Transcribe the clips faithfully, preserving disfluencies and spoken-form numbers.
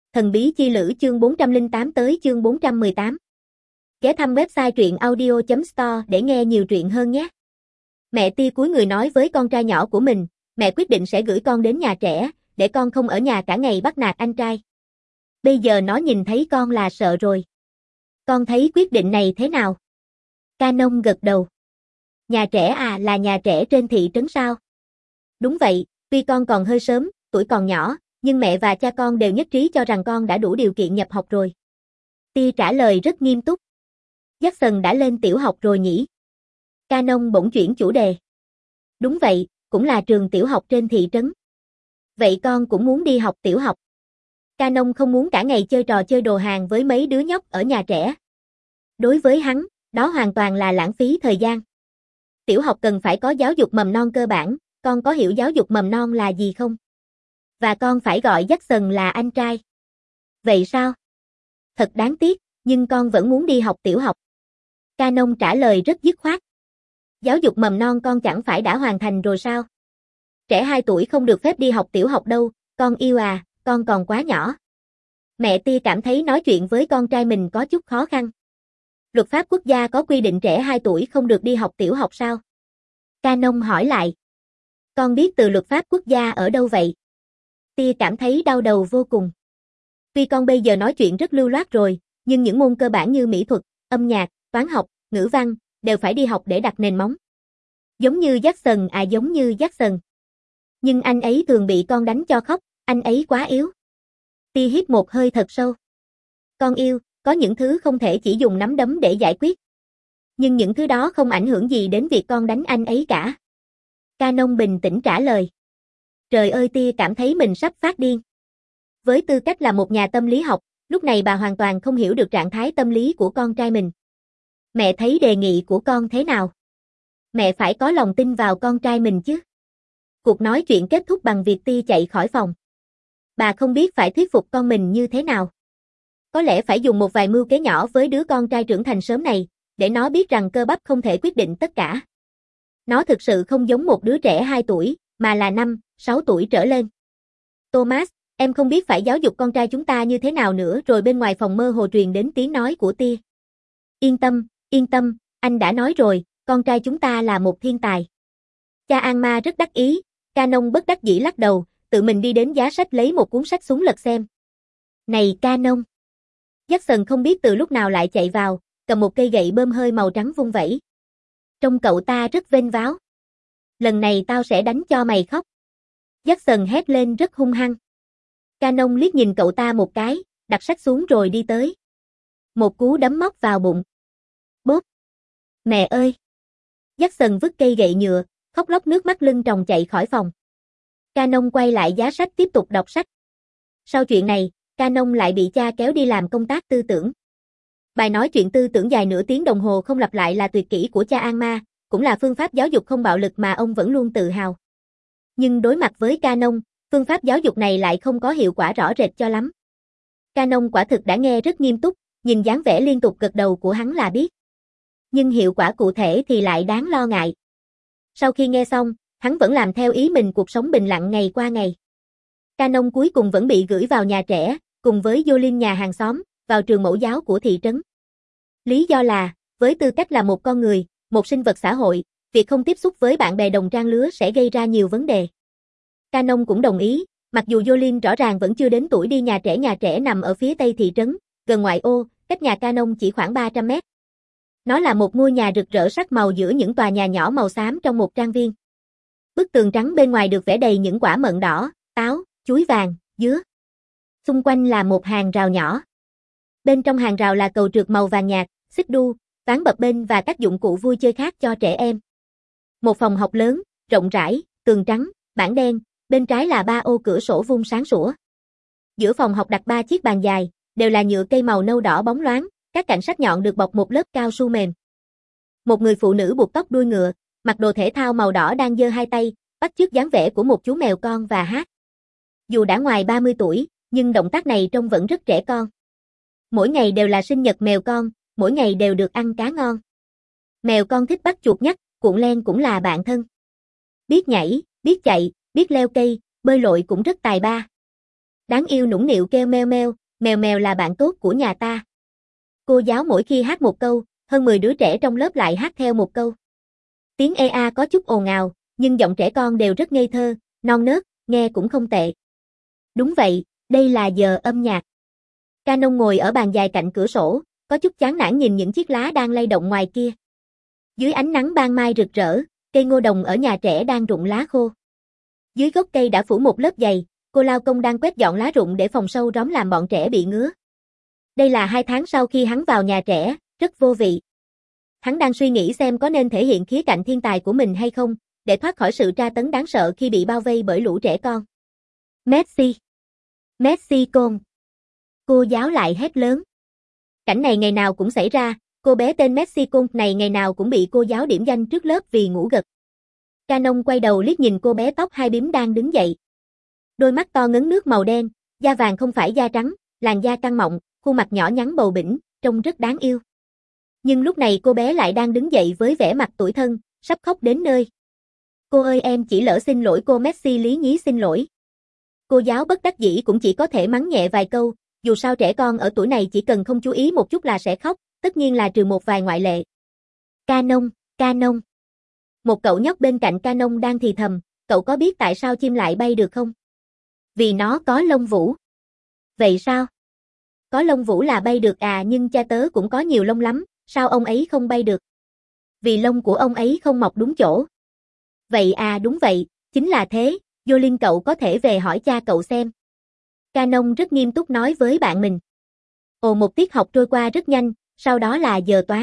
Thần bí chi lữ chương bốn trăm lẻ tám tới chương bốn trăm mười tám. Ghé thăm website truyện audio chấm store để nghe nhiều truyện hơn nhé. Mẹ Tia cúi người nói với con trai nhỏ của mình, mẹ quyết định sẽ gửi con đến nhà trẻ, để con không ở nhà cả ngày bắt nạt anh trai. Bây giờ nó nhìn thấy con là sợ rồi. Con thấy quyết định này thế nào? Canon gật đầu. Nhà trẻ à, là nhà trẻ trên thị trấn sao? Đúng vậy, tuy con còn hơi sớm, tuổi còn nhỏ, nhưng mẹ và cha con đều nhất trí cho rằng con đã đủ điều kiện nhập học rồi. Tia trả lời rất nghiêm túc. Jackson đã lên tiểu học rồi nhỉ? Canon bỗng chuyển chủ đề. Đúng vậy, cũng là trường tiểu học trên thị trấn. Vậy con cũng muốn đi học tiểu học. Canon không muốn cả ngày chơi trò chơi đồ hàng với mấy đứa nhóc ở nhà trẻ. Đối với hắn, đó hoàn toàn là lãng phí thời gian. Tiểu học cần phải có giáo dục mầm non cơ bản, con có hiểu giáo dục mầm non là gì không? Và con phải gọi Jackson là anh trai. Vậy sao? Thật đáng tiếc, nhưng con vẫn muốn đi học tiểu học. Canon trả lời rất dứt khoát. Giáo dục mầm non con chẳng phải đã hoàn thành rồi sao? Trẻ hai tuổi không được phép đi học tiểu học đâu, con yêu à, con còn quá nhỏ. Mẹ Tia cảm thấy nói chuyện với con trai mình có chút khó khăn. Luật pháp quốc gia có quy định trẻ hai tuổi không được đi học tiểu học sao? Canon hỏi lại. Con biết từ luật pháp quốc gia ở đâu vậy? Tia cảm thấy đau đầu vô cùng. Tuy con bây giờ nói chuyện rất lưu loát rồi, nhưng những môn cơ bản như mỹ thuật, âm nhạc, toán học, ngữ văn, đều phải đi học để đặt nền móng. Giống như Jackson à giống như Jackson. Nhưng anh ấy thường bị con đánh cho khóc, anh ấy quá yếu. Tia hít một hơi thật sâu. Con yêu, có những thứ không thể chỉ dùng nắm đấm để giải quyết. Nhưng những thứ đó không ảnh hưởng gì đến việc con đánh anh ấy cả. Canon bình tĩnh trả lời. Trời ơi, Tia cảm thấy mình sắp phát điên. Với tư cách là một nhà tâm lý học, lúc này bà hoàn toàn không hiểu được trạng thái tâm lý của con trai mình. Mẹ thấy đề nghị của con thế nào? Mẹ phải có lòng tin vào con trai mình chứ. Cuộc nói chuyện kết thúc bằng việc Tia chạy khỏi phòng. Bà không biết phải thuyết phục con mình như thế nào. Có lẽ phải dùng một vài mưu kế nhỏ với đứa con trai trưởng thành sớm này, để nó biết rằng cơ bắp không thể quyết định tất cả. Nó thực sự không giống một đứa trẻ hai tuổi, mà là năm, sáu tuổi trở lên. Thomas, em không biết phải giáo dục con trai chúng ta như thế nào nữa. Rồi bên ngoài phòng mơ hồ truyền đến tiếng nói của Tia. Yên tâm, yên tâm, anh đã nói rồi, con trai chúng ta là một thiên tài. Cha An-ma rất đắc ý, Canon bất đắc dĩ lắc đầu, tự mình đi đến giá sách lấy một cuốn sách xuống lật xem. Này Canon! Jackson không biết từ lúc nào lại chạy vào, cầm một cây gậy bơm hơi màu trắng vung vẩy. Trông cậu ta rất vênh váo. Lần này tao sẽ đánh cho mày khóc. Jackson hét lên rất hung hăng. Canon liếc nhìn cậu ta một cái, đặt sách xuống rồi đi tới. Một cú đấm móc vào bụng. Bốp! Mẹ ơi! Jackson vứt cây gậy nhựa, khóc lóc nước mắt lưng tròng chạy khỏi phòng. Canon quay lại giá sách tiếp tục đọc sách. Sau chuyện này, Canon lại bị cha kéo đi làm công tác tư tưởng. Bài nói chuyện tư tưởng dài nửa tiếng đồng hồ không lặp lại là tuyệt kỹ của cha An-ma, cũng là phương pháp giáo dục không bạo lực mà ông vẫn luôn tự hào. Nhưng đối mặt với Canon, phương pháp giáo dục này lại không có hiệu quả rõ rệt cho lắm. Canon quả thực đã nghe rất nghiêm túc, nhìn dáng vẻ liên tục gật đầu của hắn là biết. Nhưng hiệu quả cụ thể thì lại đáng lo ngại. Sau khi nghe xong, hắn vẫn làm theo ý mình, cuộc sống bình lặng ngày qua ngày. Canon cuối cùng vẫn bị gửi vào nhà trẻ, cùng với Jolin nhà hàng xóm, vào trường mẫu giáo của thị trấn. Lý do là, với tư cách là một con người, một sinh vật xã hội, việc không tiếp xúc với bạn bè đồng trang lứa sẽ gây ra nhiều vấn đề. Canon cũng đồng ý, mặc dù Jolin rõ ràng vẫn chưa đến tuổi đi nhà trẻ. Nhà trẻ nằm ở phía tây thị trấn, gần ngoại ô, cách nhà Canon chỉ khoảng ba trăm mét. Nó là một ngôi nhà rực rỡ sắc màu giữa những tòa nhà nhỏ màu xám trong một trang viên. Bức tường trắng bên ngoài được vẽ đầy những quả mận đỏ, táo, chuối vàng, dứa. Xung quanh là một hàng rào nhỏ. Bên trong hàng rào là cầu trượt màu vàng nhạt, xích đu, ván bập bênh và các dụng cụ vui chơi khác cho trẻ em. Một phòng học lớn, rộng rãi, tường trắng, bảng đen, bên trái là ba ô cửa sổ vuông sáng sủa. Giữa phòng học đặt ba chiếc bàn dài, đều là nhựa cây màu nâu đỏ bóng loáng, các cạnh sắc nhọn được bọc một lớp cao su mềm. Một người phụ nữ buộc tóc đuôi ngựa, mặc đồ thể thao màu đỏ đang giơ hai tay, bắt chước dáng vẻ của một chú mèo con và hát. Dù đã ngoài ba mươi tuổi, nhưng động tác này trông vẫn rất trẻ con. Mỗi ngày đều là sinh nhật mèo con, mỗi ngày đều được ăn cá ngon. Mèo con thích bắt chuột nhắt, cuộn len cũng là bạn thân. Biết nhảy, biết chạy, biết leo cây, bơi lội cũng rất tài ba. Đáng yêu nũng nịu kêu meo meo, Mèo mèo là bạn tốt của nhà ta. Cô giáo mỗi khi hát một câu, hơn mười đứa trẻ trong lớp lại hát theo một câu. Tiếng ê a có chút ồn ào, nhưng giọng trẻ con đều rất ngây thơ, non nớt, nghe cũng không tệ. Đúng vậy, đây là giờ âm nhạc. Canon ngồi ở bàn dài cạnh cửa sổ, có chút chán nản nhìn những chiếc lá đang lay động ngoài kia. Dưới ánh nắng ban mai rực rỡ, cây ngô đồng ở nhà trẻ đang rụng lá khô. Dưới gốc cây đã phủ một lớp dày, cô lao công đang quét dọn lá rụng để phòng sâu róm làm bọn trẻ bị ngứa. Đây là hai tháng sau khi hắn vào nhà trẻ, rất vô vị. Hắn đang suy nghĩ xem có nên thể hiện khía cạnh thiên tài của mình hay không, để thoát khỏi sự tra tấn đáng sợ khi bị bao vây bởi lũ trẻ con. Messi! Messi con! Cô giáo lại hét lớn. Cảnh này ngày nào cũng xảy ra, cô bé tên Messi con này ngày nào cũng bị cô giáo điểm danh trước lớp vì ngủ gật. Canon quay đầu liếc nhìn cô bé tóc hai bím đang đứng dậy. Đôi mắt to ngấn nước màu đen, da vàng không phải da trắng, làn da căng mọng, khuôn mặt nhỏ nhắn bầu bĩnh, trông rất đáng yêu. Nhưng lúc này cô bé lại đang đứng dậy với vẻ mặt tủi thân, sắp khóc đến nơi. Cô ơi em chỉ lỡ xin lỗi cô Messi lý nhí xin lỗi. Cô giáo bất đắc dĩ cũng chỉ có thể mắng nhẹ vài câu, dù sao trẻ con ở tuổi này chỉ cần không chú ý một chút là sẽ khóc, tất nhiên là trừ một vài ngoại lệ. Canon, Canon. Một cậu nhóc bên cạnh Canon đang thì thầm, cậu có biết tại sao chim lại bay được không? Vì nó có lông vũ. Vậy sao? Có lông vũ là bay được à, nhưng cha tớ cũng có nhiều lông lắm, sao ông ấy không bay được? Vì lông của ông ấy không mọc đúng chỗ. Vậy à, đúng vậy, chính là thế, Jolin cậu có thể về hỏi cha cậu xem. Canon rất nghiêm túc nói với bạn mình. Ồ, một tiết học trôi qua rất nhanh, sau đó là giờ toán.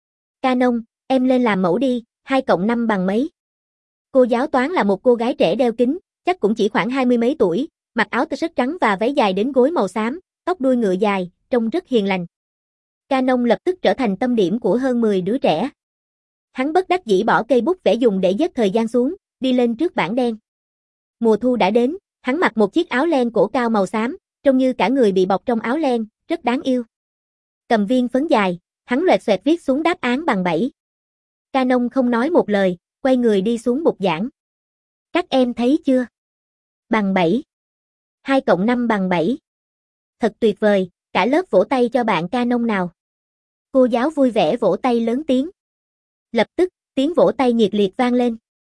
Canon, em lên làm mẫu đi, hai cộng năm bằng mấy? Cô giáo toán là một cô gái trẻ đeo kính, chắc cũng chỉ khoảng hai mươi mấy tuổi, mặc áo tơ sét trắng và váy dài đến gối màu xám, tóc đuôi ngựa dài, trông rất hiền lành. Canon lập tức trở thành tâm điểm của hơn mười đứa trẻ. Hắn bất đắc dĩ bỏ cây bút vẽ dùng để giết thời gian xuống, đi lên trước bảng đen. Mùa thu đã đến, hắn mặc một chiếc áo len cổ cao màu xám, trông như cả người bị bọc trong áo len, rất đáng yêu. Cầm viên phấn dài, hắn loẹt xoẹt viết xuống đáp án bằng bảy. Canon không nói một lời, quay người đi xuống bục giảng. Các em thấy chưa? Bằng bảy. hai cộng năm bằng bảy. Thật tuyệt vời, cả lớp vỗ tay cho bạn Canon nào. Cô giáo vui vẻ vỗ tay lớn tiếng. Lập tức, tiếng vỗ tay nhiệt liệt vang lên.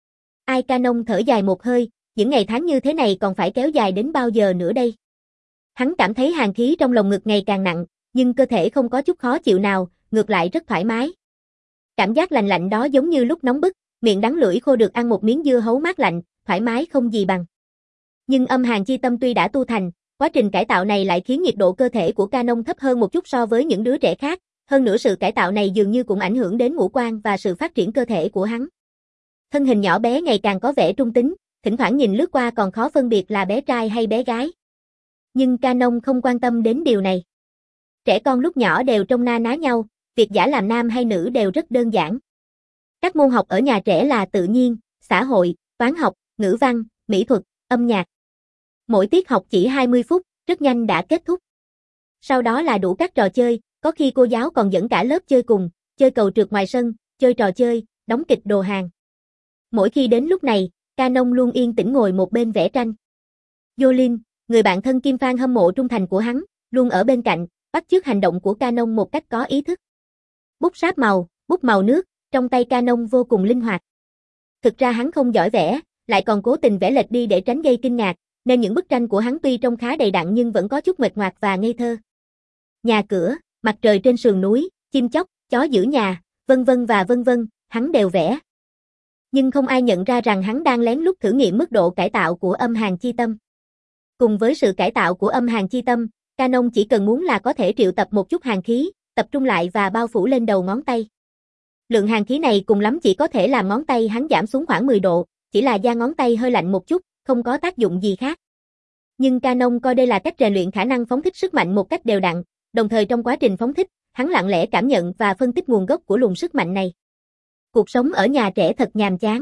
Ai Canon thở dài một hơi, những ngày tháng như thế này còn phải kéo dài đến bao giờ nữa đây? Hắn cảm thấy hàn khí trong lồng ngực ngày càng nặng, nhưng cơ thể không có chút khó chịu nào, ngược lại rất thoải mái. Cảm giác lạnh lạnh đó giống như lúc nóng bức, miệng đắng lưỡi khô được ăn một miếng dưa hấu mát lạnh, thoải mái không gì bằng. Nhưng âm hàn chi tâm tuy đã tu thành, quá trình cải tạo này lại khiến nhiệt độ cơ thể của Canon thấp hơn một chút so với những đứa trẻ khác, hơn nữa sự cải tạo này dường như cũng ảnh hưởng đến ngũ quan và sự phát triển cơ thể của hắn. Thân hình nhỏ bé ngày càng có vẻ trung tính, thỉnh thoảng nhìn lướt qua còn khó phân biệt là bé trai hay bé gái. Nhưng Canon không quan tâm đến điều này. Trẻ con lúc nhỏ đều trông na ná nhau, việc giả làm nam hay nữ đều rất đơn giản. Các môn học ở nhà trẻ là tự nhiên, xã hội, toán học, ngữ văn, mỹ thuật, âm nhạc. Mỗi tiết học chỉ hai mươi phút, rất nhanh đã kết thúc. Sau đó là đủ các trò chơi, có khi cô giáo còn dẫn cả lớp chơi cùng, chơi cầu trượt ngoài sân, chơi trò chơi, đóng kịch đồ hàng. Mỗi khi đến lúc này, Canon luôn yên tĩnh ngồi một bên vẽ tranh. Jolin, người bạn thân Kim Phan hâm mộ trung thành của hắn, luôn ở bên cạnh, bắt chước hành động của Canon một cách có ý thức. Bút sáp màu, bút màu nước, trong tay Canon vô cùng linh hoạt. Thực ra hắn không giỏi vẽ, lại còn cố tình vẽ lệch đi để tránh gây kinh ngạc, nên những bức tranh của hắn tuy trông khá đầy đặn nhưng vẫn có chút nguệch ngoạc và ngây thơ. Nhà cửa, mặt trời trên sườn núi, chim chóc, chó giữ nhà, vân vân và vân vân, hắn đều vẽ. Nhưng không ai nhận ra rằng hắn đang lén lút thử nghiệm mức độ cải tạo của âm hàn chi tâm. Cùng với sự cải tạo của âm hàn chi tâm, Canon chỉ cần muốn là có thể triệu tập một chút hàn khí, tập trung lại và bao phủ lên đầu ngón tay. Lượng hàn khí này cùng lắm chỉ có thể làm ngón tay hắn giảm xuống khoảng mười độ, chỉ là da ngón tay hơi lạnh một chút, không có tác dụng gì khác. Nhưng Canon coi đây là cách rèn luyện khả năng phóng thích sức mạnh một cách đều đặn, đồng thời trong quá trình phóng thích, hắn lặng lẽ cảm nhận và phân tích nguồn gốc của luồng sức mạnh này. Cuộc sống ở nhà trẻ thật nhàm chán.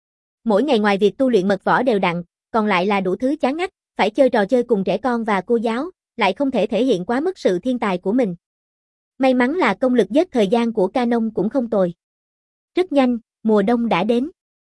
Mỗi ngày ngoài việc tu luyện mật võ đều đặn, còn lại là đủ thứ chán ngắt, phải chơi trò chơi cùng trẻ con và cô giáo, lại không thể thể hiện quá mức sự thiên tài của mình. May mắn là công lực giết thời gian của Canon cũng không tồi. Rất nhanh, mùa đông đã đến.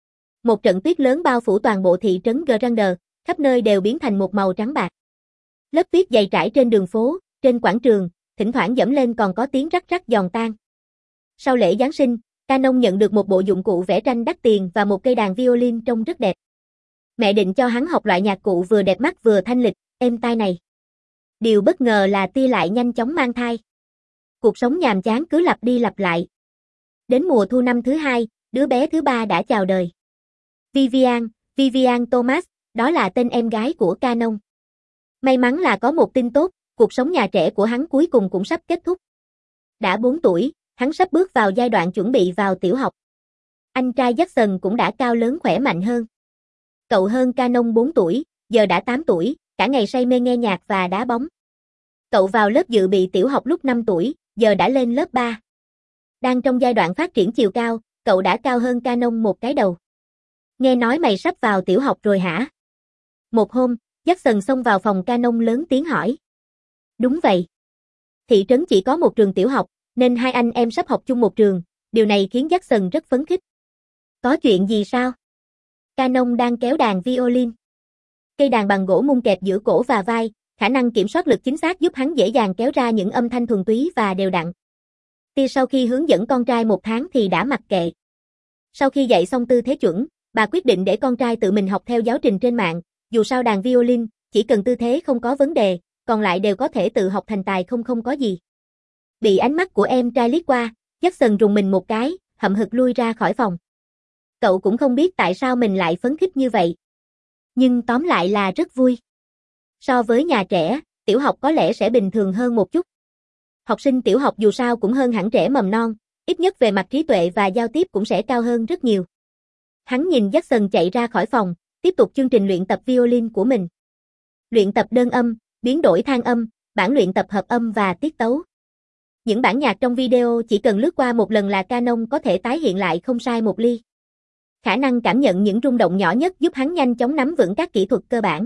Một trận tuyết lớn bao phủ toàn bộ thị trấn Grander, khắp nơi đều biến thành một màu trắng bạc. Lớp tuyết dày trải trên đường phố, Trên quảng trường, thỉnh thoảng dẫm lên còn có tiếng rắc rắc giòn tan. Sau lễ Giáng sinh, Canon nhận được một bộ dụng cụ vẽ tranh đắt tiền và một cây đàn violin trông rất đẹp. Mẹ định cho hắn học loại nhạc cụ vừa đẹp mắt vừa thanh lịch, êm tai này. Điều bất ngờ là Tia lại nhanh chóng mang thai. Cuộc sống nhàm chán cứ lặp đi lặp lại. Đến mùa thu năm thứ hai, đứa bé thứ ba đã chào đời. Vivian, Vivian Thomas, đó là tên em gái của Canon. May mắn là có một tin tốt, cuộc sống nhà trẻ của hắn cuối cùng cũng sắp kết thúc. Đã bốn tuổi, hắn sắp bước vào giai đoạn chuẩn bị vào tiểu học. Anh trai Jackson cũng đã cao lớn khỏe mạnh hơn. Cậu hơn Canon bốn tuổi, giờ đã tám tuổi, cả ngày say mê nghe nhạc và đá bóng. Cậu vào lớp dự bị tiểu học lúc năm tuổi, giờ đã lên lớp ba. Đang trong giai đoạn phát triển chiều cao, cậu đã cao hơn Canon một cái đầu. Nghe nói mày sắp vào tiểu học rồi hả? Một hôm, Jackson xông vào phòng Canon lớn tiếng hỏi. Đúng vậy. Thị trấn chỉ có một trường tiểu học, nên hai anh em sắp học chung một trường, điều này khiến Jackson rất phấn khích. Có chuyện gì sao? Canon đang kéo đàn violin. Cây đàn bằng gỗ mung kẹp giữa cổ và vai, khả năng kiểm soát lực chính xác giúp hắn dễ dàng kéo ra những âm thanh thuần túy và đều đặn. Tia sau khi hướng dẫn con trai một tháng thì đã mặc kệ. Sau khi dạy xong tư thế chuẩn, bà quyết định để con trai tự mình học theo giáo trình trên mạng, dù sao đàn violin, chỉ cần tư thế không có vấn đề, còn lại đều có thể tự học thành tài không không có gì. Bị ánh mắt của em trai liếc qua, Jackson rùng mình một cái, hậm hực lui ra khỏi phòng. Cậu cũng không biết tại sao mình lại phấn khích như vậy. Nhưng tóm lại là rất vui. So với nhà trẻ, tiểu học có lẽ sẽ bình thường hơn một chút. Học sinh tiểu học dù sao cũng hơn hẳn trẻ mầm non, ít nhất về mặt trí tuệ và giao tiếp cũng sẽ cao hơn rất nhiều. Hắn nhìn Jackson chạy ra khỏi phòng, tiếp tục chương trình luyện tập violin của mình. Luyện tập đơn âm, biến đổi thang âm, bản luyện tập hợp âm và tiết tấu. Những bản nhạc trong video chỉ cần lướt qua một lần là Canon có thể tái hiện lại không sai một ly. Khả năng cảm nhận những rung động nhỏ nhất giúp hắn nhanh chóng nắm vững các kỹ thuật cơ bản.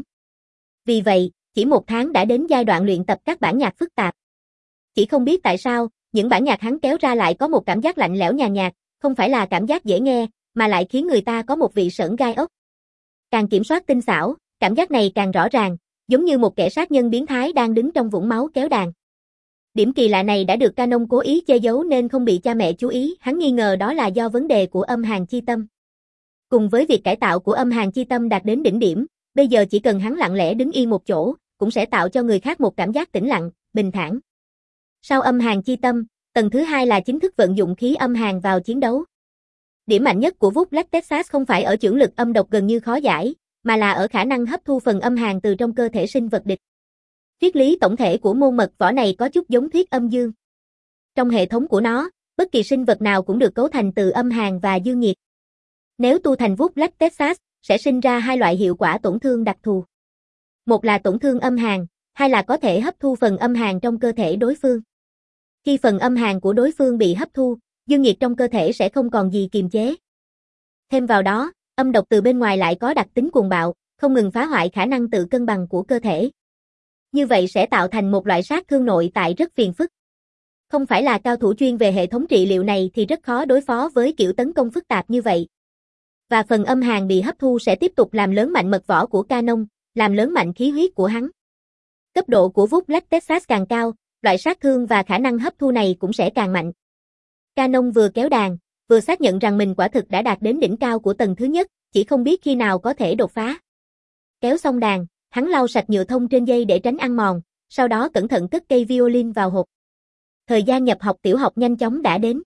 Vì vậy, chỉ một tháng đã đến giai đoạn luyện tập các bản nhạc phức tạp. Chỉ không biết tại sao, những bản nhạc hắn kéo ra lại có một cảm giác lạnh lẽo nhàn nhạt, không phải là cảm giác dễ nghe, mà lại khiến người ta có một vị sởn gai ốc. Càng kiểm soát tinh xảo, cảm giác này càng rõ ràng, giống như một kẻ sát nhân biến thái đang đứng trong vũng máu kéo đàn. Điểm kỳ lạ này đã được Canon cố ý che giấu nên không bị cha mẹ chú ý, hắn nghi ngờ đó là do vấn đề của âm hàn chi tâm. Cùng với việc cải tạo của âm hàn chi tâm đạt đến đỉnh điểm, bây giờ chỉ cần hắn lặng lẽ đứng yên một chỗ, cũng sẽ tạo cho người khác một cảm giác tĩnh lặng, bình thản. Sau âm hàn chi tâm, tầng thứ hai là chính thức vận dụng khí âm hàn vào chiến đấu. Điểm mạnh nhất của vút Black Texas không phải ở chưởng lực âm độc gần như khó giải, mà là ở khả năng hấp thu phần âm hàn từ trong cơ thể sinh vật địch. Triết lý tổng thể của môn mật võ này có chút giống thuyết âm dương. Trong hệ thống của nó, bất kỳ sinh vật nào cũng được cấu thành từ âm hàn và dương nhiệt. Nếu tu thành vút Black Texas, sẽ sinh ra hai loại hiệu quả tổn thương đặc thù. Một là tổn thương âm hàn, hai là có thể hấp thu phần âm hàn trong cơ thể đối phương. Khi phần âm hàn của đối phương bị hấp thu, dương nhiệt trong cơ thể sẽ không còn gì kiềm chế. Thêm vào đó, âm độc từ bên ngoài lại có đặc tính cuồng bạo, không ngừng phá hoại khả năng tự cân bằng của cơ thể. Như vậy sẽ tạo thành một loại sát thương nội tại rất phiền phức. Không phải là cao thủ chuyên về hệ thống trị liệu này thì rất khó đối phó với kiểu tấn công phức tạp như vậy. Và phần âm hàn bị hấp thu sẽ tiếp tục làm lớn mạnh mật võ của Canon, làm lớn mạnh khí huyết của hắn. Cấp độ của vút Black Texas càng cao, loại sát thương và khả năng hấp thu này cũng sẽ càng mạnh. Canon vừa kéo đàn, vừa xác nhận rằng mình quả thực đã đạt đến đỉnh cao của tầng thứ nhất, chỉ không biết khi nào có thể đột phá. Kéo xong đàn, hắn lau sạch nhựa thông trên dây để tránh ăn mòn, sau đó cẩn thận cất cây violin vào hộp. Thời gian nhập học tiểu học nhanh chóng đã đến.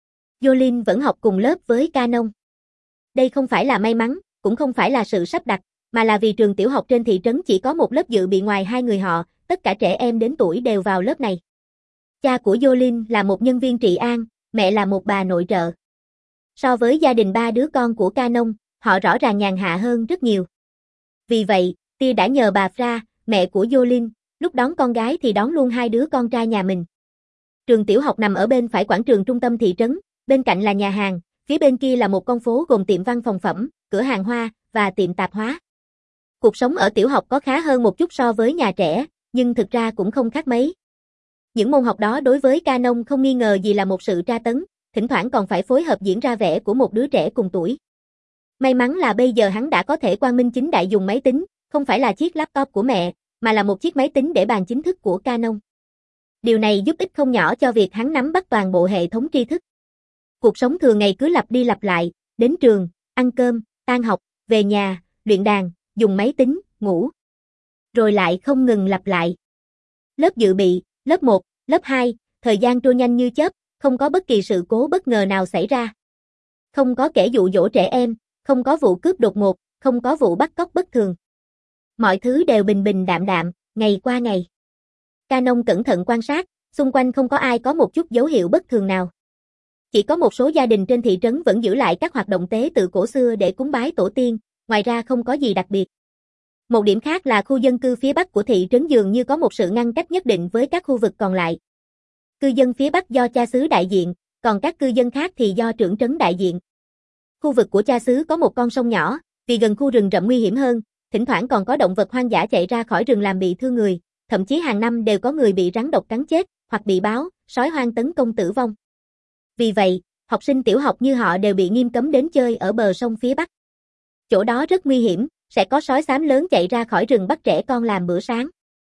Violin vẫn học cùng lớp với Canon. Đây không phải là may mắn, cũng không phải là sự sắp đặt, mà là vì trường tiểu học trên thị trấn chỉ có một lớp dự bị ngoài hai người họ, tất cả trẻ em đến tuổi đều vào lớp này. Cha của Violin là một nhân viên trị an, mẹ là một bà nội trợ. So với gia đình ba đứa con của Canon, họ rõ ràng nhàn hạ hơn rất nhiều. Vì vậy, Tia đã nhờ bà Fra, mẹ của Violin, lúc đón con gái thì đón luôn hai đứa con trai nhà mình. Trường tiểu học nằm ở bên phải quảng trường trung tâm thị trấn, bên cạnh là nhà hàng, phía bên kia là một con phố gồm tiệm văn phòng phẩm, cửa hàng hoa và tiệm tạp hóa. Cuộc sống ở tiểu học có khá hơn một chút so với nhà trẻ, nhưng thực ra cũng không khác mấy. Những môn học đó đối với Canon không nghi ngờ gì là một sự tra tấn, thỉnh thoảng còn phải phối hợp diễn ra vẻ của một đứa trẻ cùng tuổi. May mắn là bây giờ hắn đã có thể quang minh chính đại dùng máy tính, không phải là chiếc laptop của mẹ, mà là một chiếc máy tính để bàn chính thức của Canon. Điều này giúp ích không nhỏ cho việc hắn nắm bắt toàn bộ hệ thống tri thức. Cuộc sống thường ngày cứ lặp đi lặp lại, đến trường, ăn cơm, tan học, về nhà, luyện đàn, dùng máy tính, ngủ. Rồi lại không ngừng lặp lại. Lớp dự bị, lớp một, lớp hai, thời gian trôi nhanh như chớp, không có bất kỳ sự cố bất ngờ nào xảy ra. Không có kẻ dụ dỗ trẻ em, không có vụ cướp đột ngột, không có vụ bắt cóc bất thường. Mọi thứ đều bình bình đạm đạm, ngày qua ngày. Canon cẩn thận quan sát, xung quanh không có ai có một chút dấu hiệu bất thường nào. Chỉ có một số gia đình trên thị trấn vẫn giữ lại các hoạt động tế tự cổ xưa để cúng bái tổ tiên, ngoài ra không có gì đặc biệt. Một điểm khác là khu dân cư phía bắc của thị trấn dường như có một sự ngăn cách nhất định với các khu vực còn lại. Cư dân phía bắc do cha xứ đại diện, còn các cư dân khác thì do trưởng trấn đại diện. Khu vực của cha xứ có một con sông nhỏ, vì gần khu rừng rậm nguy hiểm hơn, thỉnh thoảng còn có động vật hoang dã chạy ra khỏi rừng làm bị thương người, thậm chí hàng năm đều có người bị rắn độc cắn chết, hoặc bị báo, sói hoang tấn công tử vong. Vì vậy, học sinh tiểu học như họ đều bị nghiêm cấm đến chơi ở bờ sông phía bắc. Chỗ đó rất nguy hiểm, sẽ có sói xám lớn chạy ra khỏi rừng bắt trẻ con làm bữa sáng.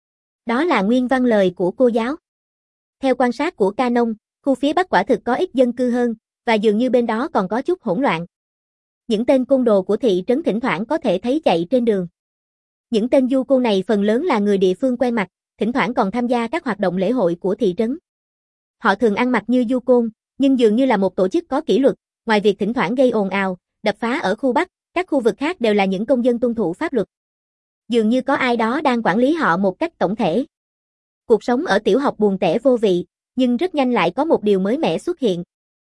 Đó là nguyên văn lời của cô giáo. Theo quan sát của Canon, khu phía bắc quả thực có ít dân cư hơn, và dường như bên đó còn có chút hỗn loạn. Những tên côn đồ của thị trấn thỉnh thoảng có thể thấy chạy trên đường. Những tên du côn này phần lớn là người địa phương quen mặt, thỉnh thoảng còn tham gia các hoạt động lễ hội của thị trấn. Họ thường ăn mặc như du côn, nhưng dường như là một tổ chức có kỷ luật, ngoài việc thỉnh thoảng gây ồn ào, đập phá ở khu Bắc, các khu vực khác đều là những công dân tuân thủ pháp luật. Dường như có ai đó đang quản lý họ một cách tổng thể. Cuộc sống ở tiểu học buồn tẻ vô vị, nhưng rất nhanh lại có một điều mới mẻ xuất hiện.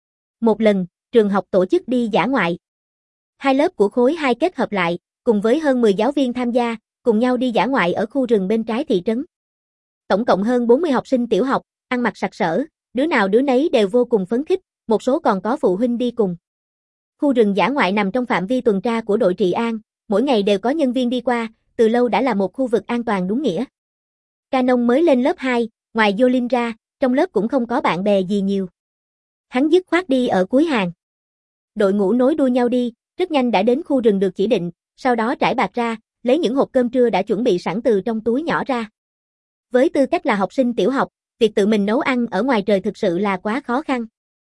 Một lần, trường học tổ chức đi dã ngoại. Hai lớp của khối hai kết hợp lại, cùng với hơn mười giáo viên tham gia, cùng nhau đi dã ngoại ở khu rừng bên trái thị trấn. Tổng cộng hơn bốn mươi học sinh tiểu học, ăn mặc sặc sỡ, đứa nào đứa nấy đều vô cùng phấn khích, một số còn có phụ huynh đi cùng. Khu rừng dã ngoại nằm trong phạm vi tuần tra của đội trị an, mỗi ngày đều có nhân viên đi qua, từ lâu đã là một khu vực an toàn đúng nghĩa. Canon mới lên lớp hai, ngoài Yolin ra, trong lớp cũng không có bạn bè gì nhiều. Hắn dứt khoát đi ở cuối hàng. Đội ngũ nối đuôi nhau đi, rất nhanh đã đến khu rừng được chỉ định, sau đó trải bạt ra, lấy những hộp cơm trưa đã chuẩn bị sẵn từ trong túi nhỏ ra. Với tư cách là học sinh tiểu học, việc tự mình nấu ăn ở ngoài trời thực sự là quá khó khăn.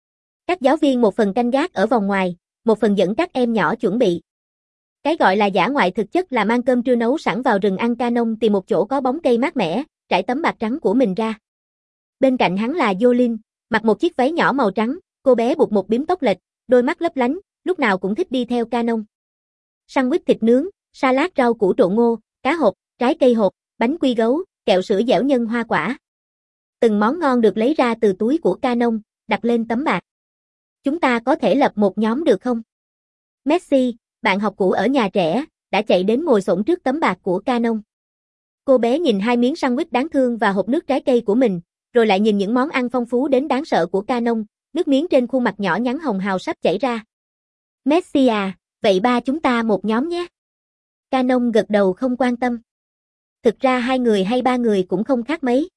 Các giáo viên một phần canh gác ở vòng ngoài, một phần dẫn các em nhỏ chuẩn bị. Cái gọi là dã ngoại thực chất là mang cơm trưa nấu sẵn vào rừng ăn. Canon tìm một chỗ có bóng cây mát mẻ, trải tấm bạt trắng của mình ra. Bên cạnh hắn là Yolin, mặc một chiếc váy nhỏ màu trắng, cô bé buộc một bím tóc lệch, đôi mắt lấp lánh, lúc nào cũng thích đi theo Canon. Sandwich thịt nướng, salad rau củ trộn ngô, cá hộp, trái cây hộp, bánh quy gấu, kẹo sữa dẻo nhân hoa quả. Từng món ngon được lấy ra từ túi của Canon, đặt lên tấm bạt. Chúng ta có thể lập một nhóm được không? Messi, bạn học cũ ở nhà trẻ, đã chạy đến ngồi xổm trước tấm bạt của Canon. Cô bé nhìn hai miếng sandwich đáng thương và hộp nước trái cây của mình, rồi lại nhìn những món ăn phong phú đến đáng sợ của Canon, nước miếng trên khuôn mặt nhỏ nhắn hồng hào sắp chảy ra. Messi à, vậy ba chúng ta một nhóm nhé. Canon gật đầu không quan tâm. Thực ra hai người hay ba người cũng không khác mấy.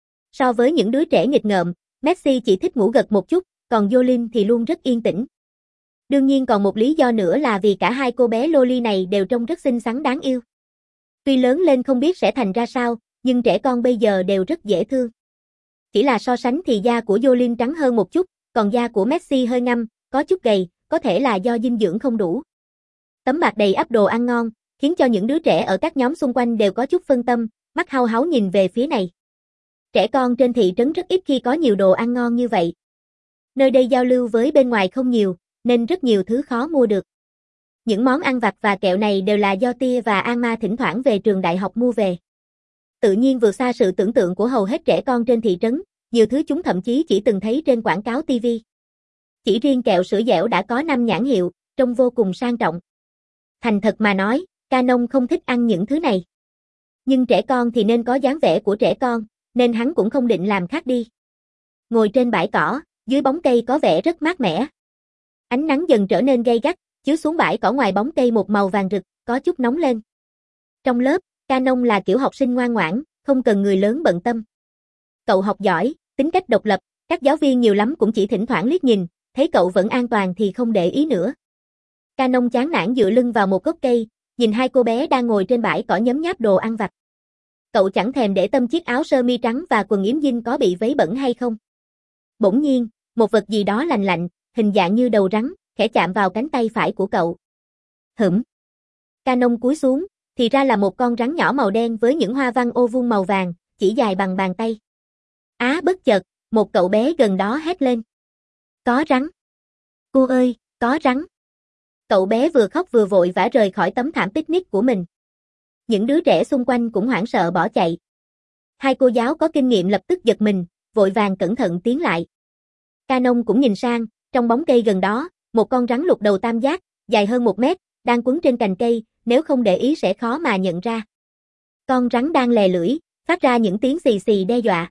So với những đứa trẻ nghịch ngợm, Messi chỉ thích ngủ gật một chút, còn Yolin thì luôn rất yên tĩnh. Đương nhiên còn một lý do nữa là vì cả hai cô bé loli này đều trông rất xinh xắn đáng yêu. Tuy lớn lên không biết sẽ thành ra sao, nhưng trẻ con bây giờ đều rất dễ thương. Chỉ là so sánh thì da của Yolin trắng hơn một chút, còn da của Messi hơi ngăm, có chút gầy, có thể là do dinh dưỡng không đủ. Tấm bạt đầy ắp đồ ăn ngon, khiến cho những đứa trẻ ở các nhóm xung quanh đều có chút phân tâm, mắt hau háu nhìn về phía này. Trẻ con trên thị trấn rất ít khi có nhiều đồ ăn ngon như vậy. Nơi đây giao lưu với bên ngoài không nhiều, nên rất nhiều thứ khó mua được. Những món ăn vặt và kẹo này đều là do Tia và Alma thỉnh thoảng về trường đại học mua về. Tự nhiên vượt xa sự tưởng tượng của hầu hết trẻ con trên thị trấn, nhiều thứ chúng thậm chí chỉ từng thấy trên quảng cáo ti vi. Chỉ riêng kẹo sữa dẻo đã có năm nhãn hiệu, trông vô cùng sang trọng. Thành thật mà nói, Canon không thích ăn những thứ này. Nhưng trẻ con thì nên có dáng vẻ của trẻ con, nên hắn cũng không định làm khác đi. Ngồi trên bãi cỏ, dưới bóng cây có vẻ rất mát mẻ. Ánh nắng dần trở nên gay gắt, chiếu xuống bãi cỏ ngoài bóng cây một màu vàng rực, có chút nóng lên. Trong lớp, Canon là kiểu học sinh ngoan ngoãn, không cần người lớn bận tâm. Cậu học giỏi, tính cách độc lập, các giáo viên nhiều lắm cũng chỉ thỉnh thoảng liếc nhìn, thấy cậu vẫn an toàn thì không để ý nữa. Canon chán nản dựa lưng vào một gốc cây, nhìn hai cô bé đang ngồi trên bãi cỏ nhấm nháp đồ ăn vặt. cậu chẳng thèm để tâm chiếc áo sơ mi trắng và quần yếm jean có bị vấy bẩn hay không. Bỗng nhiên, một vật gì đó lành lạnh, hình dạng như đầu rắn, khẽ chạm vào cánh tay phải của cậu. Hửm. Canon cúi xuống, thì ra là một con rắn nhỏ màu đen với những hoa văn ô vuông màu vàng, chỉ dài bằng bàn tay. Á bất chợt, một cậu bé gần đó hét lên. Có rắn. Cô ơi, có rắn. Cậu bé vừa khóc vừa vội vã rời khỏi tấm thảm picnic của mình. Những đứa trẻ xung quanh cũng hoảng sợ bỏ chạy. Hai cô giáo có kinh nghiệm lập tức giật mình, vội vàng cẩn thận tiến lại. Canon cũng nhìn sang, trong bóng cây gần đó, một con rắn lục đầu tam giác, dài hơn một mét, đang quấn trên cành cây, nếu không để ý sẽ khó mà nhận ra. Con rắn đang lè lưỡi, phát ra những tiếng xì xì đe dọa.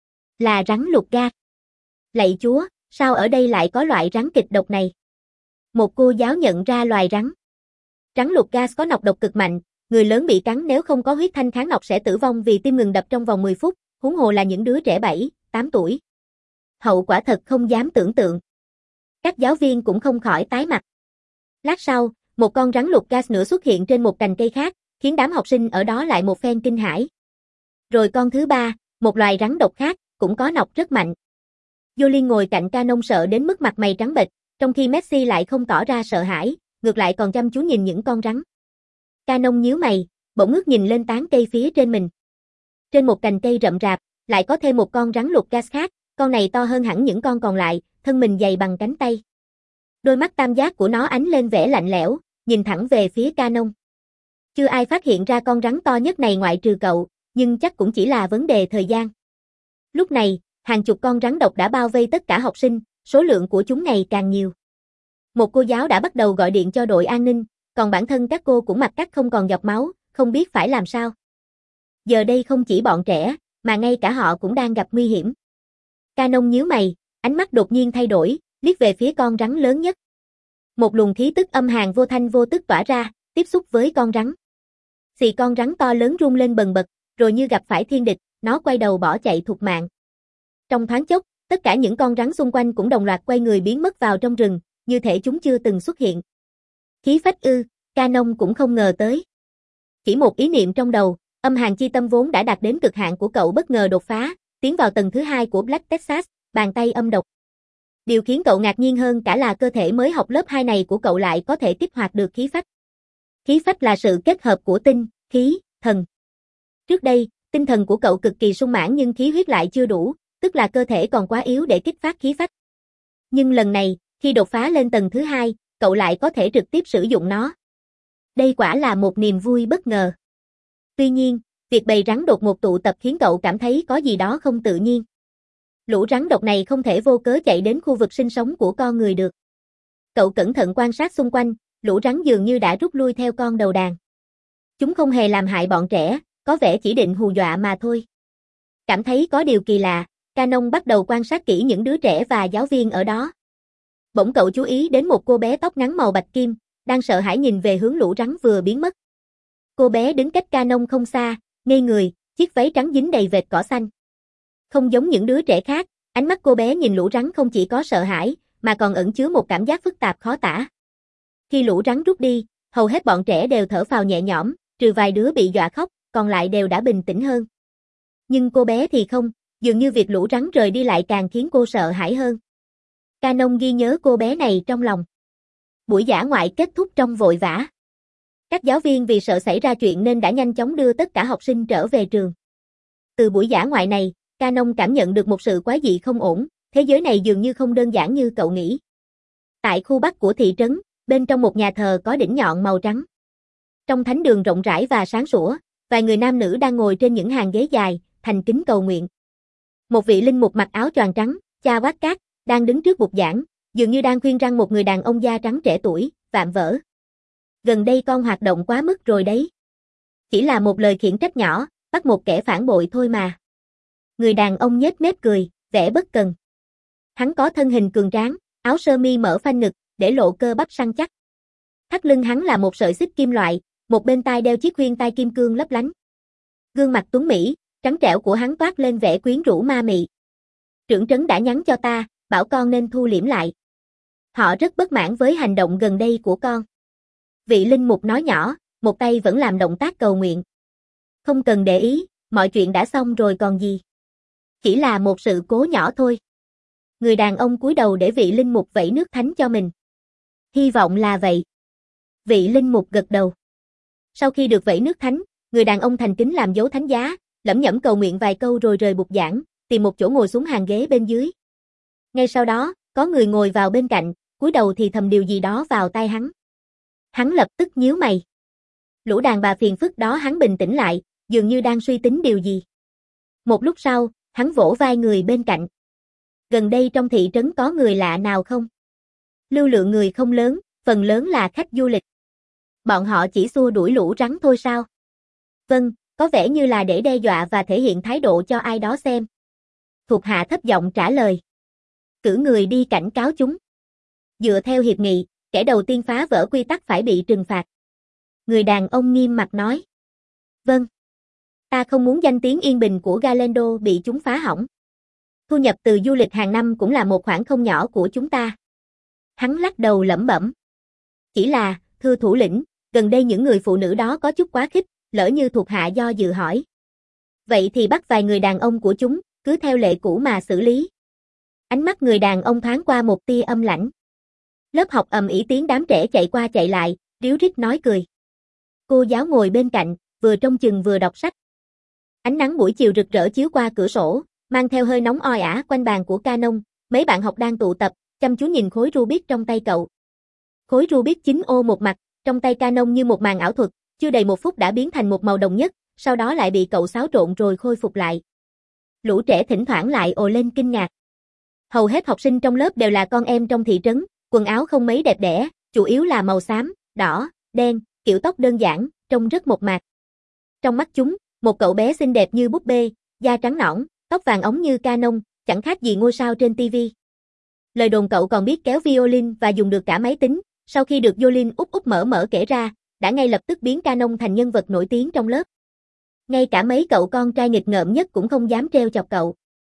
Là rắn lục gas. Lạy Chúa, sao ở đây lại có loại rắn kịch độc này? Một cô giáo nhận ra loài rắn. Rắn lục gas có nọc độc cực mạnh, người lớn bị cắn nếu không có huyết thanh kháng nọc sẽ tử vong vì tim ngừng đập trong vòng mười phút, huống hồ là những đứa trẻ bảy, tám tuổi. Hậu quả thật không dám tưởng tượng. Các giáo viên cũng không khỏi tái mặt. Lát sau, một con rắn lục gas nữa xuất hiện trên một cành cây khác, khiến đám học sinh ở đó lại một phen kinh hãi. Rồi con thứ ba, một loài rắn độc khác, cũng có nọc rất mạnh. Jolin ngồi cạnh Canon sợ đến mức mặt mày trắng bệch, trong khi Messi lại không tỏ ra sợ hãi, ngược lại còn chăm chú nhìn những con rắn. Canon nhíu mày, bỗng ngước nhìn lên tán cây phía trên mình. Trên một cành cây rậm rạp, lại có thêm một con rắn lục gas khác, con này to hơn hẳn những con còn lại, thân mình dày bằng cánh tay. Đôi mắt tam giác của nó ánh lên vẻ lạnh lẽo, nhìn thẳng về phía Canon. Chưa ai phát hiện ra con rắn to nhất này ngoại trừ cậu, nhưng chắc cũng chỉ là vấn đề thời gian. Lúc này, hàng chục con rắn độc đã bao vây tất cả học sinh, số lượng của chúng ngày càng nhiều. Một cô giáo đã bắt đầu gọi điện cho đội an ninh, còn bản thân các cô cũng mặt cắt không còn giọt máu, không biết phải làm sao. Giờ đây không chỉ bọn trẻ, mà ngay cả họ cũng đang gặp nguy hiểm. Canon nhíu mày, ánh mắt đột nhiên thay đổi, liếc về phía con rắn lớn nhất. Một luồng khí tức âm hàn vô thanh vô tức tỏa ra, tiếp xúc với con rắn. Xì con rắn to lớn rung lên bần bật, rồi như gặp phải thiên địch, nó quay đầu bỏ chạy thục mạng. Trong thoáng chốc, tất cả những con rắn xung quanh cũng đồng loạt quay người biến mất vào trong rừng, như thể chúng chưa từng xuất hiện. Khí phách ư, Canon cũng không ngờ tới. Chỉ một ý niệm trong đầu, âm hàn chi tâm vốn đã đạt đến cực hạn của cậu bất ngờ đột phá, tiến vào tầng thứ hai của Black Texas, bàn tay âm độc. Điều khiến cậu ngạc nhiên hơn cả là cơ thể mới học lớp hai này của cậu lại có thể kích hoạt được khí phách. Khí phách là sự kết hợp của tinh, khí, thần. Trước đây, tinh thần của cậu cực kỳ sung mãn nhưng khí huyết lại chưa đủ, tức là cơ thể còn quá yếu để kích phát khí phách. Nhưng lần này, khi đột phá lên tầng thứ hai, cậu lại có thể trực tiếp sử dụng nó. Đây quả là một niềm vui bất ngờ. Tuy nhiên, việc bầy rắn đột ngột tụ tập khiến cậu cảm thấy có gì đó không tự nhiên. Lũ rắn độc này không thể vô cớ chạy đến khu vực sinh sống của con người được. Cậu cẩn thận quan sát xung quanh, lũ rắn dường như đã rút lui theo con đầu đàn. Chúng không hề làm hại bọn trẻ, có vẻ chỉ định hù dọa mà thôi. Cảm thấy có điều kỳ lạ, Canon bắt đầu quan sát kỹ những đứa trẻ và giáo viên ở đó. Bỗng cậu chú ý đến một cô bé tóc ngắn màu bạch kim, đang sợ hãi nhìn về hướng lũ rắn vừa biến mất. Cô bé đứng cách Canon không xa, ngây người, chiếc váy trắng dính đầy vệt cỏ xanh. Không giống những đứa trẻ khác, ánh mắt cô bé nhìn lũ rắn không chỉ có sợ hãi, mà còn ẩn chứa một cảm giác phức tạp khó tả. Khi lũ rắn rút đi, hầu hết bọn trẻ đều thở phào nhẹ nhõm, trừ vài đứa bị dọa khóc, còn lại đều đã bình tĩnh hơn. Nhưng cô bé thì không, dường như việc lũ rắn rời đi lại càng khiến cô sợ hãi hơn. Canon ghi nhớ cô bé này trong lòng. Buổi dã ngoại kết thúc trong vội vã. Các giáo viên vì sợ xảy ra chuyện nên đã nhanh chóng đưa tất cả học sinh trở về trường. Từ buổi dã ngoại này, Canon cảm nhận được một sự quái dị không ổn, thế giới này dường như không đơn giản như cậu nghĩ. Tại khu bắc của thị trấn, bên trong một nhà thờ có đỉnh nhọn màu trắng. Trong thánh đường rộng rãi và sáng sủa, vài người nam nữ đang ngồi trên những hàng ghế dài, thành kính cầu nguyện. Một vị linh mục mặc áo choàng trắng, cha Quát Cát, đang đứng trước bục giảng, dường như đang khuyên răn một người đàn ông da trắng trẻ tuổi, vạm vỡ. Gần đây con hoạt động quá mức rồi đấy. Chỉ là một lời khiển trách nhỏ, bắt một kẻ phản bội thôi mà. Người đàn ông nhếch mép cười, vẻ bất cần. Hắn có thân hình cường tráng, áo sơ mi mở phanh ngực, để lộ cơ bắp săn chắc. Thắt lưng hắn là một sợi xích kim loại, một bên tai đeo chiếc khuyên tai kim cương lấp lánh. Gương mặt tuấn mỹ, trắng trẻo của hắn toát lên vẻ quyến rũ ma mị. Trưởng trấn đã nhắn cho ta, bảo con nên thu liễm lại. Họ rất bất mãn với hành động gần đây của con. Vị linh mục nói nhỏ, một tay vẫn làm động tác cầu nguyện. Không cần để ý, mọi chuyện đã xong rồi còn gì. Chỉ là một sự cố nhỏ thôi. Người đàn ông cúi đầu để vị linh mục vẩy nước thánh cho mình. Hy vọng là vậy. Vị linh mục gật đầu. Sau khi được vẩy nước thánh, người đàn ông thành kính làm dấu thánh giá, lẩm nhẩm cầu nguyện vài câu rồi rời bục giảng, tìm một chỗ ngồi xuống hàng ghế bên dưới. Ngay sau đó, có người ngồi vào bên cạnh, cúi đầu thì thầm điều gì đó vào tai hắn. Hắn lập tức nhíu mày. Lũ đàn bà phiền phức đó. Hắn bình tĩnh lại, dường như đang suy tính điều gì. Một lúc sau, hắn vỗ vai người bên cạnh. Gần đây trong thị trấn có người lạ nào không? Lưu lượng người không lớn, phần lớn là khách du lịch. Bọn họ chỉ xua đuổi lũ rắn thôi sao? Vâng, có vẻ như là để đe dọa và thể hiện thái độ cho ai đó xem. Thuộc hạ thấp giọng trả lời. Cử người đi cảnh cáo chúng. Dựa theo hiệp nghị, kẻ đầu tiên phá vỡ quy tắc phải bị trừng phạt. Người đàn ông nghiêm mặt nói. Vâng. Ta không muốn danh tiếng yên bình của Galendo bị chúng phá hỏng. Thu nhập từ du lịch hàng năm cũng là một khoản không nhỏ của chúng ta. Hắn lắc đầu lẩm bẩm. Chỉ là, thưa thủ lĩnh, gần đây những người phụ nữ đó có chút quá khích, lỡ như thuộc hạ do dự hỏi. Vậy thì bắt vài người đàn ông của chúng, cứ theo lệ cũ mà xử lý. Ánh mắt người đàn ông thoáng qua một tia âm lãnh. Lớp học ầm ĩ tiếng đám trẻ chạy qua chạy lại, ríu rít nói cười. Cô giáo ngồi bên cạnh, vừa trông chừng vừa đọc sách. Ánh nắng buổi chiều rực rỡ chiếu qua cửa sổ, mang theo hơi nóng oi ả quanh bàn của Canon, mấy bạn học đang tụ tập, chăm chú nhìn khối Rubik trong tay cậu. Khối Rubik chín ô một mặt, trong tay Canon như một màn ảo thuật, chưa đầy một phút đã biến thành một màu đồng nhất, sau đó lại bị cậu xáo trộn rồi khôi phục lại. Lũ trẻ thỉnh thoảng lại ồ lên kinh ngạc. Hầu hết học sinh trong lớp đều là con em trong thị trấn, quần áo không mấy đẹp đẽ, chủ yếu là màu xám, đỏ, đen, kiểu tóc đơn giản, trông rất mộc mạc. Trong mắt chúng, một cậu bé xinh đẹp như búp bê, da trắng nõn, tóc vàng óng như Canon, chẳng khác gì ngôi sao trên ti vi. Lời đồn cậu còn biết kéo violin và dùng được cả máy tính, sau khi được Yolin úp úp mở mở kể ra, đã ngay lập tức biến Canon thành nhân vật nổi tiếng trong lớp. Ngay cả mấy cậu con trai nghịch ngợm nhất cũng không dám trêu chọc cậu.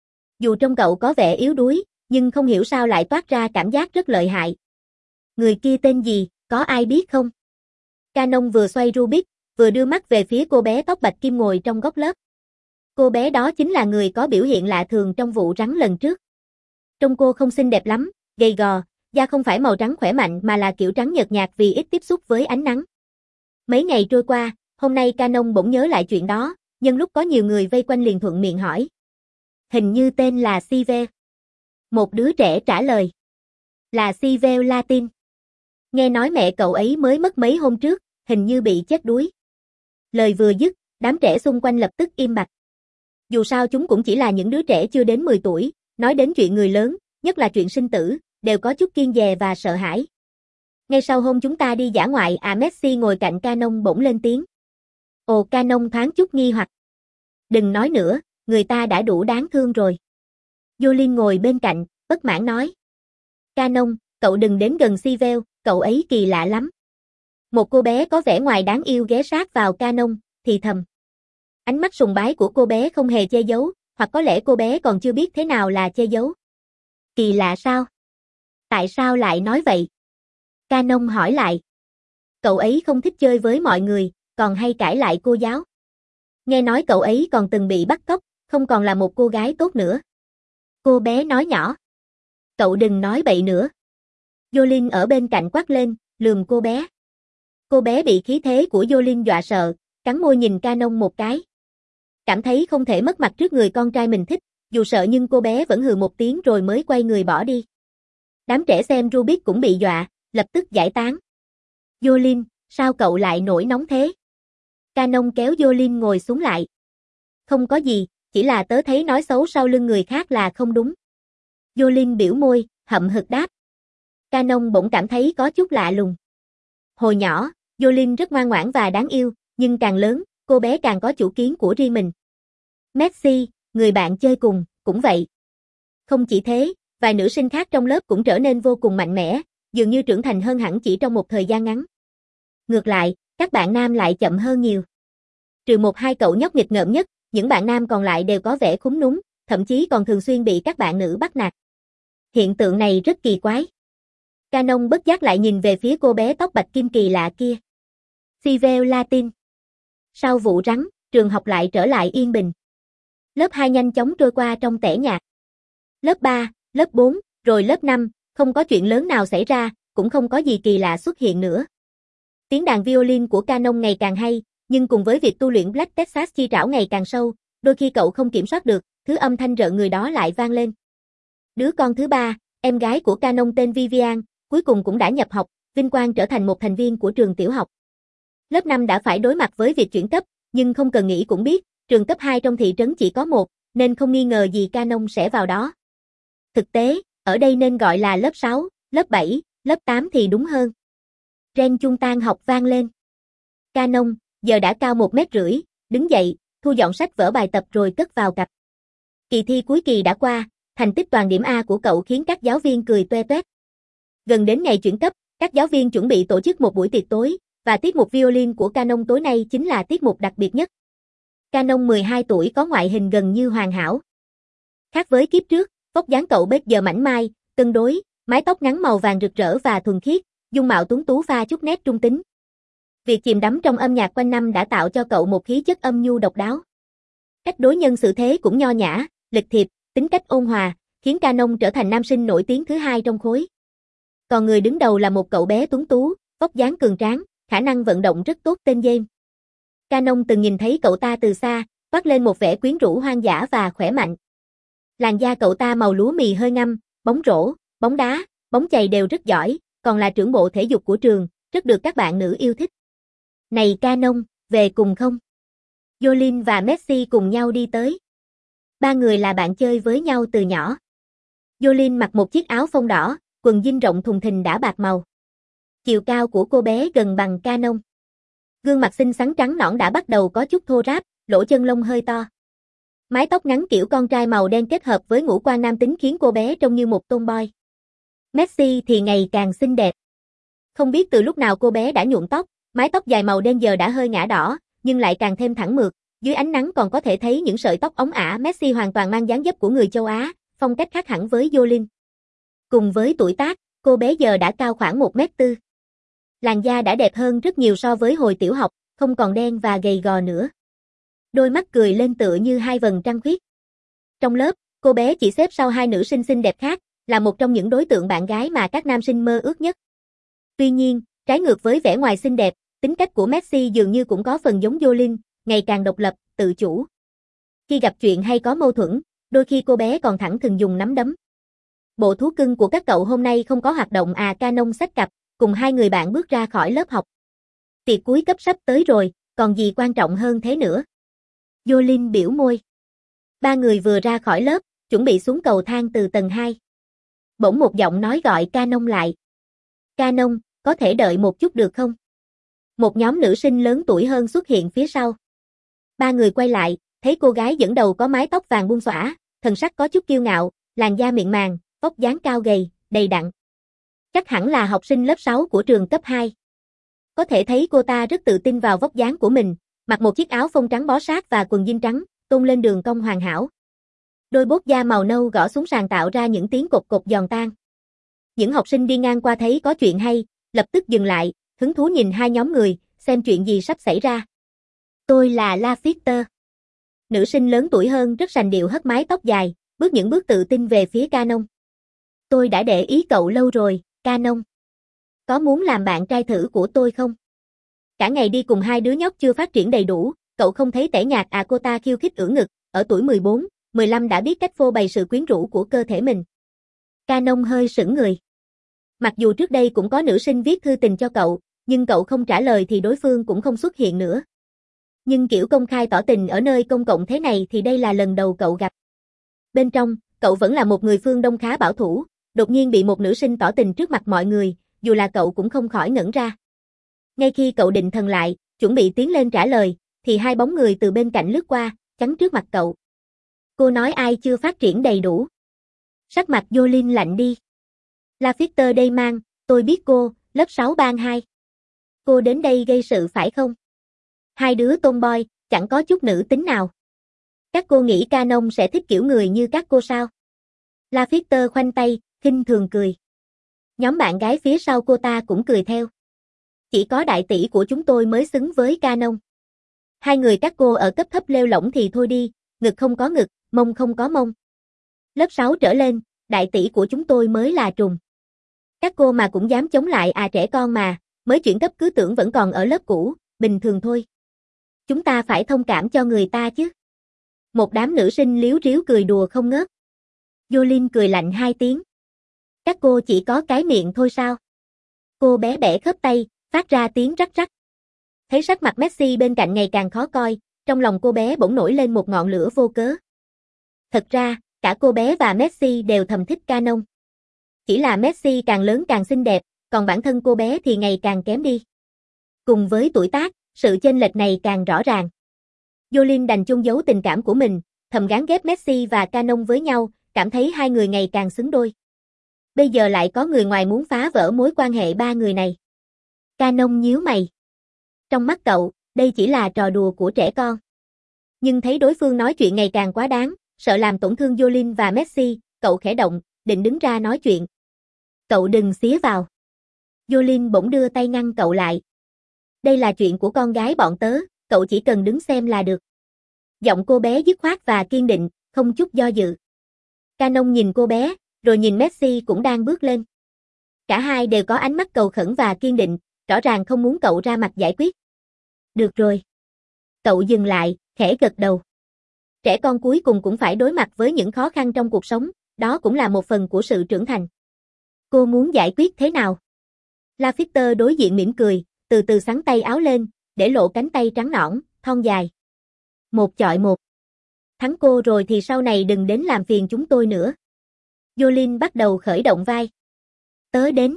Dù trông cậu có vẻ yếu đuối, nhưng không hiểu sao lại toát ra cảm giác rất lợi hại. Người kia tên gì, có ai biết không? Canon vừa xoay Rubik, vừa đưa mắt về phía cô bé tóc bạch kim ngồi trong góc lớp. Cô bé đó chính là người có biểu hiện lạ thường trong vụ rắn lần trước. Trông cô không xinh đẹp lắm, gầy gò, da không phải màu trắng khỏe mạnh mà là kiểu trắng nhợt nhạt vì ít tiếp xúc với ánh nắng. Mấy ngày trôi qua, hôm nay Canon bỗng nhớ lại chuyện đó, nhân lúc có nhiều người vây quanh liền thuận miệng hỏi. Hình như tên là Sive. Một đứa trẻ trả lời. Là Sive Latin. Nghe nói mẹ cậu ấy mới mất mấy hôm trước, hình như bị chết đuối. Lời vừa dứt, đám trẻ xung quanh lập tức im bặt. Dù sao chúng cũng chỉ là những đứa trẻ chưa đến mười tuổi, nói đến chuyện người lớn, nhất là chuyện sinh tử, đều có chút kiêng dè và sợ hãi. Ngay sau hôm chúng ta đi dã ngoại, à Messi ngồi cạnh Canon bỗng lên tiếng. Ồ, Canon thoáng chút nghi hoặc. Đừng nói nữa, người ta đã đủ đáng thương rồi. Yolin ngồi bên cạnh, bất mãn nói. Canon, cậu đừng đến gần Sivel, cậu ấy kỳ lạ lắm. Một cô bé có vẻ ngoài đáng yêu ghé sát vào Canon, thì thầm. Ánh mắt sùng bái của cô bé không hề che giấu, hoặc có lẽ cô bé còn chưa biết thế nào là che giấu. Kỳ lạ sao? Tại sao lại nói vậy? Canon hỏi lại. Cậu ấy không thích chơi với mọi người, còn hay cãi lại cô giáo. Nghe nói cậu ấy còn từng bị bắt cóc, không còn là một cô gái tốt nữa. Cô bé nói nhỏ. Cậu đừng nói bậy nữa. Yolin ở bên cạnh quát lên, lườm cô bé. Cô bé bị khí thế của Yolin dọa sợ, cắn môi nhìn Canon một cái. Cảm thấy không thể mất mặt trước người con trai mình thích, dù sợ nhưng cô bé vẫn hừ một tiếng rồi mới quay người bỏ đi. Đám trẻ xem Rubik cũng bị dọa, lập tức giải tán. Yolin, sao cậu lại nổi nóng thế? Canon kéo Yolin ngồi xuống lại. Không có gì, chỉ là tớ thấy nói xấu sau lưng người khác là không đúng. Yolin biểu môi, hậm hực đáp. Canon bỗng cảm thấy có chút lạ lùng. Hồi nhỏ, Yolin rất ngoan ngoãn và đáng yêu, nhưng càng lớn, cô bé càng có chủ kiến của riêng mình. Messi, người bạn chơi cùng, cũng vậy. Không chỉ thế, vài nữ sinh khác trong lớp cũng trở nên vô cùng mạnh mẽ, dường như trưởng thành hơn hẳn chỉ trong một thời gian ngắn. Ngược lại, các bạn nam lại chậm hơn nhiều. Trừ một hai cậu nhóc nghịch ngợm nhất, những bạn nam còn lại đều có vẻ khúm núm, thậm chí còn thường xuyên bị các bạn nữ bắt nạt. Hiện tượng này rất kỳ quái. Canon bất giác lại nhìn về phía cô bé tóc bạch kim kỳ lạ kia. Sivel Latin. Sau vụ rắn, trường học lại trở lại yên bình. Lớp hai nhanh chóng trôi qua trong tẻ nhạt. Lớp ba, lớp bốn, rồi lớp năm, không có chuyện lớn nào xảy ra, cũng không có gì kỳ lạ xuất hiện nữa. Tiếng đàn violin của Canon ngày càng hay, nhưng cùng với việc tu luyện Black Texas chi trảo ngày càng sâu, đôi khi cậu không kiểm soát được, thứ âm thanh rợn người đó lại vang lên. Đứa con thứ ba, em gái của Canon tên Vivian, cuối cùng cũng đã nhập học, vinh quang trở thành một thành viên của trường tiểu học. Lớp năm đã phải đối mặt với việc chuyển cấp, nhưng không cần nghĩ cũng biết, trường cấp hai trong thị trấn chỉ có một, nên không nghi ngờ gì Canon sẽ vào đó. Thực tế, ở đây nên gọi là lớp sáu, lớp bảy, lớp tám thì đúng hơn. Reng chuông tan học vang lên. Canon, giờ đã cao một mét rưỡi, đứng dậy, thu dọn sách vở bài tập rồi cất vào cặp. Kỳ thi cuối kỳ đã qua, thành tích toàn điểm A của cậu khiến các giáo viên cười toe toét. Gần đến ngày chuyển cấp, các giáo viên chuẩn bị tổ chức một buổi tiệc tối, và tiết mục violin của Canon tối nay chính là tiết mục đặc biệt nhất. Canon mười hai tuổi có ngoại hình gần như hoàn hảo. Khác với kiếp trước, vóc dáng cậu bây giờ mảnh mai, cân đối, mái tóc ngắn màu vàng rực rỡ và thuần khiết, dung mạo tuấn tú pha chút nét trung tính. Việc chìm đắm trong âm nhạc quanh năm đã tạo cho cậu một khí chất âm nhu độc đáo. Cách đối nhân xử thế cũng nho nhã, lịch thiệp, tính cách ôn hòa, khiến Canon trở thành nam sinh nổi tiếng thứ hai trong khối. Còn người đứng đầu là một cậu bé tuấn tú, vóc dáng cường tráng, khả năng vận động rất tốt tên James. Canon từng nhìn thấy cậu ta từ xa, toát lên một vẻ quyến rũ hoang dã và khỏe mạnh. Làn da cậu ta màu lúa mì hơi ngăm, bóng rổ, bóng đá, bóng chày đều rất giỏi, còn là trưởng bộ thể dục của trường, rất được các bạn nữ yêu thích. Này Canon, về cùng không? Jolin và Messi cùng nhau đi tới. Ba người là bạn chơi với nhau từ nhỏ. Jolin mặc một chiếc áo phông đỏ, quần jean rộng thùng thình đã bạc màu. Chiều cao của cô bé gần bằng Canon. Gương mặt xinh xắn trắng nõn đã bắt đầu có chút thô ráp, lỗ chân lông hơi to. Mái tóc ngắn kiểu con trai màu đen kết hợp với ngũ quan nam tính khiến cô bé trông như một tomboy. Messi thì ngày càng xinh đẹp. Không biết từ lúc nào cô bé đã nhuộm tóc, mái tóc dài màu đen giờ đã hơi ngả đỏ, nhưng lại càng thêm thẳng mượt, dưới ánh nắng còn có thể thấy những sợi tóc óng ả. Messi hoàn toàn mang dáng dấp của người châu Á, phong cách khác hẳn với Jolin. Cùng với tuổi tác, cô bé giờ đã cao khoảng một mét tư. Làn da đã đẹp hơn rất nhiều so với hồi tiểu học, không còn đen và gầy gò nữa. Đôi mắt cười lên tựa như hai vầng trăng khuyết. Trong lớp, cô bé chỉ xếp sau hai nữ sinh xinh đẹp khác, là một trong những đối tượng bạn gái mà các nam sinh mơ ước nhất. Tuy nhiên, trái ngược với vẻ ngoài xinh đẹp, tính cách của Messi dường như cũng có phần giống Jolin, ngày càng độc lập, tự chủ. Khi gặp chuyện hay có mâu thuẫn, đôi khi cô bé còn thẳng thừng dùng nắm đấm. Bộ thú cưng của các cậu hôm nay không có hoạt động à? Canon xách cặp, cùng hai người bạn bước ra khỏi lớp học. Tiệc cuối cấp sắp tới rồi, còn gì quan trọng hơn thế nữa? Jolin biểu môi. Ba người vừa ra khỏi lớp, chuẩn bị xuống cầu thang từ tầng hai. Bỗng một giọng nói gọi Canon lại. Canon, có thể đợi một chút được không? Một nhóm nữ sinh lớn tuổi hơn xuất hiện phía sau. Ba người quay lại, thấy cô gái dẫn đầu có mái tóc vàng buông xõa, thần sắc có chút kiêu ngạo, làn da mịn màng, vóc dáng cao gầy, đầy đặn. Chắc hẳn là học sinh lớp sáu của trường cấp hai. Có thể thấy cô ta rất tự tin vào vóc dáng của mình, mặc một chiếc áo phông trắng bó sát và quần jean trắng, tôn lên đường cong hoàn hảo. Đôi bốt da màu nâu gõ xuống sàn tạo ra những tiếng cột cột giòn tan. Những học sinh đi ngang qua thấy có chuyện hay, lập tức dừng lại, hứng thú nhìn hai nhóm người, xem chuyện gì sắp xảy ra. Tôi là Lafitte. Nữ sinh lớn tuổi hơn rất sành điệu hất mái tóc dài, bước những bước tự tin về phía Canon. Tôi đã để ý cậu lâu rồi, Canon. Có muốn làm bạn trai thử của tôi không? Cả ngày đi cùng hai đứa nhóc chưa phát triển đầy đủ, cậu không thấy tẻ nhạt à? Cô ta khiêu khích ưỡn ngực, ở tuổi mười bốn, mười lăm đã biết cách phô bày sự quyến rũ của cơ thể mình. Canon hơi sững người. Mặc dù trước đây cũng có nữ sinh viết thư tình cho cậu, nhưng cậu không trả lời thì đối phương cũng không xuất hiện nữa. Nhưng kiểu công khai tỏ tình ở nơi công cộng thế này thì đây là lần đầu cậu gặp. Bên trong, cậu vẫn là một người phương Đông khá bảo thủ, đột nhiên bị một nữ sinh tỏ tình trước mặt mọi người, dù là cậu cũng không khỏi ngẩn ra. Ngay khi cậu định thần lại, chuẩn bị tiến lên trả lời, thì hai bóng người từ bên cạnh lướt qua, chắn trước mặt cậu. Cô nói ai chưa phát triển đầy đủ? Sắc mặt Jolin lạnh đi. Lafitte đây mang, tôi biết cô, lớp sáu ban hai. Cô đến đây gây sự phải không? Hai đứa tomboy, chẳng có chút nữ tính nào. Các cô nghĩ Canon sẽ thích kiểu người như các cô sao? Lafitte khoanh tay, khinh thường cười. Nhóm bạn gái phía sau cô ta cũng cười theo. Chỉ có đại tỷ của chúng tôi mới xứng với Canon. Hai người các cô ở cấp thấp lêu lổng thì thôi đi, ngực không có ngực, mông không có mông. Lớp sáu trở lên, đại tỷ của chúng tôi mới là trùng. Các cô mà cũng dám chống lại à, trẻ con mà, mới chuyển cấp cứ tưởng vẫn còn ở lớp cũ, bình thường thôi. Chúng ta phải thông cảm cho người ta chứ. Một đám nữ sinh líu ríu cười đùa không ngớt. Yolin cười lạnh hai tiếng. Các cô chỉ có cái miệng thôi sao? Cô bé bẻ khớp tay, phát ra tiếng rắc rắc. Thấy sắc mặt Messi bên cạnh ngày càng khó coi, trong lòng cô bé bỗng nổi lên một ngọn lửa vô cớ. Thật ra, cả cô bé và Messi đều thầm thích Canon. Chỉ là Messi càng lớn càng xinh đẹp, còn bản thân cô bé thì ngày càng kém đi. Cùng với tuổi tác, sự chênh lệch này càng rõ ràng. Yolin đành chôn giấu tình cảm của mình, thầm gán ghép Messi và Canon với nhau, cảm thấy hai người ngày càng xứng đôi. Bây giờ lại có người ngoài muốn phá vỡ mối quan hệ ba người này. Canon nhíu mày. Trong mắt cậu, đây chỉ là trò đùa của trẻ con. Nhưng thấy đối phương nói chuyện ngày càng quá đáng, sợ làm tổn thương Yolin và Messi, cậu khẽ động, định đứng ra nói chuyện. Cậu đừng xía vào. Yolin bỗng đưa tay ngăn cậu lại. Đây là chuyện của con gái bọn tớ, cậu chỉ cần đứng xem là được. Giọng cô bé dứt khoát và kiên định, không chút do dự. Canon nhìn cô bé, rồi nhìn Messi cũng đang bước lên. Cả hai đều có ánh mắt cầu khẩn và kiên định, rõ ràng không muốn cậu ra mặt giải quyết. Được rồi. Cậu dừng lại, khẽ gật đầu. Trẻ con cuối cùng cũng phải đối mặt với những khó khăn trong cuộc sống, đó cũng là một phần của sự trưởng thành. Cô muốn giải quyết thế nào? Lafitte đối diện mỉm cười, từ từ xắn tay áo lên, để lộ cánh tay trắng nõn, thon dài. Một chọi một. Thắng cô rồi thì sau này đừng đến làm phiền chúng tôi nữa. Yolin bắt đầu khởi động vai. Tớ đến.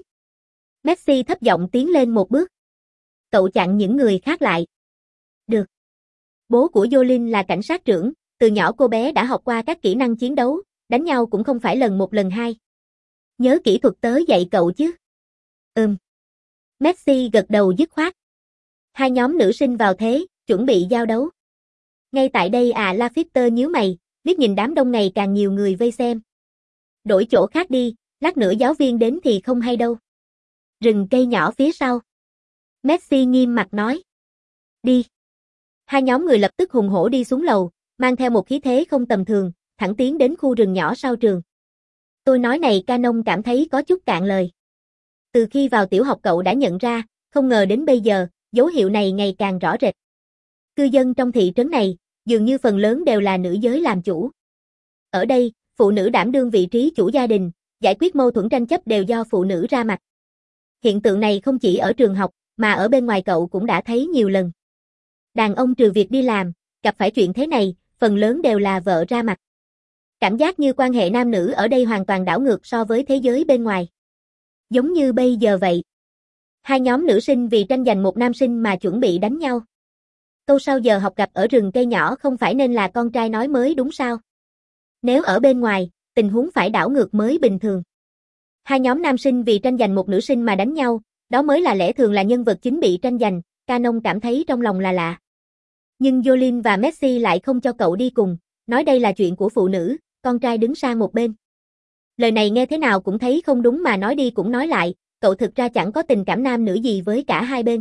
Messi thấp giọng tiến lên một bước. Cậu chặn những người khác lại. Được. Bố của Yolin là cảnh sát trưởng, từ nhỏ cô bé đã học qua các kỹ năng chiến đấu, đánh nhau cũng không phải lần một lần hai. Nhớ kỹ thuật tớ dạy cậu chứ? Ừm. Messi gật đầu dứt khoát. Hai nhóm nữ sinh vào thế, chuẩn bị giao đấu. Ngay tại đây à, Lafitte nhíu mày, liếc nhìn đám đông ngày càng nhiều người vây xem. Đổi chỗ khác đi, lát nữa giáo viên đến thì không hay đâu. Rừng cây nhỏ phía sau. Messi nghiêm mặt nói. Đi. Hai nhóm người lập tức hùng hổ đi xuống lầu, mang theo một khí thế không tầm thường, thẳng tiến đến khu rừng nhỏ sau trường. Tôi nói này, Canon cảm thấy có chút cạn lời. Từ khi vào tiểu học cậu đã nhận ra, không ngờ đến bây giờ, dấu hiệu này ngày càng rõ rệt. Cư dân trong thị trấn này, dường như phần lớn đều là nữ giới làm chủ. Ở đây, phụ nữ đảm đương vị trí chủ gia đình, giải quyết mâu thuẫn tranh chấp đều do phụ nữ ra mặt. Hiện tượng này không chỉ ở trường học, mà ở bên ngoài cậu cũng đã thấy nhiều lần. Đàn ông trừ việc đi làm, gặp phải chuyện thế này, phần lớn đều là vợ ra mặt. Cảm giác như quan hệ nam nữ ở đây hoàn toàn đảo ngược so với thế giới bên ngoài. Giống như bây giờ vậy. Hai nhóm nữ sinh vì tranh giành một nam sinh mà chuẩn bị đánh nhau. Câu sau giờ học gặp ở rừng cây nhỏ không phải nên là con trai nói mới đúng sao? Nếu ở bên ngoài, tình huống phải đảo ngược mới bình thường. Hai nhóm nam sinh vì tranh giành một nữ sinh mà đánh nhau, đó mới là lẽ thường là nhân vật chính bị tranh giành, Canon cảm thấy trong lòng là lạ. Nhưng Yolin và Messi lại không cho cậu đi cùng, nói đây là chuyện của phụ nữ, con trai đứng sang một bên. Lời này nghe thế nào cũng thấy không đúng mà nói đi cũng nói lại, cậu thực ra chẳng có tình cảm nam nữ gì với cả hai bên.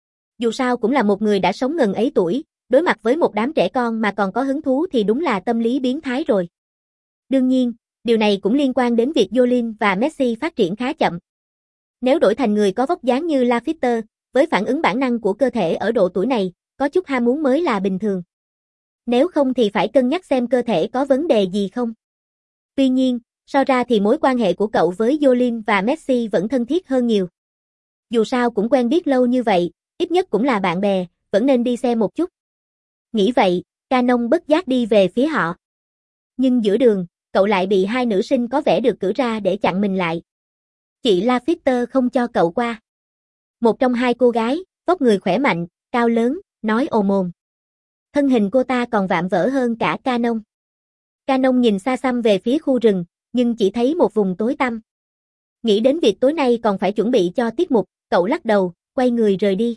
Dù sao cũng là một người đã sống ngần ấy tuổi, đối mặt với một đám trẻ con mà còn có hứng thú thì đúng là tâm lý biến thái rồi. Đương nhiên, điều này cũng liên quan đến việc Yolin và Messi phát triển khá chậm. Nếu đổi thành người có vóc dáng như Lafitte, với phản ứng bản năng của cơ thể ở độ tuổi này, có chút ham muốn mới là bình thường. Nếu không thì phải cân nhắc xem cơ thể có vấn đề gì không. Tuy nhiên, so ra thì mối quan hệ của cậu với Yolin và Messi vẫn thân thiết hơn nhiều. Dù sao cũng quen biết lâu như vậy, ít nhất cũng là bạn bè, vẫn nên đi xem một chút. Nghĩ vậy, Canon bất giác đi về phía họ. Nhưng giữa đường, cậu lại bị hai nữ sinh có vẻ được cử ra để chặn mình lại. Chị Lafitte không cho cậu qua. Một trong hai cô gái, vóc người khỏe mạnh, cao lớn, nói ồm ồm. Thân hình cô ta còn vạm vỡ hơn cả Canon. Canon nhìn xa xăm về phía khu rừng, nhưng chỉ thấy một vùng tối tăm. Nghĩ đến việc tối nay còn phải chuẩn bị cho tiết mục, cậu lắc đầu, quay người rời đi.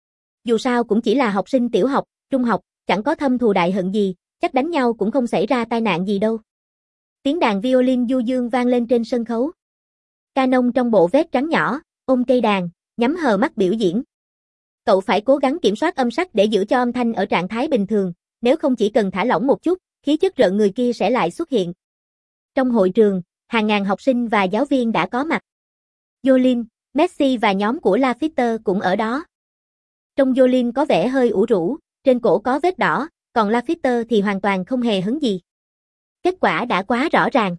Dù sao cũng chỉ là học sinh tiểu học, trung học, chẳng có thâm thù đại hận gì, chắc đánh nhau cũng không xảy ra tai nạn gì đâu. Tiếng đàn violin du dương vang lên trên sân khấu. Canon trong bộ vest trắng nhỏ, ôm cây đàn, nhắm hờ mắt biểu diễn. Cậu phải cố gắng kiểm soát âm sắc để giữ cho âm thanh ở trạng thái bình thường, nếu không chỉ cần thả lỏng một chút, khí chất rợn người kia sẽ lại xuất hiện. Trong hội trường, hàng ngàn học sinh và giáo viên đã có mặt. Jolin, Messi và nhóm của Lafitte cũng ở đó. Trông Jolin có vẻ hơi ủ rũ, trên cổ có vết đỏ, còn Lafitte thì hoàn toàn không hề hứng gì. Kết quả đã quá rõ ràng.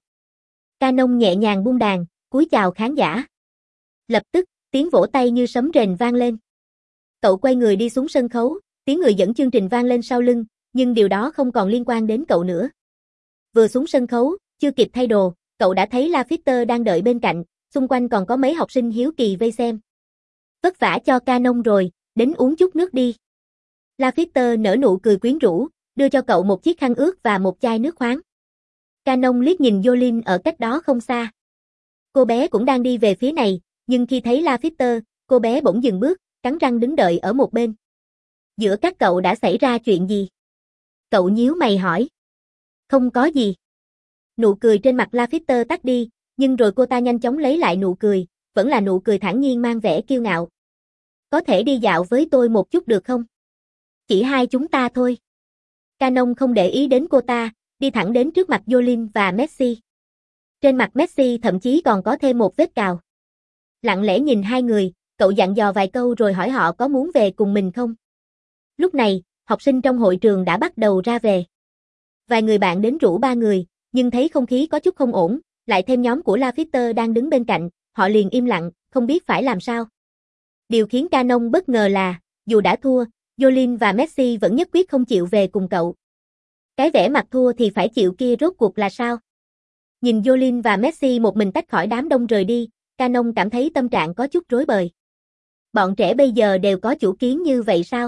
Canon nhẹ nhàng buông đàn, cúi chào khán giả. Lập tức, tiếng vỗ tay như sấm rền vang lên. Cậu quay người đi xuống sân khấu, tiếng người dẫn chương trình vang lên sau lưng, nhưng điều đó không còn liên quan đến cậu nữa. Vừa xuống sân khấu, chưa kịp thay đồ, cậu đã thấy Lafitte đang đợi bên cạnh, xung quanh còn có mấy học sinh hiếu kỳ vây xem. Vất vả cho Canon rồi, đến uống chút nước đi. Lafitte nở nụ cười quyến rũ, đưa cho cậu một chiếc khăn ướt và một chai nước khoáng. Canon liếc nhìn Jolin ở cách đó không xa. Cô bé cũng đang đi về phía này, nhưng khi thấy Lafitte, cô bé bỗng dừng bước, cắn răng đứng đợi ở một bên. Giữa các cậu đã xảy ra chuyện gì? Cậu nhíu mày hỏi. Không có gì. Nụ cười trên mặt Lafitte tắt đi, nhưng rồi cô ta nhanh chóng lấy lại nụ cười, vẫn là nụ cười thản nhiên mang vẻ kiêu ngạo. Có thể đi dạo với tôi một chút được không? Chỉ hai chúng ta thôi. Canon không để ý đến cô ta, đi thẳng đến trước mặt Jolin và Messi. Trên mặt Messi thậm chí còn có thêm một vết cào. Lặng lẽ nhìn hai người, cậu dặn dò vài câu rồi hỏi họ có muốn về cùng mình không. Lúc này, học sinh trong hội trường đã bắt đầu ra về. Vài người bạn đến rủ ba người, nhưng thấy không khí có chút không ổn, lại thêm nhóm của Lafitte đang đứng bên cạnh, họ liền im lặng, không biết phải làm sao. Điều khiến Canon bất ngờ là, dù đã thua, Jolin và Messi vẫn nhất quyết không chịu về cùng cậu. Cái vẻ mặt thua thì phải chịu kia rốt cuộc là sao? Nhìn Jolin và Messi một mình tách khỏi đám đông rời đi, Canon cảm thấy tâm trạng có chút rối bời. Bọn trẻ bây giờ đều có chủ kiến như vậy sao?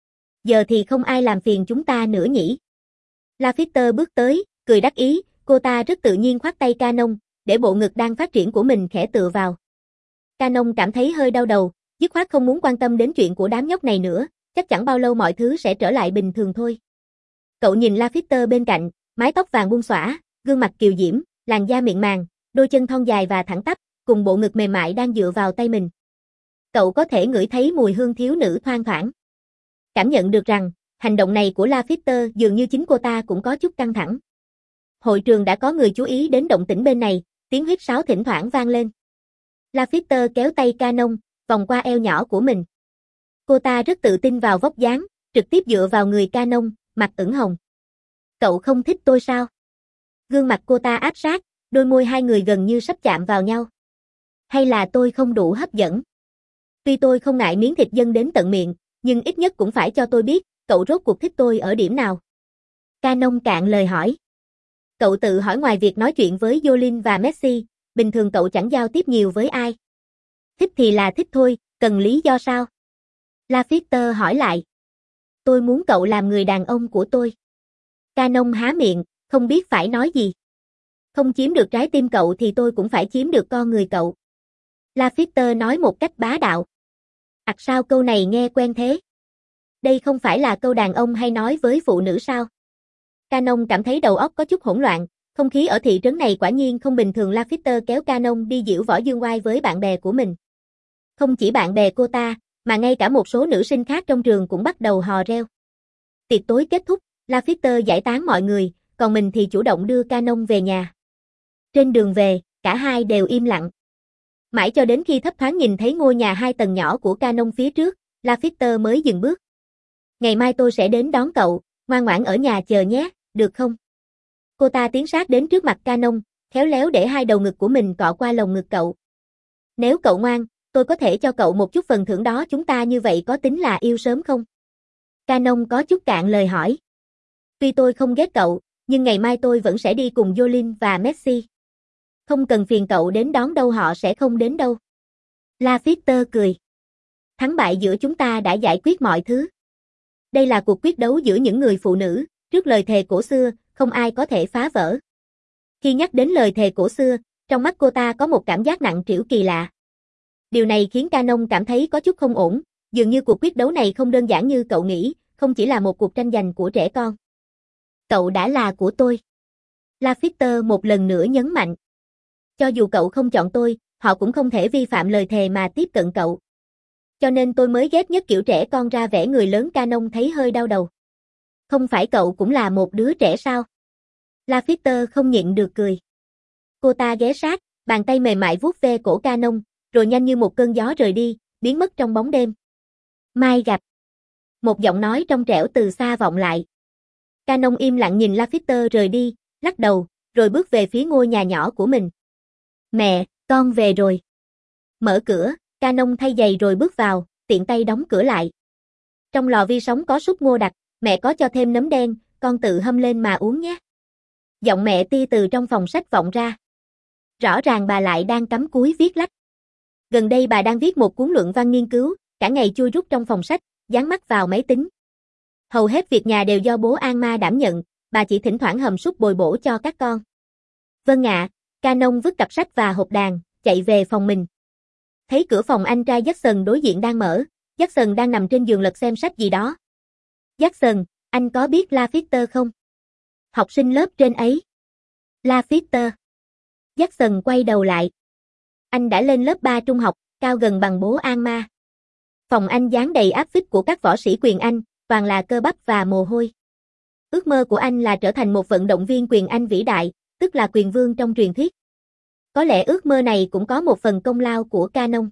Giờ thì không ai làm phiền chúng ta nữa nhỉ? Lafitte bước tới, cười đắc ý, cô ta rất tự nhiên khoác tay Canon, để bộ ngực đang phát triển của mình khẽ tựa vào. Canon cảm thấy hơi đau đầu, dứt khoát không muốn quan tâm đến chuyện của đám nhóc này nữa, chắc chẳng bao lâu mọi thứ sẽ trở lại bình thường thôi. Cậu nhìn Lafitte bên cạnh, mái tóc vàng buông xõa, gương mặt kiều diễm, làn da mịn màng, đôi chân thon dài và thẳng tắp, cùng bộ ngực mềm mại đang dựa vào tay mình. Cậu có thể ngửi thấy mùi hương thiếu nữ thoang thoảng. Cảm nhận được rằng, hành động này của Lafitte dường như chính cô ta cũng có chút căng thẳng. Hội trường đã có người chú ý đến động tĩnh bên này, tiếng huýt sáo thỉnh thoảng vang lên. Lafitte kéo tay Canon, vòng qua eo nhỏ của mình. Cô ta rất tự tin vào vóc dáng, trực tiếp dựa vào người Canon, mặt ửng hồng. Cậu không thích tôi sao? Gương mặt cô ta áp sát, đôi môi hai người gần như sắp chạm vào nhau. Hay là tôi không đủ hấp dẫn? Tuy tôi không ngại miếng thịt dâng đến tận miệng, nhưng ít nhất cũng phải cho tôi biết, cậu rốt cuộc thích tôi ở điểm nào. Canon cạn lời hỏi. Cậu tự hỏi ngoài việc nói chuyện với Jolin và Messi, bình thường cậu chẳng giao tiếp nhiều với ai. Thích thì là thích thôi, cần lý do sao? Lafitte hỏi lại. Tôi muốn cậu làm người đàn ông của tôi. Canon há miệng, không biết phải nói gì. Không chiếm được trái tim cậu thì tôi cũng phải chiếm được con người cậu. Lafitte nói một cách bá đạo. Ặc sao câu này nghe quen thế? Đây không phải là câu đàn ông hay nói với phụ nữ sao? Canon cảm thấy đầu óc có chút hỗn loạn, không khí ở thị trấn này quả nhiên không bình thường. Lafitte kéo Canon đi diễu võ dương oai với bạn bè của mình. Không chỉ bạn bè cô ta, mà ngay cả một số nữ sinh khác trong trường cũng bắt đầu hò reo. Tiệc tối kết thúc, Lafitte giải tán mọi người, còn mình thì chủ động đưa Canon về nhà. Trên đường về, cả hai đều im lặng. Mãi cho đến khi thấp thoáng nhìn thấy ngôi nhà hai tầng nhỏ của Canon phía trước, Lafitte mới dừng bước. Ngày mai tôi sẽ đến đón cậu, ngoan ngoãn ở nhà chờ nhé, được không? Cô ta tiến sát đến trước mặt Canon, khéo léo để hai đầu ngực của mình cọ qua lồng ngực cậu. Nếu cậu ngoan, tôi có thể cho cậu một chút phần thưởng đó, chúng ta như vậy có tính là yêu sớm không? Canon có chút cạn lời hỏi. Tuy tôi không ghét cậu, nhưng ngày mai tôi vẫn sẽ đi cùng Jolin và Messi. Không cần phiền cậu đến đón đâu, họ sẽ không đến đâu. Lafitte cười. Thắng bại giữa chúng ta đã giải quyết mọi thứ. Đây là cuộc quyết đấu giữa những người phụ nữ, trước lời thề cổ xưa, không ai có thể phá vỡ. Khi nhắc đến lời thề cổ xưa, trong mắt cô ta có một cảm giác nặng trĩu kỳ lạ. Điều này khiến Canon cảm thấy có chút không ổn, dường như cuộc quyết đấu này không đơn giản như cậu nghĩ, không chỉ là một cuộc tranh giành của trẻ con. Cậu đã là của tôi. Lafitte một lần nữa nhấn mạnh. Cho dù cậu không chọn tôi, họ cũng không thể vi phạm lời thề mà tiếp cận cậu. Cho nên tôi mới ghét nhất kiểu trẻ con ra vẻ người lớn. Canon thấy hơi đau đầu. Không phải cậu cũng là một đứa trẻ sao? Lafitter không nhịn được cười. Cô ta ghé sát, bàn tay mềm mại vuốt ve cổ Canon, rồi nhanh như một cơn gió rời đi, biến mất trong bóng đêm. Mai gặp. Một giọng nói trong trẻo từ xa vọng lại. Canon im lặng nhìn Lafitter rời đi, lắc đầu, rồi bước về phía ngôi nhà nhỏ của mình. Mẹ, con về rồi. Mở cửa, Canon thay giày rồi bước vào, tiện tay đóng cửa lại. Trong lò vi sóng có súp ngô đặc, mẹ có cho thêm nấm đen, con tự hâm lên mà uống nhé. Giọng mẹ Ti từ trong phòng sách vọng ra. Rõ ràng bà lại đang cắm cúi viết lách. Gần đây bà đang viết một cuốn luận văn nghiên cứu, cả ngày chui rút trong phòng sách, dán mắt vào máy tính. Hầu hết việc nhà đều do bố Alma đảm nhận, bà chỉ thỉnh thoảng hầm súp bồi bổ cho các con. Vâng ạ, Canon vứt cặp sách và hộp đàn, chạy về phòng mình. Thấy cửa phòng anh trai Jackson đối diện đang mở, Jackson đang nằm trên giường lật xem sách gì đó. Jackson, anh có biết Lafitter không? Học sinh lớp trên ấy. Lafitter. Jackson quay đầu lại. Anh đã lên lớp ba trung học, cao gần bằng bố Alma. Phòng anh dán đầy áp phích của các võ sĩ quyền Anh, toàn là cơ bắp và mồ hôi. Ước mơ của anh là trở thành một vận động viên quyền Anh vĩ đại, tức là quyền vương trong truyền thuyết. Có lẽ ước mơ này cũng có một phần công lao của Canon.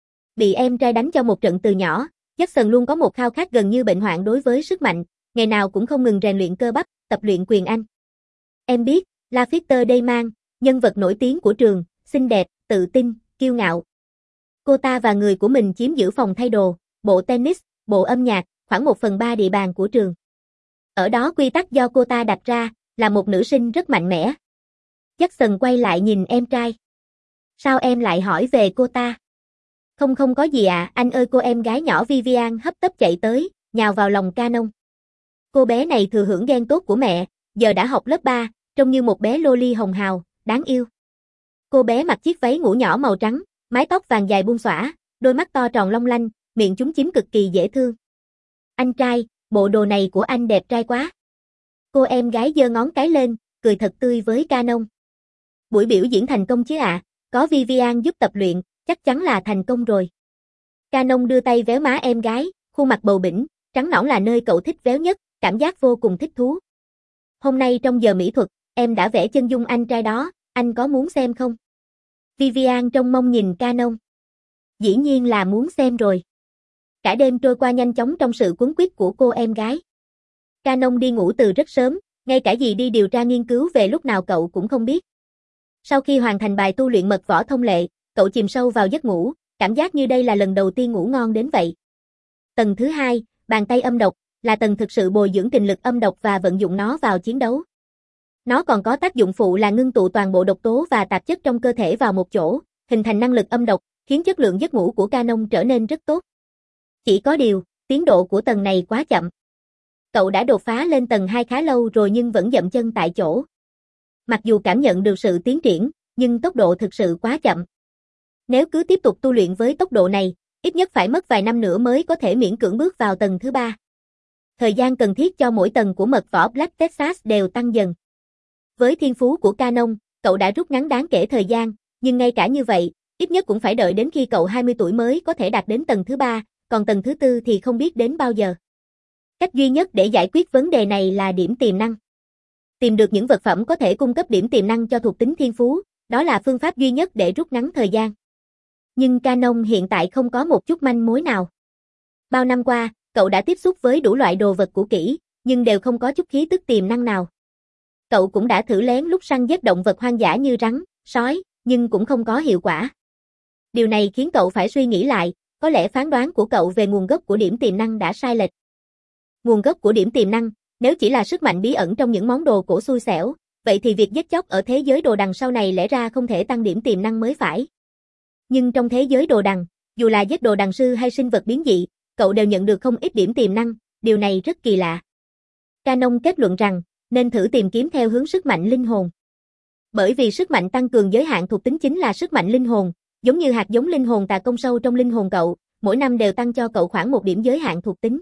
Bị em trai đánh cho một trận từ nhỏ, Jackson luôn có một khao khát gần như bệnh hoạn đối với sức mạnh, ngày nào cũng không ngừng rèn luyện cơ bắp, tập luyện quyền Anh. Em biết, Lafitter Deyman, nhân vật nổi tiếng của trường, xinh đẹp, tự tin, kiêu ngạo. Cô ta và người của mình chiếm giữ phòng thay đồ, bộ tennis, bộ âm nhạc, khoảng một phần ba địa bàn của trường. Ở đó quy tắc do cô ta đặt ra, là một nữ sinh rất mạnh mẽ. Jackson quay lại nhìn em trai. Sao em lại hỏi về cô ta? Không không có gì ạ, à, anh ơi. Cô em gái nhỏ Vivian hấp tấp chạy tới, nhào vào lòng Canon. Cô bé này thừa hưởng ghen tốt của mẹ, giờ đã học lớp ba, trông như một bé loli hồng hào, đáng yêu. Cô bé mặc chiếc váy ngủ nhỏ màu trắng, mái tóc vàng dài buông xõa, đôi mắt to tròn long lanh, miệng chúm chím cực kỳ dễ thương. Anh trai, bộ đồ này của anh đẹp trai quá. Cô em gái giơ ngón cái lên, cười thật tươi với Canon. Buổi biểu diễn thành công chứ ạ, à, có Vivian giúp tập luyện, chắc chắn là thành công rồi. Canon đưa tay véo má em gái, khuôn mặt bầu bĩnh, trắng nõn là nơi cậu thích véo nhất, cảm giác vô cùng thích thú. Hôm nay trong giờ mỹ thuật, em đã vẽ chân dung anh trai đó, anh có muốn xem không? Vivian trông mong nhìn Canon. Dĩ nhiên là muốn xem rồi. Cả đêm trôi qua nhanh chóng trong sự cuống quýt của cô em gái. Canon đi ngủ từ rất sớm, ngay cả gì đi điều tra nghiên cứu về lúc nào cậu cũng không biết. Sau khi hoàn thành bài tu luyện mật võ thông lệ, cậu chìm sâu vào giấc ngủ, cảm giác như đây là lần đầu tiên ngủ ngon đến vậy. Tầng thứ hai, bàn tay âm độc, là tầng thực sự bồi dưỡng kình lực âm độc và vận dụng nó vào chiến đấu. Nó còn có tác dụng phụ là ngưng tụ toàn bộ độc tố và tạp chất trong cơ thể vào một chỗ, hình thành năng lực âm độc, khiến chất lượng giấc ngủ của Canon trở nên rất tốt. Chỉ có điều, tiến độ của tầng này quá chậm. Cậu đã đột phá lên tầng hai khá lâu rồi nhưng vẫn dậm chân tại chỗ. Mặc dù cảm nhận được sự tiến triển, nhưng tốc độ thực sự quá chậm. Nếu cứ tiếp tục tu luyện với tốc độ này, ít nhất phải mất vài năm nữa mới có thể miễn cưỡng bước vào tầng thứ ba. Thời gian cần thiết cho mỗi tầng của mật võ Black Texas đều tăng dần. Với thiên phú của Canon, cậu đã rút ngắn đáng kể thời gian, nhưng ngay cả như vậy, ít nhất cũng phải đợi đến khi cậu hai mươi tuổi mới có thể đạt đến tầng thứ ba, còn tầng thứ tư thì không biết đến bao giờ. Cách duy nhất để giải quyết vấn đề này là điểm tiềm năng. Tìm được những vật phẩm có thể cung cấp điểm tiềm năng cho thuộc tính thiên phú, đó là phương pháp duy nhất để rút ngắn thời gian. Nhưng Canon hiện tại không có một chút manh mối nào. Bao năm qua, cậu đã tiếp xúc với đủ loại đồ vật cũ kỹ, nhưng đều không có chút khí tức tiềm năng nào. Cậu cũng đã thử lén lút săn giết động vật hoang dã như rắn, sói, nhưng cũng không có hiệu quả. Điều này khiến cậu phải suy nghĩ lại, có lẽ phán đoán của cậu về nguồn gốc của điểm tiềm năng đã sai lệch. Nguồn gốc của điểm tiềm năng, nếu chỉ là sức mạnh bí ẩn trong những món đồ cổ xui xẻo, vậy thì việc giết chóc ở thế giới đồ đằng sau này lẽ ra không thể tăng điểm tiềm năng mới phải. Nhưng trong thế giới đồ đằng, dù là giết đồ đằng sư hay sinh vật biến dị, cậu đều nhận được không ít điểm tiềm năng, điều này rất kỳ lạ. Canon kết luận rằng, nên thử tìm kiếm theo hướng sức mạnh linh hồn. Bởi vì sức mạnh tăng cường giới hạn thuộc tính chính là sức mạnh linh hồn, giống như hạt giống linh hồn tà công sâu trong linh hồn cậu, mỗi năm đều tăng cho cậu khoảng một điểm giới hạn thuộc tính.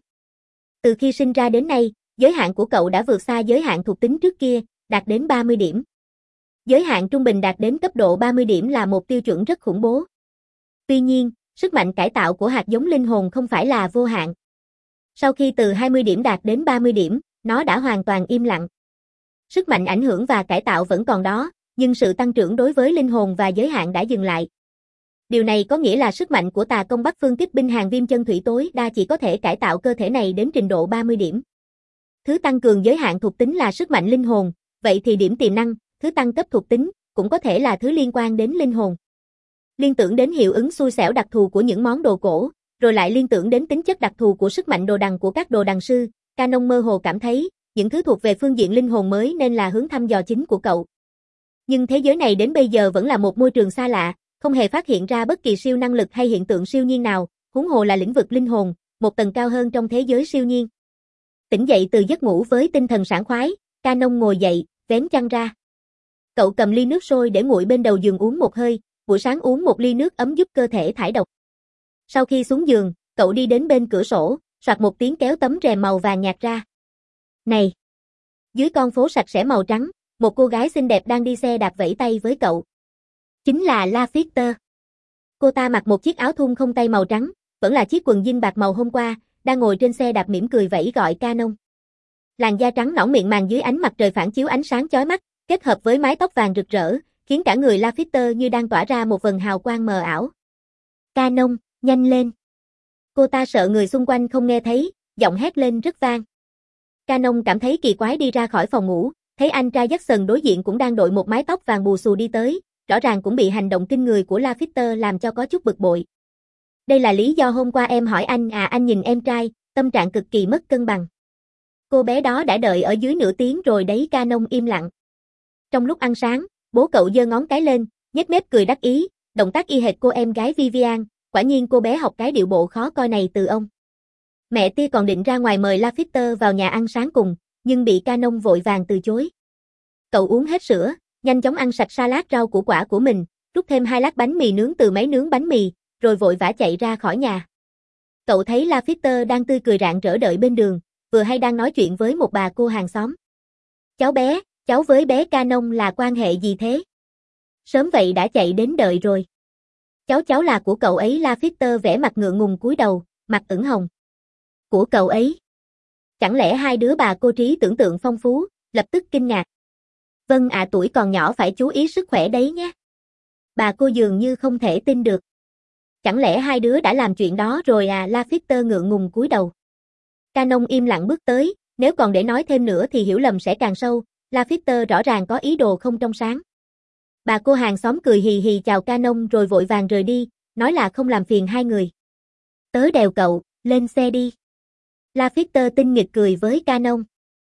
Từ khi sinh ra đến nay, giới hạn của cậu đã vượt xa giới hạn thuộc tính trước kia, đạt đến ba mươi điểm. Giới hạn trung bình đạt đến cấp độ ba mươi điểm là một tiêu chuẩn rất khủng bố. Tuy nhiên, Sức mạnh cải tạo của hạt giống linh hồn không phải là vô hạn. Sau khi từ hai mươi điểm đạt đến ba mươi điểm, nó đã hoàn toàn im lặng. Sức mạnh ảnh hưởng và cải tạo vẫn còn đó, nhưng sự tăng trưởng đối với linh hồn và giới hạn đã dừng lại. Điều này có nghĩa là sức mạnh của tà công Bắc Phương kích binh hàng viêm chân thủy tối đa chỉ có thể cải tạo cơ thể này đến trình độ ba mươi điểm. Thứ tăng cường giới hạn thuộc tính là sức mạnh linh hồn, vậy thì điểm tiềm năng, thứ tăng cấp thuộc tính, cũng có thể là thứ liên quan đến linh hồn. Liên tưởng đến hiệu ứng xui xẻo đặc thù của những món đồ cổ, rồi lại liên tưởng đến tính chất đặc thù của sức mạnh đồ đằng của các đồ đằng sư, Canon mơ hồ cảm thấy, những thứ thuộc về phương diện linh hồn mới nên là hướng thăm dò chính của cậu. Nhưng thế giới này đến bây giờ vẫn là một môi trường xa lạ, không hề phát hiện ra bất kỳ siêu năng lực hay hiện tượng siêu nhiên nào, huống hồ là lĩnh vực linh hồn, một tầng cao hơn trong thế giới siêu nhiên. Tỉnh dậy từ giấc ngủ với tinh thần sảng khoái, Canon ngồi dậy, vén chăn ra. Cậu cầm ly nước sôi để nguội bên đầu giường uống một hơi, buổi sáng uống một ly nước ấm giúp cơ thể thải độc. Sau khi xuống giường, cậu đi đến bên cửa sổ, soạt một tiếng kéo tấm rèm màu vàng nhạt ra. Này! Dưới con phố sạch sẽ màu trắng, một cô gái xinh đẹp đang đi xe đạp vẫy tay với cậu. Chính là Lafitte. Cô ta mặc một chiếc áo thun không tay màu trắng, vẫn là chiếc quần jean bạc màu hôm qua, đang ngồi trên xe đạp mỉm cười vẫy gọi Canon. Làn da trắng nõn miệng màng dưới ánh mặt trời phản chiếu ánh sáng chói mắt, kết hợp với mái tóc vàng rực rỡ, khiến cả người Lafitte như đang tỏa ra một vầng hào quang mờ ảo. Canon, nhanh lên! Cô ta sợ người xung quanh không nghe thấy, giọng hét lên rất vang. Canon cảm thấy kỳ quái đi ra khỏi phòng ngủ, thấy anh trai Jackson đối diện cũng đang đội một mái tóc vàng bù xù đi tới, rõ ràng cũng bị hành động kinh người của Lafitte làm cho có chút bực bội. Đây là lý do hôm qua em hỏi anh à anh nhìn em trai, tâm trạng cực kỳ mất cân bằng. Cô bé đó đã đợi ở dưới nửa tiếng rồi đấy. Canon im lặng. Trong lúc ăn sáng, bố cậu giơ ngón cái lên, nhếch mép cười đắc ý, động tác y hệt cô em gái Vivian, quả nhiên cô bé học cái điệu bộ khó coi này từ ông. Mẹ Tia còn định ra ngoài mời Lafitte vào nhà ăn sáng cùng, nhưng bị Canon vội vàng từ chối. Cậu uống hết sữa, nhanh chóng ăn sạch salad rau củ quả của mình, rút thêm hai lát bánh mì nướng từ máy nướng bánh mì, rồi vội vã chạy ra khỏi nhà. Cậu thấy Lafitte đang tươi cười rạng rỡ đợi bên đường, vừa hay đang nói chuyện với một bà cô hàng xóm. Cháu bé, cháu với bé Canon là quan hệ gì thế? Sớm vậy đã chạy đến đợi rồi. Cháu cháu là của cậu ấy. Lafitte vẻ mặt ngượng ngùng cúi đầu, mặt ửng hồng. Của cậu ấy? Chẳng lẽ hai đứa bà cô trí tưởng tượng phong phú, lập tức kinh ngạc. Vâng ạ, tuổi còn nhỏ phải chú ý sức khỏe đấy nhé. Bà cô dường như không thể tin được. Chẳng lẽ hai đứa đã làm chuyện đó rồi à? Lafitte ngượng ngùng cúi đầu. Canon im lặng bước tới, nếu còn để nói thêm nữa thì hiểu lầm sẽ càng sâu, Lafitte rõ ràng có ý đồ không trong sáng. Bà cô hàng xóm cười hì hì chào Canon rồi vội vàng rời đi, nói là không làm phiền hai người. Tớ đèo cậu, lên xe đi. Lafitte tinh nghịch cười với Canon.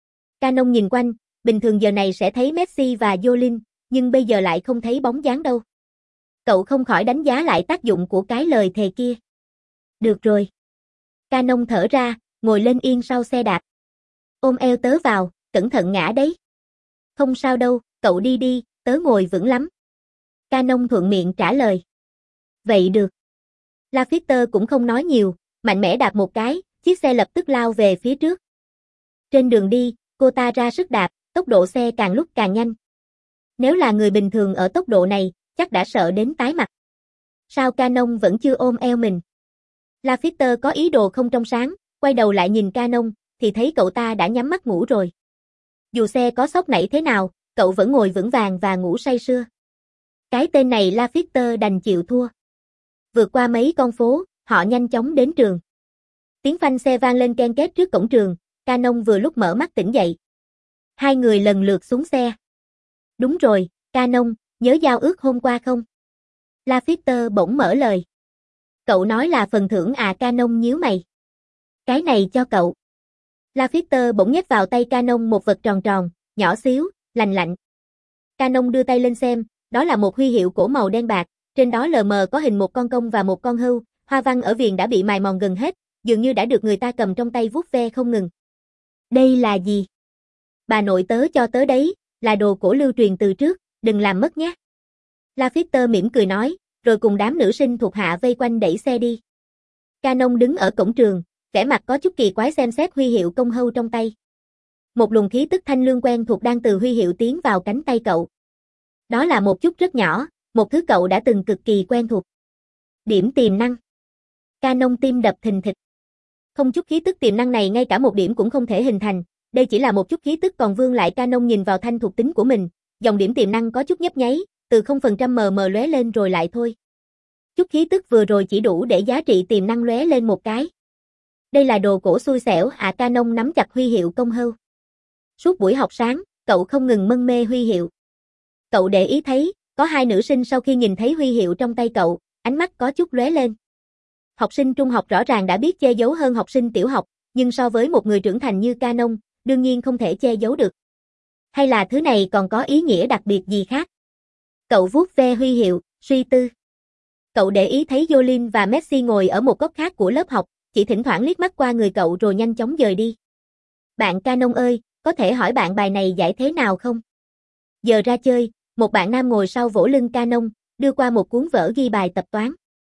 Canon nhìn quanh, bình thường giờ này sẽ thấy Messi và Jolin, nhưng bây giờ lại không thấy bóng dáng đâu. Cậu không khỏi đánh giá lại tác dụng của cái lời thề kia. Được rồi. Canon thở ra, ngồi lên yên sau xe đạp. Ôm eo tớ vào, cẩn thận ngã đấy. Không sao đâu, cậu đi đi, tớ ngồi vững lắm. Canon thuận miệng trả lời. Vậy được. Lafitte cũng không nói nhiều, mạnh mẽ đạp một cái, chiếc xe lập tức lao về phía trước. Trên đường đi, cô ta ra sức đạp, tốc độ xe càng lúc càng nhanh. Nếu là người bình thường ở tốc độ này, chắc đã sợ đến tái mặt. Sao Canon vẫn chưa ôm eo mình? Lafitte có ý đồ không trong sáng, quay đầu lại nhìn Canon, thì thấy cậu ta đã nhắm mắt ngủ rồi. Dù xe có sóc nảy thế nào, cậu vẫn ngồi vững vàng và ngủ say sưa. Cái tên này Lafitte đành chịu thua. Vượt qua mấy con phố, họ nhanh chóng đến trường. Tiếng phanh xe vang lên ken két trước cổng trường, Canon vừa lúc mở mắt tỉnh dậy. Hai người lần lượt xuống xe. Đúng rồi, Canon, nhớ giao ước hôm qua không? Lafitte bỗng mở lời. Cậu nói là phần thưởng à? Canon nhíu mày. Cái này cho cậu. Lafitte bỗng nhét vào tay Canon một vật tròn tròn, nhỏ xíu, lành lạnh. Canon đưa tay lên xem, đó là một huy hiệu cổ màu đen bạc, trên đó lờ mờ có hình một con công và một con hươu, hoa văn ở viền đã bị mài mòn gần hết, dường như đã được người ta cầm trong tay vuốt ve không ngừng. Đây là gì? Bà nội tớ cho tớ đấy, là đồ cổ lưu truyền từ trước, đừng làm mất nhé. Lafitte mỉm cười nói, rồi cùng đám nữ sinh thuộc hạ vây quanh đẩy xe đi. Canon đứng ở cổng trường, vẻ mặt có chút kỳ quái xem xét huy hiệu công hâu trong tay. Một luồng khí tức thanh lương quen thuộc đang từ huy hiệu tiến vào cánh tay cậu. Đó là một chút rất nhỏ, một thứ cậu đã từng cực kỳ quen thuộc. Điểm tiềm năng. Canon tim đập thình thịch. Không chút khí tức tiềm năng này ngay cả một điểm cũng không thể hình thành, đây chỉ là một chút khí tức còn vương lại. Canon nhìn vào thanh thuộc tính của mình, dòng điểm tiềm năng có chút nhấp nháy, từ không phần trăm mm lóe lên rồi lại thôi. Chút khí tức vừa rồi chỉ đủ để giá trị tiềm năng lóe lên một cái. Đây là đồ cổ xui xẻo à. Canon nắm chặt huy hiệu công hưu. Suốt buổi học sáng, cậu không ngừng mân mê huy hiệu. Cậu để ý thấy, có hai nữ sinh sau khi nhìn thấy huy hiệu trong tay cậu, ánh mắt có chút lóe lên. Học sinh trung học rõ ràng đã biết che giấu hơn học sinh tiểu học, nhưng so với một người trưởng thành như Canon, đương nhiên không thể che giấu được. Hay là thứ này còn có ý nghĩa đặc biệt gì khác? Cậu vuốt ve huy hiệu, suy tư. Cậu để ý thấy Jolin và Messi ngồi ở một góc khác của lớp học, chỉ thỉnh thoảng liếc mắt qua người cậu rồi nhanh chóng dời đi. Bạn Canon ơi, có thể hỏi bạn bài này giải thế nào không? Giờ ra chơi, một bạn nam ngồi sau vỗ lưng Canon, đưa qua một cuốn vở ghi bài tập toán.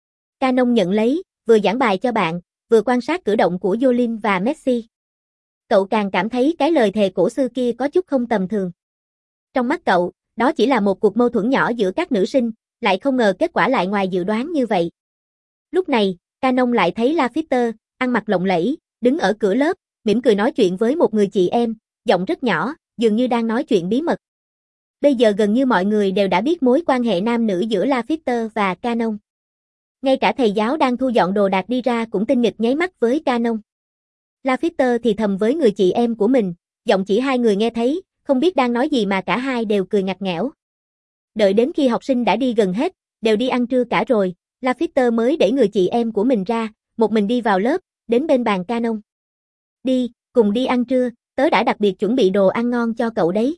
Canon nhận lấy, vừa giảng bài cho bạn, vừa quan sát cử động của Jolin và Messi. Cậu càng cảm thấy cái lời thề cổ xưa kia có chút không tầm thường. Trong mắt cậu, đó chỉ là một cuộc mâu thuẫn nhỏ giữa các nữ sinh, lại không ngờ kết quả lại ngoài dự đoán như vậy. Lúc này, Canon lại thấy Lafitte, ăn mặc lộng lẫy, đứng ở cửa lớp, mỉm cười nói chuyện với một người chị em, giọng rất nhỏ, dường như đang nói chuyện bí mật. Bây giờ gần như mọi người đều đã biết mối quan hệ nam nữ giữa Lafitte và Canon. Ngay cả thầy giáo đang thu dọn đồ đạc đi ra cũng tinh nghịch nháy mắt với Canon. Lafitte thì thầm với người chị em của mình, giọng chỉ hai người nghe thấy, không biết đang nói gì mà cả hai đều cười ngặt nghẽo. Đợi đến khi học sinh đã đi gần hết, đều đi ăn trưa cả rồi, Lafitte mới đẩy người chị em của mình ra, một mình đi vào lớp, đến bên bàn Canon. Đi, cùng đi ăn trưa, tớ đã đặc biệt chuẩn bị đồ ăn ngon cho cậu đấy.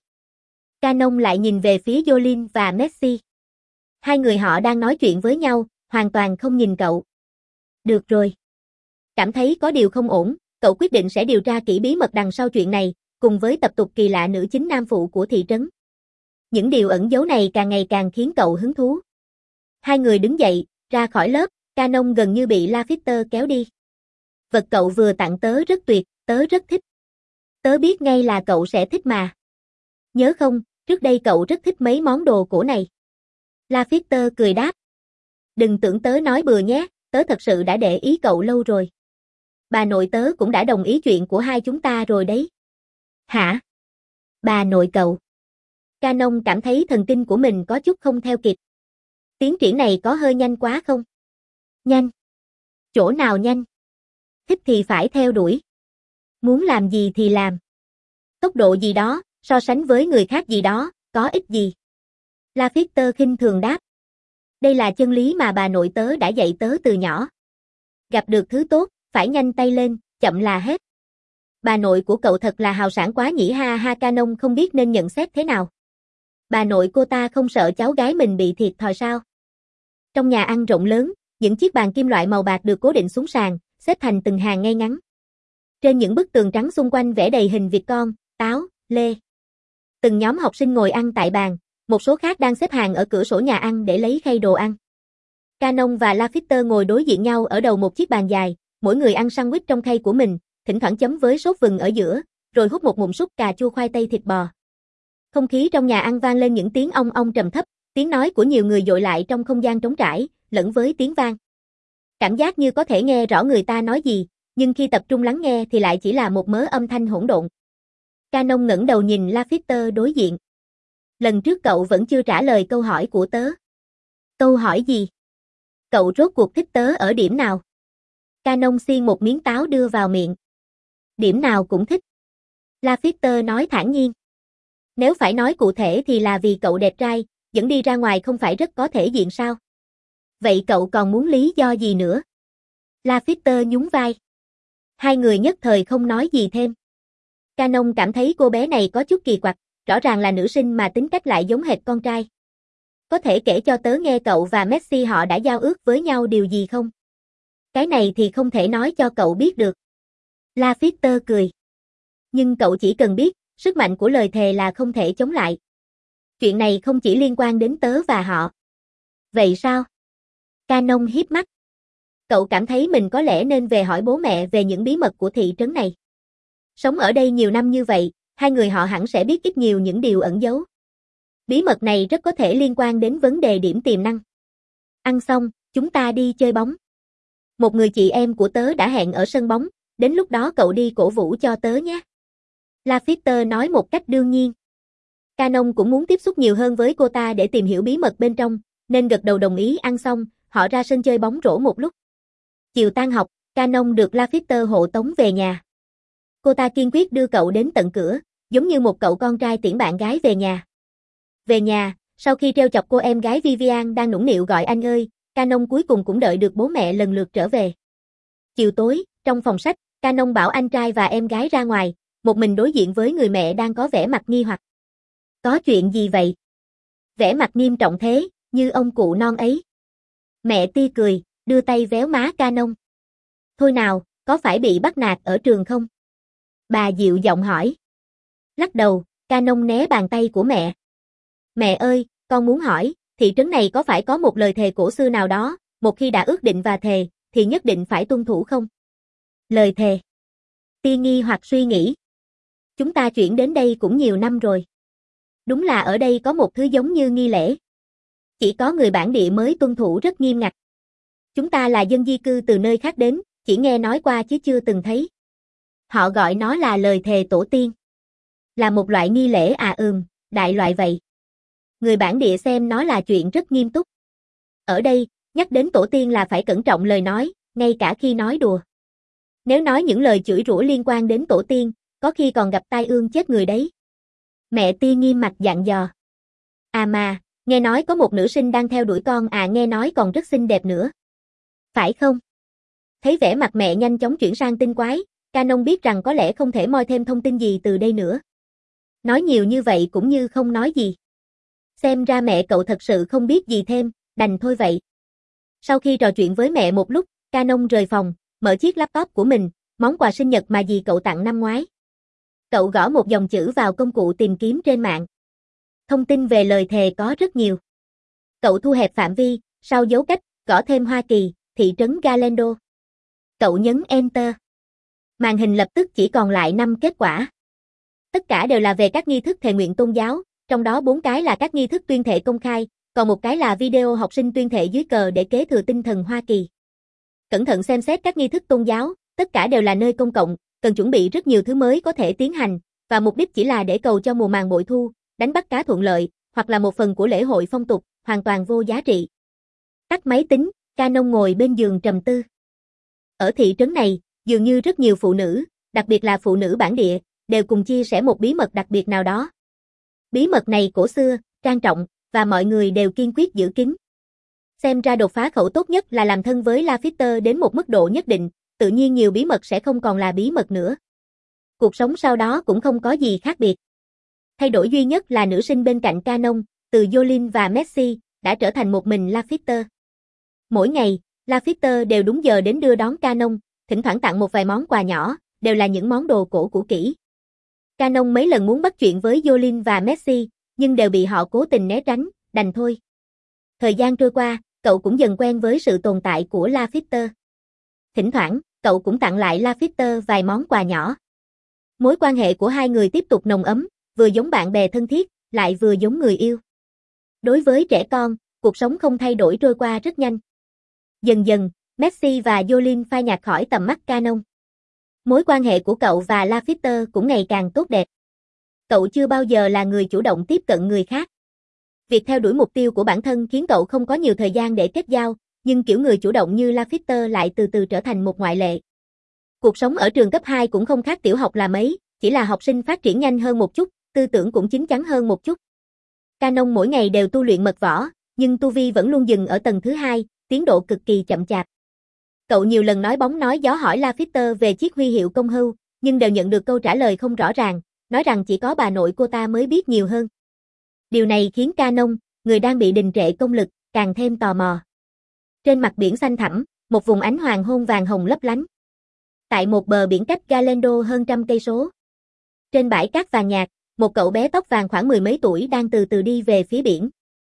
Canon lại nhìn về phía Jolin và Messi. Hai người họ đang nói chuyện với nhau, hoàn toàn không nhìn cậu. Được rồi. Cảm thấy có điều không ổn, cậu quyết định sẽ điều tra kỹ bí mật đằng sau chuyện này, cùng với tập tục kỳ lạ nữ chính nam phụ của thị trấn. Những điều ẩn giấu này càng ngày càng khiến cậu hứng thú. Hai người đứng dậy, ra khỏi lớp, Canon gần như bị Lafitte kéo đi. Vật cậu vừa tặng tớ rất tuyệt, tớ rất thích. Tớ biết ngay là cậu sẽ thích mà. Nhớ không, trước đây cậu rất thích mấy món đồ cổ này. Lafitte cười đáp. Đừng tưởng tớ nói bừa nhé, tớ thật sự đã để ý cậu lâu rồi. Bà nội tớ cũng đã đồng ý chuyện của hai chúng ta rồi đấy. Hả? Bà nội cậu. Canon cảm thấy thần kinh của mình có chút không theo kịp. Tiến triển này có hơi nhanh quá không? Nhanh. Chỗ nào nhanh? Thích thì phải theo đuổi. Muốn làm gì thì làm. Tốc độ gì đó, so sánh với người khác gì đó, có ích gì? Lafitte khinh thường đáp. Đây là chân lý mà bà nội tớ đã dạy tớ từ nhỏ. Gặp được thứ tốt, phải nhanh tay lên, chậm là hết. Bà nội của cậu thật là hào sảng quá nhỉ. Ha ha. Canon không biết nên nhận xét thế nào. Bà nội cô ta không sợ cháu gái mình bị thiệt thòi sao? Trong nhà ăn rộng lớn, những chiếc bàn kim loại màu bạc được cố định xuống sàn, xếp thành từng hàng ngay ngắn. Trên những bức tường trắng xung quanh vẽ đầy hình vịt con, táo, lê. Từng nhóm học sinh ngồi ăn tại bàn, một số khác đang xếp hàng ở cửa sổ nhà ăn để lấy khay đồ ăn. Canon và Lafitte ngồi đối diện nhau ở đầu một chiếc bàn dài, mỗi người ăn sandwich trong khay của mình, thỉnh thoảng chấm với sốt vừng ở giữa, rồi hút một ngụm súp cà chua khoai tây thịt bò. Không khí trong nhà ăn vang lên những tiếng ong ong trầm thấp, tiếng nói của nhiều người dội lại trong không gian trống trải, lẫn với tiếng vang. Cảm giác như có thể nghe rõ người ta nói gì, nhưng khi tập trung lắng nghe thì lại chỉ là một mớ âm thanh hỗn độn. Canon ngẩng đầu nhìn Lafitte đối diện. Lần trước cậu vẫn chưa trả lời câu hỏi của tớ. Câu hỏi gì? Cậu rốt cuộc thích tớ ở điểm nào? Canon xiên một miếng táo đưa vào miệng. Điểm nào cũng thích. Lafitte nói thản nhiên. Nếu phải nói cụ thể thì là vì cậu đẹp trai, dẫn đi ra ngoài không phải rất có thể diện sao? Vậy cậu còn muốn lý do gì nữa? Lafitte nhún vai. Hai người nhất thời không nói gì thêm. Canon cảm thấy cô bé này có chút kỳ quặc, rõ ràng là nữ sinh mà tính cách lại giống hệt con trai. Có thể kể cho tớ nghe cậu và Messi họ đã giao ước với nhau điều gì không? Cái này thì không thể nói cho cậu biết được. Lafitte cười. Nhưng cậu chỉ cần biết, sức mạnh của lời thề là không thể chống lại. Chuyện này không chỉ liên quan đến tớ và họ. Vậy sao? Canon híp mắt. Cậu cảm thấy mình có lẽ nên về hỏi bố mẹ về những bí mật của thị trấn này. Sống ở đây nhiều năm như vậy, hai người họ hẳn sẽ biết ít nhiều những điều ẩn giấu. Bí mật này rất có thể liên quan đến vấn đề điểm tiềm năng. Ăn xong, chúng ta đi chơi bóng. một người chị em của tớ đã hẹn ở sân bóng, đến lúc đó cậu đi cổ vũ cho tớ nhé. Lafitte nói một cách đương nhiên. Canon cũng muốn tiếp xúc nhiều hơn với cô ta để tìm hiểu bí mật bên trong, nên gật đầu đồng ý. Ăn xong, họ ra sân chơi bóng rổ một lúc. Chiều tan học, Canon được Lafitte hộ tống về nhà. Cô ta kiên quyết đưa cậu đến tận cửa, giống như một cậu con trai tiễn bạn gái về nhà. Về nhà, sau khi trêu chọc cô em gái Vivian đang nũng nịu gọi anh ơi, Canon cuối cùng cũng đợi được bố mẹ lần lượt trở về. Chiều tối, trong phòng sách, Canon bảo anh trai và em gái ra ngoài, một mình đối diện với người mẹ đang có vẻ mặt nghi hoặc. Có chuyện gì vậy? Vẻ mặt nghiêm trọng thế, như ông cụ non ấy. Mẹ Ti cười, đưa tay véo má Canon. Thôi nào, có phải bị bắt nạt ở trường không? Bà dịu giọng hỏi. Lắc đầu, Canon né bàn tay của mẹ. Mẹ ơi, con muốn hỏi, thị trấn này có phải có một lời thề cổ xưa nào đó, một khi đã ước định và thề, thì nhất định phải tuân thủ không? Lời thề. Ti nghi hoặc suy nghĩ. Chúng ta chuyển đến đây cũng nhiều năm rồi. Đúng là ở đây có một thứ giống như nghi lễ. Chỉ có người bản địa mới tuân thủ rất nghiêm ngặt. Chúng ta là dân di cư từ nơi khác đến, chỉ nghe nói qua chứ chưa từng thấy. Họ gọi nó là lời thề tổ tiên. Là một loại nghi lễ à ừm, đại loại vậy. Người bản địa xem nó là chuyện rất nghiêm túc. Ở đây, nhắc đến tổ tiên là phải cẩn trọng lời nói, ngay cả khi nói đùa. Nếu nói những lời chửi rủa liên quan đến tổ tiên, có khi còn gặp tai ương chết người đấy. Mẹ Ti nghiêm mặt dặn dò. À mà, nghe nói có một nữ sinh đang theo đuổi con à, nghe nói còn rất xinh đẹp nữa. Phải không? Thấy vẻ mặt mẹ nhanh chóng chuyển sang tinh quái, Canon biết rằng có lẽ không thể moi thêm thông tin gì từ đây nữa. Nói nhiều như vậy cũng như không nói gì. Xem ra mẹ cậu thật sự không biết gì thêm, đành thôi vậy. Sau khi trò chuyện với mẹ một lúc, Canon rời phòng, mở chiếc laptop của mình, món quà sinh nhật mà dì cậu tặng năm ngoái. Cậu gõ một dòng chữ vào công cụ tìm kiếm trên mạng. Thông tin về lời thề có rất nhiều. Cậu thu hẹp phạm vi, sau dấu cách, gõ thêm Hoa Kỳ, thị trấn Galendo. Cậu nhấn Enter. Màn hình lập tức chỉ còn lại năm kết quả. Tất cả đều là về các nghi thức thề nguyện tôn giáo, trong đó bốn cái là các nghi thức tuyên thệ công khai, còn một cái là video học sinh tuyên thệ dưới cờ để kế thừa tinh thần Hoa Kỳ. Cẩn thận xem xét các nghi thức tôn giáo, tất cả đều là nơi công cộng, cần chuẩn bị rất nhiều thứ mới có thể tiến hành, và mục đích chỉ là để cầu cho mùa màng bội thu, đánh bắt cá thuận lợi, hoặc là một phần của lễ hội phong tục, hoàn toàn vô giá trị. Tắt máy tính, Canon ngồi bên giường trầm tư. Ở thị trấn này, dường như rất nhiều phụ nữ, đặc biệt là phụ nữ bản địa, đều cùng chia sẻ một bí mật đặc biệt nào đó. Bí mật này cổ xưa, trang trọng, và mọi người đều kiên quyết giữ kín. Xem ra đột phá khẩu tốt nhất là làm thân với Lafitte đến một mức độ nhất định, tự nhiên nhiều bí mật sẽ không còn là bí mật nữa. Cuộc sống sau đó cũng không có gì khác biệt. Thay đổi duy nhất là nữ sinh bên cạnh Canon, từ Jolene và Messi, đã trở thành một mình Lafitte. Mỗi ngày, Lafitte đều đúng giờ đến đưa đón Canon, thỉnh thoảng tặng một vài món quà nhỏ, đều là những món đồ cổ cũ kỹ. Canon mấy lần muốn bắt chuyện với Jolene và Messi, nhưng đều bị họ cố tình né tránh, đành thôi. Thời gian trôi qua, cậu cũng dần quen với sự tồn tại của Lafitte. Thỉnh thoảng, cậu cũng tặng lại Lafitte vài món quà nhỏ. Mối quan hệ của hai người tiếp tục nồng ấm, vừa giống bạn bè thân thiết, lại vừa giống người yêu. Đối với trẻ con, cuộc sống không thay đổi trôi qua rất nhanh. Dần dần, Messi và Jolene phai nhạt khỏi tầm mắt Canon. Mối quan hệ của cậu và Lafitte cũng ngày càng tốt đẹp. Cậu chưa bao giờ là người chủ động tiếp cận người khác. Việc theo đuổi mục tiêu của bản thân khiến cậu không có nhiều thời gian để kết giao, nhưng kiểu người chủ động như Lafitte lại từ từ trở thành một ngoại lệ. Cuộc sống ở trường cấp hai cũng không khác tiểu học là mấy, chỉ là học sinh phát triển nhanh hơn một chút, tư tưởng cũng chín chắn hơn một chút. Canon mỗi ngày đều tu luyện mật võ, nhưng tu vi vẫn luôn dừng ở tầng thứ hai, tiến độ cực kỳ chậm chạp. Cậu nhiều lần nói bóng nói gió hỏi Lafitte về chiếc huy hiệu công hưu, nhưng đều nhận được câu trả lời không rõ ràng, nói rằng chỉ có bà nội cô ta mới biết nhiều hơn. Điều này khiến Canon, người đang bị đình trệ công lực, càng thêm tò mò. Trên mặt biển xanh thẳm, một vùng ánh hoàng hôn vàng hồng lấp lánh. Tại một bờ biển cách Galendo hơn trăm cây số. Trên bãi cát vàng nhạt, một cậu bé tóc vàng khoảng mười mấy tuổi đang từ từ đi về phía biển.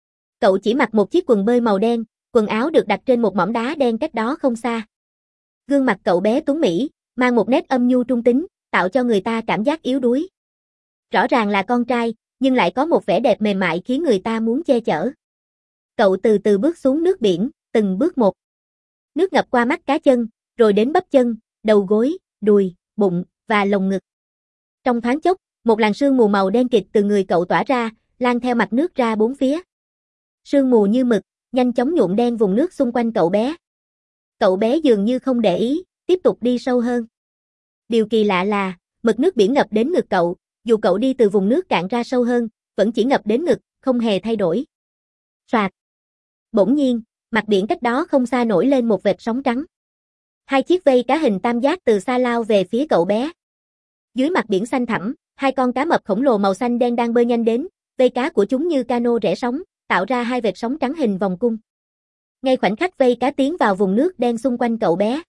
Cậu chỉ mặc một chiếc quần bơi màu đen, quần áo được đặt trên một mỏm đá đen cách đó không xa. Gương mặt cậu bé tuấn mỹ, mang một nét âm nhu trung tính, tạo cho người ta cảm giác yếu đuối. Rõ ràng là con trai, nhưng lại có một vẻ đẹp mềm mại khiến người ta muốn che chở. Cậu từ từ bước xuống nước biển, từng bước một. Nước ngập qua mắt cá chân, rồi đến bắp chân, đầu gối, đùi, bụng, và lồng ngực. Trong thoáng chốc, một làn sương mù màu đen kịt từ người cậu tỏa ra, lan theo mặt nước ra bốn phía. Sương mù như mực, nhanh chóng nhuộm đen vùng nước xung quanh cậu bé. Cậu bé dường như không để ý, tiếp tục đi sâu hơn. Điều kỳ lạ là, mực nước biển ngập đến ngực cậu, dù cậu đi từ vùng nước cạn ra sâu hơn, vẫn chỉ ngập đến ngực, không hề thay đổi. Soạt. Bỗng nhiên, mặt biển cách đó không xa nổi lên một vệt sóng trắng. Hai chiếc vây cá hình tam giác từ xa lao về phía cậu bé. Dưới mặt biển xanh thẳm, hai con cá mập khổng lồ màu xanh đen đang bơi nhanh đến, vây cá của chúng như cano rẽ sóng, tạo ra hai vệt sóng trắng hình vòng cung. Ngay khoảnh khắc vây cá tiến vào vùng nước đen xung quanh cậu bé,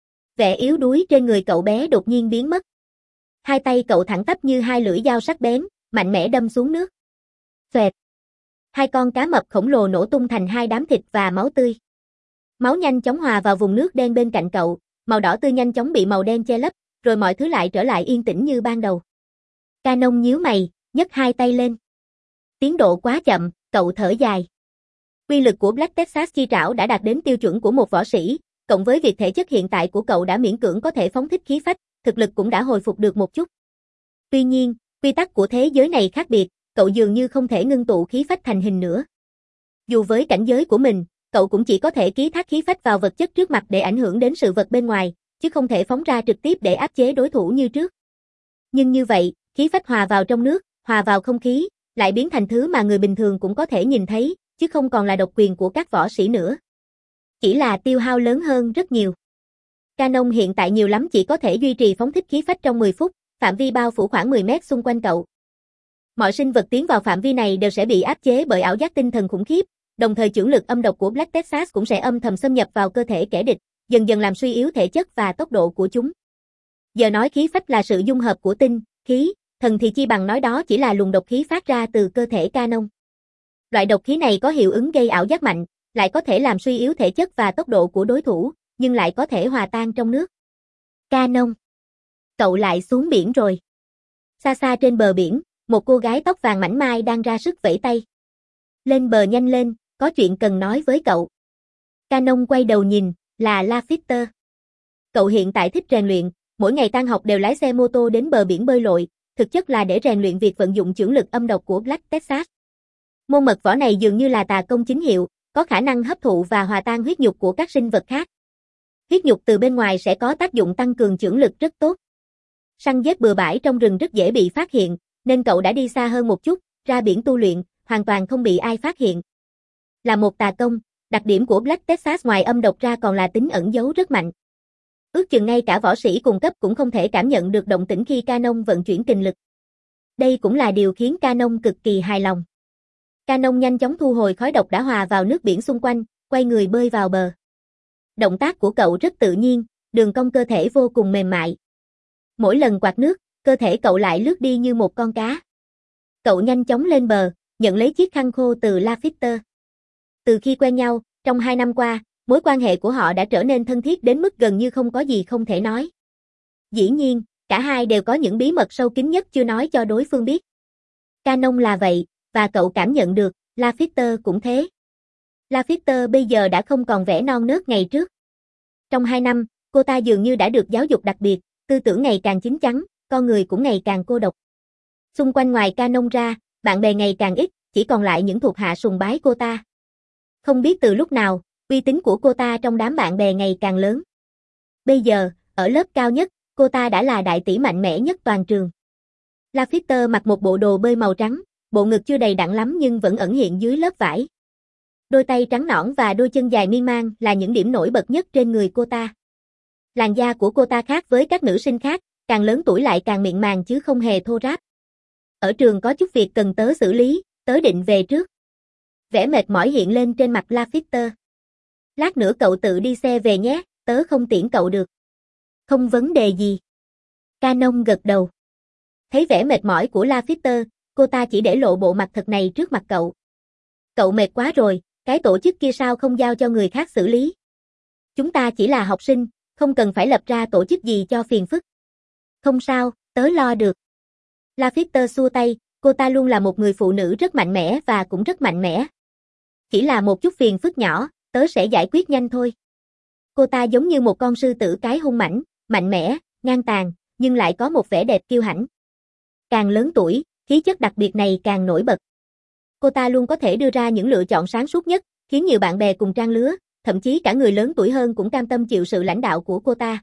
vẻ yếu đuối trên người cậu bé đột nhiên biến mất. Hai tay cậu thẳng tắp như hai lưỡi dao sắc bén, mạnh mẽ đâm xuống nước. Xoẹt. Hai con cá mập khổng lồ nổ tung thành hai đám thịt và máu tươi. Máu nhanh chóng hòa vào vùng nước đen bên cạnh cậu, màu đỏ tươi nhanh chóng bị màu đen che lấp, rồi mọi thứ lại trở lại yên tĩnh như ban đầu. Canon nhíu mày, nhấc hai tay lên. Tiến độ quá chậm, cậu thở dài. Quy lực của Black Texas chi trảo đã đạt đến tiêu chuẩn của một võ sĩ, cộng với việc thể chất hiện tại của cậu đã miễn cưỡng có thể phóng thích khí phách, thực lực cũng đã hồi phục được một chút. Tuy nhiên, quy tắc của thế giới này khác biệt, cậu dường như không thể ngưng tụ khí phách thành hình nữa. Dù với cảnh giới của mình, cậu cũng chỉ có thể ký thác khí phách vào vật chất trước mặt để ảnh hưởng đến sự vật bên ngoài, chứ không thể phóng ra trực tiếp để áp chế đối thủ như trước. Nhưng như vậy, khí phách hòa vào trong nước, hòa vào không khí, lại biến thành thứ mà người bình thường cũng có thể nhìn thấy, chứ không còn là độc quyền của các võ sĩ nữa. Chỉ là tiêu hao lớn hơn rất nhiều. Canon hiện tại nhiều lắm chỉ có thể duy trì phóng thích khí phách trong mười phút, phạm vi bao phủ khoảng mười mét xung quanh cậu. Mọi sinh vật tiến vào phạm vi này đều sẽ bị áp chế bởi ảo giác tinh thần khủng khiếp, đồng thời chưởng lực âm độc của Black Texas cũng sẽ âm thầm xâm nhập vào cơ thể kẻ địch, dần dần làm suy yếu thể chất và tốc độ của chúng. Giờ nói khí phách là sự dung hợp của tinh, khí, thần thì chi bằng nói đó chỉ là luồng độc khí phát ra từ cơ thể Canon. Loại độc khí này có hiệu ứng gây ảo giác mạnh, lại có thể làm suy yếu thể chất và tốc độ của đối thủ, nhưng lại có thể hòa tan trong nước. Canon. Cậu lại xuống biển rồi. Xa xa trên bờ biển, một cô gái tóc vàng mảnh mai đang ra sức vẫy tay. Lên bờ nhanh lên, có chuyện cần nói với cậu. Canon quay đầu nhìn, là Lafitte. Cậu hiện tại thích rèn luyện, mỗi ngày tan học đều lái xe mô tô đến bờ biển bơi lội, thực chất là để rèn luyện việc vận dụng chưởng lực âm độc của Black Texas. Môn mật võ này dường như là tà công chính hiệu, có khả năng hấp thụ và hòa tan huyết nhục của các sinh vật khác. Huyết nhục từ bên ngoài sẽ có tác dụng tăng cường chưởng lực rất tốt. Săn giết bừa bãi trong rừng rất dễ bị phát hiện, nên cậu đã đi xa hơn một chút, ra biển tu luyện, hoàn toàn không bị ai phát hiện. Là một tà công, đặc điểm của Black Texas ngoài âm độc ra còn là tính ẩn giấu rất mạnh. Ước chừng ngay cả võ sĩ cùng cấp cũng không thể cảm nhận được động tĩnh khi Canon vận chuyển kình lực. Đây cũng là điều khiến Canon cực kỳ hài lòng. Canon nhanh chóng thu hồi khói độc đã hòa vào nước biển xung quanh, quay người bơi vào bờ. Động tác của cậu rất tự nhiên, đường cong cơ thể vô cùng mềm mại. Mỗi lần quạt nước, cơ thể cậu lại lướt đi như một con cá. Cậu nhanh chóng lên bờ, nhận lấy chiếc khăn khô từ Lafitte. Từ khi quen nhau, trong hai năm qua, mối quan hệ của họ đã trở nên thân thiết đến mức gần như không có gì không thể nói. Dĩ nhiên, cả hai đều có những bí mật sâu kín nhất chưa nói cho đối phương biết. Canon là vậy, và cậu cảm nhận được, Lafitte cũng thế. Lafitte bây giờ đã không còn vẻ non nớt ngày trước. Trong hai năm, cô ta dường như đã được giáo dục đặc biệt, tư tưởng ngày càng chín chắn, con người cũng ngày càng cô độc. Xung quanh ngoài Canon ra, bạn bè ngày càng ít, chỉ còn lại những thuộc hạ sùng bái cô ta. Không biết từ lúc nào, uy tín của cô ta trong đám bạn bè ngày càng lớn. Bây giờ, ở lớp cao nhất, cô ta đã là đại tỷ mạnh mẽ nhất toàn trường. Lafitte mặc một bộ đồ bơi màu trắng, bộ ngực chưa đầy đặn lắm nhưng vẫn ẩn hiện dưới lớp vải. Đôi tay trắng nõn và đôi chân dài miên man là những điểm nổi bật nhất trên người cô ta. Làn da của cô ta khác với các nữ sinh khác, càng lớn tuổi lại càng mịn màng chứ không hề thô ráp. Ở trường có chút việc cần tớ xử lý, tớ định về trước. Vẻ mệt mỏi hiện lên trên mặt Lafitte. Lát nữa cậu tự đi xe về nhé, tớ không tiễn cậu được. Không vấn đề gì. Canon gật đầu. Thấy vẻ mệt mỏi của Lafitte, cô ta chỉ để lộ bộ mặt thật này trước mặt cậu. Cậu mệt quá rồi, cái tổ chức kia sao không giao cho người khác xử lý? Chúng ta chỉ là học sinh, không cần phải lập ra tổ chức gì cho phiền phức. Không sao, tớ lo được. Lafitte xua tay, cô ta luôn là một người phụ nữ rất mạnh mẽ và cũng rất mạnh mẽ. Chỉ là một chút phiền phức nhỏ, tớ sẽ giải quyết nhanh thôi. Cô ta giống như một con sư tử cái hung mãnh, mạnh mẽ, ngang tàn, nhưng lại có một vẻ đẹp kiêu hãnh. Càng lớn tuổi, khí chất đặc biệt này càng nổi bật. Cô ta luôn có thể đưa ra những lựa chọn sáng suốt nhất, khiến nhiều bạn bè cùng trang lứa, thậm chí cả người lớn tuổi hơn cũng cam tâm chịu sự lãnh đạo của cô ta.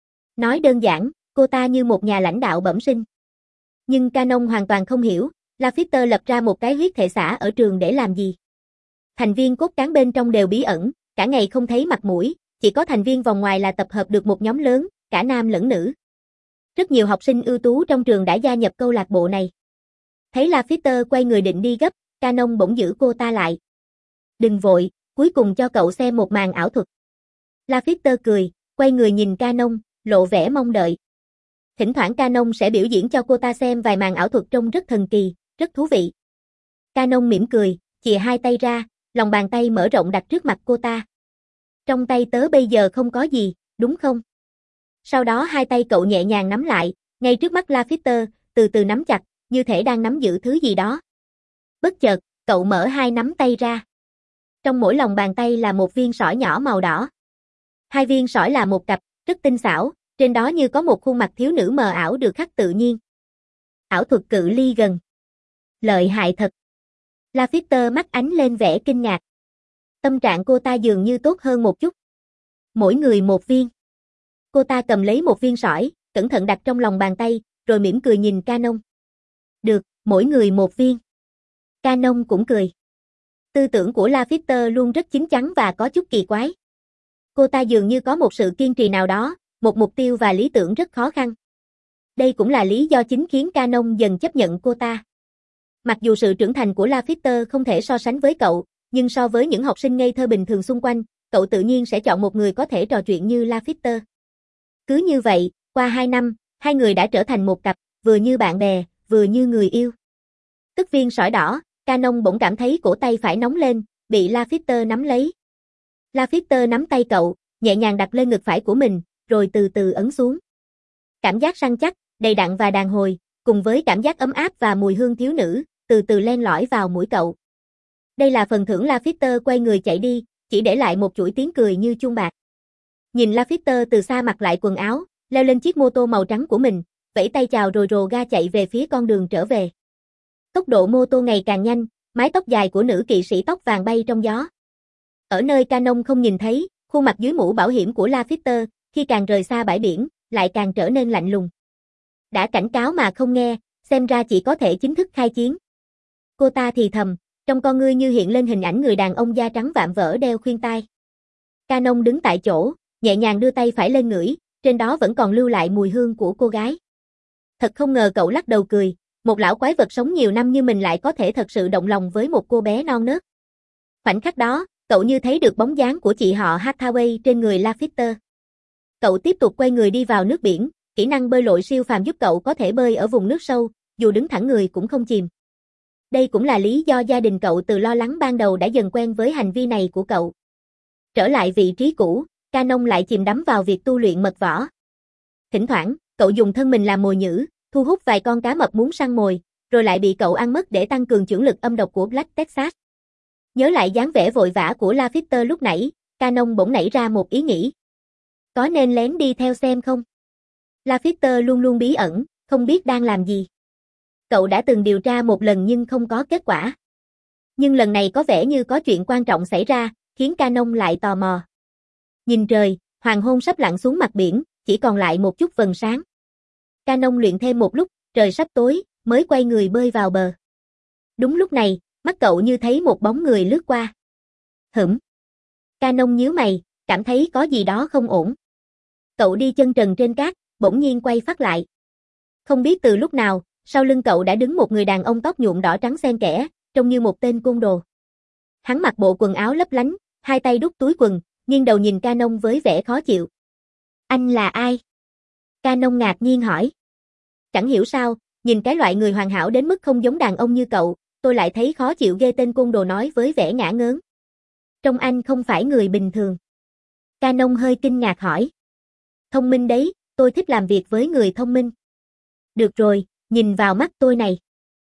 Nói đơn giản, cô ta như một nhà lãnh đạo bẩm sinh. Nhưng Canon hoàn toàn không hiểu, Lafitte lập ra một cái huyết thể xã ở trường để làm gì. Thành viên cốt cán bên trong đều bí ẩn, cả ngày không thấy mặt mũi, chỉ có thành viên vòng ngoài là tập hợp được một nhóm lớn, cả nam lẫn nữ. Rất nhiều học sinh ưu tú trong trường đã gia nhập câu lạc bộ này. Thấy Lafitte quay người định đi gấp, Canon bỗng giữ cô ta lại. Đừng vội, cuối cùng cho cậu xem một màn ảo thuật. Lafitte cười, quay người nhìn Canon, lộ vẻ mong đợi. Thỉnh thoảng Canon sẽ biểu diễn cho cô ta xem vài màn ảo thuật trông rất thần kỳ, rất thú vị. Canon mỉm cười, chìa hai tay ra, lòng bàn tay mở rộng đặt trước mặt cô ta. Trong tay tớ bây giờ không có gì, đúng không? Sau đó hai tay cậu nhẹ nhàng nắm lại, ngay trước mắt Lafitte, từ từ nắm chặt, như thể đang nắm giữ thứ gì đó. Bất chợt, cậu mở hai nắm tay ra. Trong mỗi lòng bàn tay là một viên sỏi nhỏ màu đỏ. Hai viên sỏi là một cặp, rất tinh xảo, trên đó như có một khuôn mặt thiếu nữ mờ ảo được khắc tự nhiên. Ảo thuật cự ly gần. Lợi hại thật. Lafitte mắt ánh lên vẻ kinh ngạc. Tâm trạng cô ta dường như tốt hơn một chút. Mỗi người một viên. Cô ta cầm lấy một viên sỏi, cẩn thận đặt trong lòng bàn tay, rồi mỉm cười nhìn Canon. Được, mỗi người một viên. Canon cũng cười. Tư tưởng của Lafitte luôn rất chín chắn và có chút kỳ quái. Cô ta dường như có một sự kiên trì nào đó, một mục tiêu và lý tưởng rất khó khăn. Đây cũng là lý do chính khiến Canon dần chấp nhận cô ta. Mặc dù sự trưởng thành của Lafitte không thể so sánh với cậu, nhưng so với những học sinh ngây thơ bình thường xung quanh, cậu tự nhiên sẽ chọn một người có thể trò chuyện như Lafitte. Cứ như vậy, qua hai năm, hai người đã trở thành một cặp, vừa như bạn bè, vừa như người yêu. Tức viên sỏi đỏ, Canon bỗng cảm thấy cổ tay phải nóng lên, bị Lafitte nắm lấy. Lafitte nắm tay cậu, nhẹ nhàng đặt lên ngực phải của mình, rồi từ từ ấn xuống. Cảm giác săn chắc, đầy đặn và đàn hồi, cùng với cảm giác ấm áp và mùi hương thiếu nữ, từ từ len lỏi vào mũi cậu. Đây là phần thưởng. Lafitte quay người chạy đi, chỉ để lại một chuỗi tiếng cười như chuông bạc. Nhìn Lafitte từ xa mặc lại quần áo, leo lên chiếc mô tô màu trắng của mình, vẫy tay chào rồi rồ ga chạy về phía con đường trở về. Tốc độ mô tô ngày càng nhanh, mái tóc dài của nữ kỵ sĩ tóc vàng bay trong gió. Ở nơi Canon không nhìn thấy, khuôn mặt dưới mũ bảo hiểm của Lafitte, khi càng rời xa bãi biển, lại càng trở nên lạnh lùng. Đã cảnh cáo mà không nghe, xem ra chỉ có thể chính thức khai chiến. Cô ta thì thầm, trong con ngươi như hiện lên hình ảnh người đàn ông da trắng vạm vỡ đeo khuyên tai. Canon đứng tại chỗ, nhẹ nhàng đưa tay phải lên ngửi, trên đó vẫn còn lưu lại mùi hương của cô gái. Thật không ngờ, cậu lắc đầu cười, một lão quái vật sống nhiều năm như mình lại có thể thật sự động lòng với một cô bé non nớt. Khoảnh khắc đó, cậu như thấy được bóng dáng của chị họ Hathaway trên người Lafitte. Cậu tiếp tục quay người đi vào nước biển, kỹ năng bơi lội siêu phàm giúp cậu có thể bơi ở vùng nước sâu, dù đứng thẳng người cũng không chìm. Đây cũng là lý do gia đình cậu từ lo lắng ban đầu đã dần quen với hành vi này của cậu. Trở lại vị trí cũ, Canon lại chìm đắm vào việc tu luyện mật võ. Thỉnh thoảng, cậu dùng thân mình làm mồi nhử, thu hút vài con cá mập muốn săn mồi, rồi lại bị cậu ăn mất để tăng cường chưởng lực âm độc của Black Texas. Nhớ lại dáng vẻ vội vã của Lafitte lúc nãy, Canon bỗng nảy ra một ý nghĩ. Có nên lén đi theo xem không? Lafitte luôn luôn bí ẩn, không biết đang làm gì. Cậu đã từng điều tra một lần nhưng không có kết quả. Nhưng lần này có vẻ như có chuyện quan trọng xảy ra, khiến Canon lại tò mò. Nhìn trời, hoàng hôn sắp lặn xuống mặt biển, chỉ còn lại một chút vầng sáng. Canon luyện thêm một lúc, trời sắp tối, mới quay người bơi vào bờ. Đúng lúc này, mắt cậu như thấy một bóng người lướt qua. Hửm. Canon nhíu mày, cảm thấy có gì đó không ổn. Cậu đi chân trần trên cát, bỗng nhiên quay phát lại. Không biết từ lúc nào, sau lưng cậu đã đứng một người đàn ông tóc nhuộm đỏ trắng xen kẽ, trông như một tên côn đồ. Hắn mặc bộ quần áo lấp lánh, hai tay đút túi quần, nghiêng đầu nhìn Canon với vẻ khó chịu. Anh là ai? Canon ngạc nhiên hỏi. Chẳng hiểu sao, nhìn cái loại người hoàn hảo đến mức không giống đàn ông như cậu, tôi lại thấy khó chịu ghê, tên côn đồ nói với vẻ ngả ngớn. Trông anh không phải người bình thường. Canon hơi kinh ngạc hỏi. Thông minh đấy, tôi thích làm việc với người thông minh. Được rồi, nhìn vào mắt tôi này.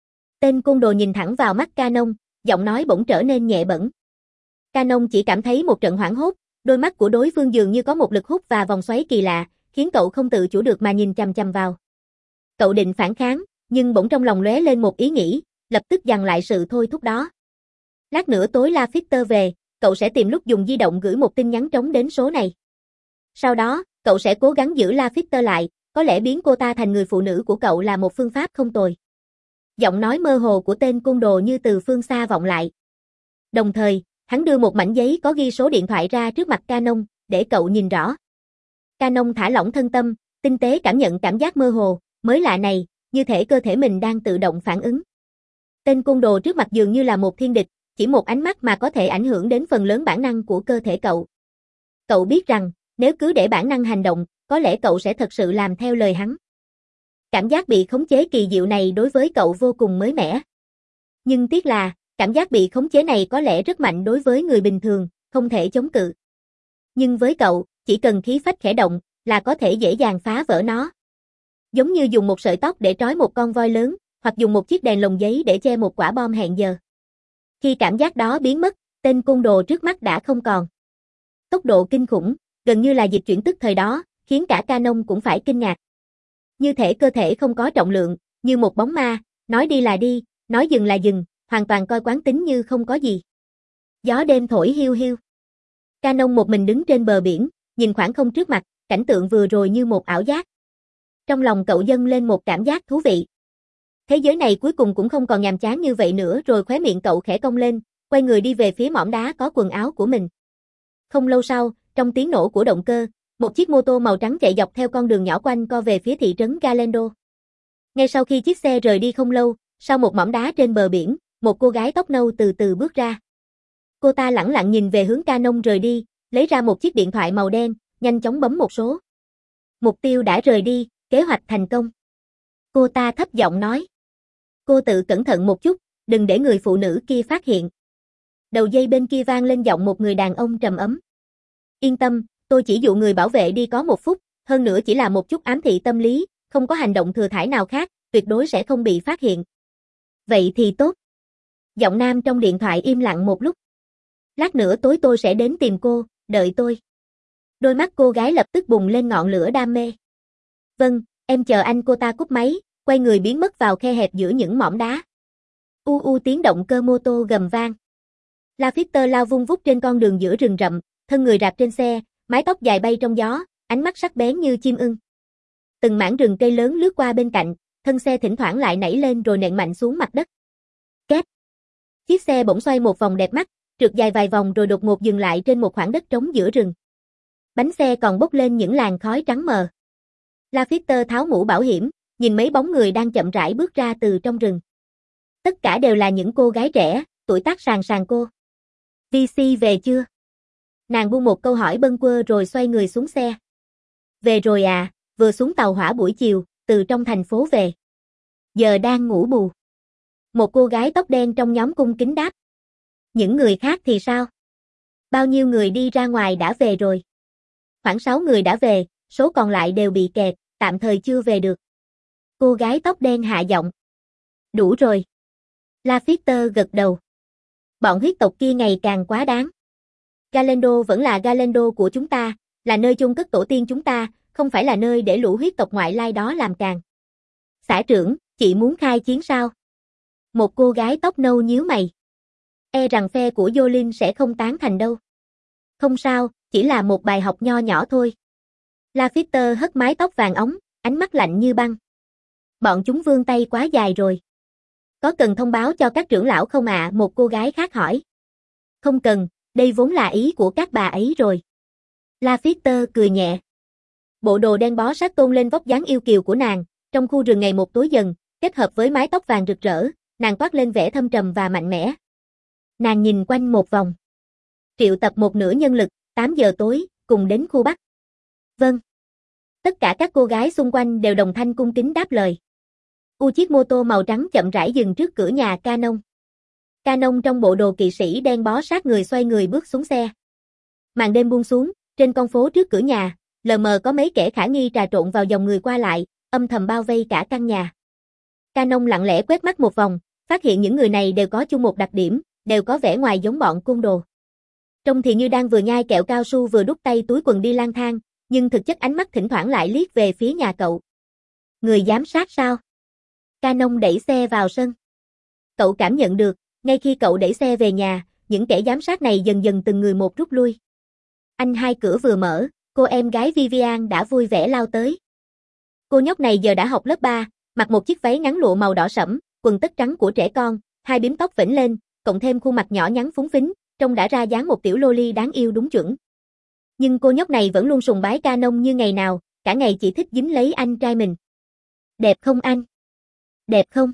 Tên côn đồ nhìn thẳng vào mắt Canon, giọng nói bỗng trở nên nhẹ bẫng. Canon chỉ cảm thấy một trận hoảng hốt, Đôi mắt của đối phương dường như có một lực hút và vòng xoáy kỳ lạ, khiến cậu không tự chủ được mà nhìn chằm chằm vào. Cậu định phản kháng, nhưng bỗng trong lòng lóe lên một ý nghĩ, lập tức dằn lại sự thôi thúc đó. Lát nữa tối La Fitter về, cậu sẽ tìm lúc dùng di động gửi một tin nhắn trống đến số này. Sau đó, cậu sẽ cố gắng giữ La Fitter lại, có lẽ biến cô ta thành người phụ nữ của cậu là một phương pháp không tồi. Giọng nói mơ hồ của tên côn đồ như từ phương xa vọng lại. Đồng thời, hắn đưa một mảnh giấy có ghi số điện thoại ra trước mặt Canon, để cậu nhìn rõ. Canon thả lỏng thân tâm, tinh tế cảm nhận cảm giác mơ hồ, mới lạ này, như thể cơ thể mình đang tự động phản ứng. Tên côn đồ trước mặt dường như là một thiên địch, chỉ một ánh mắt mà có thể ảnh hưởng đến phần lớn bản năng của cơ thể cậu. Cậu biết rằng, nếu cứ để bản năng hành động, có lẽ cậu sẽ thật sự làm theo lời hắn. Cảm giác bị khống chế kỳ diệu này đối với cậu vô cùng mới mẻ. Nhưng tiếc là, cảm giác bị khống chế này có lẽ rất mạnh đối với người bình thường, không thể chống cự. Nhưng với cậu, chỉ cần khí phách khẽ động, là có thể dễ dàng phá vỡ nó. Giống như dùng một sợi tóc để trói một con voi lớn, hoặc dùng một chiếc đèn lồng giấy để che một quả bom hẹn giờ. Khi cảm giác đó biến mất, tên côn đồ trước mắt đã không còn. Tốc độ kinh khủng, gần như là dịch chuyển tức thời đó, khiến cả Canon cũng phải kinh ngạc. Như thể cơ thể không có trọng lượng, như một bóng ma, nói đi là đi, nói dừng là dừng, hoàn toàn coi quán tính như không có gì. Gió đêm thổi hiu hiu. Canon một mình đứng trên bờ biển, nhìn khoảng không trước mặt, cảnh tượng vừa rồi như một ảo giác. Trong lòng cậu dâng lên một cảm giác thú vị. Thế giới này cuối cùng cũng không còn nhàm chán như vậy nữa, rồi khóe miệng cậu khẽ cong lên, quay người đi về phía mỏm đá có quần áo của mình. Không lâu sau, trong tiếng nổ của động cơ, một chiếc mô tô màu trắng chạy dọc theo con đường nhỏ quanh co về phía thị trấn Galendo. Ngay sau khi chiếc xe rời đi không lâu, sau một mỏm đá trên bờ biển, một cô gái tóc nâu từ từ bước ra. Cô ta lẳng lặng nhìn về hướng Canon rời đi, lấy ra một chiếc điện thoại màu đen, nhanh chóng bấm một số. Mục tiêu đã rời đi, kế hoạch thành công. Cô ta thấp giọng nói. Cô tự cẩn thận một chút, đừng để người phụ nữ kia phát hiện. Đầu dây bên kia vang lên giọng một người đàn ông trầm ấm. Yên tâm, tôi chỉ dụ người bảo vệ đi có một phút, hơn nữa chỉ là một chút ám thị tâm lý, không có hành động thừa thãi nào khác, tuyệt đối sẽ không bị phát hiện. Vậy thì tốt. Giọng nam trong điện thoại im lặng một lúc. Lát nữa tối tôi sẽ đến tìm cô, đợi tôi. Đôi mắt cô gái lập tức bùng lên ngọn lửa đam mê. Vâng, em chờ anh. Cô ta cúp máy, quay người biến mất vào khe hẹp giữa những mỏm đá. U u tiếng động cơ mô tô gầm vang. La Fitter lao vung vút trên con đường giữa rừng rậm, thân người rạp trên xe, mái tóc dài bay trong gió, ánh mắt sắc bén như chim ưng. Từng mảng rừng cây lớn lướt qua bên cạnh, thân xe thỉnh thoảng lại nảy lên rồi nện mạnh xuống mặt đất. Két. Chiếc xe bỗng xoay một vòng đẹp mắt, trượt dài vài vòng rồi đột ngột dừng lại trên một khoảng đất trống giữa rừng. Bánh xe còn bốc lên những làn khói trắng mờ. La Fitter tháo mũ bảo hiểm, nhìn mấy bóng người đang chậm rãi bước ra từ trong rừng. Tất cả đều là những cô gái trẻ, tuổi tác sàn sàn cô. vê xê về chưa? Nàng buông một câu hỏi bâng quơ rồi xoay người xuống xe. Về rồi à, vừa xuống tàu hỏa buổi chiều, từ trong thành phố về. Giờ đang ngủ bù. Một cô gái tóc đen trong nhóm cung kính đáp. Những người khác thì sao? Bao nhiêu người đi ra ngoài đã về rồi? Khoảng sáu người đã về, số còn lại đều bị kẹt, tạm thời chưa về được. Cô gái tóc đen hạ giọng. Đủ rồi. La Fitter gật đầu. Bọn huyết tộc kia ngày càng quá đáng. Galendo vẫn là Galendo của chúng ta, là nơi chôn cất tổ tiên chúng ta, không phải là nơi để lũ huyết tộc ngoại lai đó làm càn. Xã trưởng, chị muốn khai chiến sao? Một cô gái tóc nâu nhíu mày. E rằng phe của Yolin sẽ không tán thành đâu. Không sao, chỉ là một bài học nho nhỏ thôi. La Fitter hất mái tóc vàng óng, ánh mắt lạnh như băng. Bọn chúng vươn tay quá dài rồi. Có cần thông báo cho các trưởng lão không ạ? À? Một cô gái khác hỏi. Không cần, đây vốn là ý của các bà ấy rồi. La Fitter cười nhẹ. Bộ đồ đen bó sát tôn lên vóc dáng yêu kiều của nàng, trong khu rừng ngày một tối dần, kết hợp với mái tóc vàng rực rỡ, nàng toát lên vẻ thâm trầm và mạnh mẽ. Nàng nhìn quanh một vòng. Triệu tập một nửa nhân lực, tám giờ tối, cùng đến khu Bắc. Vâng. Tất cả các cô gái xung quanh đều đồng thanh cung kính đáp lời. U chiếc mô tô màu trắng chậm rãi dừng trước cửa nhà Canon. Canon trong bộ đồ kỵ sĩ đen bó sát người xoay người bước xuống xe. Màn đêm buông xuống, trên con phố trước cửa nhà, lờ mờ có mấy kẻ khả nghi trà trộn vào dòng người qua lại, âm thầm bao vây cả căn nhà. Canon lặng lẽ quét mắt một vòng, phát hiện những người này đều có chung một đặc điểm, đều có vẻ ngoài giống bọn côn đồ. Trông thì như đang vừa nhai kẹo cao su vừa đút tay túi quần đi lang thang, nhưng thực chất ánh mắt thỉnh thoảng lại liếc về phía nhà cậu. Người giám sát sao? Canon đẩy xe vào sân. Cậu cảm nhận được, ngay khi cậu đẩy xe về nhà, những kẻ giám sát này dần dần từng người một rút lui. Anh hai cửa vừa mở, cô em gái Vivian đã vui vẻ lao tới. Cô nhóc này giờ đã học lớp ba, mặc một chiếc váy ngắn lụa màu đỏ sẫm, quần tất trắng của trẻ con, hai bím tóc vểnh lên, cộng thêm khuôn mặt nhỏ nhắn phúng phính, trông đã ra dáng một tiểu loli đáng yêu đúng chuẩn. Nhưng cô nhóc này vẫn luôn sùng bái Canon như ngày nào, cả ngày chỉ thích dính lấy anh trai mình. Đẹp không anh? Đẹp không?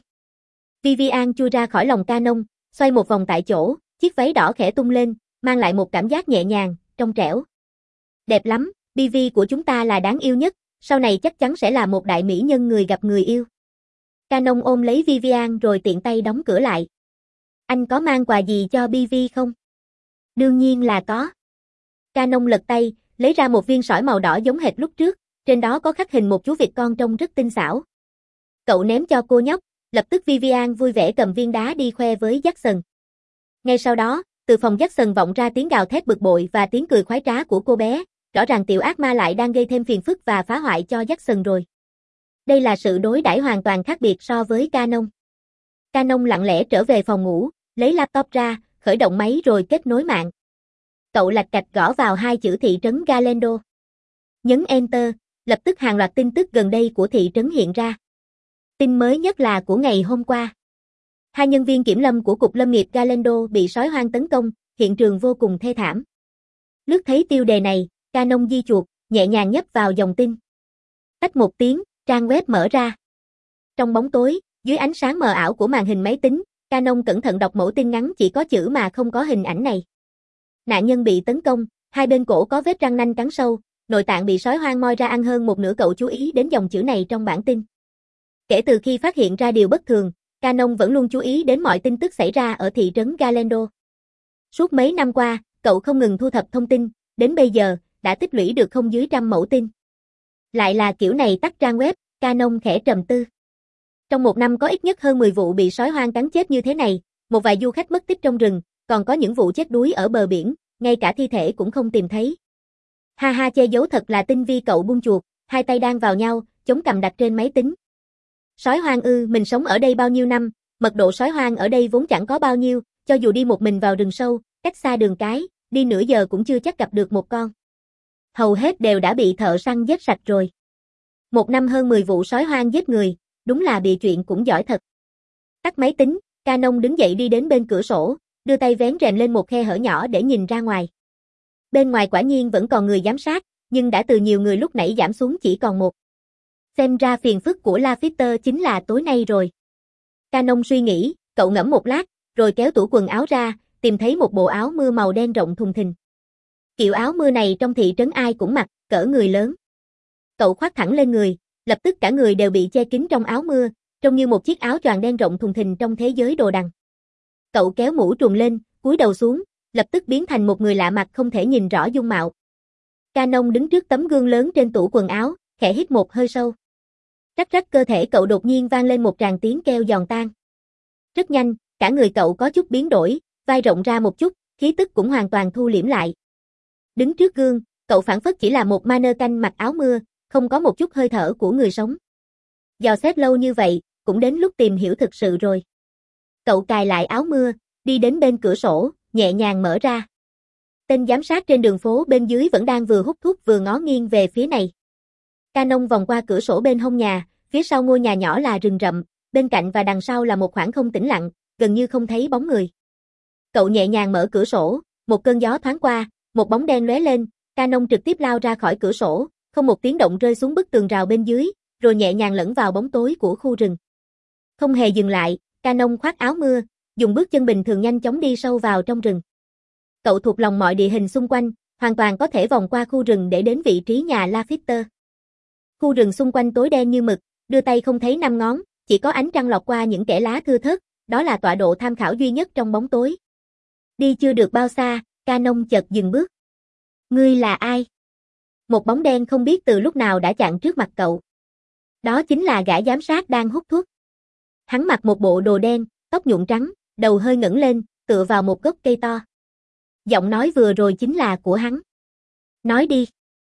Vivian chui ra khỏi lòng Canon, xoay một vòng tại chỗ, chiếc váy đỏ khẽ tung lên, mang lại một cảm giác nhẹ nhàng, trong trẻo. Đẹp lắm, bê vê của chúng ta là đáng yêu nhất, sau này chắc chắn sẽ là một đại mỹ nhân người gặp người yêu. Canon ôm lấy Vivian rồi tiện tay đóng cửa lại. Anh có mang quà gì cho bê vê không? Đương nhiên là có. Canon lật tay, lấy ra một viên sỏi màu đỏ giống hệt lúc trước, trên đó có khắc hình một chú vịt con trông rất tinh xảo. Cậu ném cho cô nhóc, lập tức Vivian vui vẻ cầm viên đá đi khoe với Jackson. Ngay sau đó, từ phòng Jackson vọng ra tiếng gào thét bực bội và tiếng cười khoái trá của cô bé, rõ ràng tiểu ác ma lại đang gây thêm phiền phức và phá hoại cho Jackson rồi. Đây là sự đối đãi hoàn toàn khác biệt so với Canon. Canon lặng lẽ trở về phòng ngủ, lấy laptop ra, khởi động máy rồi kết nối mạng. Cậu lạch cạch gõ vào hai chữ thị trấn Galendo. Nhấn Enter, lập tức hàng loạt tin tức gần đây của thị trấn hiện ra. Tin mới nhất là của ngày hôm qua. Hai nhân viên kiểm lâm của Cục Lâm nghiệp Galendo bị sói hoang tấn công, hiện trường vô cùng thê thảm. Lướt thấy tiêu đề này, Canon di chuột, nhẹ nhàng nhấp vào dòng tin. Tách một tiếng, trang web mở ra. Trong bóng tối, dưới ánh sáng mờ ảo của màn hình máy tính, Canon cẩn thận đọc mẫu tin ngắn chỉ có chữ mà không có hình ảnh này. Nạn nhân bị tấn công, hai bên cổ có vết răng nanh cắn sâu, nội tạng bị sói hoang moi ra ăn hơn một nửa. Cậu chú ý đến dòng chữ này trong bản tin. Kể từ khi phát hiện ra điều bất thường, Canon vẫn luôn chú ý đến mọi tin tức xảy ra ở thị trấn Galendo. Suốt mấy năm qua, cậu không ngừng thu thập thông tin, đến bây giờ, đã tích lũy được không dưới trăm mẫu tin. Lại là kiểu này tắt trang web, Canon khẽ trầm tư. Trong một năm có ít nhất hơn mười vụ bị sói hoang cắn chết như thế này, một vài du khách mất tích trong rừng, còn có những vụ chết đuối ở bờ biển, ngay cả thi thể cũng không tìm thấy. Ha ha, che giấu thật là tinh vi. Cậu buông chuột, hai tay đang vào nhau, chống cằm đặt trên máy tính. Sói hoang ư? Mình sống ở đây bao nhiêu năm, mật độ sói hoang ở đây vốn chẳng có bao nhiêu, cho dù đi một mình vào rừng sâu, cách xa đường cái, đi nửa giờ cũng chưa chắc gặp được một con. Hầu hết đều đã bị thợ săn giết sạch rồi. Một năm hơn mười vụ sói hoang giết người, đúng là bịa chuyện cũng giỏi thật. Tắt máy tính, Canon đứng dậy đi đến bên cửa sổ, đưa tay vén rèm lên một khe hở nhỏ để nhìn ra ngoài. Bên ngoài quả nhiên vẫn còn người giám sát, nhưng đã từ nhiều người lúc nãy giảm xuống chỉ còn một. Xem ra phiền phức của Lafitte chính là tối nay rồi. Canon suy nghĩ, cậu ngẫm một lát, rồi kéo tủ quần áo ra, tìm thấy một bộ áo mưa màu đen rộng thùng thình. Kiểu áo mưa này trong thị trấn ai cũng mặc, cỡ người lớn. Cậu khoác thẳng lên người, lập tức cả người đều bị che kín trong áo mưa, trông như một chiếc áo choàng đen rộng thùng thình trong thế giới đồ đằng. Cậu kéo mũ trùm lên, cúi đầu xuống, lập tức biến thành một người lạ mặt không thể nhìn rõ dung mạo. Canon đứng trước tấm gương lớn trên tủ quần áo, khẽ hít một hơi sâu. Rắc rắc, cơ thể cậu đột nhiên vang lên một tràng tiếng kêu giòn tan. Rất nhanh, cả người cậu có chút biến đổi, vai rộng ra một chút, khí tức cũng hoàn toàn thu liễm lại. Đứng trước gương, cậu phảng phất chỉ là một mannequin mặc áo mưa, không có một chút hơi thở của người sống. Dò xét lâu như vậy, cũng đến lúc tìm hiểu thực sự rồi. Cậu cài lại áo mưa, đi đến bên cửa sổ, nhẹ nhàng mở ra. Tên giám sát trên đường phố bên dưới vẫn đang vừa hút thuốc vừa ngó nghiêng về phía này. Canon vòng qua cửa sổ bên hông nhà, phía sau ngôi nhà nhỏ là rừng rậm, bên cạnh và đằng sau là một khoảng không tĩnh lặng, gần như không thấy bóng người. Cậu nhẹ nhàng mở cửa sổ, một cơn gió thoáng qua, một bóng đen lóe lên, Canon trực tiếp lao ra khỏi cửa sổ, không một tiếng động rơi xuống bức tường rào bên dưới, rồi nhẹ nhàng lẫn vào bóng tối của khu rừng. Không hề dừng lại, Canon khoác áo mưa, dùng bước chân bình thường nhanh chóng đi sâu vào trong rừng. Cậu thuộc lòng mọi địa hình xung quanh, hoàn toàn có thể vòng qua khu rừng để đến vị trí nhà Lafitte. Khu rừng xung quanh tối đen như mực, đưa tay không thấy năm ngón, chỉ có ánh trăng lọt qua những kẽ lá thưa thớt, đó là tọa độ tham khảo duy nhất trong bóng tối. Đi chưa được bao xa, Canon chợt dừng bước. Ngươi là ai? Một bóng đen không biết từ lúc nào đã chặn trước mặt cậu. Đó chính là gã giám sát đang hút thuốc. Hắn mặc một bộ đồ đen, tóc nhuộm trắng, đầu hơi ngẩng lên, tựa vào một gốc cây to. Giọng nói vừa rồi chính là của hắn. Nói đi.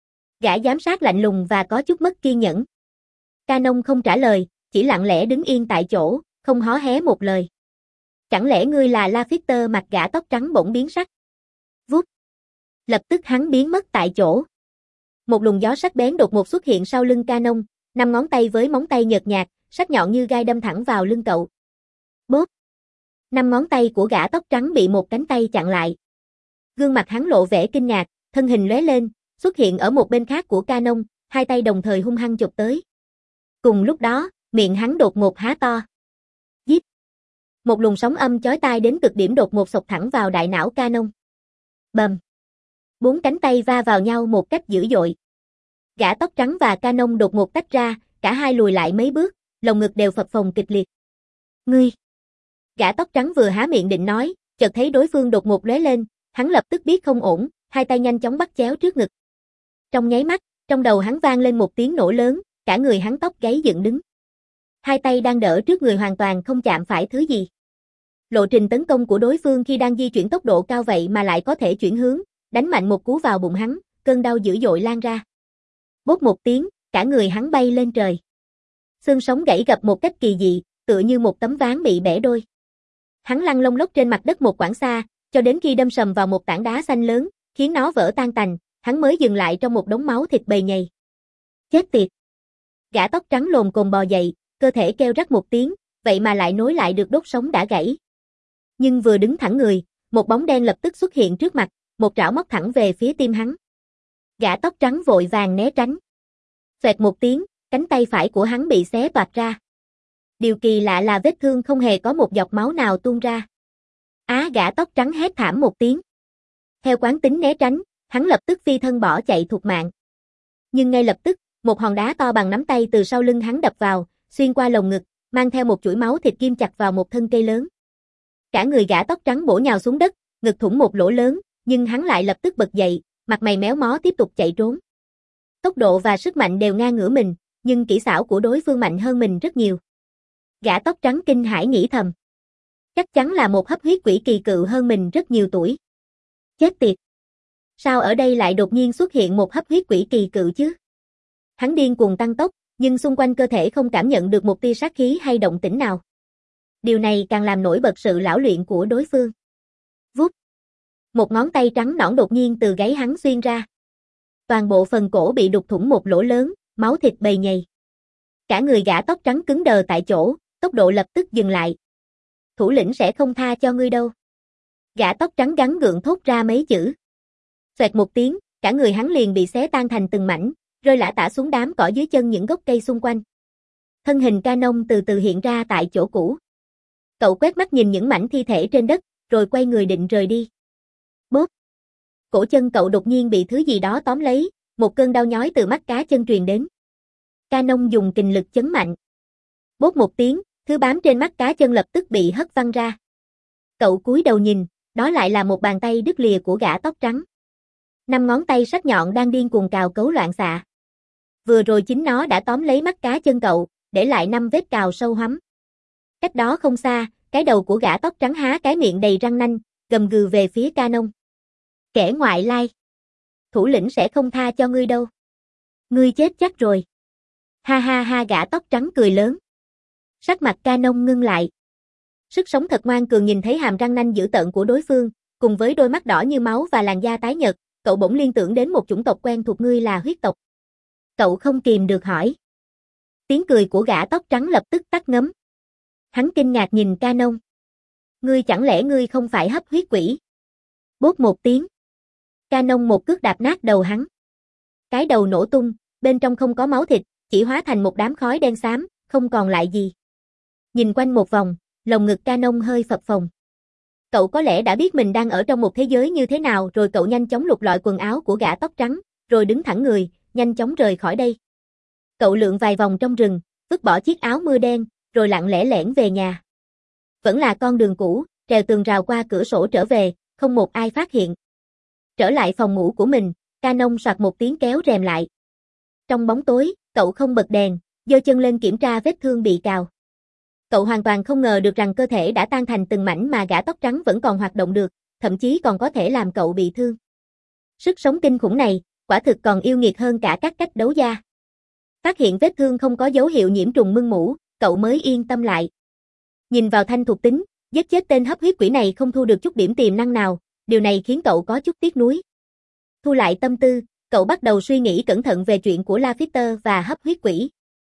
Gã giám sát lạnh lùng và có chút mất kiên nhẫn. Canon không trả lời, chỉ lặng lẽ đứng yên tại chỗ, không hó hé một lời. Chẳng lẽ ngươi là Lafitte? Mặt gã tóc trắng bỗng biến sắc. Vút. Lập tức hắn biến mất tại chỗ. Một luồng gió sắc bén đột ngột xuất hiện sau lưng Canon, năm ngón tay với móng tay nhợt nhạt, sắc nhọn như gai đâm thẳng vào lưng cậu. Bốp. Năm ngón tay của gã tóc trắng bị một cánh tay chặn lại. Gương mặt hắn lộ vẻ kinh ngạc, thân hình lóe lên, xuất hiện ở một bên khác của Canon, hai tay đồng thời hung hăng chụp tới. Cùng lúc đó, miệng hắn đột ngột há to. Giết. Một luồng sóng âm chói tai đến cực điểm đột ngột xộc thẳng vào đại não Canon. Bầm. Bốn cánh tay va vào nhau một cách dữ dội. Gã tóc trắng và Canon đột ngột tách ra, cả hai lùi lại mấy bước, lồng ngực đều phập phồng kịch liệt. Ngươi. Gã tóc trắng vừa há miệng định nói, chợt thấy đối phương đột ngột lóe lên, hắn lập tức biết không ổn, hai tay nhanh chóng bắt chéo trước ngực. Trong nháy mắt, trong đầu hắn vang lên một tiếng nổ lớn, cả người hắn tóc gáy dựng đứng. Hai tay đang đỡ trước người hoàn toàn không chạm phải thứ gì. Lộ trình tấn công của đối phương khi đang di chuyển tốc độ cao vậy mà lại có thể chuyển hướng, đánh mạnh một cú vào bụng hắn, cơn đau dữ dội lan ra. Bốp một tiếng, cả người hắn bay lên trời. Xương sống gãy gập một cách kỳ dị, tựa như một tấm ván bị bẻ đôi. Hắn lăn lông lốc trên mặt đất một quãng xa, cho đến khi đâm sầm vào một tảng đá xanh lớn, khiến nó vỡ tan tành, hắn mới dừng lại trong một đống máu thịt bầy nhầy. Chết tiệt! Gã tóc trắng lồm cồm bò dậy, cơ thể kêu rắc một tiếng, vậy mà lại nối lại được đốt sống đã gãy. Nhưng vừa đứng thẳng người, một bóng đen lập tức xuất hiện trước mặt, một trảo móc thẳng về phía tim hắn. Gã tóc trắng vội vàng né tránh. Xoẹt một tiếng, cánh tay phải của hắn bị xé toạc ra. Điều kỳ lạ là vết thương không hề có một giọt máu nào tuôn ra. Á, gã tóc trắng hét thảm một tiếng. Theo quán tính né tránh, hắn lập tức phi thân bỏ chạy thục mạng. Nhưng ngay lập tức, một hòn đá to bằng nắm tay từ sau lưng hắn đập vào, xuyên qua lồng ngực, mang theo một chuỗi máu thịt ghim chặt vào một thân cây lớn. Cả người gã tóc trắng bổ nhào xuống đất, ngực thủng một lỗ lớn, nhưng hắn lại lập tức bật dậy, mặt mày méo mó tiếp tục chạy trốn. Tốc độ và sức mạnh đều ngang ngửa mình, nhưng kỹ xảo của đối phương mạnh hơn mình rất nhiều. Gã tóc trắng kinh hãi nghĩ thầm. Chắc chắn là một hấp huyết quỷ kỳ cựu hơn mình rất nhiều tuổi. Chết tiệt! Sao ở đây lại đột nhiên xuất hiện một hấp huyết quỷ kỳ cựu chứ? Hắn điên cuồng tăng tốc, nhưng xung quanh cơ thể không cảm nhận được một tia sát khí hay động tĩnh nào. Điều này càng làm nổi bật sự lão luyện của đối phương. Vút! Một ngón tay trắng nõn đột nhiên từ gáy hắn xuyên ra. Toàn bộ phần cổ bị đục thủng một lỗ lớn, máu thịt bầy nhầy. Cả người gã tóc trắng cứng đờ tại chỗ, tốc độ lập tức dừng lại. Thủ lĩnh sẽ không tha cho ngươi đâu. Gã tóc trắng gắn gượng thốt ra mấy chữ. Xoẹt một tiếng, cả người hắn liền bị xé tan thành từng mảnh, rơi lả tả xuống đám cỏ dưới chân những gốc cây xung quanh. Thân hình Canon từ từ hiện ra tại chỗ cũ. Cậu quét mắt nhìn những mảnh thi thể trên đất, rồi quay người định rời đi. Bốp! Cổ chân cậu đột nhiên bị thứ gì đó tóm lấy, một cơn đau nhói từ mắt cá chân truyền đến. Canon dùng kình lực chấn mạnh. Bốp một tiếng, thứ bám trên mắt cá chân lập tức bị hất văng ra. Cậu cúi đầu nhìn, đó lại là một bàn tay đứt lìa của gã tóc trắng. Năm ngón tay sắc nhọn đang điên cuồng cào cấu loạn xạ. Vừa rồi chính nó đã tóm lấy mắt cá chân cậu, để lại năm vết cào sâu hoắm. Cách đó không xa, cái đầu của gã tóc trắng há cái miệng đầy răng nanh, gầm gừ về phía Canon. Kẻ ngoại lai! Thủ lĩnh sẽ không tha cho ngươi đâu. Ngươi chết chắc rồi. Ha ha ha, gã tóc trắng cười lớn. Sắc mặt Canon ngưng lại. Sức sống thật ngoan cường nhìn thấy hàm răng nanh dữ tợn của đối phương, cùng với đôi mắt đỏ như máu và làn da tái nhợt, cậu bỗng liên tưởng đến một chủng tộc quen thuộc. Ngươi là huyết tộc. Cậu không kìm được hỏi. Tiếng cười của gã tóc trắng lập tức tắt ngấm. Hắn kinh ngạc nhìn Canon. Ngươi chẳng lẽ ngươi không phải hấp huyết quỷ? Bốp một tiếng. Canon một cước đạp nát đầu hắn. Cái đầu nổ tung, bên trong không có máu thịt, chỉ hóa thành một đám khói đen xám, không còn lại gì. Nhìn quanh một vòng, lồng ngực Canon hơi phập phồng. Cậu có lẽ đã biết mình đang ở trong một thế giới như thế nào, rồi cậu nhanh chóng lục lọi quần áo của gã tóc trắng, rồi đứng thẳng người, nhanh chóng rời khỏi đây. Cậu lượn vài vòng trong rừng, vứt bỏ chiếc áo mưa đen, rồi lặng lẽ lẻn về nhà. Vẫn là con đường cũ, trèo tường rào qua cửa sổ trở về, không một ai phát hiện. Trở lại phòng ngủ của mình, Canon soạt một tiếng kéo rèm lại. Trong bóng tối, cậu không bật đèn, giơ chân lên kiểm tra vết thương bị cào. Cậu hoàn toàn không ngờ được rằng cơ thể đã tan thành từng mảnh mà gã tóc trắng vẫn còn hoạt động được, thậm chí còn có thể làm cậu bị thương. Sức sống kinh khủng này, quả thực còn yêu nghiệt hơn cả các cách đấu da. Phát hiện vết thương không có dấu hiệu nhiễm trùng mưng mủ, cậu mới yên tâm lại. Nhìn vào thanh thuộc tính, giết chết tên hấp huyết quỷ này không thu được chút điểm tiềm năng nào, điều này khiến cậu có chút tiếc nuối. Thu lại tâm tư, cậu bắt đầu suy nghĩ cẩn thận về chuyện của Lafitter và hấp huyết quỷ.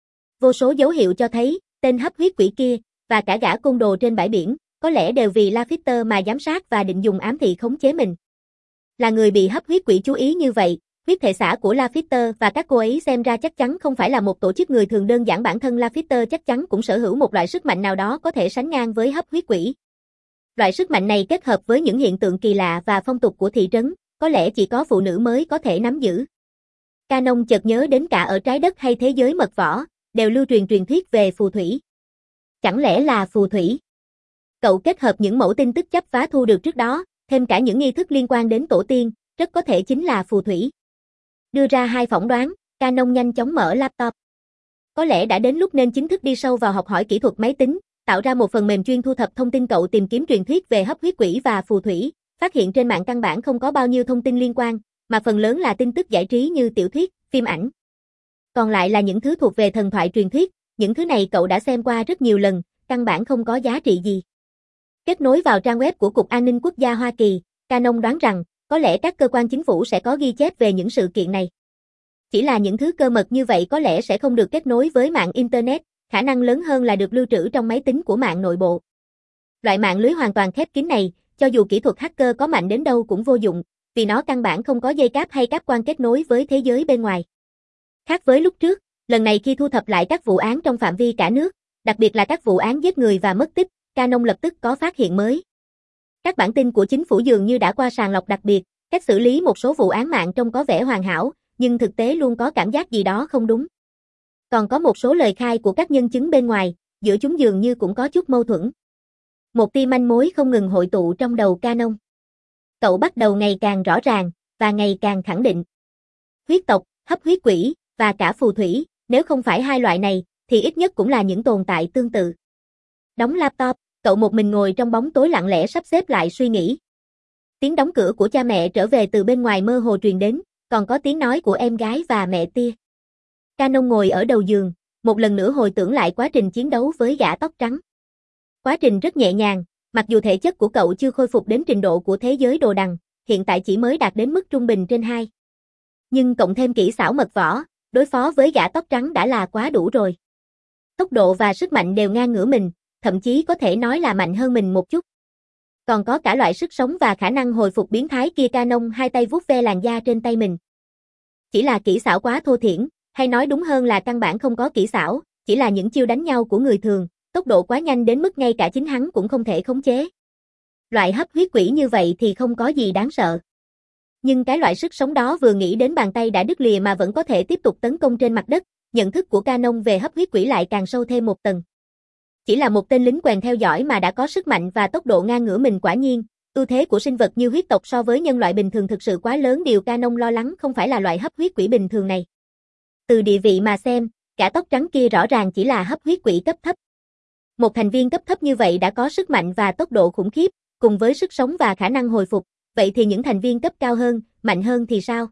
Vô số dấu hiệu cho thấy, tên hấp huyết quỷ kia, và cả gã côn đồ trên bãi biển, có lẽ đều vì Lafitter mà giám sát và định dùng ám thị khống chế mình. Là người bị hấp huyết quỷ chú ý như vậy, huyết thể xã của Lafitter và các cô ấy xem ra chắc chắn không phải là một tổ chức người thường đơn giản, bản thân Lafitter chắc chắn cũng sở hữu một loại sức mạnh nào đó có thể sánh ngang với hấp huyết quỷ. Loại sức mạnh này kết hợp với những hiện tượng kỳ lạ và phong tục của thị trấn, có lẽ chỉ có phụ nữ mới có thể nắm giữ. Canon chợt nhớ đến cả ở trái đất hay thế giới mật võ, đều lưu truyền truyền thuyết về phù thủy. Chẳng lẽ là phù thủy? Cậu kết hợp những mẫu tin tức chấp vá thu được trước đó, thêm cả những nghi thức liên quan đến tổ tiên, rất có thể chính là phù thủy. Đưa ra hai phỏng đoán, Canon nhanh chóng mở laptop. Có lẽ đã đến lúc nên chính thức đi sâu vào học hỏi kỹ thuật máy tính, tạo ra một phần mềm chuyên thu thập thông tin. Cậu tìm kiếm truyền thuyết về hấp huyết quỷ và phù thủy, phát hiện trên mạng căn bản không có bao nhiêu thông tin liên quan, mà phần lớn là tin tức giải trí như tiểu thuyết, phim ảnh. Còn lại là những thứ thuộc về thần thoại truyền thuyết, những thứ này cậu đã xem qua rất nhiều lần, căn bản không có giá trị gì. Kết nối vào trang web của Cục An ninh Quốc gia Hoa Kỳ, Canon đoán rằng, có lẽ các cơ quan chính phủ sẽ có ghi chép về những sự kiện này. Chỉ là những thứ cơ mật như vậy có lẽ sẽ không được kết nối với mạng Internet, khả năng lớn hơn là được lưu trữ trong máy tính của mạng nội bộ. Loại mạng lưới hoàn toàn khép kín này, cho dù kỹ thuật hacker có mạnh đến đâu cũng vô dụng, vì nó căn bản không có dây cáp hay cáp quang kết nối với thế giới bên ngoài. Khác với lúc trước, lần này khi thu thập lại các vụ án trong phạm vi cả nước, đặc biệt là các vụ án giết người và mất tích, Canon lập tức có phát hiện mới. Các bản tin của chính phủ dường như đã qua sàng lọc đặc biệt, cách xử lý một số vụ án mạng trông có vẻ hoàn hảo, nhưng thực tế luôn có cảm giác gì đó không đúng. Còn có một số lời khai của các nhân chứng bên ngoài, giữa chúng dường như cũng có chút mâu thuẫn. Một tia manh mối không ngừng hội tụ trong đầu Canon. Cậu bắt đầu ngày càng rõ ràng, và ngày càng khẳng định. Huyết tộc, hấp huyết quỷ, và cả phù thủy, nếu không phải hai loại này, thì ít nhất cũng là những tồn tại tương tự. Đóng laptop, cậu một mình ngồi trong bóng tối lặng lẽ sắp xếp lại suy nghĩ. Tiếng đóng cửa của cha mẹ trở về từ bên ngoài mơ hồ truyền đến, còn có tiếng nói của em gái và mẹ tia. Canon ngồi ở đầu giường, một lần nữa hồi tưởng lại quá trình chiến đấu với gã tóc trắng. Quá trình rất nhẹ nhàng, mặc dù thể chất của cậu chưa khôi phục đến trình độ của thế giới đồ đằng, hiện tại chỉ mới đạt đến mức trung bình trên hai. Nhưng cộng thêm kỹ xảo mật võ, đối phó với gã tóc trắng đã là quá đủ rồi. Tốc độ và sức mạnh đều ngang ngửa mình, thậm chí có thể nói là mạnh hơn mình một chút. Còn có cả loại sức sống và khả năng hồi phục biến thái kia. Canon hai tay vuốt ve làn da trên tay mình. Chỉ là kỹ xảo quá thô thiển, hay nói đúng hơn là căn bản không có kỹ xảo, chỉ là những chiêu đánh nhau của người thường, tốc độ quá nhanh đến mức ngay cả chính hắn cũng không thể khống chế. Loại hấp huyết quỷ như vậy thì không có gì đáng sợ. Nhưng cái loại sức sống đó vừa nghĩ đến bàn tay đã đứt lìa mà vẫn có thể tiếp tục tấn công trên mặt đất, nhận thức của Canon về hấp huyết quỷ lại càng sâu thêm một tầng. Chỉ là một tên lính quèn theo dõi mà đã có sức mạnh và tốc độ ngang ngửa mình. Quả nhiên, ưu thế của sinh vật như huyết tộc so với nhân loại bình thường thực sự quá lớn. Điều Canon lo lắng không phải là loại hấp huyết quỷ bình thường này. Từ địa vị mà xem, cả tóc trắng kia rõ ràng chỉ là hấp huyết quỷ cấp thấp. Một thành viên cấp thấp như vậy đã có sức mạnh và tốc độ khủng khiếp, cùng với sức sống và khả năng hồi phục, vậy thì những thành viên cấp cao hơn, mạnh hơn thì sao?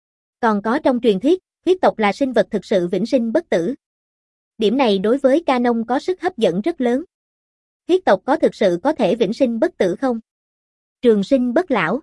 Còn có trong truyền thuyết, huyết tộc là sinh vật thực sự vĩnh sinh bất tử. Điểm này đối với Canon có sức hấp dẫn rất lớn. Huyết tộc có thực sự có thể vĩnh sinh bất tử không? Trường sinh bất lão.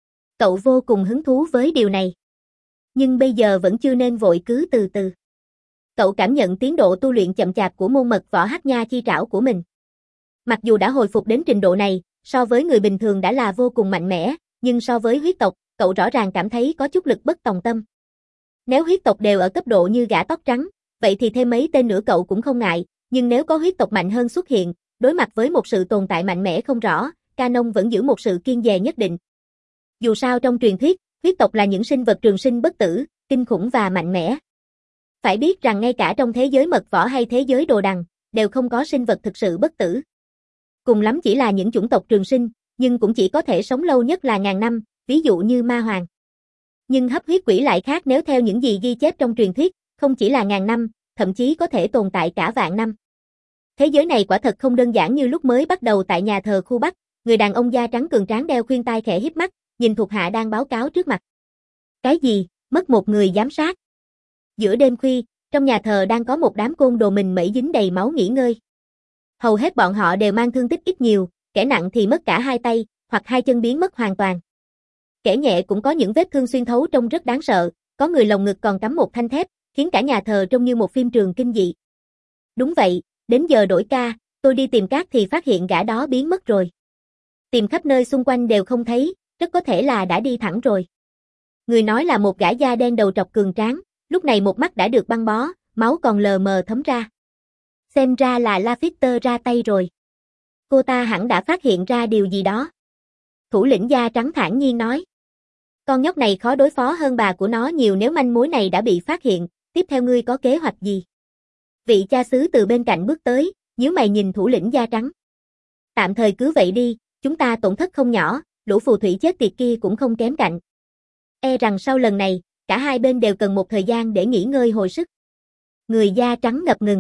Cậu vô cùng hứng thú với điều này. Nhưng bây giờ vẫn chưa nên vội, cứ từ từ. Cậu cảm nhận tiến độ tu luyện chậm chạp của môn mật võ Hắc Nha Chi Trảo của mình. Mặc dù đã hồi phục đến trình độ này, so với người bình thường đã là vô cùng mạnh mẽ, nhưng so với huyết tộc, cậu rõ ràng cảm thấy có chút lực bất tòng tâm. Nếu huyết tộc đều ở cấp độ như gã tóc trắng, vậy thì thêm mấy tên nữa cậu cũng không ngại, nhưng nếu có huyết tộc mạnh hơn xuất hiện, đối mặt với một sự tồn tại mạnh mẽ không rõ, Canon vẫn giữ một sự kiên dè nhất định. Dù sao trong truyền thuyết, huyết tộc là những sinh vật trường sinh bất tử, kinh khủng và mạnh mẽ. Phải biết rằng ngay cả trong thế giới mật võ hay thế giới đồ đằng, đều không có sinh vật thực sự bất tử. Cùng lắm chỉ là những chủng tộc trường sinh, nhưng cũng chỉ có thể sống lâu nhất là ngàn năm, ví dụ như ma hoàng. Nhưng hấp huyết quỷ lại khác, nếu theo những gì ghi chép trong truyền thuyết, không chỉ là ngàn năm, thậm chí có thể tồn tại cả vạn năm. Thế giới này quả thật không đơn giản như lúc mới bắt đầu tại nhà thờ khu Bắc, người đàn ông da trắng cường tráng đeo khuyên tai khẽ híp mắt, nhìn thuộc hạ đang báo cáo trước mặt. Cái gì, mất một người giám sát. Giữa đêm khuya, trong nhà thờ đang có một đám côn đồ mình mẩy dính đầy máu nghỉ ngơi. Hầu hết bọn họ đều mang thương tích ít nhiều, kẻ nặng thì mất cả hai tay, hoặc hai chân biến mất hoàn toàn. Kẻ nhẹ cũng có những vết thương xuyên thấu trông rất đáng sợ, có người lồng ngực còn cắm một thanh thép, khiến cả nhà thờ trông như một phim trường kinh dị. Đúng vậy, đến giờ đổi ca, tôi đi tìm Cát thì phát hiện gã đó biến mất rồi. Tìm khắp nơi xung quanh đều không thấy, rất có thể là đã đi thẳng rồi. Người nói là một gã da đen đầu trọc cường tráng, lúc này một mắt đã được băng bó, máu còn lờ mờ thấm ra. Xem ra là Lafitte ra tay rồi. Cô ta hẳn đã phát hiện ra điều gì đó. Thủ lĩnh da trắng thản nhiên nói. Con nhóc này khó đối phó hơn bà của nó nhiều, nếu manh mối này đã bị phát hiện, tiếp theo ngươi có kế hoạch gì? Vị cha xứ từ bên cạnh bước tới, nhíu mày nhìn thủ lĩnh da trắng. Tạm thời cứ vậy đi, chúng ta tổn thất không nhỏ, lũ phù thủy chết tiệt kia cũng không kém cạnh. E rằng sau lần này, cả hai bên đều cần một thời gian để nghỉ ngơi hồi sức. Người da trắng ngập ngừng.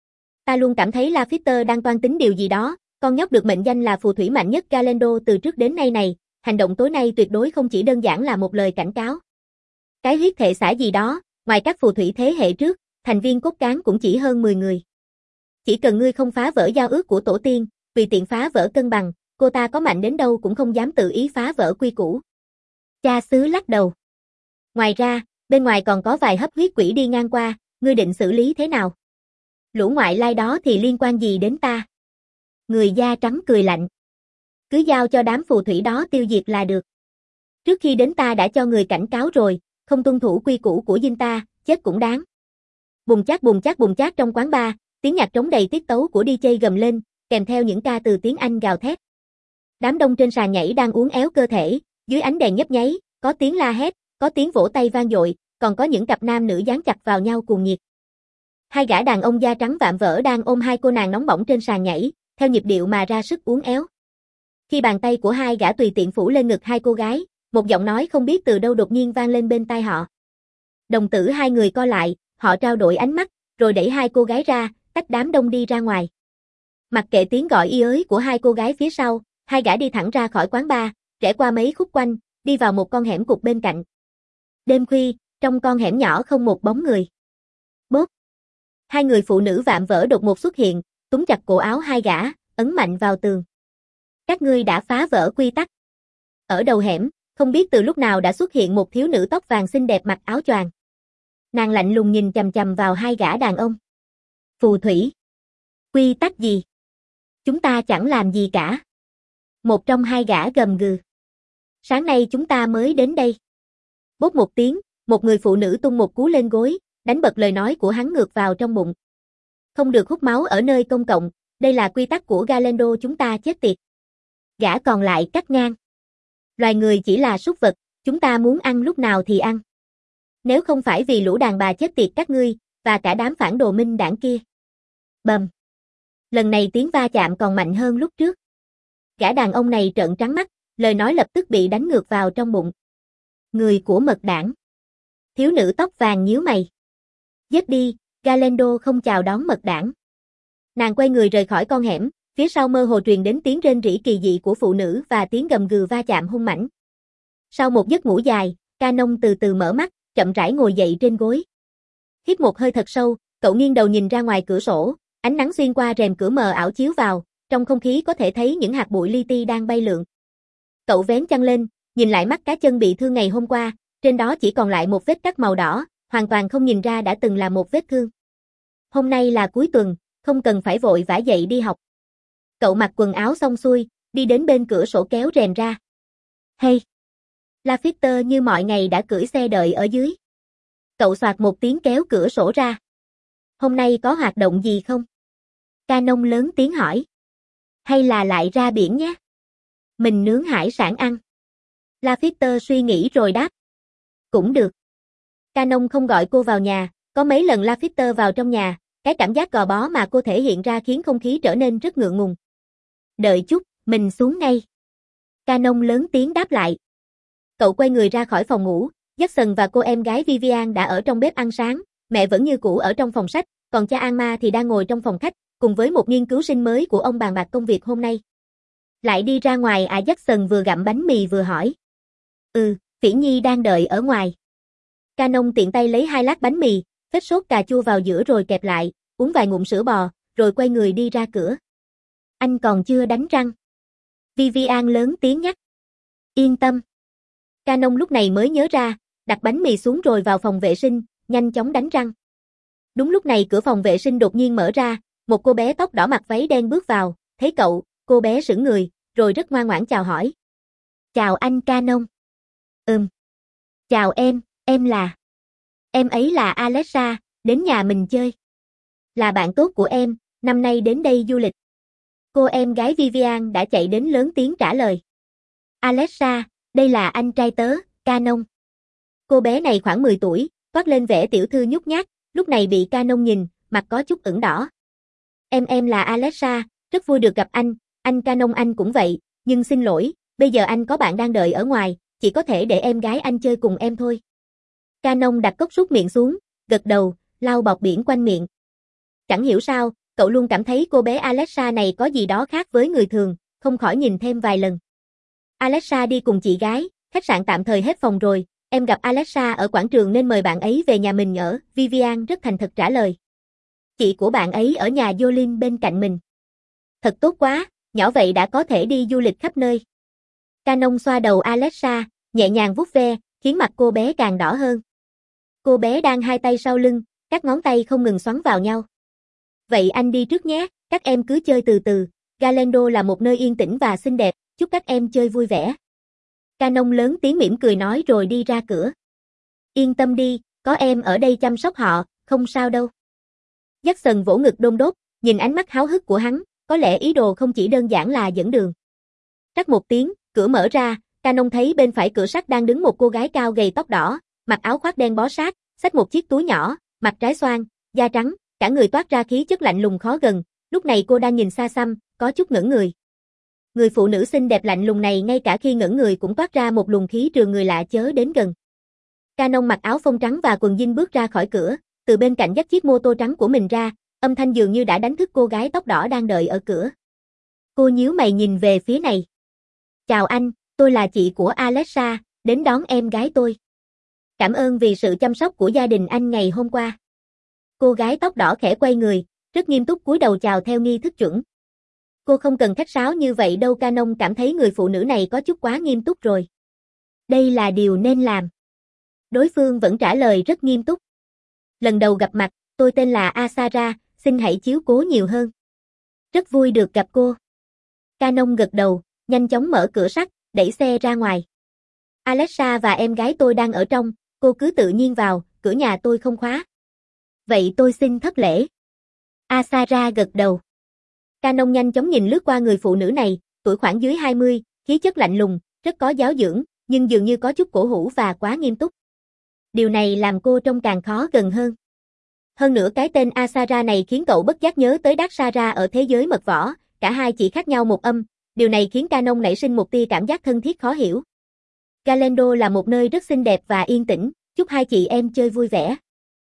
Ta luôn cảm thấy Lafitte đang toan tính điều gì đó, con nhóc được mệnh danh là phù thủy mạnh nhất Galendo từ trước đến nay này, hành động tối nay tuyệt đối không chỉ đơn giản là một lời cảnh cáo. Cái huyết thệ xã gì đó, ngoài các phù thủy thế hệ trước, thành viên cốt cán cũng chỉ hơn mười người. Chỉ cần ngươi không phá vỡ giao ước của tổ tiên, tùy tiện phá vỡ cân bằng, cô ta có mạnh đến đâu cũng không dám tự ý phá vỡ quy củ. Cha xứ lắc đầu. Ngoài ra, bên ngoài còn có vài hấp huyết quỷ đi ngang qua, ngươi định xử lý thế nào? Lũ ngoại lai đó thì liên quan gì đến ta? Người da trắng cười lạnh. Cứ giao cho đám phù thủy đó tiêu diệt là được. Trước khi đến ta đã cho người cảnh cáo rồi, không tuân thủ quy củ của dinh ta, chết cũng đáng. Bùng chát bùng chát bùng chát trong quán bar, tiếng nhạc trống đầy tiết tấu của đi jây gầm lên, kèm theo những ca từ tiếng Anh gào thét. Đám đông trên sàn nhảy đang uốn éo cơ thể, dưới ánh đèn nhấp nháy, có tiếng la hét, có tiếng vỗ tay vang dội, còn có những cặp nam nữ dán chặt vào nhau cuồng nhiệt. Hai gã đàn ông da trắng vạm vỡ đang ôm hai cô nàng nóng bỏng trên sàn nhảy, theo nhịp điệu mà ra sức uốn éo. Khi bàn tay của hai gã tùy tiện phủ lên ngực hai cô gái, một giọng nói không biết từ đâu đột nhiên vang lên bên tai họ. Đồng tử hai người co lại, họ trao đổi ánh mắt, rồi đẩy hai cô gái ra, tách đám đông đi ra ngoài. Mặc kệ tiếng gọi y ới của hai cô gái phía sau, hai gã đi thẳng ra khỏi quán bar, rẽ qua mấy khúc quanh, đi vào một con hẻm cụt bên cạnh. Đêm khuya, trong con hẻm nhỏ không một bóng người. Bốp! Hai người phụ nữ vạm vỡ đột ngột xuất hiện, túm chặt cổ áo hai gã, ấn mạnh vào tường. Các ngươi đã phá vỡ quy tắc. Ở đầu hẻm, không biết từ lúc nào đã xuất hiện một thiếu nữ tóc vàng xinh đẹp mặc áo choàng. Nàng lạnh lùng nhìn chằm chằm vào hai gã đàn ông. Phù thủy. Quy tắc gì? Chúng ta chẳng làm gì cả. Một trong hai gã gầm gừ. Sáng nay chúng ta mới đến đây. Bốp một tiếng, một người phụ nữ tung một cú lên gối, đánh bật lời nói của hắn ngược vào trong bụng. Không được hút máu ở nơi công cộng, đây là quy tắc của Galendo, chúng ta chết tiệt. Gã còn lại cắt ngang. Loài người chỉ là súc vật, chúng ta muốn ăn lúc nào thì ăn. Nếu không phải vì lũ đàn bà chết tiệt các ngươi, và cả đám phản đồ minh đảng kia. Bầm. Lần này tiếng va chạm còn mạnh hơn lúc trước. Gã đàn ông này trợn trắng mắt, lời nói lập tức bị đánh ngược vào trong bụng. Người của mật đảng. Thiếu nữ tóc vàng nhíu mày. Giết đi, Galendo không chào đón mật đảng. Nàng quay người rời khỏi con hẻm, phía sau mơ hồ truyền đến tiếng rên rỉ kỳ dị của phụ nữ và tiếng gầm gừ va chạm hung mãnh. Sau một giấc ngủ dài, Canon từ từ mở mắt, chậm rãi ngồi dậy trên gối. Hít một hơi thật sâu, cậu nghiêng đầu nhìn ra ngoài cửa sổ, ánh nắng xuyên qua rèm cửa mờ ảo chiếu vào, trong không khí có thể thấy những hạt bụi li ti đang bay lượn. Cậu vén chăn lên, nhìn lại mắt cá chân bị thương ngày hôm qua, trên đó chỉ còn lại một vết cắt màu đỏ, hoàn toàn không nhìn ra đã từng là một vết thương. Hôm nay là cuối tuần, không cần phải vội vã dậy đi học. Cậu mặc quần áo xong xuôi, đi đến bên cửa sổ kéo rèm ra. Hey! Lafitte như mọi ngày đã cưỡi xe đợi ở dưới. Cậu soạt một tiếng kéo cửa sổ ra. Hôm nay có hoạt động gì không? Canon lớn tiếng hỏi. Hay là lại ra biển nhé? Mình nướng hải sản ăn. Lafitte suy nghĩ rồi đáp. Cũng được. Canon không gọi cô vào nhà, có mấy lần Lafitte vào trong nhà, cái cảm giác gò bó mà cô thể hiện ra khiến không khí trở nên rất ngượng ngùng. Đợi chút, mình xuống ngay. Canon lớn tiếng đáp lại. Cậu quay người ra khỏi phòng ngủ, Jackson và cô em gái Vivian đã ở trong bếp ăn sáng, mẹ vẫn như cũ ở trong phòng sách, còn cha Alma thì đang ngồi trong phòng khách, cùng với một nghiên cứu sinh mới của ông bàn bạc công việc hôm nay. Lại đi ra ngoài à? Jackson vừa gặm bánh mì vừa hỏi. Ừ, Phỉ Nhi đang đợi ở ngoài. Canon tiện tay lấy hai lát bánh mì, phết sốt cà chua vào giữa rồi kẹp lại, uống vài ngụm sữa bò, rồi quay người đi ra cửa. Anh còn chưa đánh răng. Vivian lớn tiếng nhắc. Yên tâm. Canon lúc này mới nhớ ra, đặt bánh mì xuống rồi vào phòng vệ sinh, nhanh chóng đánh răng. Đúng lúc này cửa phòng vệ sinh đột nhiên mở ra, một cô bé tóc đỏ mặc váy đen bước vào, thấy cậu, cô bé sững người, rồi rất ngoan ngoãn chào hỏi. Chào anh Canon. Ừm. Chào em, em là... Em ấy là Alexa, đến nhà mình chơi. Là bạn tốt của em, năm nay đến đây du lịch. Cô em gái Vivian đã chạy đến lớn tiếng trả lời. Alexa, đây là anh trai tớ, Canon. Cô bé này khoảng mười tuổi, toát lên vẻ tiểu thư nhút nhát, lúc này bị Canon nhìn, mặt có chút ửng đỏ. Em em là Alexa, rất vui được gặp anh, anh Canon anh cũng vậy, nhưng xin lỗi, bây giờ anh có bạn đang đợi ở ngoài, chỉ có thể để em gái anh chơi cùng em thôi. Canon đặt cốc súc miệng xuống, gật đầu, lau bọt biển quanh miệng. Chẳng hiểu sao, cậu luôn cảm thấy cô bé Alexa này có gì đó khác với người thường, không khỏi nhìn thêm vài lần. Alexa đi cùng chị gái, khách sạn tạm thời hết phòng rồi, em gặp Alexa ở quảng trường nên mời bạn ấy về nhà mình ở, Vivian rất thành thật trả lời. Chị của bạn ấy ở nhà Jolene bên cạnh mình. Thật tốt quá, nhỏ vậy đã có thể đi du lịch khắp nơi. Canon xoa đầu Alexa, nhẹ nhàng vuốt ve, khiến mặt cô bé càng đỏ hơn. Cô bé đang hai tay sau lưng, các ngón tay không ngừng xoắn vào nhau. Vậy anh đi trước nhé, các em cứ chơi từ từ, Galendo là một nơi yên tĩnh và xinh đẹp, chúc các em chơi vui vẻ. Canon lớn tiếng mỉm cười nói rồi đi ra cửa. Yên tâm đi, có em ở đây chăm sóc họ, không sao đâu. Jackson vỗ ngực đôn đốt, nhìn ánh mắt háo hức của hắn, có lẽ ý đồ không chỉ đơn giản là dẫn đường. Rắc một tiếng, cửa mở ra, Canon thấy bên phải cửa sắt đang đứng một cô gái cao gầy tóc đỏ, mặc áo khoác đen bó sát, xách một chiếc túi nhỏ, mặt trái xoan, da trắng, cả người toát ra khí chất lạnh lùng khó gần, lúc này cô đang nhìn xa xăm, có chút ngẩn người. Người phụ nữ xinh đẹp lạnh lùng này ngay cả khi ngẩn người cũng toát ra một luồng khí trường người lạ chớ đến gần. Canon mặc áo phông trắng và quần jean bước ra khỏi cửa, từ bên cạnh dắt chiếc mô tô trắng của mình ra, âm thanh dường như đã đánh thức cô gái tóc đỏ đang đợi ở cửa. Cô nhíu mày nhìn về phía này. Chào anh, tôi là chị của Alexa, đến đón em gái tôi. Cảm ơn vì sự chăm sóc của gia đình anh ngày hôm qua. Cô gái tóc đỏ khẽ quay người, rất nghiêm túc cúi đầu chào theo nghi thức chuẩn. Cô không cần khách sáo như vậy đâu. Canon cảm thấy người phụ nữ này có chút quá nghiêm túc rồi. Đây là điều nên làm. Đối phương vẫn trả lời rất nghiêm túc. Lần đầu gặp mặt, tôi tên là Asara, xin hãy chiếu cố nhiều hơn. Rất vui được gặp cô. Canon gật đầu, nhanh chóng mở cửa sắt, đẩy xe ra ngoài. Alexa và em gái tôi đang ở trong, cô cứ tự nhiên vào, cửa nhà tôi không khóa. Vậy tôi xin thất lễ. Asara gật đầu. Canon nhanh chóng nhìn lướt qua người phụ nữ này, tuổi khoảng dưới hai mươi, khí chất lạnh lùng, rất có giáo dưỡng, nhưng dường như có chút cổ hủ và quá nghiêm túc. Điều này làm cô trông càng khó gần hơn. Hơn nữa cái tên Asara này khiến cậu bất giác nhớ tới Daxara ở thế giới mật võ, cả hai chỉ khác nhau một âm, điều này khiến Canon nảy sinh một tia cảm giác thân thiết khó hiểu. Galendo là một nơi rất xinh đẹp và yên tĩnh, chúc hai chị em chơi vui vẻ.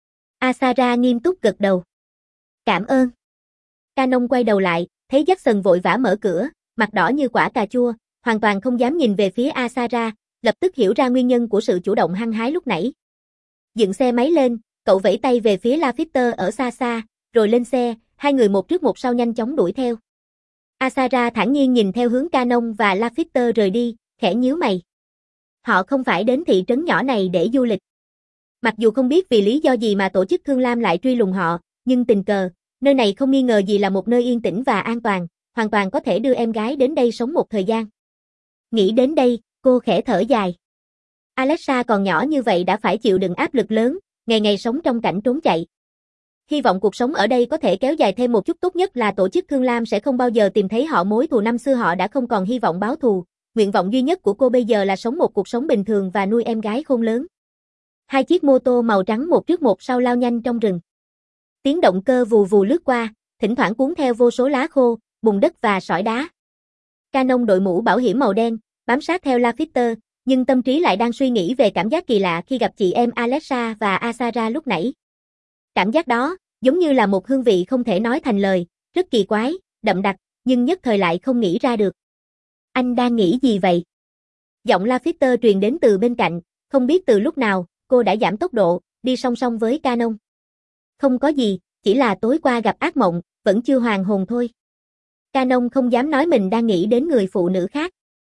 Asara nghiêm túc gật đầu. Cảm ơn. Canon quay đầu lại, thấy Jackson vội vã mở cửa, mặt đỏ như quả cà chua, hoàn toàn không dám nhìn về phía Asara, lập tức hiểu ra nguyên nhân của sự chủ động hăng hái lúc nãy. Dựng xe máy lên, cậu vẫy tay về phía Lafitte ở xa xa, rồi lên xe, hai người một trước một sau nhanh chóng đuổi theo. Asara thản nhiên nhìn theo hướng Canon và Lafitte rời đi, khẽ nhíu mày. Họ không phải đến thị trấn nhỏ này để du lịch. Mặc dù không biết vì lý do gì mà tổ chức Thương Lam lại truy lùng họ, nhưng tình cờ, nơi này không nghi ngờ gì là một nơi yên tĩnh và an toàn, hoàn toàn có thể đưa em gái đến đây sống một thời gian. Nghĩ đến đây, cô khẽ thở dài. Alexa còn nhỏ như vậy đã phải chịu đựng áp lực lớn, ngày ngày sống trong cảnh trốn chạy. Hy vọng cuộc sống ở đây có thể kéo dài thêm một chút, tốt nhất là tổ chức Thương Lam sẽ không bao giờ tìm thấy họ, mối thù năm xưa họ đã không còn hy vọng báo thù, nguyện vọng duy nhất của cô bây giờ là sống một cuộc sống bình thường và nuôi em gái khôn lớn. Hai chiếc mô tô màu trắng một trước một sau lao nhanh trong rừng. Tiếng động cơ vù vù lướt qua, thỉnh thoảng cuốn theo vô số lá khô, bùn đất và sỏi đá. Canon đội mũ bảo hiểm màu đen, bám sát theo Lafitte, nhưng tâm trí lại đang suy nghĩ về cảm giác kỳ lạ khi gặp chị em Alexa và Asara lúc nãy. Cảm giác đó, giống như là một hương vị không thể nói thành lời, rất kỳ quái, đậm đặc, nhưng nhất thời lại không nghĩ ra được. Anh đang nghĩ gì vậy? Giọng Lafitte truyền đến từ bên cạnh, không biết từ lúc nào, cô đã giảm tốc độ, đi song song với Canon. Không có gì, chỉ là tối qua gặp ác mộng, vẫn chưa hoàn hồn thôi. Canon không dám nói mình đang nghĩ đến người phụ nữ khác.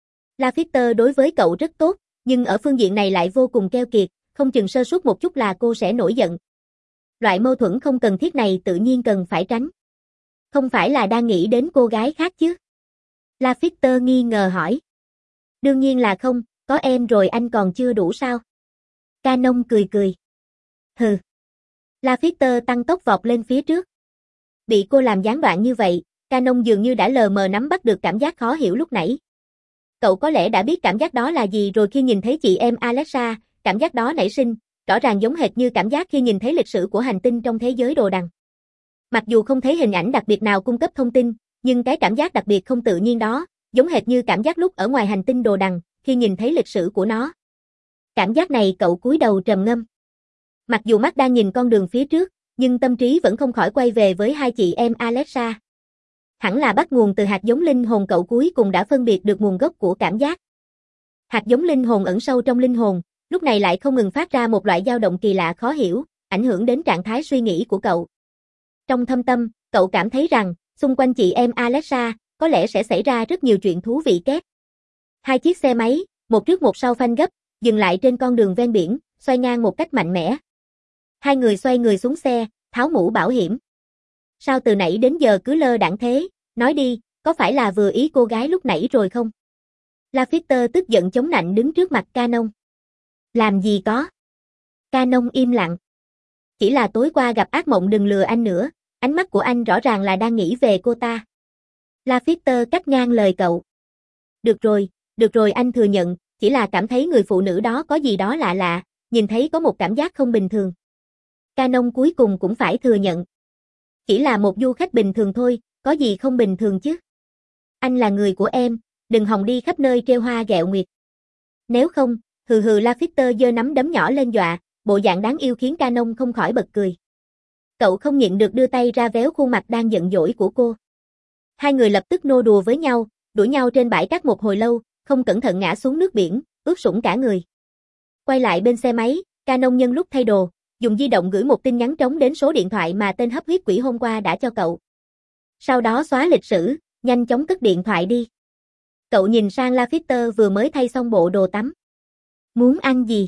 Lafitte đối với cậu rất tốt, nhưng ở phương diện này lại vô cùng keo kiệt, không chừng sơ suất một chút là cô sẽ nổi giận. Loại mâu thuẫn không cần thiết này tự nhiên cần phải tránh. Không phải là đang nghĩ đến cô gái khác chứ? Lafitte nghi ngờ hỏi. Đương nhiên là không, có em rồi anh còn chưa đủ sao? Canon cười cười. Hừ. Lafitte tăng tốc vọt lên phía trước. Bị cô làm gián đoạn như vậy, Canon dường như đã lờ mờ nắm bắt được cảm giác khó hiểu lúc nãy. Cậu có lẽ đã biết cảm giác đó là gì rồi khi nhìn thấy chị em Alexa, cảm giác đó nảy sinh, rõ ràng giống hệt như cảm giác khi nhìn thấy lịch sử của hành tinh trong thế giới đồ đằng. Mặc dù không thấy hình ảnh đặc biệt nào cung cấp thông tin, nhưng cái cảm giác đặc biệt không tự nhiên đó, giống hệt như cảm giác lúc ở ngoài hành tinh đồ đằng, khi nhìn thấy lịch sử của nó. Cảm giác này cậu cúi đầu trầm ngâm. Mặc dù mắt đang nhìn con đường phía trước, nhưng tâm trí vẫn không khỏi quay về với hai chị em Alexa. Hẳn là bắt nguồn từ hạt giống linh hồn cậu cuối cùng đã phân biệt được nguồn gốc của cảm giác. Hạt giống linh hồn ẩn sâu trong linh hồn, lúc này lại không ngừng phát ra một loại dao động kỳ lạ khó hiểu, ảnh hưởng đến trạng thái suy nghĩ của cậu. Trong thâm tâm, cậu cảm thấy rằng, xung quanh chị em Alexa, có lẽ sẽ xảy ra rất nhiều chuyện thú vị kép. Hai chiếc xe máy, một trước một sau phanh gấp, dừng lại trên con đường ven biển, xoay ngang một cách mạnh mẽ. Hai người xoay người xuống xe, tháo mũ bảo hiểm. Sao từ nãy đến giờ cứ lơ đãng thế, nói đi, có phải là vừa ý cô gái lúc nãy rồi không? Lafitte tức giận chống nạnh đứng trước mặt Canon. Làm gì có? Canon im lặng. Chỉ là tối qua gặp ác mộng đừng lừa anh nữa, ánh mắt của anh rõ ràng là đang nghĩ về cô ta. Lafitte cắt ngang lời cậu. Được rồi, được rồi anh thừa nhận, chỉ là cảm thấy người phụ nữ đó có gì đó lạ lạ, nhìn thấy có một cảm giác không bình thường. Canon cuối cùng cũng phải thừa nhận. Chỉ là một du khách bình thường thôi, có gì không bình thường chứ? Anh là người của em, đừng hòng đi khắp nơi trêu hoa ghẹo nguyệt. Nếu không, hừ hừ Lafitte giơ nắm đấm nhỏ lên dọa, bộ dạng đáng yêu khiến Canon không khỏi bật cười. Cậu không nhịn được đưa tay ra véo khuôn mặt đang giận dỗi của cô. Hai người lập tức nô đùa với nhau, đuổi nhau trên bãi cát một hồi lâu, không cẩn thận ngã xuống nước biển, ướt sũng cả người. Quay lại bên xe máy, Canon nhân lúc thay đồ, dùng di động gửi một tin nhắn trống đến số điện thoại mà tên hấp huyết quỷ hôm qua đã cho cậu. Sau đó xóa lịch sử, nhanh chóng cất điện thoại đi. Cậu nhìn sang Lafitte vừa mới thay xong bộ đồ tắm. Muốn ăn gì?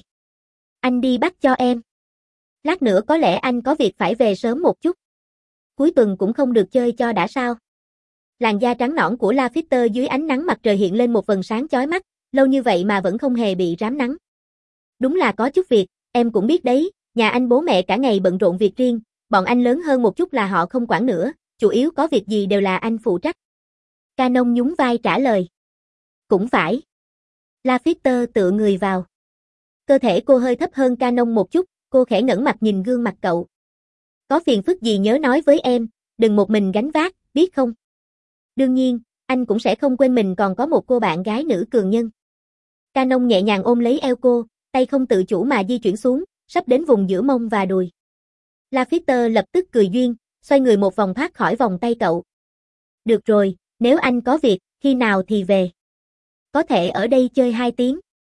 Anh đi bắt cho em. Lát nữa có lẽ anh có việc phải về sớm một chút. Cuối tuần cũng không được chơi cho đã sao. Làn da trắng nõn của Lafitte dưới ánh nắng mặt trời hiện lên một vầng sáng chói mắt, lâu như vậy mà vẫn không hề bị rám nắng. Đúng là có chút việc, em cũng biết đấy, nhà anh bố mẹ cả ngày bận rộn việc riêng, bọn anh lớn hơn một chút là họ không quản nữa, chủ yếu có việc gì đều là anh phụ trách. Canon nhún vai trả lời. Cũng phải. Lafitte tựa người vào. Cơ thể cô hơi thấp hơn Canon một chút, cô khẽ ngẩng mặt nhìn gương mặt cậu. Có phiền phức gì nhớ nói với em, đừng một mình gánh vác, biết không? Đương nhiên, anh cũng sẽ không quên mình còn có một cô bạn gái nữ cường nhân. Canon nhẹ nhàng ôm lấy eo cô, tay không tự chủ mà di chuyển xuống, sắp đến vùng giữa mông và đùi. Lafitte lập tức cười duyên, xoay người một vòng thoát khỏi vòng tay cậu. Được rồi, nếu anh có việc, khi nào thì về. Có thể ở đây chơi hai tiếng.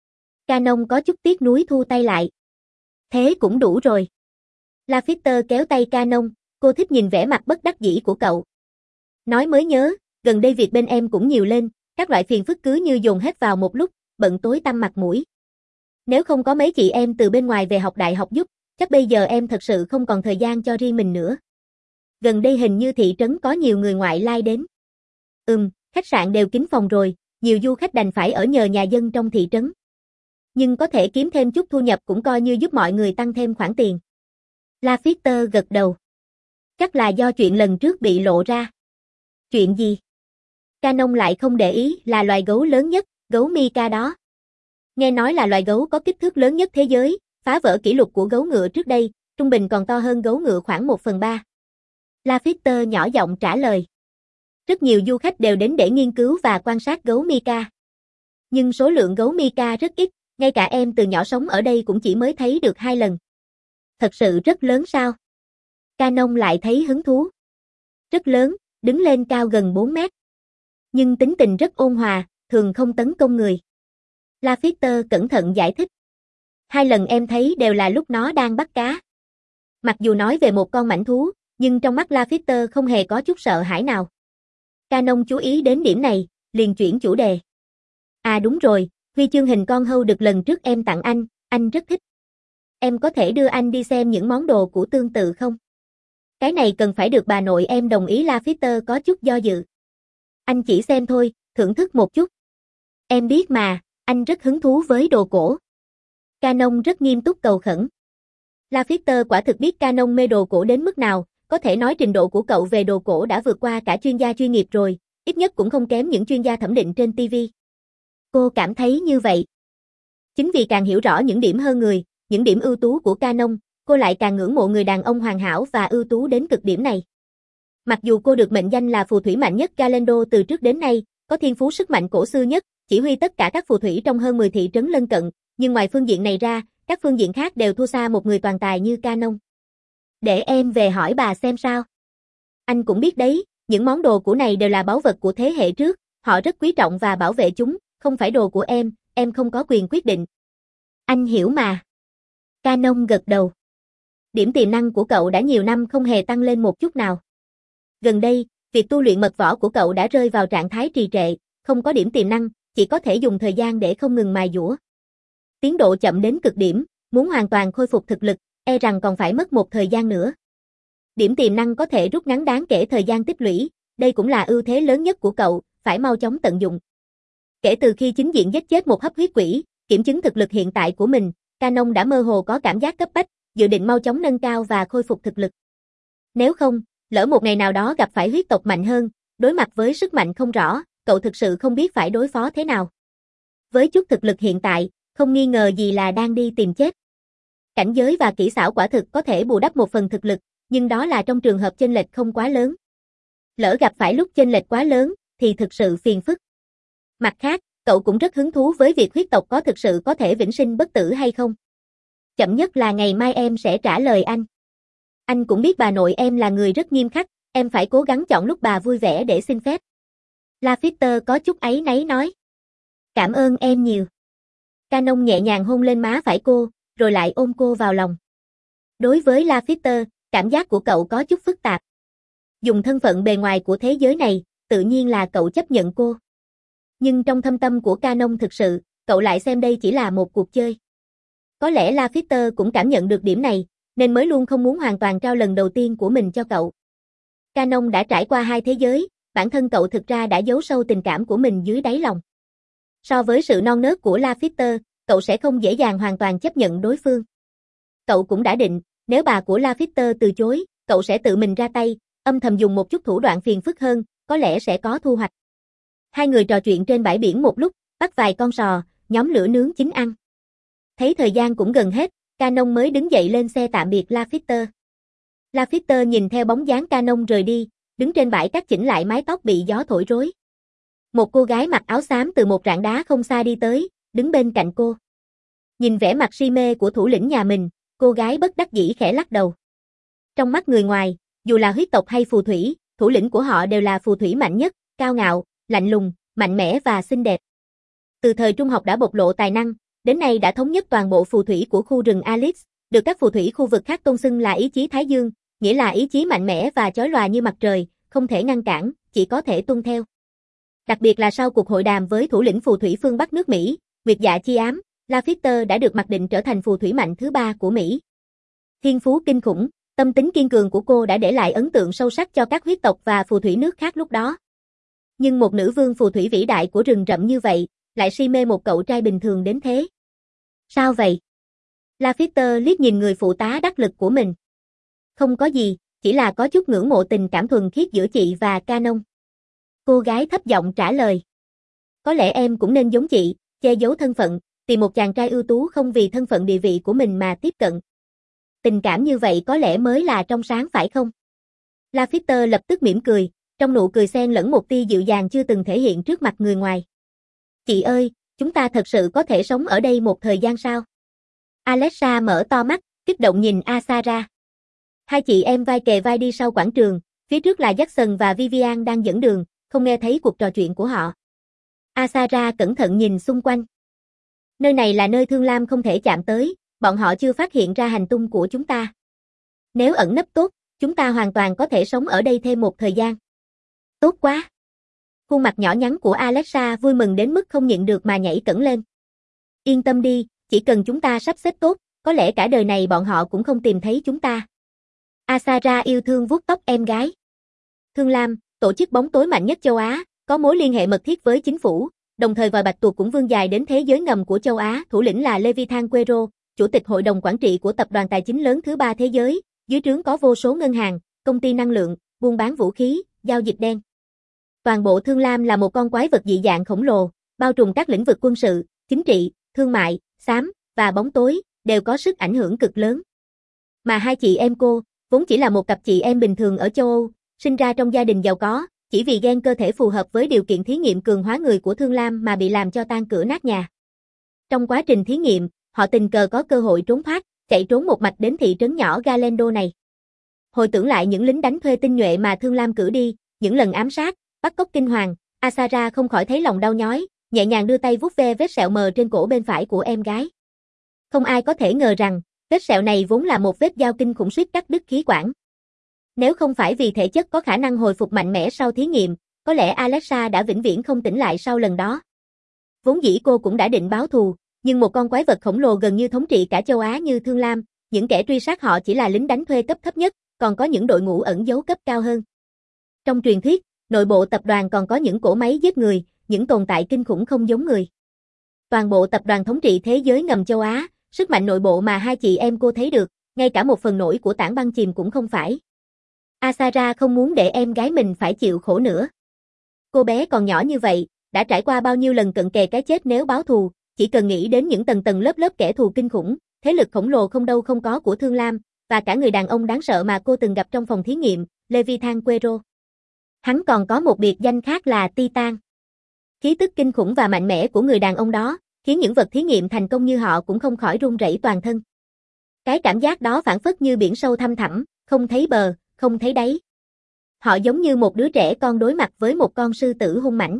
Canon có chút tiếc nuối thu tay lại. Thế cũng đủ rồi. Lafitte kéo tay Canon, cô thích nhìn vẻ mặt bất đắc dĩ của cậu. Nói mới nhớ, gần đây việc bên em cũng nhiều lên, các loại phiền phức cứ như dồn hết vào một lúc, bận tối tăm mặt mũi. Nếu không có mấy chị em từ bên ngoài về học đại học giúp, chắc bây giờ em thật sự không còn thời gian cho riêng mình nữa. Gần đây hình như thị trấn có nhiều người ngoại lai đến. Ừm, khách sạn đều kín phòng rồi, nhiều du khách đành phải ở nhờ nhà dân trong thị trấn. Nhưng có thể kiếm thêm chút thu nhập cũng coi như giúp mọi người tăng thêm khoản tiền. Lafitte gật đầu. Chắc là do chuyện lần trước bị lộ ra. Chuyện gì? Canon lại không để ý là loài gấu lớn nhất, gấu Mika đó. Nghe nói là loài gấu có kích thước lớn nhất thế giới, phá vỡ kỷ lục của gấu ngựa trước đây, trung bình còn to hơn gấu ngựa khoảng một phần ba. Lafitte nhỏ giọng trả lời. Rất nhiều du khách đều đến để nghiên cứu và quan sát gấu Mika. Nhưng số lượng gấu Mika rất ít, ngay cả em từ nhỏ sống ở đây cũng chỉ mới thấy được hai lần. Thật sự rất lớn sao? Canon lại thấy hứng thú. Rất lớn, đứng lên cao gần bốn mét. Nhưng tính tình rất ôn hòa, thường không tấn công người. Lafitte cẩn thận giải thích. Hai lần em thấy đều là lúc nó đang bắt cá. Mặc dù nói về một con mãnh thú, nhưng trong mắt Lafitte không hề có chút sợ hãi nào. Canon chú ý đến điểm này, liền chuyển chủ đề. À đúng rồi, huy chương hình con hâu được lần trước em tặng anh, anh rất thích. Em có thể đưa anh đi xem những món đồ cũ tương tự không? Cái này cần phải được bà nội em đồng ý. Lafitte có chút do dự. Anh chỉ xem thôi, thưởng thức một chút. Em biết mà, anh rất hứng thú với đồ cổ. Canon rất nghiêm túc cầu khẩn. Lafitte quả thực biết Canon mê đồ cổ đến mức nào, có thể nói trình độ của cậu về đồ cổ đã vượt qua cả chuyên gia chuyên nghiệp rồi, ít nhất cũng không kém những chuyên gia thẩm định trên ti vi. Cô cảm thấy như vậy. Chính vì càng hiểu rõ những điểm hơn người, những điểm ưu tú của Canon, cô lại càng ngưỡng mộ người đàn ông hoàn hảo và ưu tú đến cực điểm này. Mặc dù cô được mệnh danh là phù thủy mạnh nhất Galendo từ trước đến nay, có thiên phú sức mạnh cổ xưa nhất, chỉ huy tất cả các phù thủy trong hơn mười thị trấn lân cận, nhưng ngoài phương diện này ra, các phương diện khác đều thua xa một người toàn tài như Canon. Để em về hỏi bà xem sao. Anh cũng biết đấy, những món đồ của này đều là báu vật của thế hệ trước, họ rất quý trọng và bảo vệ chúng, không phải đồ của em, em không có quyền quyết định. Anh hiểu mà. Canon gật đầu. Điểm tiềm năng của cậu đã nhiều năm không hề tăng lên một chút nào. Gần đây, việc tu luyện mật võ của cậu đã rơi vào trạng thái trì trệ, không có điểm tiềm năng, chỉ có thể dùng thời gian để không ngừng mài dũa. Tiến độ chậm đến cực điểm, muốn hoàn toàn khôi phục thực lực, e rằng còn phải mất một thời gian nữa. Điểm tiềm năng có thể rút ngắn đáng kể thời gian tích lũy, đây cũng là ưu thế lớn nhất của cậu, phải mau chóng tận dụng. Kể từ khi chính diện giết chết một hấp huyết quỷ, kiểm chứng thực lực hiện tại của mình, Canon đã mơ hồ có cảm giác cấp bách, dự định mau chóng nâng cao và khôi phục thực lực. Nếu không, lỡ một ngày nào đó gặp phải huyết tộc mạnh hơn, đối mặt với sức mạnh không rõ, cậu thực sự không biết phải đối phó thế nào. Với chút thực lực hiện tại, không nghi ngờ gì là đang đi tìm chết. Cảnh giới và kỹ xảo quả thực có thể bù đắp một phần thực lực, nhưng đó là trong trường hợp chênh lệch không quá lớn. Lỡ gặp phải lúc chênh lệch quá lớn, thì thực sự phiền phức. Mặt khác, cậu cũng rất hứng thú với việc huyết tộc có thực sự có thể vĩnh sinh bất tử hay không. Chậm nhất là ngày mai em sẽ trả lời anh. Anh cũng biết bà nội em là người rất nghiêm khắc, em phải cố gắng chọn lúc bà vui vẻ để xin phép. Lafitte có chút áy náy nói. Cảm ơn em nhiều. Canon nhẹ nhàng hôn lên má phải cô, rồi lại ôm cô vào lòng. Đối với Lafitte, cảm giác của cậu có chút phức tạp. Dùng thân phận bề ngoài của thế giới này, tự nhiên là cậu chấp nhận cô. Nhưng trong thâm tâm của Canon thực sự, cậu lại xem đây chỉ là một cuộc chơi. Có lẽ Lafitte cũng cảm nhận được điểm này, nên mới luôn không muốn hoàn toàn trao lần đầu tiên của mình cho cậu. Canon đã trải qua hai thế giới, bản thân cậu thực ra đã giấu sâu tình cảm của mình dưới đáy lòng. So với sự non nớt của Lafitte, cậu sẽ không dễ dàng hoàn toàn chấp nhận đối phương. Cậu cũng đã định, nếu bà của Lafitte từ chối, cậu sẽ tự mình ra tay, âm thầm dùng một chút thủ đoạn phiền phức hơn, có lẽ sẽ có thu hoạch. Hai người trò chuyện trên bãi biển một lúc, bắt vài con sò, nhóm lửa nướng chín ăn. Thấy thời gian cũng gần hết, Canon mới đứng dậy lên xe tạm biệt Lafitte. Lafitte nhìn theo bóng dáng Canon rời đi, đứng trên bãi cắt chỉnh lại mái tóc bị gió thổi rối. Một cô gái mặc áo xám từ một rạn đá không xa đi tới, đứng bên cạnh cô. Nhìn vẻ mặt si mê của thủ lĩnh nhà mình, cô gái bất đắc dĩ khẽ lắc đầu. Trong mắt người ngoài, dù là huyết tộc hay phù thủy, thủ lĩnh của họ đều là phù thủy mạnh nhất, cao ngạo, lạnh lùng, mạnh mẽ và xinh đẹp. Từ thời trung học đã bộc lộ tài năng, đến nay đã thống nhất toàn bộ phù thủy của khu rừng Alex, được các phù thủy khu vực khác tôn xưng là ý chí Thái Dương, nghĩa là ý chí mạnh mẽ và chói lòa như mặt trời, không thể ngăn cản, chỉ có thể tuân theo. Đặc biệt là sau cuộc hội đàm với thủ lĩnh phù thủy phương Bắc nước Mỹ, Nguyệt Dạ Chi Ám, Lafitte đã được mặc định trở thành phù thủy mạnh thứ ba của Mỹ. Thiên phú kinh khủng, tâm tính kiên cường của cô đã để lại ấn tượng sâu sắc cho các huyết tộc và phù thủy nước khác lúc đó. Nhưng một nữ vương phù thủy vĩ đại của rừng rậm như vậy, lại si mê một cậu trai bình thường đến thế. Sao vậy? Lafitte liếc nhìn người phụ tá đắc lực của mình. Không có gì, chỉ là có chút ngưỡng mộ tình cảm thuần khiết giữa chị và Canon. Cô gái thấp giọng trả lời. Có lẽ em cũng nên giống chị, che giấu thân phận, tìm một chàng trai ưu tú không vì thân phận địa vị của mình mà tiếp cận. Tình cảm như vậy có lẽ mới là trong sáng phải không? Lafitte lập tức mỉm cười, trong nụ cười xen lẫn một tia dịu dàng chưa từng thể hiện trước mặt người ngoài. Chị ơi, chúng ta thật sự có thể sống ở đây một thời gian sao? Alexa mở to mắt, kích động nhìn Asara. Hai chị em vai kề vai đi sau quảng trường, phía trước là Jackson và Vivian đang dẫn đường, không nghe thấy cuộc trò chuyện của họ. Asara cẩn thận nhìn xung quanh. Nơi này là nơi Thương Lam không thể chạm tới, bọn họ chưa phát hiện ra hành tung của chúng ta. Nếu ẩn nấp tốt, chúng ta hoàn toàn có thể sống ở đây thêm một thời gian. Tốt quá! Khuôn mặt nhỏ nhắn của Alexa vui mừng đến mức không nhịn được mà nhảy cẫng lên. Yên tâm đi, chỉ cần chúng ta sắp xếp tốt, có lẽ cả đời này bọn họ cũng không tìm thấy chúng ta. Asara yêu thương vuốt tóc em gái. Thương Lam, tổ chức bóng tối mạnh nhất châu Á, có mối liên hệ mật thiết với chính phủ, đồng thời vòi bạch tuộc cũng vươn dài đến thế giới ngầm của châu Á, thủ lĩnh là Leviathan Quero, chủ tịch hội đồng quản trị của tập đoàn tài chính lớn thứ ba thế giới, dưới trướng có vô số ngân hàng, công ty năng lượng, buôn bán vũ khí, giao dịch đen. Toàn bộ Thương Lam là một con quái vật dị dạng khổng lồ, bao trùm các lĩnh vực quân sự, chính trị, thương mại, xám và bóng tối, đều có sức ảnh hưởng cực lớn. Mà hai chị em cô, vốn chỉ là một cặp chị em bình thường ở châu Âu, sinh ra trong gia đình giàu có, chỉ vì gen cơ thể phù hợp với điều kiện thí nghiệm cường hóa người của Thương Lam mà bị làm cho tan cửa nát nhà. Trong quá trình thí nghiệm, họ tình cờ có cơ hội trốn thoát, chạy trốn một mạch đến thị trấn nhỏ Galendo này. Hồi tưởng lại những lính đánh thuê tinh nhuệ mà Thương Lam cử đi, những lần ám sát, bắt cóc kinh hoàng, Asara không khỏi thấy lòng đau nhói, nhẹ nhàng đưa tay vuốt ve vết sẹo mờ trên cổ bên phải của em gái. Không ai có thể ngờ rằng, vết sẹo này vốn là một vết dao kinh khủng suýt cắt đứt khí quản. Nếu không phải vì thể chất có khả năng hồi phục mạnh mẽ sau thí nghiệm, có lẽ Alexa đã vĩnh viễn không tỉnh lại sau lần đó. Vốn dĩ cô cũng đã định báo thù, nhưng một con quái vật khổng lồ gần như thống trị cả châu Á như Thương Lam, những kẻ truy sát họ chỉ là lính đánh thuê cấp thấp nhất, còn có những đội ngũ ẩn giấu cấp cao hơn. Trong truyền thuyết, nội bộ tập đoàn còn có những cỗ máy giết người, những tồn tại kinh khủng không giống người. Toàn bộ tập đoàn thống trị thế giới ngầm châu Á, sức mạnh nội bộ mà hai chị em cô thấy được, ngay cả một phần nổi của tảng băng chìm cũng không phải. Asara không muốn để em gái mình phải chịu khổ nữa. Cô bé còn nhỏ như vậy, đã trải qua bao nhiêu lần cận kề cái chết nếu báo thù, chỉ cần nghĩ đến những tầng tầng lớp lớp kẻ thù kinh khủng, thế lực khổng lồ không đâu không có của Thương Lam, và cả người đàn ông đáng sợ mà cô từng gặp trong phòng thí nghiệm, Leviathan Quero. Hắn còn có một biệt danh khác là Titan. Khí tức kinh khủng và mạnh mẽ của người đàn ông đó, khiến những vật thí nghiệm thành công như họ cũng không khỏi run rẩy toàn thân. Cái cảm giác đó phảng phất như biển sâu thăm thẳm, không thấy bờ, không thấy đáy. Họ giống như một đứa trẻ con đối mặt với một con sư tử hung mãnh.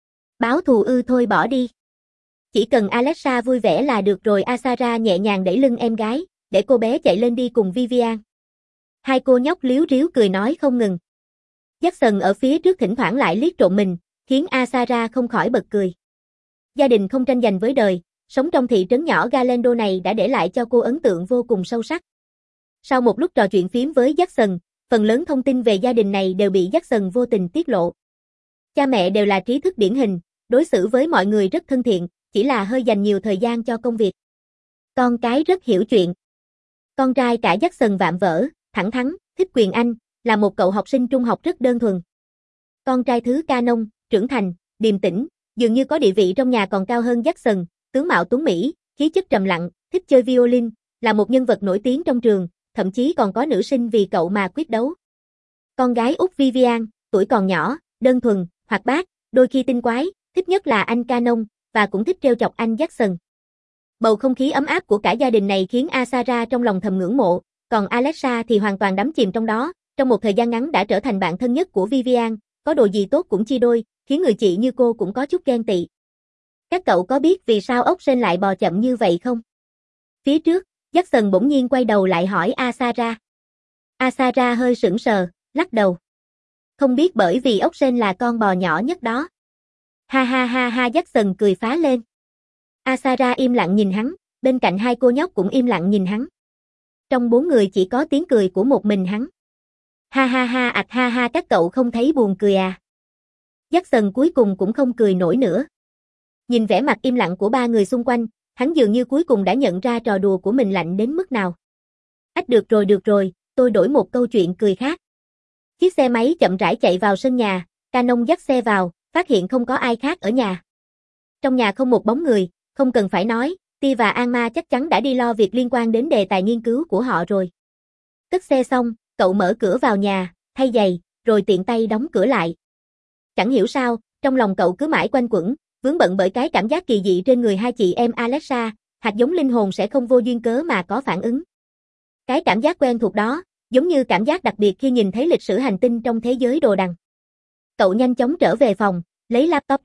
Báo thù ư, thôi bỏ đi. Chỉ cần Alexa vui vẻ là được rồi. Asara nhẹ nhàng đẩy lưng em gái, để cô bé chạy lên đi cùng Vivian. Hai cô nhóc líu ríu cười nói không ngừng. Jackson ở phía trước thỉnh thoảng lại liếc trộm mình, khiến Asara không khỏi bật cười. Gia đình không tranh giành với đời, sống trong thị trấn nhỏ Galendo này đã để lại cho cô ấn tượng vô cùng sâu sắc. Sau một lúc trò chuyện phím với Jackson, phần lớn thông tin về gia đình này đều bị Jackson vô tình tiết lộ. Cha mẹ đều là trí thức điển hình, đối xử với mọi người rất thân thiện, chỉ là hơi dành nhiều thời gian cho công việc. Con cái rất hiểu chuyện. Con trai cả Jackson vạm vỡ, thẳng thắn, thích quyền Anh, là một cậu học sinh trung học rất đơn thuần. Con trai thứ Canon, trưởng thành, điềm tĩnh, dường như có địa vị trong nhà còn cao hơn Jackson, tướng mạo tuấn mỹ, khí chất trầm lặng, thích chơi violin, là một nhân vật nổi tiếng trong trường, thậm chí còn có nữ sinh vì cậu mà quyết đấu. Con gái út Vivian, tuổi còn nhỏ, đơn thuần, hoạt bát, đôi khi tinh quái, thích nhất là anh Canon, và cũng thích trêu chọc anh Jackson. Bầu không khí ấm áp của cả gia đình này khiến Asara trong lòng thầm ngưỡng mộ, còn Alexa thì hoàn toàn đắm chìm trong đó, trong một thời gian ngắn đã trở thành bạn thân nhất của Vivian, có đồ gì tốt cũng chia đôi, khiến người chị như cô cũng có chút ghen tị. Các cậu có biết vì sao ốc sên lại bò chậm như vậy không? Phía trước, Jackson bỗng nhiên quay đầu lại hỏi Asara. Asara hơi sững sờ, lắc đầu. Không biết, bởi vì ốc sên là con bò nhỏ nhất đó. Ha ha ha ha, Jackson cười phá lên. Asara im lặng nhìn hắn, bên cạnh hai cô nhóc cũng im lặng nhìn hắn. Trong bốn người chỉ có tiếng cười của một mình hắn. Ha ha ha ạt ha ha, các cậu không thấy buồn cười à? Jackson cuối cùng cũng không cười nổi nữa. Nhìn vẻ mặt im lặng của ba người xung quanh, hắn dường như cuối cùng đã nhận ra trò đùa của mình lạnh đến mức nào. Ách, được rồi được rồi, tôi đổi một câu chuyện cười khác. Chiếc xe máy chậm rãi chạy vào sân nhà, Canon dắt xe vào, phát hiện không có ai khác ở nhà. Trong nhà không một bóng người, không cần phải nói, Ti và Alma chắc chắn đã đi lo việc liên quan đến đề tài nghiên cứu của họ rồi. Cất xe xong, cậu mở cửa vào nhà, thay giày, rồi tiện tay đóng cửa lại. Chẳng hiểu sao, trong lòng cậu cứ mãi quanh quẩn, vướng bận bởi cái cảm giác kỳ dị trên người hai chị em Alexa, hạt giống linh hồn sẽ không vô duyên cớ mà có phản ứng. Cái cảm giác quen thuộc đó, giống như cảm giác đặc biệt khi nhìn thấy lịch sử hành tinh trong thế giới đồ đằng. Cậu nhanh chóng trở về phòng, lấy laptop ra,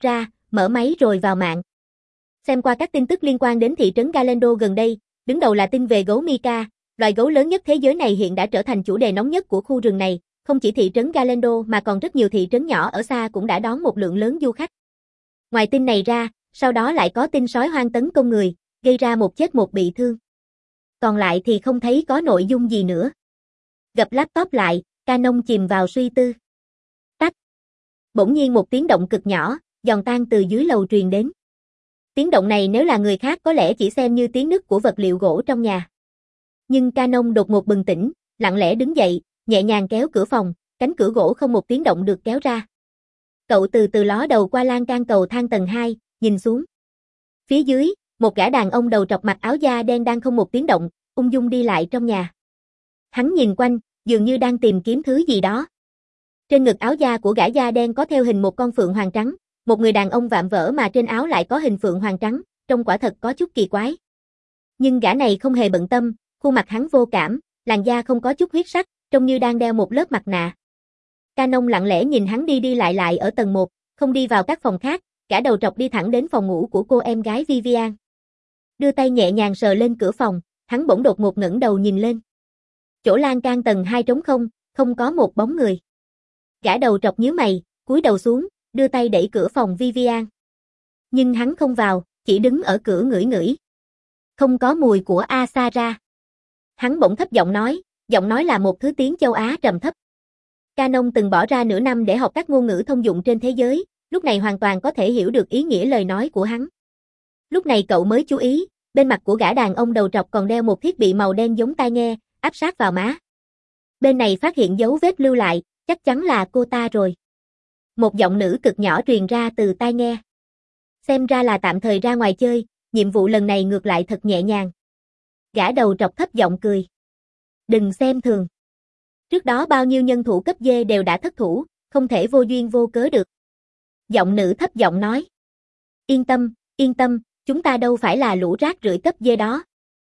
mở máy rồi vào mạng. Xem qua các tin tức liên quan đến thị trấn Galendo gần đây, đứng đầu là tin về gấu Mika, loài gấu lớn nhất thế giới này hiện đã trở thành chủ đề nóng nhất của khu rừng này, không chỉ thị trấn Galendo mà còn rất nhiều thị trấn nhỏ ở xa cũng đã đón một lượng lớn du khách. Ngoài tin này ra, sau đó lại có tin sói hoang tấn công người, gây ra một chết một bị thương. Còn lại thì không thấy có nội dung gì nữa. Gập laptop lại, Canon chìm vào suy tư. Tách. Bỗng nhiên một tiếng động cực nhỏ, giòn tan từ dưới lầu truyền đến. Tiếng động này nếu là người khác có lẽ chỉ xem như tiếng nứt của vật liệu gỗ trong nhà. Nhưng Canon đột ngột bừng tỉnh, lặng lẽ đứng dậy, nhẹ nhàng kéo cửa phòng, cánh cửa gỗ không một tiếng động được kéo ra. Cậu từ từ ló đầu qua lan can cầu thang tầng hai, nhìn xuống. Phía dưới, một gã đàn ông đầu trọc mặc áo da đen đang không một tiếng động, ung dung đi lại trong nhà. Hắn nhìn quanh, dường như đang tìm kiếm thứ gì đó. Trên ngực áo da của gã da đen có theo hình một con phượng hoàng trắng, một người đàn ông vạm vỡ mà trên áo lại có hình phượng hoàng trắng, trông quả thật có chút kỳ quái. Nhưng gã này không hề bận tâm, khuôn mặt hắn vô cảm, làn da không có chút huyết sắc, trông như đang đeo một lớp mặt nạ. Canon lặng lẽ nhìn hắn đi đi lại lại ở tầng một, không đi vào các phòng khác, gã đầu trọc đi thẳng đến phòng ngủ của cô em gái Vivian. Đưa tay nhẹ nhàng sờ lên cửa phòng, hắn bỗng đột ngột ngẩng đầu nhìn lên. Chỗ lan can tầng hai trống không, không có một bóng người. Gã đầu trọc nhíu mày, cúi đầu xuống, đưa tay đẩy cửa phòng Vivian. Nhưng hắn không vào, chỉ đứng ở cửa ngửi ngửi. Không có mùi của Asara. Hắn bỗng thấp giọng nói, giọng nói là một thứ tiếng châu Á trầm thấp. Canon từng bỏ ra nửa năm để học các ngôn ngữ thông dụng trên thế giới, lúc này hoàn toàn có thể hiểu được ý nghĩa lời nói của hắn. Lúc này cậu mới chú ý, bên mặt của gã đàn ông đầu trọc còn đeo một thiết bị màu đen giống tai nghe, áp sát vào má. Bên này phát hiện dấu vết lưu lại, chắc chắn là cô ta rồi. Một giọng nữ cực nhỏ truyền ra từ tai nghe. Xem ra là tạm thời ra ngoài chơi, nhiệm vụ lần này ngược lại thật nhẹ nhàng. Gã đầu trọc thấp giọng cười. Đừng xem thường. Trước đó bao nhiêu nhân thủ cấp D đều đã thất thủ, không thể vô duyên vô cớ được. Giọng nữ thấp giọng nói. Yên tâm, yên tâm, chúng ta đâu phải là lũ rác rưởi cấp D đó.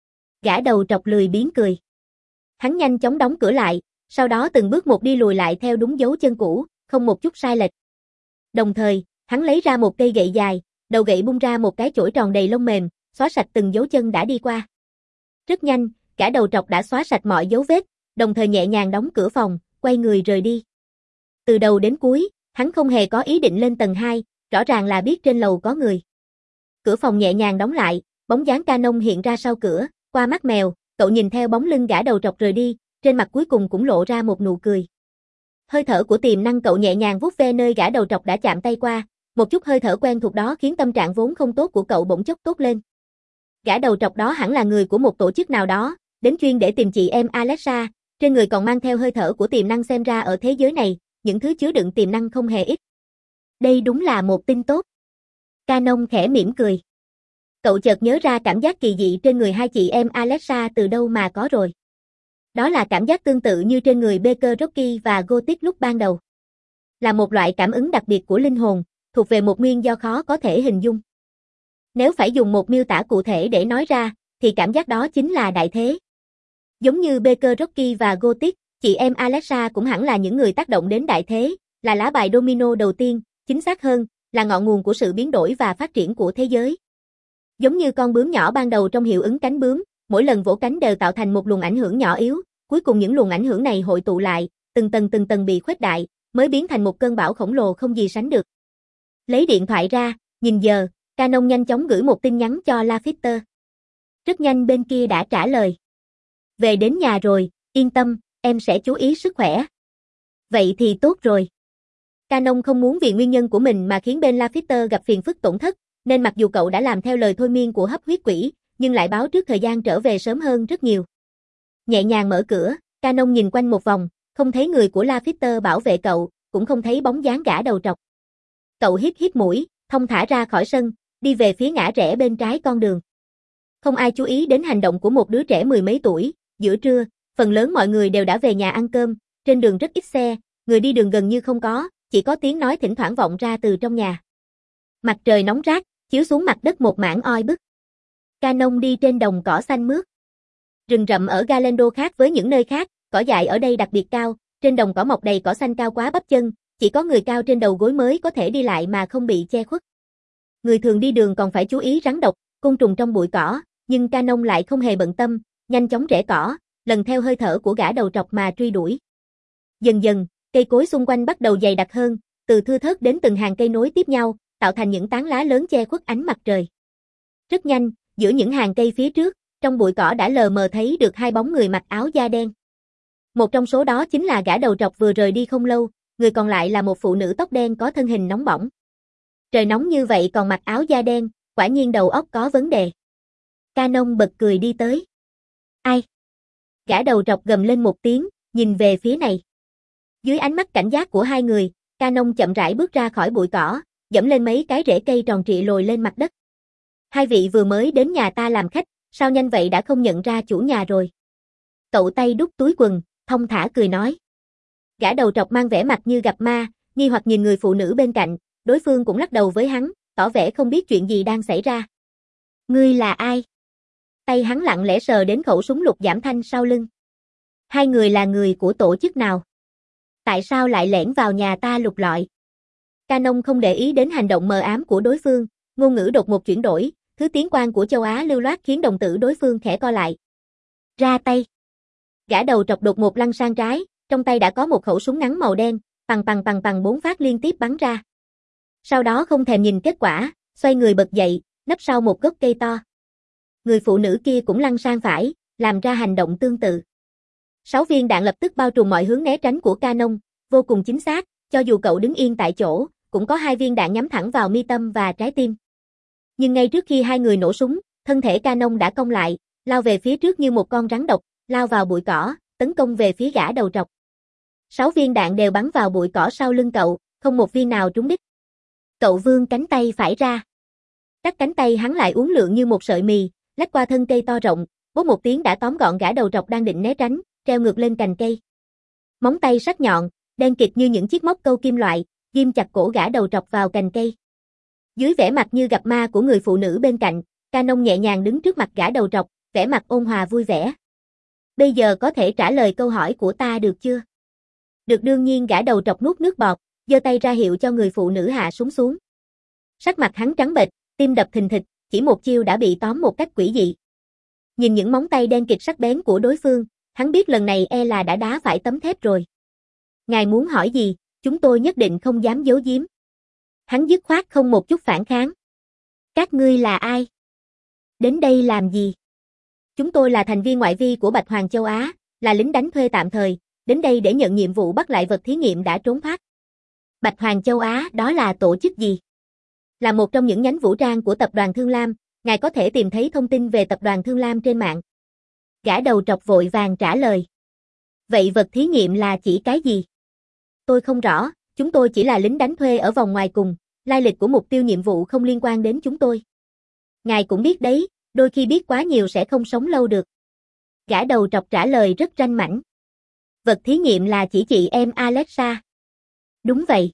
Gã đầu trọc lười biếng cười. Hắn nhanh chóng đóng cửa lại, sau đó từng bước một đi lùi lại theo đúng dấu chân cũ, không một chút sai lệch. Đồng thời, hắn lấy ra một cây gậy dài, đầu gậy bung ra một cái chổi tròn đầy lông mềm, xóa sạch từng dấu chân đã đi qua. Rất nhanh, cả đầu trọc đã xóa sạch mọi dấu vết, đồng thời nhẹ nhàng đóng cửa phòng, quay người rời đi. Từ đầu đến cuối, hắn không hề có ý định lên tầng hai, rõ ràng là biết trên lầu có người. Cửa phòng nhẹ nhàng đóng lại, bóng dáng Canon hiện ra sau cửa, qua mắt mèo, cậu nhìn theo bóng lưng gã đầu trọc rời đi, trên mặt cuối cùng cũng lộ ra một nụ cười. Hơi thở của tiềm năng cậu nhẹ nhàng vuốt ve nơi gã đầu trọc đã chạm tay qua, một chút hơi thở quen thuộc đó khiến tâm trạng vốn không tốt của cậu bỗng chốc tốt lên. Gã đầu trọc đó hẳn là người của một tổ chức nào đó, đến chuyên để tìm chị em Alexa, trên người còn mang theo hơi thở của tiềm năng xem ra ở thế giới này, những thứ chứa đựng tiềm năng không hề ít. Đây đúng là một tin tốt. Canon khẽ mỉm cười. Cậu chợt nhớ ra cảm giác kỳ dị trên người hai chị em Alexa từ đâu mà có rồi. Đó là cảm giác tương tự như trên người Baker Rocky và Gothic lúc ban đầu. Là một loại cảm ứng đặc biệt của linh hồn, thuộc về một nguyên do khó có thể hình dung. Nếu phải dùng một miêu tả cụ thể để nói ra, thì cảm giác đó chính là đại thế. Giống như Baker Rocky và Gothic, chị em Alexa cũng hẳn là những người tác động đến đại thế, là lá bài domino đầu tiên, chính xác hơn, là ngọn nguồn của sự biến đổi và phát triển của thế giới. Giống như con bướm nhỏ ban đầu trong hiệu ứng cánh bướm, mỗi lần vỗ cánh đều tạo thành một luồng ảnh hưởng nhỏ yếu, cuối cùng những luồng ảnh hưởng này hội tụ lại, từng tầng từng tầng bị khuếch đại, mới biến thành một cơn bão khổng lồ không gì sánh được. Lấy điện thoại ra, nhìn giờ, Canon nhanh chóng gửi một tin nhắn cho Lafitte. Rất nhanh bên kia đã trả lời. Về đến nhà rồi, yên tâm, em sẽ chú ý sức khỏe. Vậy thì tốt rồi. Canon không muốn vì nguyên nhân của mình mà khiến bên Lafitte gặp phiền phức tổn thất, nên mặc dù cậu đã làm theo lời thôi miên của hấp huyết quỷ, nhưng lại báo trước thời gian trở về sớm hơn rất nhiều. Nhẹ nhàng mở cửa, Canon nhìn quanh một vòng, không thấy người của Lafitte bảo vệ cậu, cũng không thấy bóng dáng gã đầu trọc. Cậu hít hít mũi, thong thả ra khỏi sân, đi về phía ngã rẽ bên trái con đường. Không ai chú ý đến hành động của một đứa trẻ mười mấy tuổi, giữa trưa, phần lớn mọi người đều đã về nhà ăn cơm, trên đường rất ít xe, người đi đường gần như không có, chỉ có tiếng nói thỉnh thoảng vọng ra từ trong nhà. Mặt trời nóng rát, chiếu xuống mặt đất một mảng oi bức. Canon đi trên đồng cỏ xanh mướt. Rừng rậm ở Galendo khác với những nơi khác, cỏ dại ở đây đặc biệt cao, trên đồng cỏ mọc đầy cỏ xanh cao quá bắp chân, chỉ có người cao trên đầu gối mới có thể đi lại mà không bị che khuất. Người thường đi đường còn phải chú ý rắn độc, côn trùng trong bụi cỏ, nhưng Canon lại không hề bận tâm, nhanh chóng rẽ cỏ, lần theo hơi thở của gã đầu trọc mà truy đuổi. Dần dần, cây cối xung quanh bắt đầu dày đặc hơn, từ thưa thớt đến từng hàng cây nối tiếp nhau, tạo thành những tán lá lớn che khuất ánh mặt trời. Rất nhanh, giữa những hàng cây phía trước, trong bụi cỏ đã lờ mờ thấy được hai bóng người mặc áo da đen. Một trong số đó chính là gã đầu trọc vừa rời đi không lâu, người còn lại là một phụ nữ tóc đen có thân hình nóng bỏng. Trời nóng như vậy còn mặc áo da đen, quả nhiên đầu óc có vấn đề. Canon bật cười đi tới. Ai? Gã đầu trọc gầm lên một tiếng, nhìn về phía này. Dưới ánh mắt cảnh giác của hai người, Canon chậm rãi bước ra khỏi bụi cỏ, dẫm lên mấy cái rễ cây tròn trịa lồi lên mặt đất. Hai vị vừa mới đến nhà ta làm khách, sao nhanh vậy đã không nhận ra chủ nhà rồi? Cậu tay đút túi quần, thông thả cười nói. Gã đầu trọc mang vẻ mặt như gặp ma, nghi hoặc nhìn người phụ nữ bên cạnh, đối phương cũng lắc đầu với hắn, tỏ vẻ không biết chuyện gì đang xảy ra. Ngươi là ai? Tay hắn lặng lẽ sờ đến khẩu súng lục giảm thanh sau lưng. Hai người là người của tổ chức nào? Tại sao lại lẻn vào nhà ta lục lọi? Canon không để ý đến hành động mờ ám của đối phương, ngôn ngữ đột ngột chuyển đổi, thứ tiếng quan của châu Á lưu loát khiến đồng tử đối phương khẽ co lại. Ra tay. Gã đầu trọc đột ngột lăn sang trái, trong tay đã có một khẩu súng ngắn màu đen, pằng pằng pằng pằng bốn phát liên tiếp bắn ra. Sau đó không thèm nhìn kết quả, xoay người bật dậy, nấp sau một gốc cây to. Người phụ nữ kia cũng lăn sang phải, làm ra hành động tương tự. Sáu viên đạn lập tức bao trùm mọi hướng né tránh của Canon, vô cùng chính xác, cho dù cậu đứng yên tại chỗ, cũng có hai viên đạn nhắm thẳng vào mi tâm và trái tim. Nhưng ngay trước khi hai người nổ súng, thân thể Canon đã cong lại, lao về phía trước như một con rắn độc, lao vào bụi cỏ, tấn công về phía gã đầu trọc. Sáu viên đạn đều bắn vào bụi cỏ sau lưng cậu, không một viên nào trúng đích. Cậu vươn cánh tay phải ra. Các cánh tay hắn lại uốn lượn như một sợi mì, lách qua thân cây to rộng, bốp một tiếng đã tóm gọn gã đầu trọc đang định né tránh, treo ngược lên cành cây. Móng tay sắc nhọn, đen kịt như những chiếc móc câu kim loại, ghim chặt cổ gã đầu trọc vào cành cây. Dưới vẻ mặt như gặp ma của người phụ nữ bên cạnh, Canon nhẹ nhàng đứng trước mặt gã đầu trọc, vẻ mặt ôn hòa vui vẻ. Bây giờ có thể trả lời câu hỏi của ta được chưa? Được, đương nhiên. Gã đầu trọc nuốt nước bọt, giơ tay ra hiệu cho người phụ nữ hạ súng xuống. Sắc mặt hắn trắng bệch, tim đập thình thịch, chỉ một chiêu đã bị tóm một cách quỷ dị. Nhìn những móng tay đen kịt sắc bén của đối phương, hắn biết lần này e là đã đá phải tấm thép rồi. Ngài muốn hỏi gì, chúng tôi nhất định không dám giấu giếm. Hắn dứt khoát không một chút phản kháng. Các ngươi là ai? Đến đây làm gì? Chúng tôi là thành viên ngoại vi của Bạch Hoàng châu Á, là lính đánh thuê tạm thời, đến đây để nhận nhiệm vụ bắt lại vật thí nghiệm đã trốn thoát. Bạch Hoàng châu Á đó là tổ chức gì? Là một trong những nhánh vũ trang của tập đoàn Thương Lam, ngài có thể tìm thấy thông tin về tập đoàn Thương Lam trên mạng. Gã đầu trọc vội vàng trả lời. Vậy vật thí nghiệm là chỉ cái gì? Tôi không rõ, chúng tôi chỉ là lính đánh thuê ở vòng ngoài cùng, lai lịch của mục tiêu nhiệm vụ không liên quan đến chúng tôi. Ngài cũng biết đấy, đôi khi biết quá nhiều sẽ không sống lâu được. Gã đầu trọc trả lời rất ranh mãnh. Vật thí nghiệm là chỉ chị em Alexa. Đúng vậy.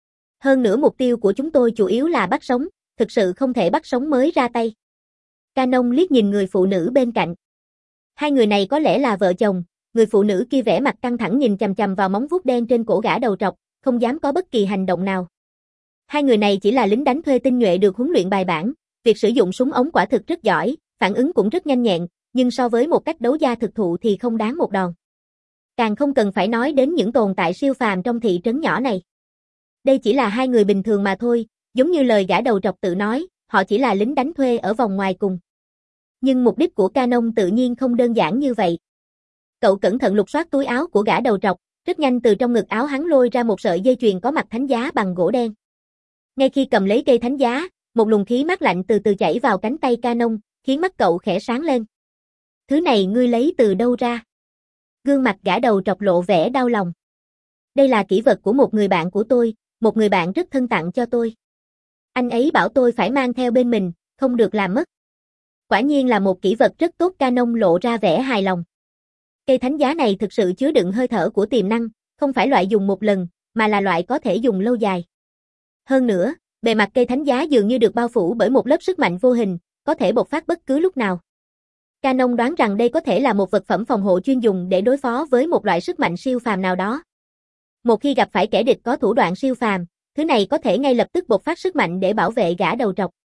Hơn nữa mục tiêu của chúng tôi chủ yếu là bắt sống, thực sự không thể bắt sống mới ra tay. Canon liếc nhìn người phụ nữ bên cạnh. Hai người này có lẽ là vợ chồng, người phụ nữ kia vẻ mặt căng thẳng nhìn chằm chằm vào móng vuốt đen trên cổ gã đầu trọc, không dám có bất kỳ hành động nào. Hai người này chỉ là lính đánh thuê tinh nhuệ được huấn luyện bài bản, việc sử dụng súng ống quả thực rất giỏi, phản ứng cũng rất nhanh nhẹn, nhưng so với một cách đấu gia thực thụ thì không đáng một đòn. Càng không cần phải nói đến những tồn tại siêu phàm trong thị trấn nhỏ này. Đây chỉ là hai người bình thường mà thôi, giống như lời gã đầu trọc tự nói, họ chỉ là lính đánh thuê ở vòng ngoài cùng. Nhưng mục đích của Canon tự nhiên không đơn giản như vậy. Cậu cẩn thận lục soát túi áo của gã đầu trọc, rất nhanh từ trong ngực áo hắn lôi ra một sợi dây chuyền có mặt thánh giá bằng gỗ đen. Ngay khi cầm lấy cây thánh giá, một luồng khí mát lạnh từ từ chảy vào cánh tay Canon, khiến mắt cậu khẽ sáng lên. Thứ này ngươi lấy từ đâu ra? Gương mặt gã đầu trọc lộ vẻ đau lòng. Đây là kỷ vật của một người bạn của tôi, một người bạn rất thân tặng cho tôi. Anh ấy bảo tôi phải mang theo bên mình, không được làm mất. Quả nhiên là một kỷ vật rất tốt. Canon lộ ra vẻ hài lòng. Cây thánh giá này thực sự chứa đựng hơi thở của tiềm năng, không phải loại dùng một lần, mà là loại có thể dùng lâu dài. Hơn nữa, bề mặt cây thánh giá dường như được bao phủ bởi một lớp sức mạnh vô hình, có thể bộc phát bất cứ lúc nào. Canon đoán rằng đây có thể là một vật phẩm phòng hộ chuyên dùng để đối phó với một loại sức mạnh siêu phàm nào đó. Một khi gặp phải kẻ địch có thủ đoạn siêu phàm, thứ này có thể ngay lập tức bộc phát sức mạnh để bảo vệ gã đầu trọc.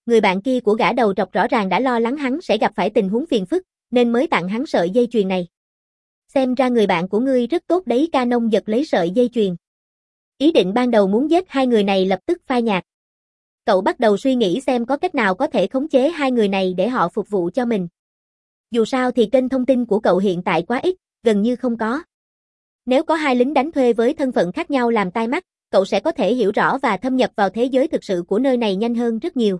Người bạn kia của gã đầu trọc rõ ràng đã lo lắng hắn sẽ gặp phải tình huống phiền phức, nên mới tặng hắn sợi dây chuyền này. Xem ra người bạn của ngươi rất tốt đấy. Canon giật lấy sợi dây chuyền. Ý định ban đầu muốn giết hai người này lập tức phai nhạt. Cậu bắt đầu suy nghĩ xem có cách nào có thể khống chế hai người này để họ phục vụ cho mình. Dù sao thì kênh thông tin của cậu hiện tại quá ít, gần như không có. Nếu có hai lính đánh thuê với thân phận khác nhau làm tai mắt, cậu sẽ có thể hiểu rõ và thâm nhập vào thế giới thực sự của nơi này nhanh hơn rất nhiều.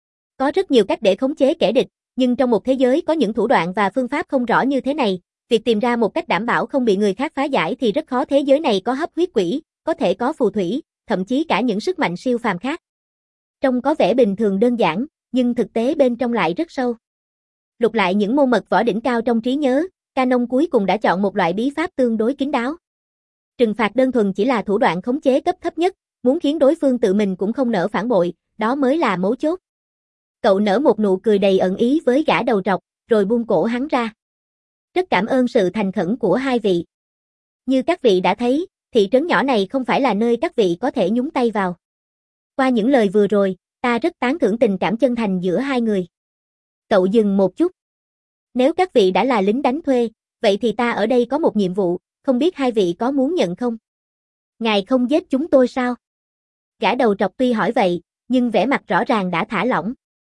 Có rất nhiều cách để khống chế kẻ địch, nhưng trong một thế giới có những thủ đoạn và phương pháp không rõ như thế này, việc tìm ra một cách đảm bảo không bị người khác phá giải thì rất khó. Thế giới này có hấp huyết quỷ, có thể có phù thủy, thậm chí cả những sức mạnh siêu phàm khác. Trông có vẻ bình thường đơn giản, nhưng thực tế bên trong lại rất sâu. Lục lại những môn mật võ đỉnh cao trong trí nhớ, Canon cuối cùng đã chọn một loại bí pháp tương đối kín đáo. Trừng phạt đơn thuần chỉ là thủ đoạn khống chế cấp thấp nhất, muốn khiến đối phương tự mình cũng không nỡ phản bội, đó mới là mấu chốt. Cậu nở một nụ cười đầy ẩn ý với gã đầu trọc, rồi buông cổ hắn ra. Rất cảm ơn sự thành khẩn của hai vị. Như các vị đã thấy, thị trấn nhỏ này không phải là nơi các vị có thể nhúng tay vào. Qua những lời vừa rồi, ta rất tán thưởng tình cảm chân thành giữa hai người. Cậu dừng một chút. Nếu các vị đã là lính đánh thuê, vậy thì ta ở đây có một nhiệm vụ, không biết hai vị có muốn nhận không? Ngài không giết chúng tôi sao? Gã đầu trọc tuy hỏi vậy, nhưng vẻ mặt rõ ràng đã thả lỏng.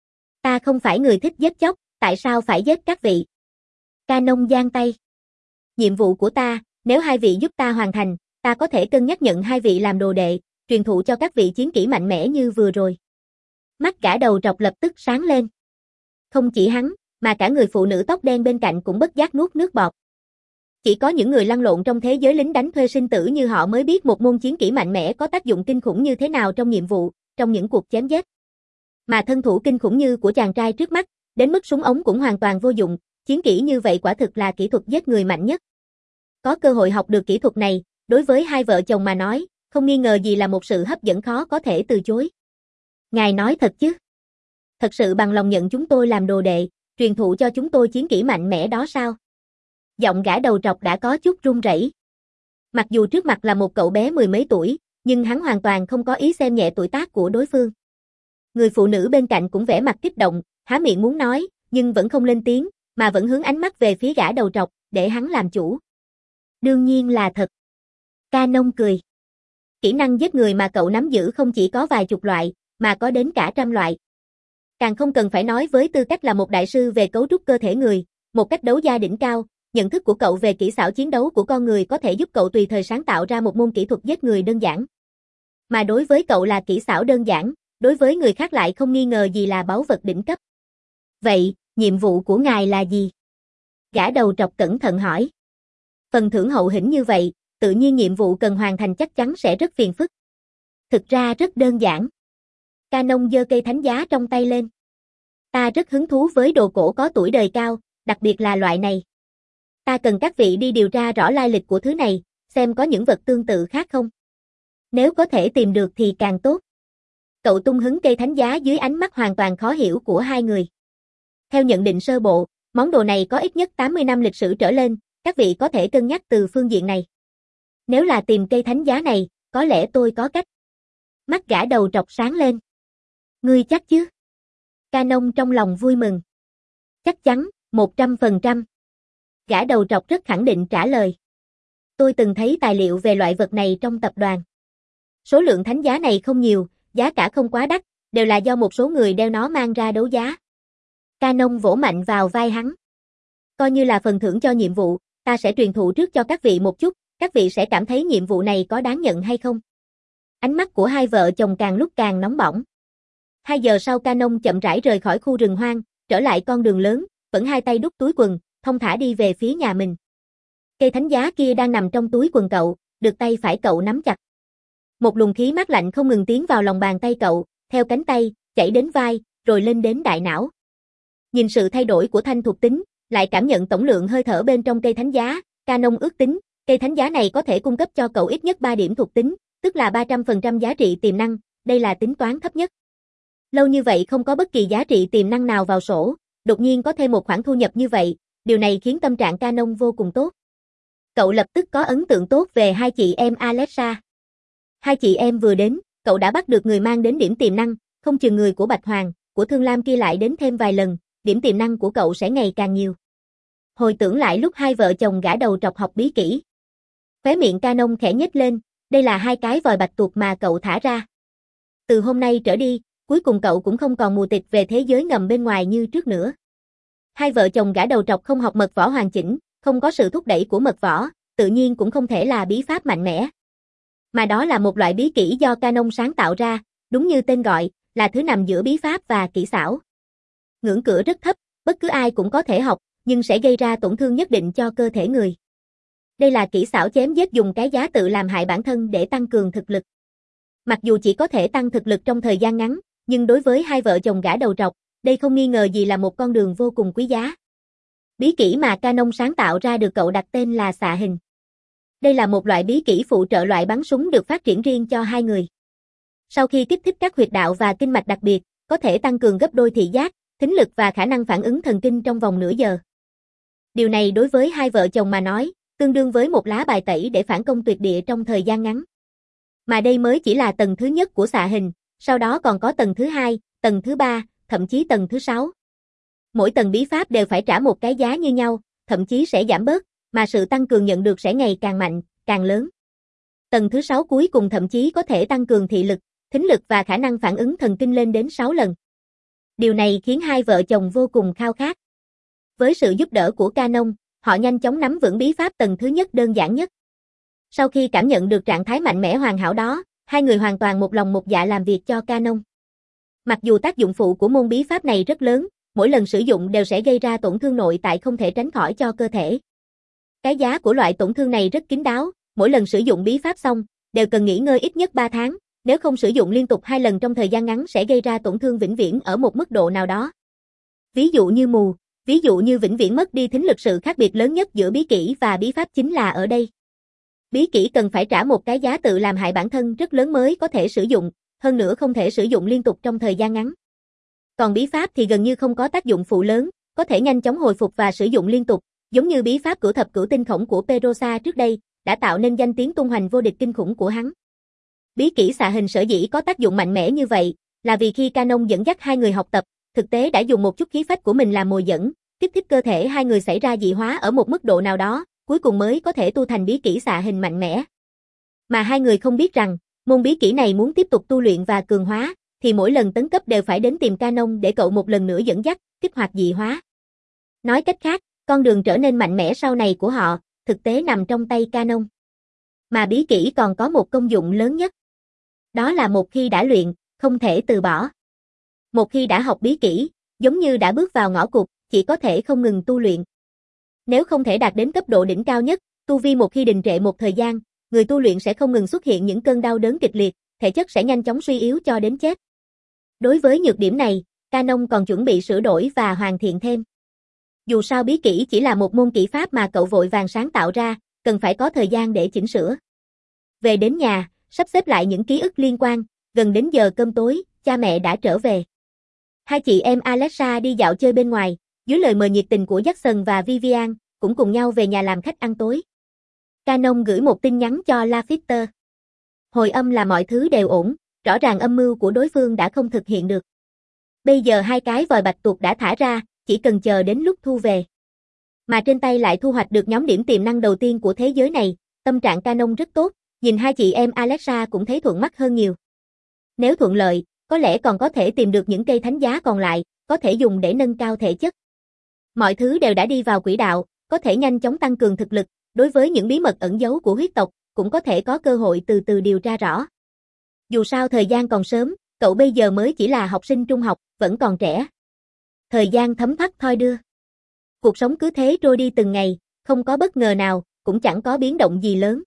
Ta không phải người thích giết chóc, tại sao phải giết các vị? Canon giang tay. Nhiệm vụ của ta, nếu hai vị giúp ta hoàn thành, ta có thể cân nhắc nhận hai vị làm đồ đệ, truyền thụ cho các vị chiến kỹ mạnh mẽ như vừa rồi. Mắt gã đầu trọc lập tức sáng lên. Không chỉ hắn, mà cả người phụ nữ tóc đen bên cạnh cũng bất giác nuốt nước bọt. Chỉ có những người lăn lộn trong thế giới lính đánh thuê sinh tử như họ mới biết một môn chiến kỹ mạnh mẽ có tác dụng kinh khủng như thế nào trong nhiệm vụ, trong những cuộc chém giết. Mà thân thủ kinh khủng như của chàng trai trước mắt, đến mức súng ống cũng hoàn toàn vô dụng, chiến kỹ như vậy quả thực là kỹ thuật giết người mạnh nhất. Có cơ hội học được kỹ thuật này, đối với hai vợ chồng mà nói, không nghi ngờ gì là một sự hấp dẫn khó có thể từ chối. Ngài nói thật chứ? Thật sự bằng lòng nhận chúng tôi làm đồ đệ, truyền thụ cho chúng tôi chiến kỹ mạnh mẽ đó sao? Giọng gã đầu trọc đã có chút run rẩy. Mặc dù trước mặt là một cậu bé mười mấy tuổi, nhưng hắn hoàn toàn không có ý xem nhẹ tuổi tác của đối phương. Người phụ nữ bên cạnh cũng vẻ mặt kích động, há miệng muốn nói, nhưng vẫn không lên tiếng, mà vẫn hướng ánh mắt về phía gã đầu trọc, để hắn làm chủ. Đương nhiên là thật. Canon cười. Kỹ năng giết người mà cậu nắm giữ không chỉ có vài chục loại, mà có đến cả trăm loại. Càng không cần phải nói với tư cách là một đại sư về cấu trúc cơ thể người, một cách đấu gia đỉnh cao, nhận thức của cậu về kỹ xảo chiến đấu của con người có thể giúp cậu tùy thời sáng tạo ra một môn kỹ thuật giết người đơn giản. Mà đối với cậu là kỹ xảo đơn giản, đối với người khác lại không nghi ngờ gì là báu vật đỉnh cấp. Vậy, nhiệm vụ của ngài là gì? Gã đầu trọc cẩn thận hỏi. Phần thưởng hậu hĩnh như vậy, tự nhiên nhiệm vụ cần hoàn thành chắc chắn sẽ rất phiền phức. Thực ra rất đơn giản. Canon giơ cây thánh giá trong tay lên. Ta rất hứng thú với đồ cổ có tuổi đời cao, đặc biệt là loại này. Ta cần các vị đi điều tra rõ lai lịch của thứ này, xem có những vật tương tự khác không. Nếu có thể tìm được thì càng tốt. Cậu tung hứng cây thánh giá dưới ánh mắt hoàn toàn khó hiểu của hai người. Theo nhận định sơ bộ, món đồ này có ít nhất tám mươi năm lịch sử trở lên, các vị có thể cân nhắc từ phương diện này. Nếu là tìm cây thánh giá này, có lẽ tôi có cách. Mắt gã đầu trọc sáng lên. Ngươi chắc chứ? Canon trong lòng vui mừng. Chắc chắn, một trăm phần trăm. Gã đầu trọc rất khẳng định trả lời. Tôi từng thấy tài liệu về loại vật này trong tập đoàn. Số lượng thánh giá này không nhiều, giá cả không quá đắt, đều là do một số người đeo nó mang ra đấu giá. Canon vỗ mạnh vào vai hắn. Coi như là phần thưởng cho nhiệm vụ, ta sẽ truyền thụ trước cho các vị một chút, các vị sẽ cảm thấy nhiệm vụ này có đáng nhận hay không. Ánh mắt của hai vợ chồng càng lúc càng nóng bỏng. Hai giờ sau Canon chậm rãi rời khỏi khu rừng hoang, trở lại con đường lớn, vẫn hai tay đút túi quần, thong thả đi về phía nhà mình. Cây thánh giá kia đang nằm trong túi quần cậu, được tay phải cậu nắm chặt. Một luồng khí mát lạnh không ngừng tiến vào lòng bàn tay cậu, theo cánh tay, chảy đến vai, rồi lên đến đại não. Nhìn sự thay đổi của thanh thuộc tính, lại cảm nhận tổng lượng hơi thở bên trong cây thánh giá, Canon ước tính, cây thánh giá này có thể cung cấp cho cậu ít nhất ba điểm thuộc tính, tức là ba trăm phần trăm giá trị tiềm năng, đây là tính toán thấp nhất. Lâu như vậy không có bất kỳ giá trị tiềm năng nào vào sổ, đột nhiên có thêm một khoản thu nhập như vậy, điều này khiến tâm trạng Canon vô cùng tốt. Cậu lập tức có ấn tượng tốt về hai chị em Alexa. Hai chị em vừa đến, cậu đã bắt được người mang đến điểm tiềm năng, không chừng người của Bạch Hoàng, của Thương Lam kia lại đến thêm vài lần, điểm tiềm năng của cậu sẽ ngày càng nhiều. Hồi tưởng lại lúc hai vợ chồng gã đầu trọc học bí kỹ. Khóe miệng Canon khẽ nhếch lên, đây là hai cái vòi bạch tuộc mà cậu thả ra. Từ hôm nay trở đi, cuối cùng cậu cũng không còn mù tịt về thế giới ngầm bên ngoài như trước nữa. Hai vợ chồng gã đầu trọc không học mật võ hoàn chỉnh, không có sự thúc đẩy của mật võ, tự nhiên cũng không thể là bí pháp mạnh mẽ. Mà đó là một loại bí kỹ do Canon sáng tạo ra, đúng như tên gọi, là thứ nằm giữa bí pháp và kỹ xảo. Ngưỡng cửa rất thấp, bất cứ ai cũng có thể học, nhưng sẽ gây ra tổn thương nhất định cho cơ thể người. Đây là kỹ xảo chém giết dùng cái giá tự làm hại bản thân để tăng cường thực lực. Mặc dù chỉ có thể tăng thực lực trong thời gian ngắn, nhưng đối với hai vợ chồng gã đầu trọc, đây không nghi ngờ gì là một con đường vô cùng quý giá. Bí kỹ mà Canon sáng tạo ra được cậu đặt tên là xạ hình. Đây là một loại bí kỹ phụ trợ loại bắn súng được phát triển riêng cho hai người. Sau khi kích thích các huyệt đạo và kinh mạch đặc biệt, có thể tăng cường gấp đôi thị giác, thính lực và khả năng phản ứng thần kinh trong vòng nửa giờ. Điều này đối với hai vợ chồng mà nói, tương đương với một lá bài tẩy để phản công tuyệt địa trong thời gian ngắn. Mà đây mới chỉ là tầng thứ nhất của xạ hình, sau đó còn có tầng thứ hai, tầng thứ ba, thậm chí tầng thứ sáu. Mỗi tầng bí pháp đều phải trả một cái giá như nhau, thậm chí sẽ giảm bớt, mà sự tăng cường nhận được sẽ ngày càng mạnh, càng lớn. Tầng thứ sáu cuối cùng thậm chí có thể tăng cường thị lực, thính lực và khả năng phản ứng thần kinh lên đến sáu lần. Điều này khiến hai vợ chồng vô cùng khao khát. Với sự giúp đỡ của Canon, họ nhanh chóng nắm vững bí pháp tầng thứ nhất đơn giản nhất. Sau khi cảm nhận được trạng thái mạnh mẽ hoàn hảo đó, hai người hoàn toàn một lòng một dạ làm việc cho Canon. Mặc dù tác dụng phụ của môn bí pháp này rất lớn, mỗi lần sử dụng đều sẽ gây ra tổn thương nội tại không thể tránh khỏi cho cơ thể. Cái giá của loại tổn thương này rất kín đáo, mỗi lần sử dụng bí pháp xong, đều cần nghỉ ngơi ít nhất ba tháng, nếu không sử dụng liên tục hai lần trong thời gian ngắn sẽ gây ra tổn thương vĩnh viễn ở một mức độ nào đó. Ví dụ như mù, ví dụ như vĩnh viễn mất đi thính lực. Sự khác biệt lớn nhất giữa bí kỹ và bí pháp chính là ở đây. Bí kỹ cần phải trả một cái giá tự làm hại bản thân rất lớn mới có thể sử dụng, hơn nữa không thể sử dụng liên tục trong thời gian ngắn. Còn bí pháp thì gần như không có tác dụng phụ lớn, có thể nhanh chóng hồi phục và sử dụng liên tục, giống như bí pháp cửu thập cửu tinh khổng của Perosa trước đây, đã tạo nên danh tiếng tung hoành vô địch kinh khủng của hắn. Bí kỹ xạ hình sở dĩ có tác dụng mạnh mẽ như vậy, là vì khi Canon dẫn dắt hai người học tập, thực tế đã dùng một chút khí phách của mình làm mồi dẫn, kích thích cơ thể hai người xảy ra dị hóa ở một mức độ nào đó, cuối cùng mới có thể tu thành bí kỹ xạ hình mạnh mẽ. Mà hai người không biết rằng, môn bí kỹ này muốn tiếp tục tu luyện và cường hóa, thì mỗi lần tấn cấp đều phải đến tìm Canon để cậu một lần nữa dẫn dắt, kích hoạt dị hóa. Nói cách khác, con đường trở nên mạnh mẽ sau này của họ, thực tế nằm trong tay Canon. Mà bí kỹ còn có một công dụng lớn nhất. Đó là một khi đã luyện, không thể từ bỏ. Một khi đã học bí kỹ, giống như đã bước vào ngõ cụt, chỉ có thể không ngừng tu luyện. Nếu không thể đạt đến cấp độ đỉnh cao nhất, tu vi một khi đình trệ một thời gian, người tu luyện sẽ không ngừng xuất hiện những cơn đau đớn kịch liệt, thể chất sẽ nhanh chóng suy yếu cho đến chết. Đối với nhược điểm này, Canon còn chuẩn bị sửa đổi và hoàn thiện thêm. Dù sao bí kỹ chỉ là một môn kỹ pháp mà cậu vội vàng sáng tạo ra, cần phải có thời gian để chỉnh sửa. Về đến nhà, sắp xếp lại những ký ức liên quan, gần đến giờ cơm tối, cha mẹ đã trở về. Hai chị em Alexa đi dạo chơi bên ngoài, dưới lời mời nhiệt tình của Jackson và Vivian, cũng cùng nhau về nhà làm khách ăn tối. Canon gửi một tin nhắn cho Lafitte. Hồi âm là mọi thứ đều ổn, rõ ràng âm mưu của đối phương đã không thực hiện được. Bây giờ hai cái vòi bạch tuộc đã thả ra, chỉ cần chờ đến lúc thu về. Mà trên tay lại thu hoạch được nhóm điểm tiềm năng đầu tiên của thế giới này, tâm trạng Canon rất tốt, nhìn hai chị em Alexa cũng thấy thuận mắt hơn nhiều. Nếu thuận lợi, có lẽ còn có thể tìm được những cây thánh giá còn lại, có thể dùng để nâng cao thể chất. Mọi thứ đều đã đi vào quỹ đạo, có thể nhanh chóng tăng cường thực lực, đối với những bí mật ẩn giấu của huyết tộc, cũng có thể có cơ hội từ từ điều tra rõ. Dù sao thời gian còn sớm, cậu bây giờ mới chỉ là học sinh trung học, vẫn còn trẻ. Thời gian thấm thoát thoi đưa. Cuộc sống cứ thế trôi đi từng ngày, không có bất ngờ nào, cũng chẳng có biến động gì lớn.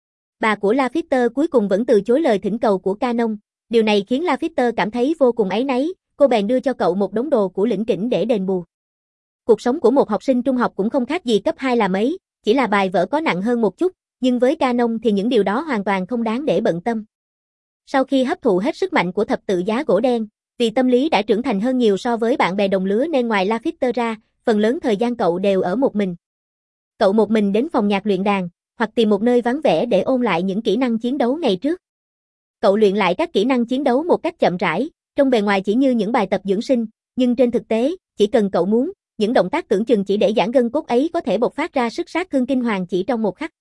Bà của Lafitte cuối cùng vẫn từ chối lời thỉnh cầu của Canon, điều này khiến Lafitte cảm thấy vô cùng áy náy, cô bèn đưa cho cậu một đống đồ của lĩnh kỉnh để đền bù. Cuộc sống của một học sinh trung học cũng không khác gì cấp hai là mấy, chỉ là bài vở có nặng hơn một chút, nhưng với Canon thì những điều đó hoàn toàn không đáng để bận tâm. Sau khi hấp thụ hết sức mạnh của thập tự giá gỗ đen, vì tâm lý đã trưởng thành hơn nhiều so với bạn bè đồng lứa nên ngoài Lafitte ra, phần lớn thời gian cậu đều ở một mình. Cậu một mình đến phòng nhạc luyện đàn, hoặc tìm một nơi vắng vẻ để ôn lại những kỹ năng chiến đấu ngày trước. Cậu luyện lại các kỹ năng chiến đấu một cách chậm rãi, Trong bề ngoài chỉ như những bài tập dưỡng sinh, nhưng trên thực tế, chỉ cần cậu muốn, những động tác tưởng chừng chỉ để giãn gân cốt ấy có thể bộc phát ra sức sát thương kinh hoàng chỉ trong một khắc.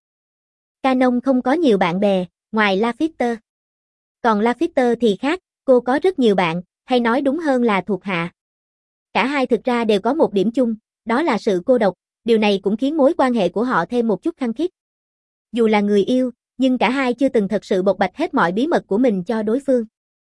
Canon không có nhiều bạn bè, ngoài Lafitte. Còn Lafitte thì khác, cô có rất nhiều bạn, hay nói đúng hơn là thuộc hạ. Cả hai thực ra đều có một điểm chung, đó là sự cô độc, điều này cũng khiến mối quan hệ của họ thêm một chút khăng khít. Dù là người yêu, nhưng cả hai chưa từng thật sự bộc bạch hết mọi bí mật của mình cho đối phương.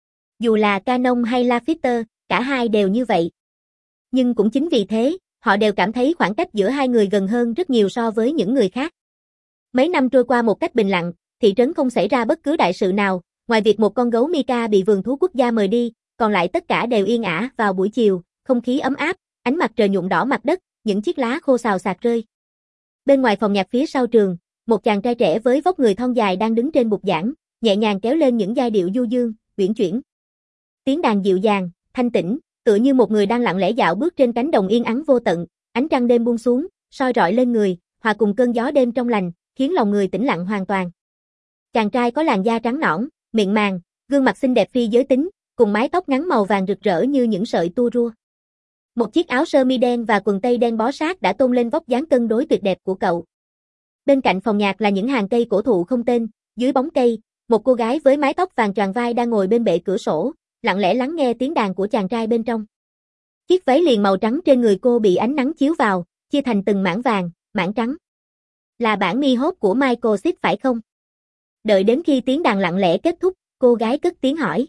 Dù là Canon hay Lafitte, cả hai đều như vậy. Nhưng cũng chính vì thế, họ đều cảm thấy khoảng cách giữa hai người gần hơn rất nhiều so với những người khác. Mấy năm trôi qua một cách bình lặng, thị trấn không xảy ra bất cứ đại sự nào, ngoài việc một con gấu Mika bị vườn thú quốc gia mời đi, còn lại tất cả đều yên ả. Vào buổi chiều, không khí ấm áp, ánh mặt trời nhuộm đỏ mặt đất, những chiếc lá khô xào xạc rơi. Bên ngoài phòng nhạc phía sau trường, một chàng trai trẻ với vóc người thon dài đang đứng trên bục giảng, nhẹ nhàng kéo lên những giai điệu du dương, uyển chuyển. Tiếng đàn dịu dàng, thanh tĩnh, tựa như một người đang lặng lẽ dạo bước trên cánh đồng yên ắng vô tận, ánh trăng đêm buông xuống, soi rọi lên người, hòa cùng cơn gió đêm trong lành, khiến lòng người tĩnh lặng hoàn toàn. Chàng trai có làn da trắng nõn, miệng màng, gương mặt xinh đẹp phi giới tính, cùng mái tóc ngắn màu vàng rực rỡ như những sợi tua rua. Một chiếc áo sơ mi đen và quần tây đen bó sát đã tôn lên vóc dáng cân đối tuyệt đẹp của cậu. Bên cạnh phòng nhạc là những hàng cây cổ thụ không tên, dưới bóng cây, một cô gái với mái tóc vàng choàng vai đang ngồi bên bệ cửa sổ, lặng lẽ lắng nghe tiếng đàn của chàng trai bên trong. Chiếc váy liền màu trắng trên người cô bị ánh nắng chiếu vào, chia thành từng mảng vàng, mảng trắng. Là bản mi hốt của Michael Sid phải không? Đợi đến khi tiếng đàn lặng lẽ kết thúc, cô gái cất tiếng hỏi.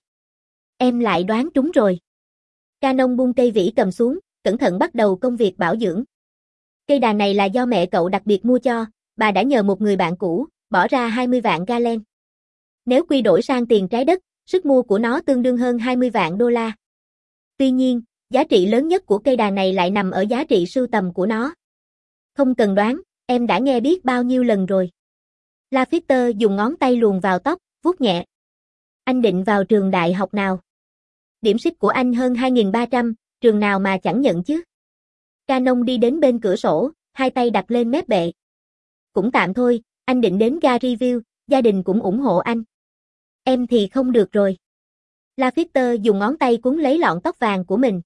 Em lại đoán trúng rồi. Canon buông cây vĩ cầm xuống, cẩn thận bắt đầu công việc bảo dưỡng. Cây đàn này là do mẹ cậu đặc biệt mua cho, bà đã nhờ một người bạn cũ, bỏ ra hai mươi vạn galen. Nếu quy đổi sang tiền trái đất, sức mua của nó tương đương hơn hai mươi vạn đô la. Tuy nhiên, giá trị lớn nhất của cây đàn này lại nằm ở giá trị sưu tầm của nó. Không cần đoán, em đã nghe biết bao nhiêu lần rồi. Lafitte dùng ngón tay luồn vào tóc, vuốt nhẹ. Anh định vào trường đại học nào? Điểm xích của anh hơn hai nghìn ba trăm, trường nào mà chẳng nhận chứ? Canon đi đến bên cửa sổ, hai tay đặt lên mép bệ. Cũng tạm thôi, anh định đến Garyville, gia đình cũng ủng hộ anh. Em thì không được rồi. Lafitte dùng ngón tay cuốn lấy lọn tóc vàng của mình.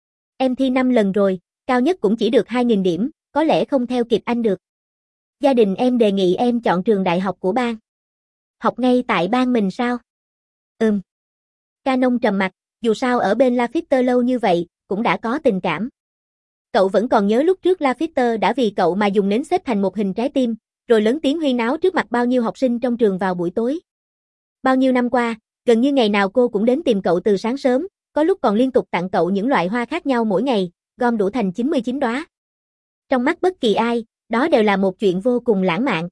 Em thi năm lần rồi, cao nhất cũng chỉ được hai nghìn điểm, có lẽ không theo kịp anh được. Gia đình em đề nghị em chọn trường đại học của bang. Học ngay tại bang mình sao? Ừm. Canon trầm mặt, dù sao ở bên Lafitte lâu như vậy, cũng đã có tình cảm. Cậu vẫn còn nhớ lúc trước Lafitte đã vì cậu mà dùng nến xếp thành một hình trái tim, rồi lớn tiếng huyên náo trước mặt bao nhiêu học sinh trong trường vào buổi tối. Bao nhiêu năm qua, gần như ngày nào cô cũng đến tìm cậu từ sáng sớm, có lúc còn liên tục tặng cậu những loại hoa khác nhau mỗi ngày, gom đủ thành chín mươi chín đóa. Trong mắt bất kỳ ai, đó đều là một chuyện vô cùng lãng mạn.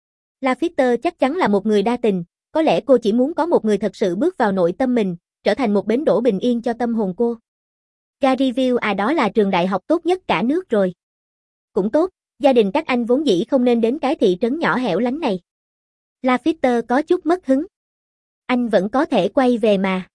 Lafitte chắc chắn là một người đa tình, có lẽ cô chỉ muốn có một người thật sự bước vào nội tâm mình, trở thành một bến đỗ bình yên cho tâm hồn cô. Garyville à, đó là trường đại học tốt nhất cả nước rồi. Cũng tốt, gia đình các anh vốn dĩ không nên đến cái thị trấn nhỏ hẻo lánh này. Lafitte có chút mất hứng. Anh vẫn có thể quay về mà.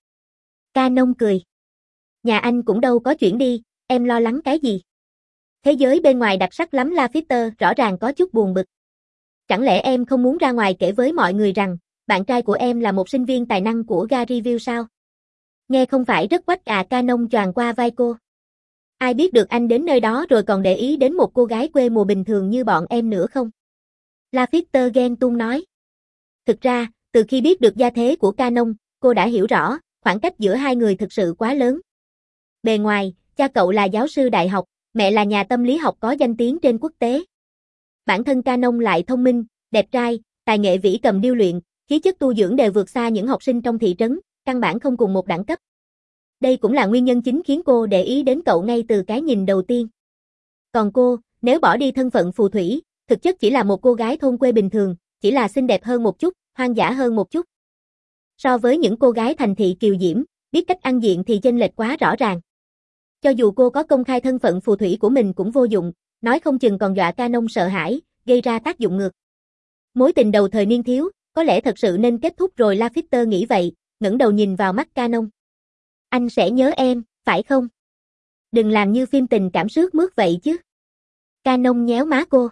Canon cười. Nhà anh cũng đâu có chuyển đi, em lo lắng cái gì? Thế giới bên ngoài đặc sắc lắm. Lafitte rõ ràng có chút buồn bực. Chẳng lẽ em không muốn ra ngoài kể với mọi người rằng, bạn trai của em là một sinh viên tài năng của Garyville sao? Nghe không phải rất quách à? Canon choàng qua vai cô. Ai biết được anh đến nơi đó rồi còn để ý đến một cô gái quê mùa bình thường như bọn em nữa không? Lafitte ghen tuông nói. Thực ra, từ khi biết được gia thế của Canon, cô đã hiểu rõ, khoảng cách giữa hai người thực sự quá lớn. Bề ngoài, cha cậu là giáo sư đại học, mẹ là nhà tâm lý học có danh tiếng trên quốc tế. Bản thân Canon lại thông minh, đẹp trai, tài nghệ vĩ cầm điêu luyện, khí chất tu dưỡng đều vượt xa những học sinh trong thị trấn, căn bản không cùng một đẳng cấp. Đây cũng là nguyên nhân chính khiến cô để ý đến cậu ngay từ cái nhìn đầu tiên. Còn cô, nếu bỏ đi thân phận phù thủy, thực chất chỉ là một cô gái thôn quê bình thường, chỉ là xinh đẹp hơn một chút, hoang dã hơn một chút. So với những cô gái thành thị kiều diễm, biết cách ăn diện thì chênh lệch quá rõ ràng. Cho dù cô có công khai thân phận phù thủy của mình cũng vô dụng, nói không chừng còn dọa Canon sợ hãi, gây ra tác dụng ngược. Mối tình đầu thời niên thiếu, có lẽ thật sự nên kết thúc rồi. Lafitte nghĩ vậy, ngẩng đầu nhìn vào mắt Canon. Anh sẽ nhớ em, phải không? Đừng làm như phim tình cảm sướt mướt vậy chứ. Canon nhéo má cô.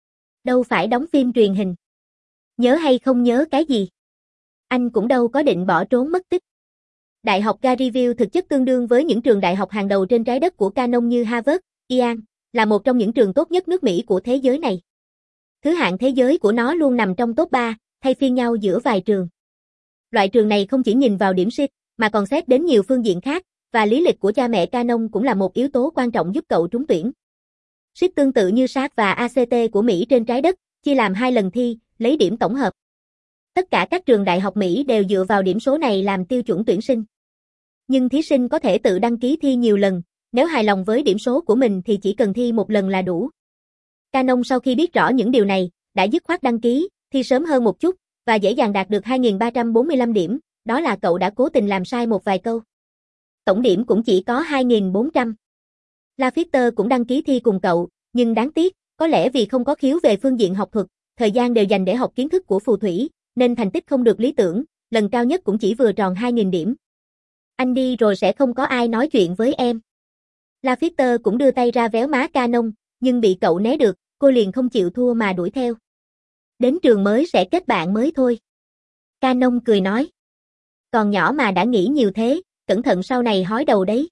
Đâu phải đóng phim truyền hình. Nhớ hay không nhớ cái gì? Anh cũng đâu có định bỏ trốn mất tích. Đại học Garyville thực chất tương đương với những trường đại học hàng đầu trên trái đất của Canon như Harvard, Yale, là một trong những trường tốt nhất nước Mỹ của thế giới này. Thứ hạng thế giới của nó luôn nằm trong top ba, thay phiên nhau giữa vài trường. Loại trường này không chỉ nhìn vào điểm xê i tê, mà còn xét đến nhiều phương diện khác, và lý lịch của cha mẹ Canon cũng là một yếu tố quan trọng giúp cậu trúng tuyển. xê i tê tương tự như sát và a xê tê của Mỹ trên trái đất, chia làm hai lần thi, lấy điểm tổng hợp. Tất cả các trường đại học Mỹ đều dựa vào điểm số này làm tiêu chuẩn tuyển sinh. Nhưng thí sinh có thể tự đăng ký thi nhiều lần, nếu hài lòng với điểm số của mình thì chỉ cần thi một lần là đủ. Canon sau khi biết rõ những điều này, đã dứt khoát đăng ký, thi sớm hơn một chút, và dễ dàng đạt được hai nghìn ba trăm bốn mươi lăm điểm, đó là cậu đã cố tình làm sai một vài câu. Tổng điểm cũng chỉ có hai nghìn bốn trăm. Laffitter cũng đăng ký thi cùng cậu, nhưng đáng tiếc, có lẽ vì không có khiếu về phương diện học thuật, thời gian đều dành để học kiến thức của phù thủy, nên thành tích không được lý tưởng, lần cao nhất cũng chỉ vừa tròn hai nghìn điểm. Anh đi rồi sẽ không có ai nói chuyện với em. Laffitter cũng đưa tay ra véo má Canon, nhưng bị cậu né được, cô liền không chịu thua mà đuổi theo. Đến trường mới sẽ kết bạn mới thôi. Canon cười nói. Còn nhỏ mà đã nghĩ nhiều thế, cẩn thận sau này hói đầu đấy.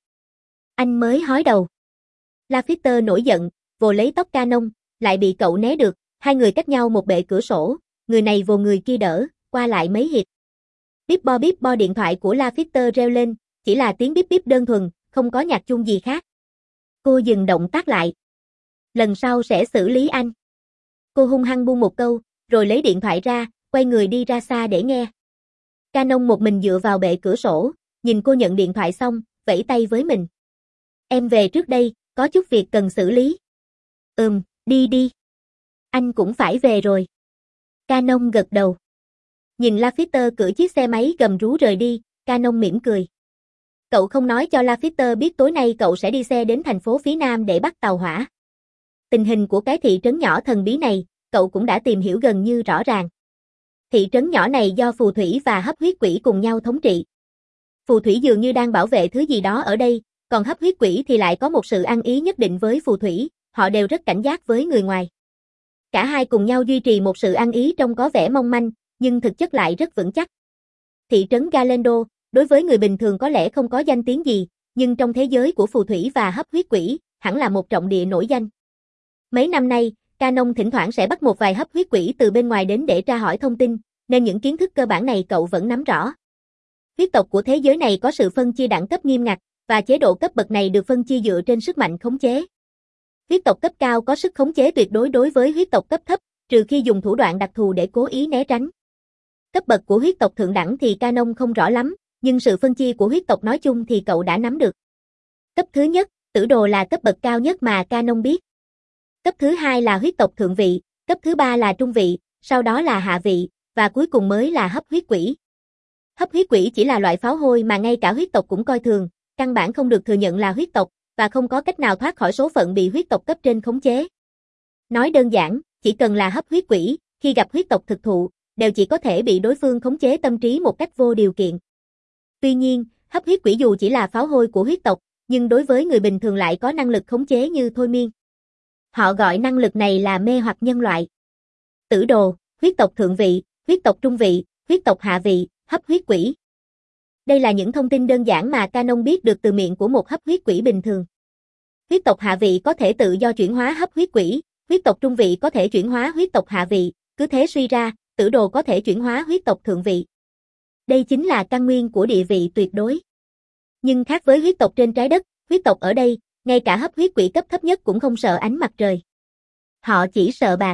Anh mới hói đầu. Laffitter nổi giận, vồ lấy tóc Canon, lại bị cậu né được, hai người cách nhau một bệ cửa sổ, người này vồ người kia đỡ, qua lại mấy hiệp. Bíp bo bíp bo, điện thoại của Laffitter reo lên, chỉ là tiếng bíp bíp đơn thuần, không có nhạc chuông gì khác. Cô dừng động tác lại. Lần sau sẽ xử lý anh. Cô hung hăng buông một câu, rồi lấy điện thoại ra, quay người đi ra xa để nghe. Canon một mình dựa vào bệ cửa sổ, nhìn cô nhận điện thoại xong, vẫy tay với mình. Em về trước đây, có chút việc cần xử lý. Ừm, đi đi. Anh cũng phải về rồi. Canon gật đầu. Nhìn Laffitter cưỡi chiếc xe máy gầm rú rời đi, Canon mỉm cười. Cậu không nói cho Laffitter biết tối nay cậu sẽ đi xe đến thành phố phía Nam để bắt tàu hỏa. Tình hình của cái thị trấn nhỏ thần bí này, cậu cũng đã tìm hiểu gần như rõ ràng. Thị trấn nhỏ này do phù thủy và hấp huyết quỷ cùng nhau thống trị. Phù thủy dường như đang bảo vệ thứ gì đó ở đây, còn hấp huyết quỷ thì lại có một sự ăn ý nhất định với phù thủy, họ đều rất cảnh giác với người ngoài. Cả hai cùng nhau duy trì một sự ăn ý trông có vẻ mong manh, nhưng thực chất lại rất vững chắc. Thị trấn Galendo, đối với người bình thường có lẽ không có danh tiếng gì, nhưng trong thế giới của phù thủy và hấp huyết quỷ, hẳn là một trọng địa nổi danh. Mấy năm nay, Canon thỉnh thoảng sẽ bắt một vài hấp huyết quỷ từ bên ngoài đến để tra hỏi thông tin, nên những kiến thức cơ bản này cậu vẫn nắm rõ. Huyết tộc của thế giới này có sự phân chia đẳng cấp nghiêm ngặt, và chế độ cấp bậc này được phân chia dựa trên sức mạnh khống chế. Huyết tộc cấp cao có sức khống chế tuyệt đối đối với huyết tộc cấp thấp, trừ khi dùng thủ đoạn đặc thù để cố ý né tránh. Cấp bậc của huyết tộc thượng đẳng thì Canon không rõ lắm, nhưng sự phân chia của huyết tộc nói chung thì cậu đã nắm được. Cấp thứ nhất, tử đồ là cấp bậc cao nhất mà Canon biết. Cấp thứ hai là huyết tộc thượng vị, cấp thứ ba là trung vị, sau đó là hạ vị, và cuối cùng mới là hấp huyết quỷ. Hấp huyết quỷ chỉ là loại pháo hôi mà ngay cả huyết tộc cũng coi thường, căn bản không được thừa nhận là huyết tộc, và không có cách nào thoát khỏi số phận bị huyết tộc cấp trên khống chế. Nói đơn giản, chỉ cần là hấp huyết quỷ, khi gặp huyết tộc thực thụ, đều chỉ có thể bị đối phương khống chế tâm trí một cách vô điều kiện. Tuy nhiên, hấp huyết quỷ dù chỉ là pháo hôi của huyết tộc, nhưng đối với người bình thường lại có năng lực khống chế như thôi miên. Họ gọi năng lực này là mê hoặc nhân loại. Tử đồ, huyết tộc thượng vị, huyết tộc trung vị, huyết tộc hạ vị, hấp huyết quỷ. Đây là những thông tin đơn giản mà Canon biết được từ miệng của một hấp huyết quỷ bình thường. Huyết tộc hạ vị có thể tự do chuyển hóa hấp huyết quỷ, huyết tộc trung vị có thể chuyển hóa huyết tộc hạ vị, cứ thế suy ra, tử đồ có thể chuyển hóa huyết tộc thượng vị. Đây chính là căn nguyên của địa vị tuyệt đối. Nhưng khác với huyết tộc trên trái đất, huyết tộc ở đây, ngay cả hấp huyết quỷ cấp thấp nhất cũng không sợ ánh mặt trời. Họ chỉ sợ bạc.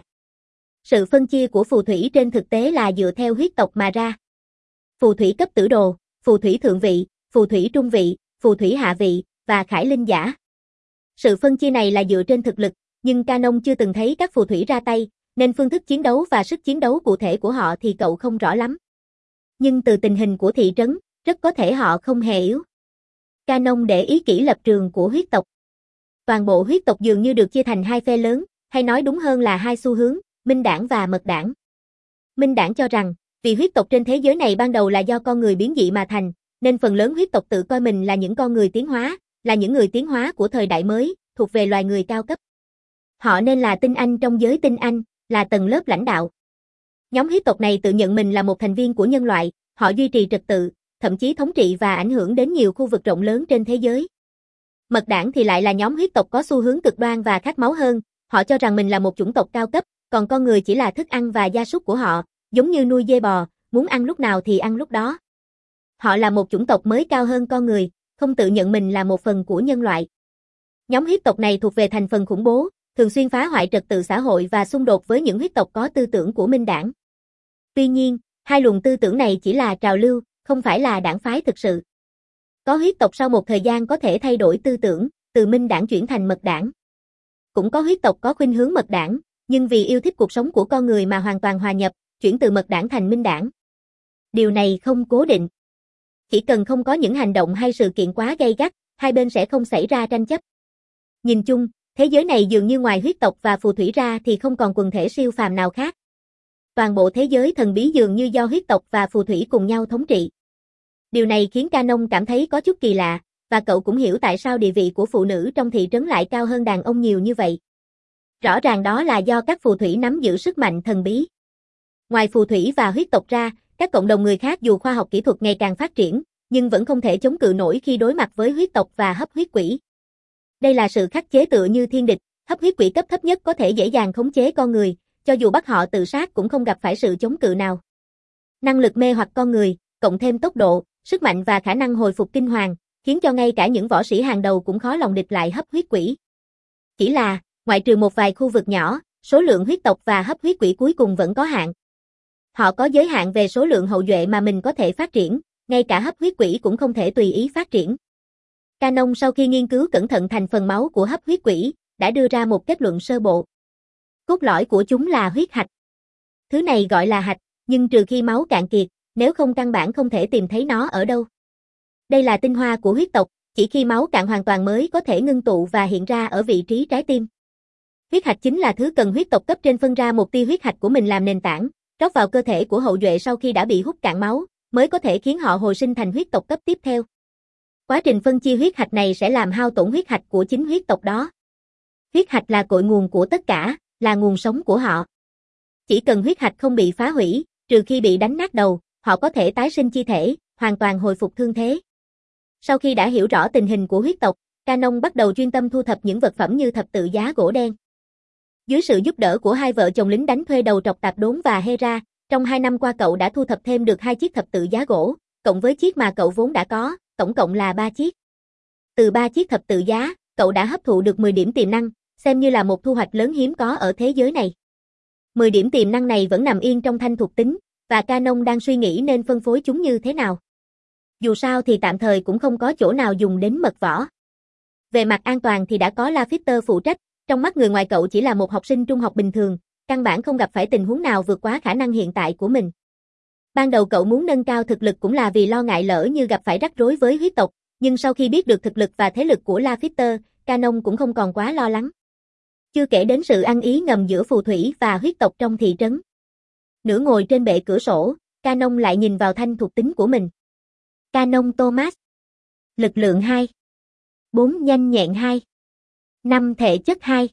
Sự phân chia của phù thủy trên thực tế là dựa theo huyết tộc mà ra. Phù thủy cấp tử đồ, phù thủy thượng vị, phù thủy trung vị, phù thủy hạ vị, và khải linh giả. Sự phân chia này là dựa trên thực lực, nhưng Canon chưa từng thấy các phù thủy ra tay, nên phương thức chiến đấu và sức chiến đấu cụ thể của họ thì cậu không rõ lắm. Nhưng từ tình hình của thị trấn, rất có thể họ không hề yếu. Canon để ý kỹ lập trường của huyết tộc. Toàn bộ huyết tộc dường như được chia thành hai phe lớn, hay nói đúng hơn là hai xu hướng, Minh đảng và Mật đảng. Minh đảng cho rằng, vì huyết tộc trên thế giới này ban đầu là do con người biến dị mà thành, nên phần lớn huyết tộc tự coi mình là những con người tiến hóa, là những người tiến hóa của thời đại mới, thuộc về loài người cao cấp. Họ nên là tinh anh trong giới tinh anh, là tầng lớp lãnh đạo. Nhóm huyết tộc này tự nhận mình là một thành viên của nhân loại, họ duy trì trật tự, thậm chí thống trị và ảnh hưởng đến nhiều khu vực rộng lớn trên thế giới. Mật đảng thì lại là nhóm huyết tộc có xu hướng cực đoan và khát máu hơn, họ cho rằng mình là một chủng tộc cao cấp, còn con người chỉ là thức ăn và gia súc của họ, giống như nuôi dê bò, muốn ăn lúc nào thì ăn lúc đó. Họ là một chủng tộc mới cao hơn con người, không tự nhận mình là một phần của nhân loại. Nhóm huyết tộc này thuộc về thành phần khủng bố, thường xuyên phá hoại trật tự xã hội và xung đột với những huyết tộc có tư tưởng của Minh đảng. Tuy nhiên, hai luồng tư tưởng này chỉ là trào lưu, không phải là đảng phái thực sự. Có huyết tộc sau một thời gian có thể thay đổi tư tưởng, từ Minh đảng chuyển thành Mật đảng. Cũng có huyết tộc có khuynh hướng Mật đảng, nhưng vì yêu thích cuộc sống của con người mà hoàn toàn hòa nhập, chuyển từ Mật đảng thành Minh đảng. Điều này không cố định. Chỉ cần không có những hành động hay sự kiện quá gay gắt, hai bên sẽ không xảy ra tranh chấp. Nhìn chung, thế giới này dường như ngoài huyết tộc và phù thủy ra thì không còn quần thể siêu phàm nào khác. Toàn bộ thế giới thần bí dường như do huyết tộc và phù thủy cùng nhau thống trị. Điều này khiến Canon cảm thấy có chút kỳ lạ, và cậu cũng hiểu tại sao địa vị của phụ nữ trong thị trấn lại cao hơn đàn ông nhiều như vậy. Rõ ràng đó là do các phù thủy nắm giữ sức mạnh thần bí. Ngoài phù thủy và huyết tộc ra, các cộng đồng người khác dù khoa học kỹ thuật ngày càng phát triển, nhưng vẫn không thể chống cự nổi khi đối mặt với huyết tộc và hấp huyết quỷ. Đây là sự khắc chế tựa như thiên địch, hấp huyết quỷ cấp thấp nhất có thể dễ dàng khống chế con người, cho dù bắt họ tự sát cũng không gặp phải sự chống cự nào. Năng lực mê hoặc con người, cộng thêm tốc độ, sức mạnh và khả năng hồi phục kinh hoàng, khiến cho ngay cả những võ sĩ hàng đầu cũng khó lòng địch lại hấp huyết quỷ. Chỉ là, ngoại trừ một vài khu vực nhỏ, số lượng huyết tộc và hấp huyết quỷ cuối cùng vẫn có hạn. Họ có giới hạn về số lượng hậu duệ mà mình có thể phát triển, ngay cả hấp huyết quỷ cũng không thể tùy ý phát triển. Canon sau khi nghiên cứu cẩn thận thành phần máu của hấp huyết quỷ, đã đưa ra một kết luận sơ bộ. Cốt lõi của chúng là huyết hạch. Thứ này gọi là hạch, nhưng trừ khi máu cạn kiệt, nếu không căn bản không thể tìm thấy nó ở đâu. Đây là tinh hoa của huyết tộc, chỉ khi máu cạn hoàn toàn mới có thể ngưng tụ và hiện ra ở vị trí trái tim. Huyết hạch chính là thứ cần huyết tộc cấp trên phân ra một tia huyết hạch của mình làm nền tảng, rót vào cơ thể của hậu duệ sau khi đã bị hút cạn máu, mới có thể khiến họ hồi sinh thành huyết tộc cấp tiếp theo. Quá trình phân chia huyết hạch này sẽ làm hao tổn huyết hạch của chính huyết tộc đó. Huyết hạch là cội nguồn của tất cả, là nguồn sống của họ. Chỉ cần huyết hạch không bị phá hủy, trừ khi bị đánh nát đầu, họ có thể tái sinh chi thể, hoàn toàn hồi phục thương thế. Sau khi đã hiểu rõ tình hình của huyết tộc, Canon bắt đầu chuyên tâm thu thập những vật phẩm như thập tự giá gỗ đen. Dưới sự giúp đỡ của hai vợ chồng lính đánh thuê đầu trọc Tạp Đốn và Hera, trong hai năm qua cậu đã thu thập thêm được hai chiếc thập tự giá gỗ, cộng với chiếc mà cậu vốn đã có, tổng cộng là ba chiếc. Từ ba chiếc thập tự giá, cậu đã hấp thụ được mười điểm tiềm năng, xem như là một thu hoạch lớn hiếm có ở thế giới này. mười điểm tiềm năng này vẫn nằm yên trong thanh thuộc tính, và Canon đang suy nghĩ nên phân phối chúng như thế nào. Dù sao thì tạm thời cũng không có chỗ nào dùng đến mật võ. Về mặt an toàn thì đã có Lafitter phụ trách, trong mắt người ngoài cậu chỉ là một học sinh trung học bình thường, căn bản không gặp phải tình huống nào vượt quá khả năng hiện tại của mình. Ban đầu cậu muốn nâng cao thực lực cũng là vì lo ngại lỡ như gặp phải rắc rối với huyết tộc, nhưng sau khi biết được thực lực và thế lực của Lafitter, Canon cũng không còn quá lo lắng. Chưa kể đến sự ăn ý ngầm giữa phù thủy và huyết tộc trong thị trấn. Nửa ngồi trên bệ cửa sổ, Canon lại nhìn vào thanh thuộc tính của mình. Canon Thomas. Lực lượng hai. bốn nhanh nhẹn hai. năm thể chất hai.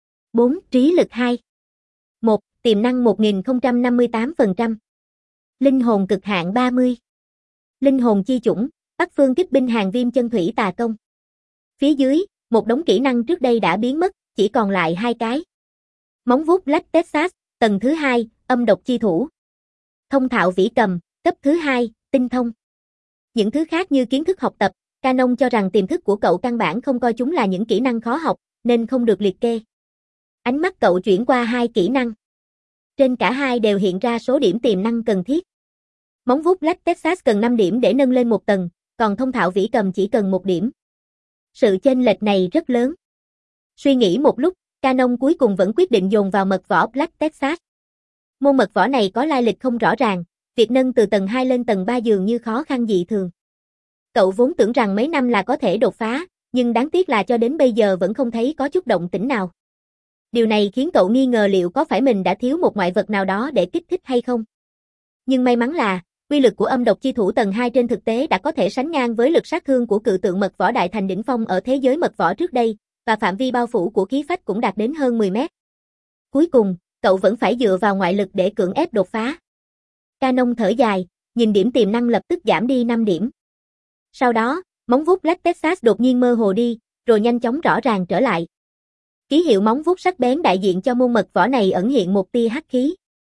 bốn trí lực hai. một tiềm năng một nghìn không trăm năm mươi tám phần trăm. Linh hồn cực hạn ba mươi. Linh hồn chi chủng, Bắc phương kích binh hàng viêm chân thủy tà công. Phía dưới, một đống kỹ năng trước đây đã biến mất, chỉ còn lại hai cái. Móng vuốt Black Texas, tầng thứ hai, âm độc chi thủ. Thông thạo vĩ cầm, cấp thứ hai, tinh thông. Những thứ khác như kiến thức học tập, Canon cho rằng tiềm thức của cậu căn bản không coi chúng là những kỹ năng khó học, nên không được liệt kê. Ánh mắt cậu chuyển qua hai kỹ năng. Trên cả hai đều hiện ra số điểm tiềm năng cần thiết. Móng vuốt Black Texas cần năm điểm để nâng lên một tầng, còn thông thạo vĩ cầm chỉ cần một điểm. Sự chênh lệch này rất lớn. Suy nghĩ một lúc, Canon cuối cùng vẫn quyết định dồn vào mật võ Black Texas. Môn mật võ này có lai lịch không rõ ràng, việc nâng từ tầng hai lên tầng ba dường như khó khăn dị thường. Cậu vốn tưởng rằng mấy năm là có thể đột phá, nhưng đáng tiếc là cho đến bây giờ vẫn không thấy có chút động tĩnh nào. Điều này khiến cậu nghi ngờ liệu có phải mình đã thiếu một ngoại vật nào đó để kích thích hay không. Nhưng may mắn là, uy lực của âm độc chi thủ tầng hai trên thực tế đã có thể sánh ngang với lực sát thương của cự tượng mật võ đại thành đỉnh phong ở thế giới mật võ trước đây, và phạm vi bao phủ của khí phách cũng đạt đến hơn mười mét. Cuối cùng, cậu vẫn phải dựa vào ngoại lực để cưỡng ép đột phá. Canon thở dài, nhìn điểm tiềm năng lập tức giảm đi năm điểm. Sau đó, móng vuốt Black Texas đột nhiên mơ hồ đi, rồi nhanh chóng rõ ràng trở lại. Ký hiệu móng vuốt sắc bén đại diện cho môn mật võ này ẩn hiện một tia hắc khí.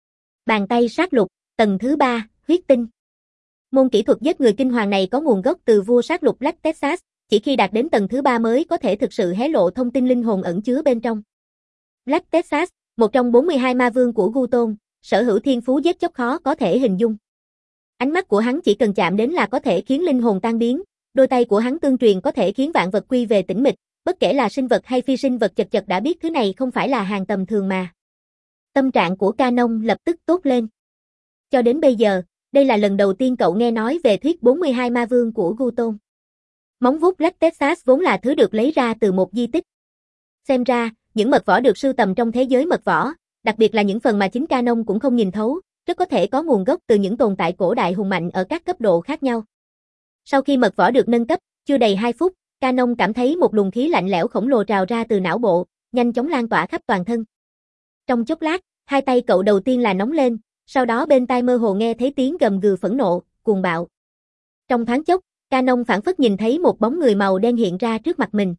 Bàn tay sát lục, tầng thứ ba, huyết tinh. Môn kỹ thuật giết người kinh hoàng này có nguồn gốc từ vua sát lục Black Texas, chỉ khi đạt đến tầng thứ ba mới có thể thực sự hé lộ thông tin linh hồn ẩn chứa bên trong. Black Texas, một trong bốn mươi hai ma vương của Gu Tôn, sở hữu thiên phú giết chóc khó có thể hình dung. Ánh mắt của hắn chỉ cần chạm đến là có thể khiến linh hồn tan biến, đôi tay của hắn tương truyền có thể khiến vạn vật quy về tĩnh mịch, bất kể là sinh vật hay phi sinh vật chật chật đã biết thứ này không phải là hàng tầm thường mà. Tâm trạng của Canon lập tức tốt lên. Cho đến bây giờ, đây là lần đầu tiên cậu nghe nói về thuyết bốn mươi hai ma vương của Gu Tôn. Móng vuốt Black Texas vốn là thứ được lấy ra từ một di tích. Xem ra, những mật võ được sưu tầm trong thế giới mật võ, đặc biệt là những phần mà chính Canon cũng không nhìn thấu, rất có thể có nguồn gốc từ những tồn tại cổ đại hùng mạnh ở các cấp độ khác nhau. Sau khi mật võ được nâng cấp, chưa đầy hai phút, Canon cảm thấy một luồng khí lạnh lẽo khổng lồ trào ra từ não bộ, nhanh chóng lan tỏa khắp toàn thân. Trong chốc lát, hai tay cậu đầu tiên là nóng lên, sau đó bên tai mơ hồ nghe thấy tiếng gầm gừ phẫn nộ, cuồng bạo. Trong thoáng chốc, Canon phảng phất nhìn thấy một bóng người màu đen hiện ra trước mặt mình.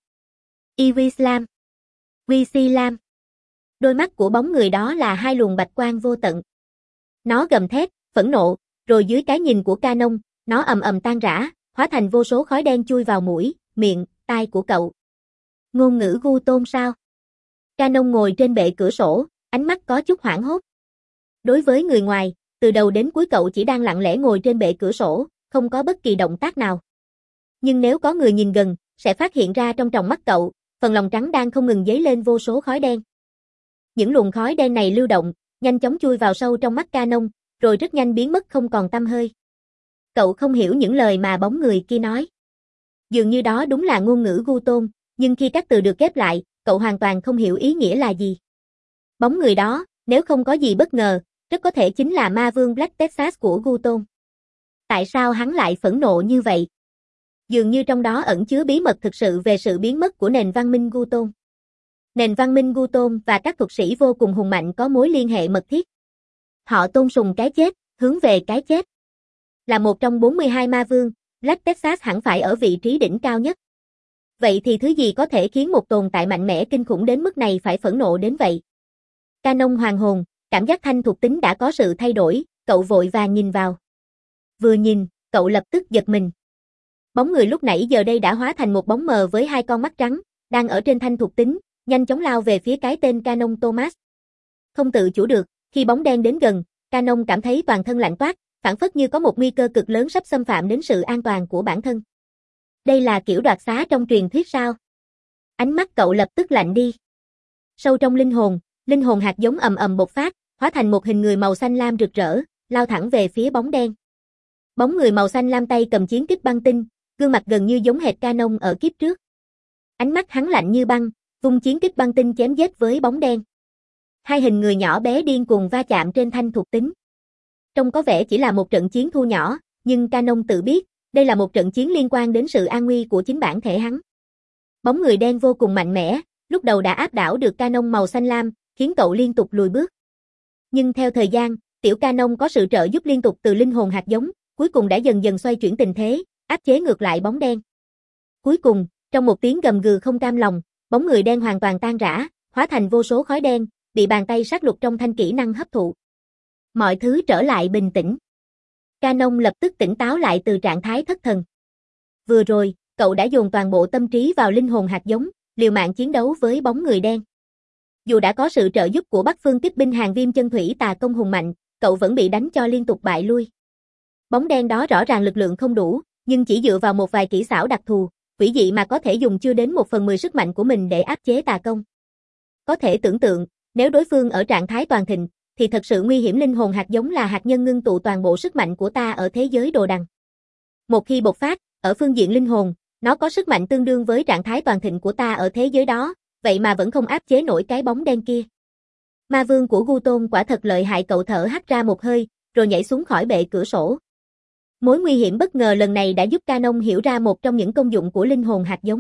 Iris Lam. vê xê Lam. Đôi mắt của bóng người đó là hai luồng bạch quang vô tận. Nó gầm thét, phẫn nộ, rồi dưới cái nhìn của Canon, nó ầm ầm tan rã, hóa thành vô số khói đen chui vào mũi, miệng, tai của cậu. Ngôn ngữ Gu Tôn sao? Canon ngồi trên bệ cửa sổ, ánh mắt có chút hoảng hốt. Đối với người ngoài, từ đầu đến cuối cậu chỉ đang lặng lẽ ngồi trên bệ cửa sổ, không có bất kỳ động tác nào. Nhưng nếu có người nhìn gần, sẽ phát hiện ra trong tròng mắt cậu, phần lòng trắng đang không ngừng dấy lên vô số khói đen. Những luồng khói đen này lưu động, nhanh chóng chui vào sâu trong mắt Canon, rồi rất nhanh biến mất không còn tăm hơi. Cậu không hiểu những lời mà bóng người kia nói. Dường như đó đúng là ngôn ngữ Gu Tôn, nhưng khi các từ được ghép lại, cậu hoàn toàn không hiểu ý nghĩa là gì. Bóng người đó, nếu không có gì bất ngờ, rất có thể chính là ma vương Black Texas của Gu Tôn. Tại sao hắn lại phẫn nộ như vậy? Dường như trong đó ẩn chứa bí mật thực sự về sự biến mất của nền văn minh Gu Tôn. Nền văn minh Gu Tôn và các thuật sĩ vô cùng hùng mạnh có mối liên hệ mật thiết. Họ tôn sùng cái chết, hướng về cái chết. Là một trong bốn mươi hai ma vương, Black Texas hẳn phải ở vị trí đỉnh cao nhất. Vậy thì thứ gì có thể khiến một tồn tại mạnh mẽ kinh khủng đến mức này phải phẫn nộ đến vậy? Canon hoàng hồn, cảm giác thanh thuộc tính đã có sự thay đổi, cậu vội vàng nhìn vào. Vừa nhìn, cậu lập tức giật mình. Bóng người lúc nãy giờ đây đã hóa thành một bóng mờ với hai con mắt trắng, đang ở trên thanh thuộc tính, nhanh chóng lao về phía cái tên Canon Thomas. Không tự chủ được, khi bóng đen đến gần, Canon cảm thấy toàn thân lạnh toát, phảng phất như có một nguy cơ cực lớn sắp xâm phạm đến sự an toàn của bản thân. Đây là kiểu đoạt xá trong truyền thuyết sao? Ánh mắt cậu lập tức lạnh đi. Sâu trong linh hồn, linh hồn hạt giống ầm ầm bộc phát, hóa thành một hình người màu xanh lam rực rỡ, lao thẳng về phía bóng đen. Bóng người màu xanh lam tay cầm chiến kích băng tinh, gương mặt gần như giống hệt Canon ở kiếp trước. Ánh mắt hắn lạnh như băng, vung chiến kích băng tinh chém giết với bóng đen. Hai hình người nhỏ bé điên cuồng va chạm trên thanh thuộc tính. Trông có vẻ chỉ là một trận chiến thu nhỏ, nhưng Canon tự biết, đây là một trận chiến liên quan đến sự an nguy của chính bản thể hắn. Bóng người đen vô cùng mạnh mẽ, lúc đầu đã áp đảo được Canon màu xanh lam, khiến cậu liên tục lùi bước. Nhưng theo thời gian, tiểu Canon có sự trợ giúp liên tục từ linh hồn hạt giống, cuối cùng đã dần dần xoay chuyển tình thế, áp chế ngược lại bóng đen. Cuối cùng, trong một tiếng gầm gừ không cam lòng, bóng người đen hoàn toàn tan rã, hóa thành vô số khói đen, bị bàn tay sát lục trong thanh kỹ năng hấp thụ. Mọi thứ trở lại bình tĩnh. Canon lập tức tỉnh táo lại từ trạng thái thất thần. Vừa rồi, cậu đã dồn toàn bộ tâm trí vào linh hồn hạt giống, liều mạng chiến đấu với bóng người đen. Dù đã có sự trợ giúp của Bắc Phương Kích binh hàng viêm chân thủy tà công hùng mạnh, cậu vẫn bị đánh cho liên tục bại lui. Bóng đen đó rõ ràng lực lượng không đủ, nhưng chỉ dựa vào một vài kỹ xảo đặc thù, quỷ dị mà có thể dùng chưa đến một phần mười sức mạnh của mình để áp chế tà công. Có thể tưởng tượng, nếu đối phương ở trạng thái toàn thịnh, thì thật sự nguy hiểm. Linh hồn hạt giống là hạt nhân ngưng tụ toàn bộ sức mạnh của ta ở thế giới đồ đằng. Một khi bộc phát, ở phương diện linh hồn, nó có sức mạnh tương đương với trạng thái toàn thịnh của ta ở thế giới đó, vậy mà vẫn không áp chế nổi cái bóng đen kia. Ma vương của Gu Tôn quả thật lợi hại, cậu thở hắt ra một hơi, rồi nhảy xuống khỏi bệ cửa sổ. Mối nguy hiểm bất ngờ lần này đã giúp Canon hiểu ra một trong những công dụng của linh hồn hạt giống.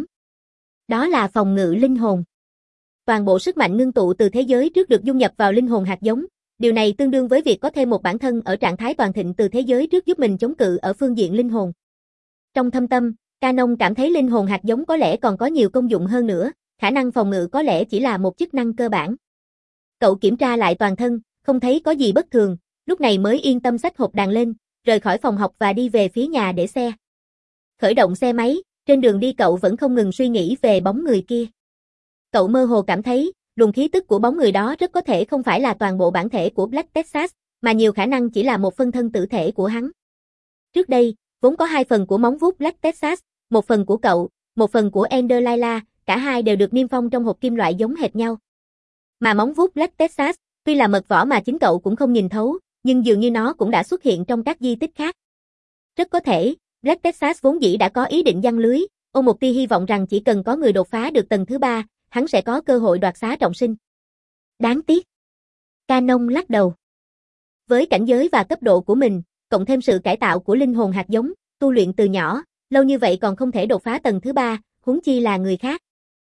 Đó là phòng ngự linh hồn. Toàn bộ sức mạnh ngưng tụ từ thế giới trước được dung nhập vào linh hồn hạt giống, Điều này tương đương với việc có thêm một bản thân ở trạng thái toàn thịnh từ thế giới trước giúp mình chống cự ở phương diện linh hồn. Trong thâm tâm, Canon cảm thấy linh hồn hạt giống có lẽ còn có nhiều công dụng hơn nữa, khả năng phòng ngự có lẽ chỉ là một chức năng cơ bản. Cậu kiểm tra lại toàn thân, không thấy có gì bất thường, lúc này mới yên tâm xách hộp đàn lên, rời khỏi phòng học và đi về phía nhà để xe. Khởi động xe máy, trên đường đi cậu vẫn không ngừng suy nghĩ về bóng người kia. Cậu mơ hồ cảm thấy, luồng khí tức của bóng người đó rất có thể không phải là toàn bộ bản thể của Black Texas, mà nhiều khả năng chỉ là một phân thân tử thể của hắn. Trước đây, vốn có hai phần của móng vuốt Black Texas, một phần của cậu, một phần của Ender Lila, cả hai đều được niêm phong trong hộp kim loại giống hệt nhau. Mà móng vuốt Black Texas, tuy là mật vỏ mà chính cậu cũng không nhìn thấu, nhưng dường như nó cũng đã xuất hiện trong các di tích khác. Rất có thể, Black Texas vốn dĩ đã có ý định giăng lưới, ôm một tia hy vọng rằng chỉ cần có người đột phá được tầng thứ ba, hắn sẽ có cơ hội đoạt xá trọng sinh. Đáng tiếc. Canon lắc đầu. Với cảnh giới và cấp độ của mình, cộng thêm sự cải tạo của linh hồn hạt giống, tu luyện từ nhỏ, lâu như vậy còn không thể đột phá tầng thứ ba, huống chi là người khác.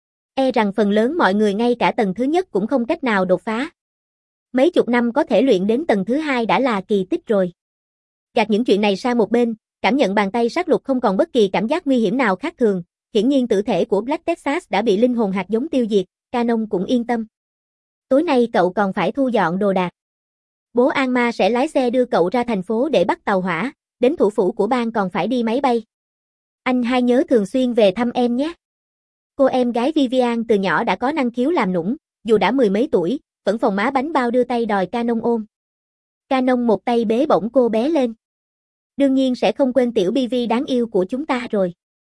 E rằng phần lớn mọi người ngay cả tầng thứ nhất cũng không cách nào đột phá. Mấy chục năm có thể luyện đến tầng thứ hai đã là kỳ tích rồi. Gạt những chuyện này sang một bên, cảm nhận bàn tay sát lục không còn bất kỳ cảm giác nguy hiểm nào khác thường, hiển nhiên tử thể của Black Texas đã bị linh hồn hạt giống tiêu diệt, Canon cũng yên tâm. Tối nay cậu còn phải thu dọn đồ đạc. Bố An-ma sẽ lái xe đưa cậu ra thành phố để bắt tàu hỏa, đến thủ phủ của bang còn phải đi máy bay. Anh hai nhớ thường xuyên về thăm em nhé. Cô em gái Vivian từ nhỏ đã có năng khiếu làm nũng, dù đã mười mấy tuổi, vẫn phồng má bánh bao đưa tay đòi Canon ôm. Canon một tay bế bổng cô bé lên. Đương nhiên sẽ không quên tiểu Bivi đáng yêu của chúng ta rồi.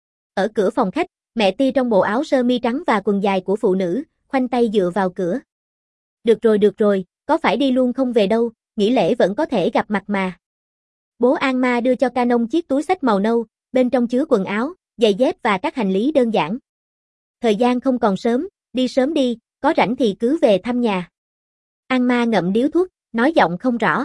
Ở cửa phòng khách, mẹ Ti trong bộ áo sơ mi trắng và quần dài của phụ nữ, khoanh tay dựa vào cửa. Được rồi được rồi, có phải đi luôn không về đâu, nghỉ lễ vẫn có thể gặp mặt mà. Bố An-ma đưa cho Canon chiếc túi xách màu nâu, bên trong chứa quần áo, giày dép và các hành lý đơn giản. Thời gian không còn sớm, đi sớm đi, có rảnh thì cứ về thăm nhà. An-ma ngậm điếu thuốc, nói giọng không rõ.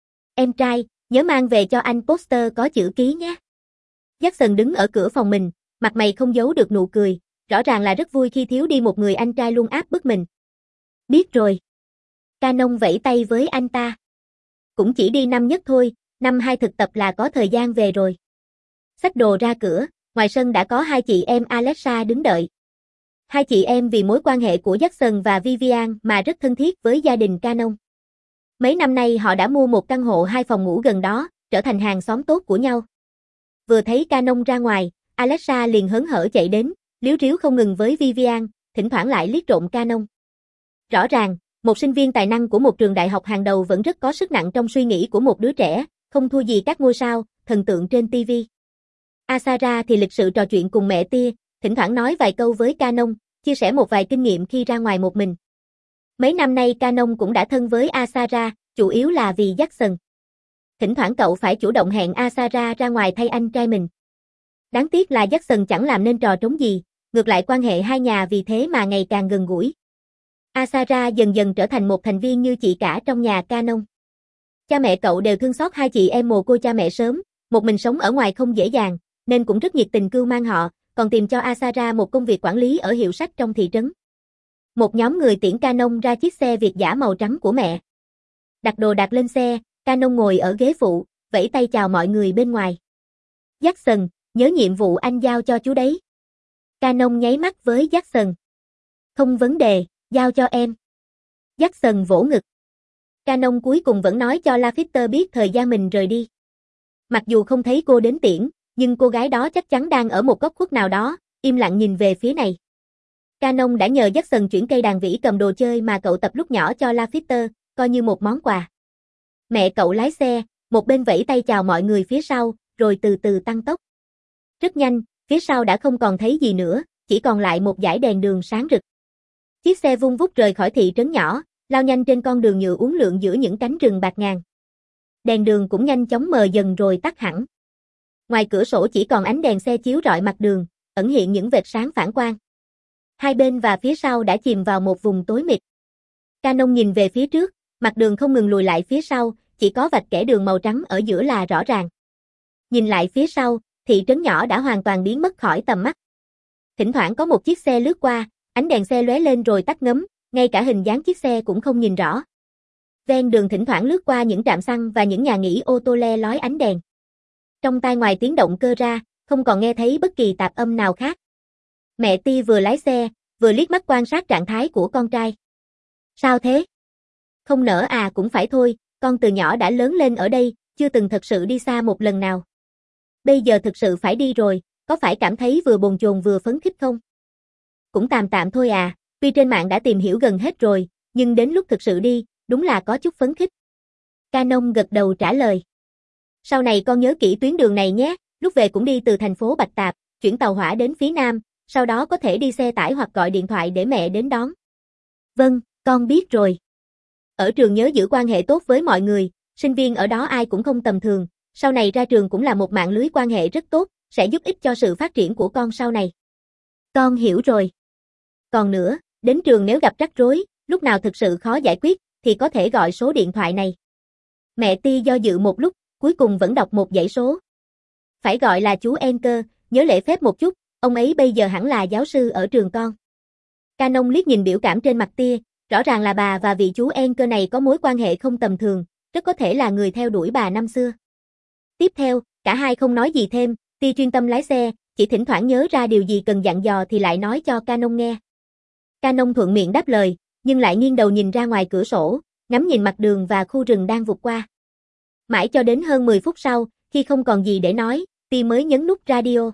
Em trai, nhớ mang về cho anh poster có chữ ký nhé. Jackson đứng ở cửa phòng mình, mặt mày không giấu được nụ cười, rõ ràng là rất vui khi thiếu đi một người anh trai luôn áp bức mình. Biết rồi. Canon vẫy tay với anh ta. Cũng chỉ đi năm nhất thôi, năm hai thực tập là có thời gian về rồi. Xách đồ ra cửa, ngoài sân đã có hai chị em Alexa đứng đợi. Hai chị em vì mối quan hệ của Jackson và Vivian mà rất thân thiết với gia đình Canon. Mấy năm nay họ đã mua một căn hộ hai phòng ngủ gần đó, trở thành hàng xóm tốt của nhau. Vừa thấy Canon ra ngoài, Alexa liền hớn hở chạy đến, líu ríu không ngừng với Vivian, thỉnh thoảng lại liếc trộm Canon. Rõ ràng, một sinh viên tài năng của một trường đại học hàng đầu vẫn rất có sức nặng trong suy nghĩ của một đứa trẻ, không thua gì các ngôi sao, thần tượng trên ti vi. Asara thì lịch sự trò chuyện cùng mẹ Tia, thỉnh thoảng nói vài câu với Canon, chia sẻ một vài kinh nghiệm khi ra ngoài một mình. Mấy năm nay Canon cũng đã thân với Asara, chủ yếu là vì Jackson. Thỉnh thoảng cậu phải chủ động hẹn Asara ra ngoài thay anh trai mình. Đáng tiếc là Jackson chẳng làm nên trò trống gì, ngược lại quan hệ hai nhà vì thế mà ngày càng gần gũi. Asara dần dần trở thành một thành viên như chị cả trong nhà Canon. Cha mẹ cậu đều thương xót hai chị em mồ côi cha mẹ sớm, một mình sống ở ngoài không dễ dàng, nên cũng rất nhiệt tình cưu mang họ, còn tìm cho Asara một công việc quản lý ở hiệu sách trong thị trấn. Một nhóm người tiễn Canon ra chiếc xe Việt dã màu trắng của mẹ. Đặt đồ đạc lên xe, Canon ngồi ở ghế phụ, vẫy tay chào mọi người bên ngoài. Jackson, nhớ nhiệm vụ anh giao cho chú đấy. Canon nháy mắt với Jackson. Không vấn đề, giao cho em. Jackson vỗ ngực. Canon cuối cùng vẫn nói cho Lafitte biết thời gian mình rời đi. Mặc dù không thấy cô đến tiễn, nhưng cô gái đó chắc chắn đang ở một góc khuất nào đó, im lặng nhìn về phía này. Canon đã nhờ Jackson chuyển cây đàn vĩ cầm đồ chơi mà cậu tập lúc nhỏ cho Lafitte, coi như một món quà. Mẹ cậu lái xe, một bên vẫy tay chào mọi người phía sau, rồi từ từ tăng tốc. Rất nhanh, phía sau đã không còn thấy gì nữa, chỉ còn lại một dải đèn đường sáng rực. Chiếc xe vung vút rời khỏi thị trấn nhỏ, lao nhanh trên con đường nhựa uốn lượn giữa những cánh rừng bạt ngàn. Đèn đường cũng nhanh chóng mờ dần rồi tắt hẳn. Ngoài cửa sổ chỉ còn ánh đèn xe chiếu rọi mặt đường, ẩn hiện những vệt sáng phản quang. Hai bên và phía sau đã chìm vào một vùng tối mịt. Canon nhìn về phía trước, mặt đường không ngừng lùi lại phía sau, chỉ có vạch kẻ đường màu trắng ở giữa là rõ ràng. Nhìn lại phía sau, thị trấn nhỏ đã hoàn toàn biến mất khỏi tầm mắt. Thỉnh thoảng có một chiếc xe lướt qua, ánh đèn xe lóe lên rồi tắt ngấm, ngay cả hình dáng chiếc xe cũng không nhìn rõ. Ven đường thỉnh thoảng lướt qua những trạm xăng và những nhà nghỉ ô tô le lói ánh đèn. Trong tai ngoài tiếng động cơ ra, không còn nghe thấy bất kỳ tạp âm nào khác. Mẹ Ti vừa lái xe, vừa liếc mắt quan sát trạng thái của con trai. Sao thế? Không nỡ à? Cũng phải thôi, con từ nhỏ đã lớn lên ở đây, chưa từng thật sự đi xa một lần nào. Bây giờ thực sự phải đi rồi, có phải cảm thấy vừa bồn chồn vừa phấn khích không? Cũng tạm tạm thôi à, tuy trên mạng đã tìm hiểu gần hết rồi, nhưng đến lúc thực sự đi, đúng là có chút phấn khích. Canon gật đầu trả lời. Sau này con nhớ kỹ tuyến đường này nhé, lúc về cũng đi từ thành phố Bạch Tạp, chuyển tàu hỏa đến phía Nam, sau đó có thể đi xe tải hoặc gọi điện thoại để mẹ đến đón. Vâng, con biết rồi. Ở trường nhớ giữ quan hệ tốt với mọi người, sinh viên ở đó ai cũng không tầm thường, sau này ra trường cũng là một mạng lưới quan hệ rất tốt, sẽ giúp ích cho sự phát triển của con sau này. Con hiểu rồi. Còn nữa, đến trường nếu gặp rắc rối, lúc nào thực sự khó giải quyết, thì có thể gọi số điện thoại này. Mẹ Ti do dự một lúc, cuối cùng vẫn đọc một dãy số. Phải gọi là chú Anker, nhớ lễ phép một chút, ông ấy bây giờ hẳn là giáo sư ở trường con. Canon liếc nhìn biểu cảm trên mặt Tia, rõ ràng là bà và vị chú Anker này có mối quan hệ không tầm thường, rất có thể là người theo đuổi bà năm xưa. Tiếp theo, cả hai không nói gì thêm, Tia chuyên tâm lái xe, chỉ thỉnh thoảng nhớ ra điều gì cần dặn dò thì lại nói cho Canon nghe. Canon thuận miệng đáp lời, nhưng lại nghiêng đầu nhìn ra ngoài cửa sổ, ngắm nhìn mặt đường và khu rừng đang vụt qua. Mãi cho đến hơn mười phút sau, khi không còn gì để nói, Tia mới nhấn nút radio.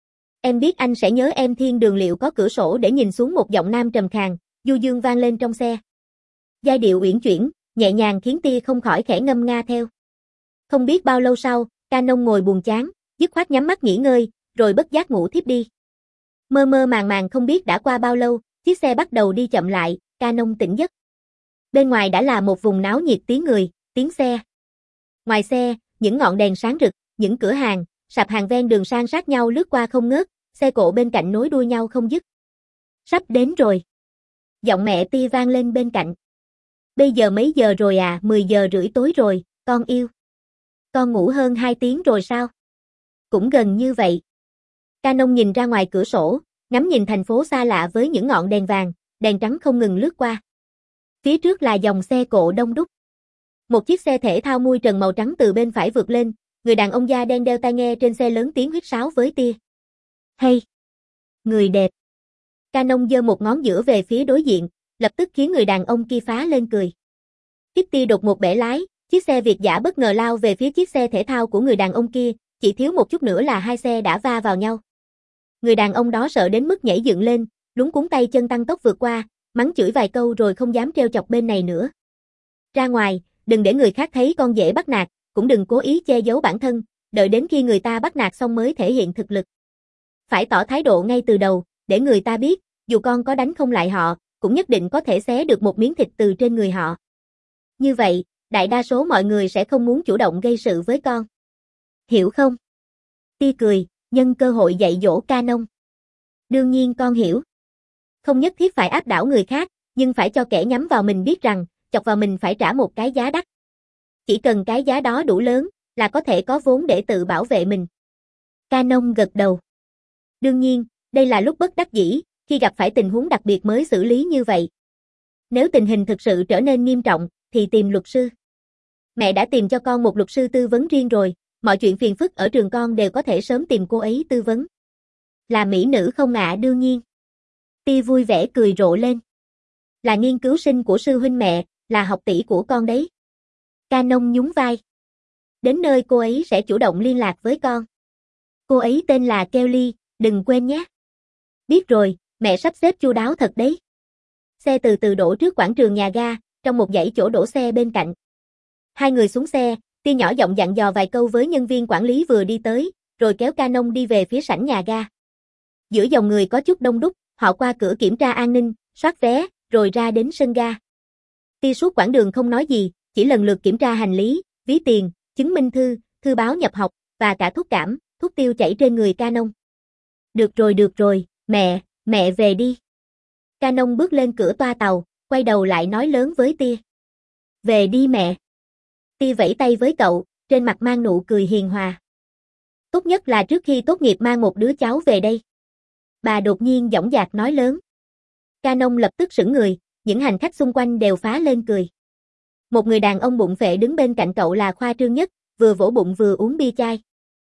Em biết anh sẽ nhớ em. Thiên Đường liệu có cửa sổ để nhìn xuống? Một giọng nam trầm khàn, du dương vang lên trong xe. Giai điệu uyển chuyển, nhẹ nhàng khiến Tia không khỏi khẽ ngâm nga theo. Không biết bao lâu sau, Canon ngồi buồn chán, dứt khoát nhắm mắt nghỉ ngơi, rồi bất giác ngủ thiếp đi. Mơ mơ màng màng không biết đã qua bao lâu, chiếc xe bắt đầu đi chậm lại, Canon tỉnh giấc. Bên ngoài đã là một vùng náo nhiệt tiếng người, tiếng xe. Ngoài xe, những ngọn đèn sáng rực, những cửa hàng, sạp hàng ven đường san sát nhau lướt qua không ngớt, xe cộ bên cạnh nối đuôi nhau không dứt. Sắp đến rồi. Giọng mẹ Tia vang lên bên cạnh. Bây giờ mấy giờ rồi à? mười giờ rưỡi tối rồi, con yêu. Con ngủ hơn hai tiếng rồi sao? Cũng gần như vậy. Canon nhìn ra ngoài cửa sổ, ngắm nhìn thành phố xa lạ với những ngọn đèn vàng, đèn trắng không ngừng lướt qua. Phía trước là dòng xe cộ đông đúc. Một chiếc xe thể thao mui trần màu trắng từ bên phải vượt lên, người đàn ông da đen đeo tai nghe trên xe lớn tiếng huýt sáo với Tia. Hey! Người đẹp! Canon giơ một ngón giữa về phía đối diện, lập tức khiến người đàn ông kia phá lên cười. Kitty đột một bẻ lái, chiếc xe Việt dã bất ngờ lao về phía chiếc xe thể thao của người đàn ông kia, chỉ thiếu một chút nữa là hai xe đã va vào nhau. Người đàn ông đó sợ đến mức nhảy dựng lên, luống cuống tay chân tăng tốc vượt qua, mắng chửi vài câu rồi không dám trêu chọc bên này nữa. Ra ngoài, đừng để người khác thấy con dễ bắt nạt, cũng đừng cố ý che giấu bản thân, đợi đến khi người ta bắt nạt xong mới thể hiện thực lực. Phải tỏ thái độ ngay từ đầu, để người ta biết, dù con có đánh không lại họ, cũng nhất định có thể xé được một miếng thịt từ trên người họ. Như vậy, đại đa số mọi người sẽ không muốn chủ động gây sự với con. Hiểu không? Tia cười, nhân cơ hội dạy dỗ Canon. Đương nhiên con hiểu. Không nhất thiết phải áp đảo người khác, nhưng phải cho kẻ nhắm vào mình biết rằng, chọc vào mình phải trả một cái giá đắt. Chỉ cần cái giá đó đủ lớn, là có thể có vốn để tự bảo vệ mình. Canon gật đầu. Đương nhiên, đây là lúc bất đắc dĩ, khi gặp phải tình huống đặc biệt mới xử lý như vậy. Nếu tình hình thực sự trở nên nghiêm trọng, thì tìm luật sư. Mẹ đã tìm cho con một luật sư tư vấn riêng rồi, mọi chuyện phiền phức ở trường con đều có thể sớm tìm cô ấy tư vấn. Là mỹ nữ không ạ? Đương nhiên. Tia vui vẻ cười rộ lên. Là nghiên cứu sinh của sư huynh mẹ, là học tỷ của con đấy. Canon nhún vai. Đến nơi cô ấy sẽ chủ động liên lạc với con. Cô ấy tên là Kelly, đừng quên nhé. Biết rồi, mẹ sắp xếp chu đáo thật đấy. Xe từ từ đổ trước quảng trường nhà ga, trong một dãy chỗ đổ xe bên cạnh. Hai người xuống xe, Tia nhỏ giọng dặn dò vài câu với nhân viên quản lý vừa đi tới, rồi kéo Canon đi về phía sảnh nhà ga. Giữa dòng người có chút đông đúc, họ qua cửa kiểm tra an ninh, soát vé, rồi ra đến sân ga. Tia suốt quãng đường không nói gì, chỉ lần lượt kiểm tra hành lý, ví tiền, chứng minh thư, thư báo nhập học, và cả thuốc cảm, thuốc tiêu chảy trên người Canon. Được rồi được rồi, mẹ, mẹ về đi. Canon bước lên cửa toa tàu, quay đầu lại nói lớn với Tia. Về đi mẹ. Tia vẫy tay với cậu, trên mặt mang nụ cười hiền hòa. Tốt nhất là trước khi tốt nghiệp mang một đứa cháu về đây. Bà đột nhiên dõng dạc nói lớn. Canon lập tức sững người, những hành khách xung quanh đều phá lên cười. Một người đàn ông bụng phệ đứng bên cạnh cậu là khoa trương nhất, vừa vỗ bụng vừa uống bia chai.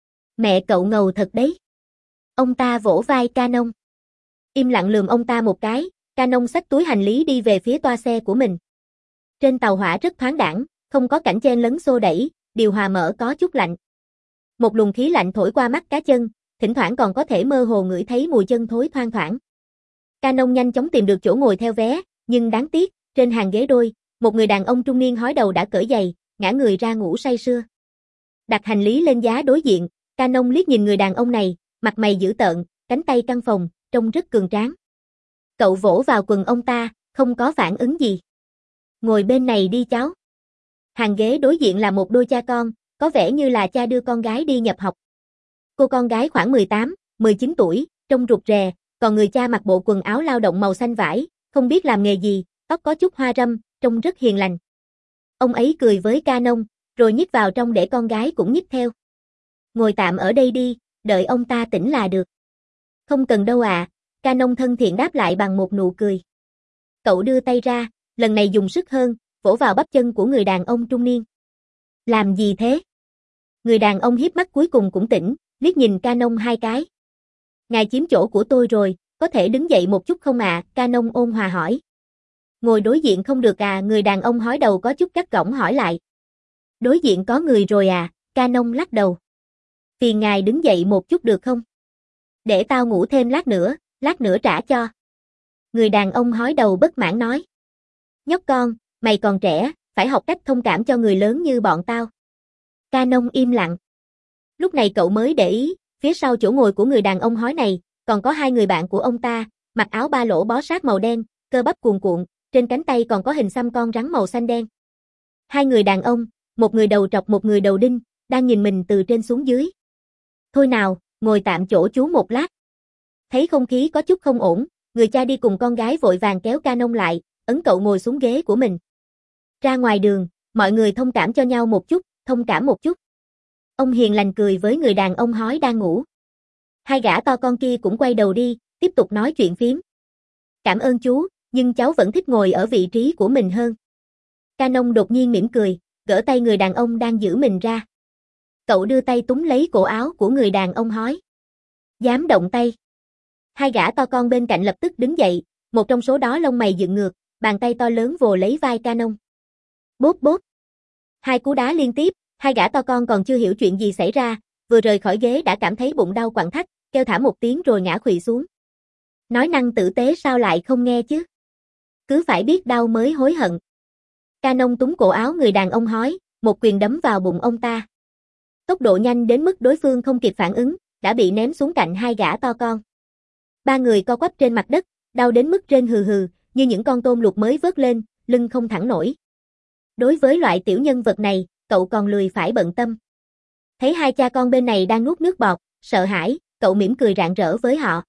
Mẹ cậu ngầu thật đấy. Ông ta vỗ vai Canon. Im lặng lườm ông ta một cái, Canon xách túi hành lý đi về phía toa xe của mình. Trên tàu hỏa rất thoáng đãng, không có cảnh chen lấn xô đẩy, điều hòa mở có chút lạnh. Một luồng khí lạnh thổi qua mắt cá chân, thỉnh thoảng còn có thể mơ hồ ngửi thấy mùi chân thối thoang thoảng. Canon nhanh chóng tìm được chỗ ngồi theo vé, nhưng đáng tiếc, trên hàng ghế đôi, một người đàn ông trung niên hói đầu đã cởi giày, ngã người ra ngủ say sưa. Đặt hành lý lên giá đối diện, Canon liếc nhìn người đàn ông này, mặt mày dữ tợn, cánh tay căng phồng, trông rất cường tráng. Cậu vỗ vào quần ông ta, không có phản ứng gì. Ngồi bên này đi cháu. Hàng ghế đối diện là một đôi cha con, có vẻ như là cha đưa con gái đi nhập học. Cô con gái khoảng mười tám, mười chín tuổi, trông rụt rè, còn người cha mặc bộ quần áo lao động màu xanh vải, không biết làm nghề gì, tóc có chút hoa râm, trông rất hiền lành. Ông ấy cười với Canon, rồi nhích vào trong để con gái cũng nhích theo. Ngồi tạm ở đây đi, đợi ông ta tỉnh là được. Không cần đâu ạ, à. Canon thân thiện đáp lại bằng một nụ cười. Cậu đưa tay ra, lần này dùng sức hơn, vỗ vào bắp chân của người đàn ông trung niên. Làm gì thế? Người đàn ông híp mắt cuối cùng cũng tỉnh, liếc nhìn Canon hai cái. Ngài chiếm chỗ của tôi rồi, có thể đứng dậy một chút không ạ? À? Canon ôn hòa hỏi. Ngồi đối diện không được à? Người đàn ông hói đầu có chút gắt gỏng hỏi lại. Đối diện có người rồi à? Canon lắc đầu. Phiền ngài đứng dậy một chút được không? Để tao ngủ thêm lát nữa, lát nữa trả cho. Người đàn ông hói đầu bất mãn nói. Nhóc con, mày còn trẻ, phải học cách thông cảm cho người lớn như bọn tao. Canon im lặng. Lúc này cậu mới để ý, phía sau chỗ ngồi của người đàn ông hói này, còn có hai người bạn của ông ta, mặc áo ba lỗ bó sát màu đen, cơ bắp cuồn cuộn, trên cánh tay còn có hình xăm con rắn màu xanh đen. Hai người đàn ông, một người đầu trọc một người đầu đinh, đang nhìn mình từ trên xuống dưới. Thôi nào, ngồi tạm chỗ chú một lát. Thấy không khí có chút không ổn, người cha đi cùng con gái vội vàng kéo Canon lại, ấn cậu ngồi xuống ghế của mình. Ra ngoài đường, mọi người thông cảm cho nhau một chút, thông cảm một chút. Ông hiền lành cười với người đàn ông hói đang ngủ. Hai gã to con kia cũng quay đầu đi, tiếp tục nói chuyện phiếm. Cảm ơn chú, nhưng cháu vẫn thích ngồi ở vị trí của mình hơn. Canon đột nhiên mỉm cười, gỡ tay người đàn ông đang giữ mình ra. Cậu đưa tay túm lấy cổ áo của người đàn ông hói. Dám động tay. Hai gã to con bên cạnh lập tức đứng dậy, một trong số đó lông mày dựng ngược, bàn tay to lớn vồ lấy vai Canon. Bốp bốp. Hai cú đá liên tiếp, hai gã to con còn chưa hiểu chuyện gì xảy ra, vừa rời khỏi ghế đã cảm thấy bụng đau quặn thắt, kêu thả một tiếng rồi ngã khuỵu xuống. Nói năng tử tế sao lại không nghe chứ? Cứ phải biết đau mới hối hận. Canon túm cổ áo người đàn ông hói, một quyền đấm vào bụng ông ta. Tốc độ nhanh đến mức đối phương không kịp phản ứng, đã bị ném xuống cạnh hai gã to con. Ba người co quắp trên mặt đất, đau đến mức rên hừ hừ, như những con tôm luộc mới vớt lên, lưng không thẳng nổi. Đối với loại tiểu nhân vật này, cậu còn lười phải bận tâm. Thấy hai cha con bên này đang nuốt nước bọt, sợ hãi, cậu mỉm cười rạng rỡ với họ.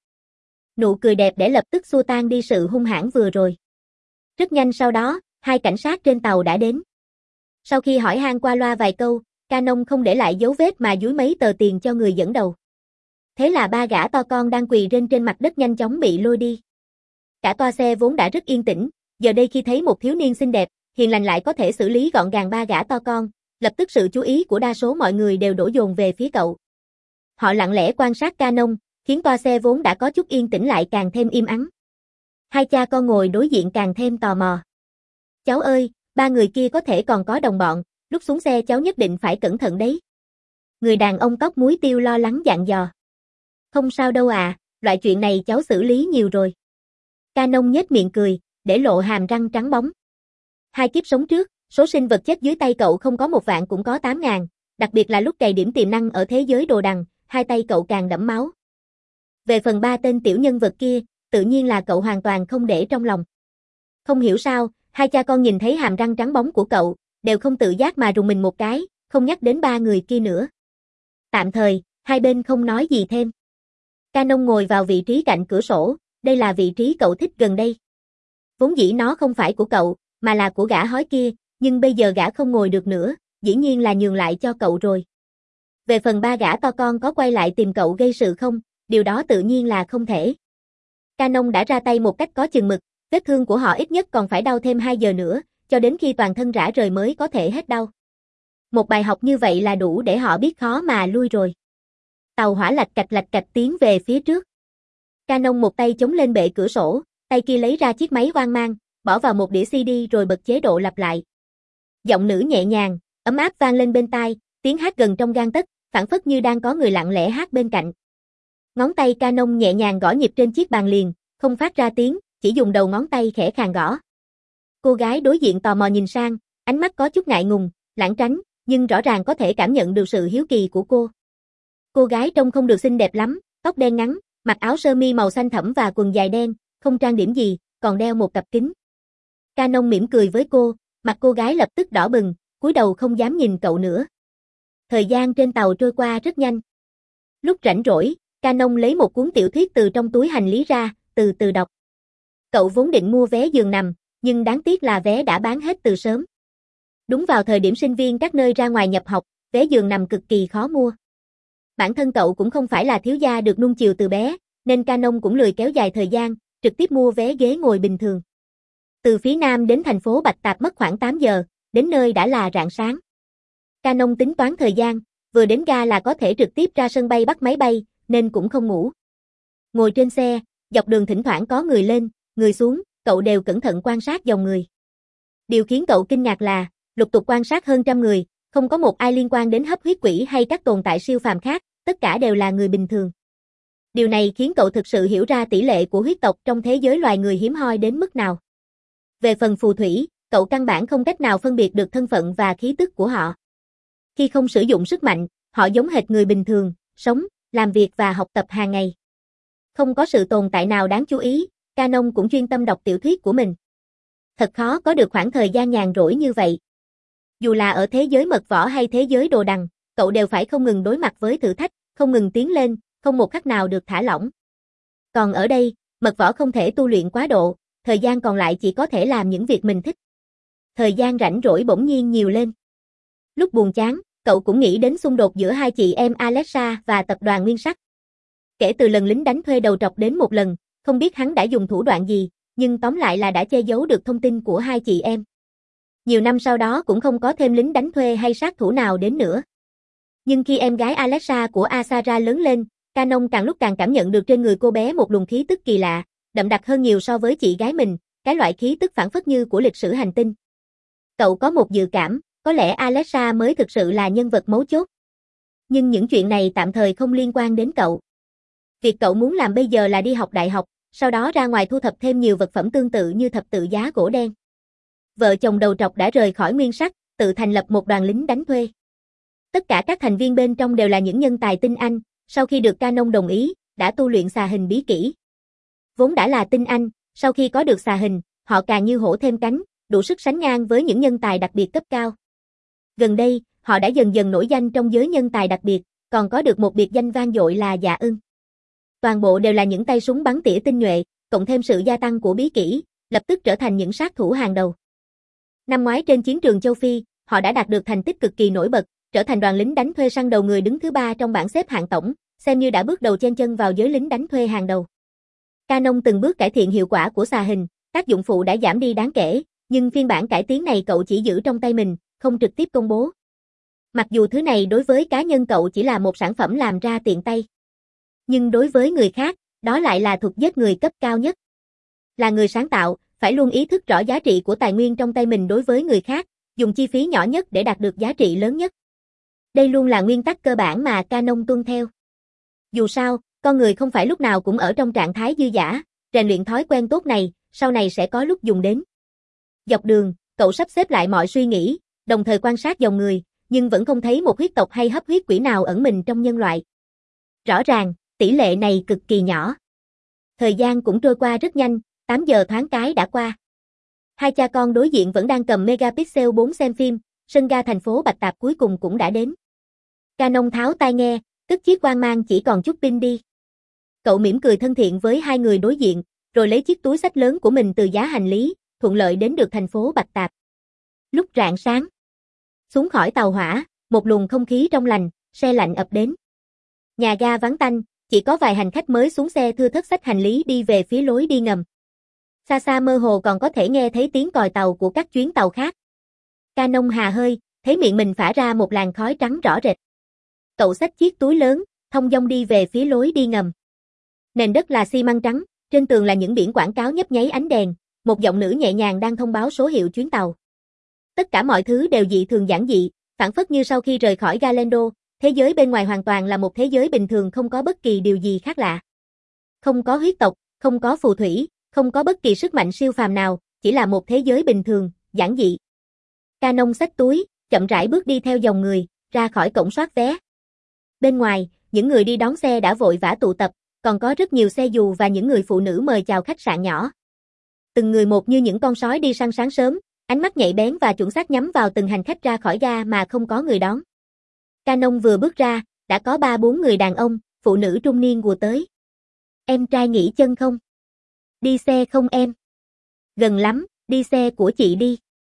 Nụ cười đẹp để lập tức xua tan đi sự hung hãn vừa rồi. Rất nhanh sau đó, hai cảnh sát trên tàu đã đến. Sau khi hỏi han qua loa vài câu, Canon không để lại dấu vết mà dúi mấy tờ tiền cho người dẫn đầu. Thế là ba gã to con đang quỳ rên trên mặt đất nhanh chóng bị lôi đi. Cả toa xe vốn đã rất yên tĩnh, giờ đây khi thấy một thiếu niên xinh đẹp, hiền lành lại có thể xử lý gọn gàng ba gã to con, lập tức sự chú ý của đa số mọi người đều đổ dồn về phía cậu. Họ lặng lẽ quan sát Canon, khiến toa xe vốn đã có chút yên tĩnh lại càng thêm im ắng. Hai cha con ngồi đối diện càng thêm tò mò. Cháu ơi, ba người kia có thể còn có đồng bọn, lúc xuống xe cháu nhất định phải cẩn thận đấy. Người đàn ông tóc muối tiêu lo lắng dặn dò. Không sao đâu à, loại chuyện này cháu xử lý nhiều rồi. Canon nhếch miệng cười, để lộ hàm răng trắng bóng. Hai kiếp sống trước, số sinh vật chết dưới tay cậu không có một vạn cũng có tám ngàn, đặc biệt là lúc cày điểm tiềm năng ở thế giới đồ đằng, hai tay cậu càng đẫm máu. Về phần ba tên tiểu nhân vật kia, tự nhiên là cậu hoàn toàn không để trong lòng. Không hiểu sao, hai cha con nhìn thấy hàm răng trắng bóng của cậu, đều không tự giác mà rùng mình một cái, không nhắc đến ba người kia nữa. Tạm thời, hai bên không nói gì thêm. Canon ngồi vào vị trí cạnh cửa sổ, đây là vị trí cậu thích gần đây. Vốn dĩ nó không phải của cậu, mà là của gã hói kia, nhưng bây giờ gã không ngồi được nữa, dĩ nhiên là nhường lại cho cậu rồi. Về phần ba gã to con có quay lại tìm cậu gây sự không, điều đó tự nhiên là không thể. Canon đã ra tay một cách có chừng mực, vết thương của họ ít nhất còn phải đau thêm hai giờ nữa, cho đến khi toàn thân rã rời mới có thể hết đau. Một bài học như vậy là đủ để họ biết khó mà lui rồi. Tàu hỏa lạch cạch lạch cạch tiến về phía trước. Canon một tay chống lên bệ cửa sổ, tay kia lấy ra chiếc máy hoang mang, bỏ vào một đĩa xê đê rồi bật chế độ lặp lại. Giọng nữ nhẹ nhàng, ấm áp vang lên bên tai, tiếng hát gần trong gang tấc, phảng phất như đang có người lặng lẽ hát bên cạnh. Ngón tay Canon nhẹ nhàng gõ nhịp trên chiếc bàn liền, không phát ra tiếng, chỉ dùng đầu ngón tay khẽ khàng gõ. Cô gái đối diện tò mò nhìn sang, ánh mắt có chút ngại ngùng, lảng tránh, nhưng rõ ràng có thể cảm nhận được sự hiếu kỳ của cô. Cô gái trông không được xinh đẹp lắm, tóc đen ngắn, mặc áo sơ mi màu xanh thẫm và quần dài đen, không trang điểm gì, còn đeo một cặp kính. Canon mỉm cười với cô, mặt cô gái lập tức đỏ bừng, cúi đầu không dám nhìn cậu nữa. Thời gian trên tàu trôi qua rất nhanh. Lúc rảnh rỗi, Canon lấy một cuốn tiểu thuyết từ trong túi hành lý ra, từ từ đọc. Cậu vốn định mua vé giường nằm, nhưng đáng tiếc là vé đã bán hết từ sớm. Đúng vào thời điểm sinh viên các nơi ra ngoài nhập học, vé giường nằm cực kỳ khó mua. Bản thân cậu cũng không phải là thiếu gia được nuông chiều từ bé, nên Canon cũng lười kéo dài thời gian, trực tiếp mua vé ghế ngồi bình thường. Từ phía Nam đến thành phố Bạch Tạp mất khoảng tám giờ, đến nơi đã là rạng sáng. Canon tính toán thời gian, vừa đến ga là có thể trực tiếp ra sân bay bắt máy bay, nên cũng không ngủ. Ngồi trên xe, dọc đường thỉnh thoảng có người lên, người xuống, cậu đều cẩn thận quan sát dòng người. Điều khiến cậu kinh ngạc là, lục tục quan sát hơn trăm người, không có một ai liên quan đến hấp huyết quỷ hay các tồn tại siêu phàm khác, tất cả đều là người bình thường. Điều này khiến cậu thực sự hiểu ra tỷ lệ của huyết tộc trong thế giới loài người hiếm hoi đến mức nào. Về phần phù thủy, cậu căn bản không cách nào phân biệt được thân phận và khí tức của họ. Khi không sử dụng sức mạnh, họ giống hệt người bình thường, sống, làm việc và học tập hàng ngày. Không có sự tồn tại nào đáng chú ý, Canon cũng chuyên tâm đọc tiểu thuyết của mình. Thật khó có được khoảng thời gian nhàn rỗi như vậy. Dù là ở thế giới mật võ hay thế giới đồ đằng, cậu đều phải không ngừng đối mặt với thử thách, không ngừng tiến lên, không một khắc nào được thả lỏng. Còn ở đây, mật võ không thể tu luyện quá độ, thời gian còn lại chỉ có thể làm những việc mình thích. Thời gian rảnh rỗi bỗng nhiên nhiều lên. Lúc buồn chán, cậu cũng nghĩ đến xung đột giữa hai chị em Alexa và tập đoàn Nguyên Sắc. Kể từ lần lính đánh thuê đầu trọc đến một lần, không biết hắn đã dùng thủ đoạn gì, nhưng tóm lại là đã che giấu được thông tin của hai chị em. Nhiều năm sau đó cũng không có thêm lính đánh thuê hay sát thủ nào đến nữa. Nhưng khi em gái Alexa của Asara lớn lên, Canon càng lúc càng cảm nhận được trên người cô bé một luồng khí tức kỳ lạ, đậm đặc hơn nhiều so với chị gái mình, cái loại khí tức phảng phất như của lịch sử hành tinh. Cậu có một dự cảm, có lẽ Alexa mới thực sự là nhân vật mấu chốt. Nhưng những chuyện này tạm thời không liên quan đến cậu. Việc cậu muốn làm bây giờ là đi học đại học, sau đó ra ngoài thu thập thêm nhiều vật phẩm tương tự như thập tự giá gỗ đen. Vợ chồng đầu trọc đã rời khỏi Nguyên Sắc, tự thành lập một đoàn lính đánh thuê. Tất cả các thành viên bên trong đều là những nhân tài tinh anh, sau khi được Canon đồng ý, đã tu luyện xà hình bí kỹ. Vốn đã là tinh anh, sau khi có được xà hình, họ càng như hổ thêm cánh, đủ sức sánh ngang với những nhân tài đặc biệt cấp cao. Gần đây, họ đã dần dần nổi danh trong giới nhân tài đặc biệt, còn có được một biệt danh vang dội là Dạ Ưng. Toàn bộ đều là những tay súng bắn tỉa tinh nhuệ, cộng thêm sự gia tăng của bí kỹ, lập tức trở thành những sát thủ hàng đầu. Năm ngoái trên chiến trường châu Phi, họ đã đạt được thành tích cực kỳ nổi bật, trở thành đoàn lính đánh thuê săn đầu người đứng thứ ba trong bảng xếp hạng tổng, xem như đã bước đầu chen chân vào giới lính đánh thuê hàng đầu. Canon từng bước cải thiện hiệu quả của xà hình, tác dụng phụ đã giảm đi đáng kể, nhưng phiên bản cải tiến này cậu chỉ giữ trong tay mình, không trực tiếp công bố. Mặc dù thứ này đối với cá nhân cậu chỉ là một sản phẩm làm ra tiện tay. Nhưng đối với người khác, đó lại là thuật giết người cấp cao nhất. Là người sáng tạo, phải luôn ý thức rõ giá trị của tài nguyên trong tay mình đối với người khác, dùng chi phí nhỏ nhất để đạt được giá trị lớn nhất. Đây luôn là nguyên tắc cơ bản mà Canon tuân theo. Dù sao, con người không phải lúc nào cũng ở trong trạng thái dư dả, rèn luyện thói quen tốt này, sau này sẽ có lúc dùng đến. Dọc đường, cậu sắp xếp lại mọi suy nghĩ, đồng thời quan sát dòng người, nhưng vẫn không thấy một huyết tộc hay hấp huyết quỷ nào ẩn mình trong nhân loại. Rõ ràng, tỷ lệ này cực kỳ nhỏ. Thời gian cũng trôi qua rất nhanh, tám giờ thoáng cái đã qua. Hai cha con đối diện vẫn đang cầm Megapixel bốn xem phim, sân ga thành phố Bạch Tạp cuối cùng cũng đã đến. Canon tháo tai nghe, cất chiếc quang mang chỉ còn chút pin đi. Cậu mỉm cười thân thiện với hai người đối diện, rồi lấy chiếc túi xách lớn của mình từ giá hành lý, thuận lợi đến được thành phố Bạch Tạp. Lúc rạng sáng, xuống khỏi tàu hỏa, một luồng không khí trong lành, se lạnh ập đến. Nhà ga vắng tanh, chỉ có vài hành khách mới xuống xe thưa thớt xách hành lý đi về phía lối đi ngầm. Xa xa mơ hồ còn có thể nghe thấy tiếng còi tàu của các chuyến tàu khác. Canon hà hơi, thấy miệng mình phả ra một làn khói trắng rõ rệt. Cậu xách chiếc túi lớn, thông dong đi về phía lối đi ngầm. Nền đất là xi măng trắng, trên tường là những biển quảng cáo nhấp nháy ánh đèn, một giọng nữ nhẹ nhàng đang thông báo số hiệu chuyến tàu. Tất cả mọi thứ đều dị thường giản dị, phảng phất như sau khi rời khỏi Galendo, thế giới bên ngoài hoàn toàn là một thế giới bình thường không có bất kỳ điều gì khác lạ. Không có huyết tộc, không có phù thủy, không có bất kỳ sức mạnh siêu phàm nào, chỉ là một thế giới bình thường, giản dị. Canon xách túi, chậm rãi bước đi theo dòng người, ra khỏi cổng soát vé. Bên ngoài, những người đi đón xe đã vội vã tụ tập, còn có rất nhiều xe dù và những người phụ nữ mời chào khách sạn nhỏ. Từng người một như những con sói đi săn sáng sớm, ánh mắt nhạy bén và chuẩn xác nhắm vào từng hành khách ra khỏi ga mà không có người đón. Canon vừa bước ra, đã có ba bốn người đàn ông, phụ nữ trung niên ùa tới. Em trai nghỉ chân không? Đi xe không em? Gần lắm, đi xe của chị đi.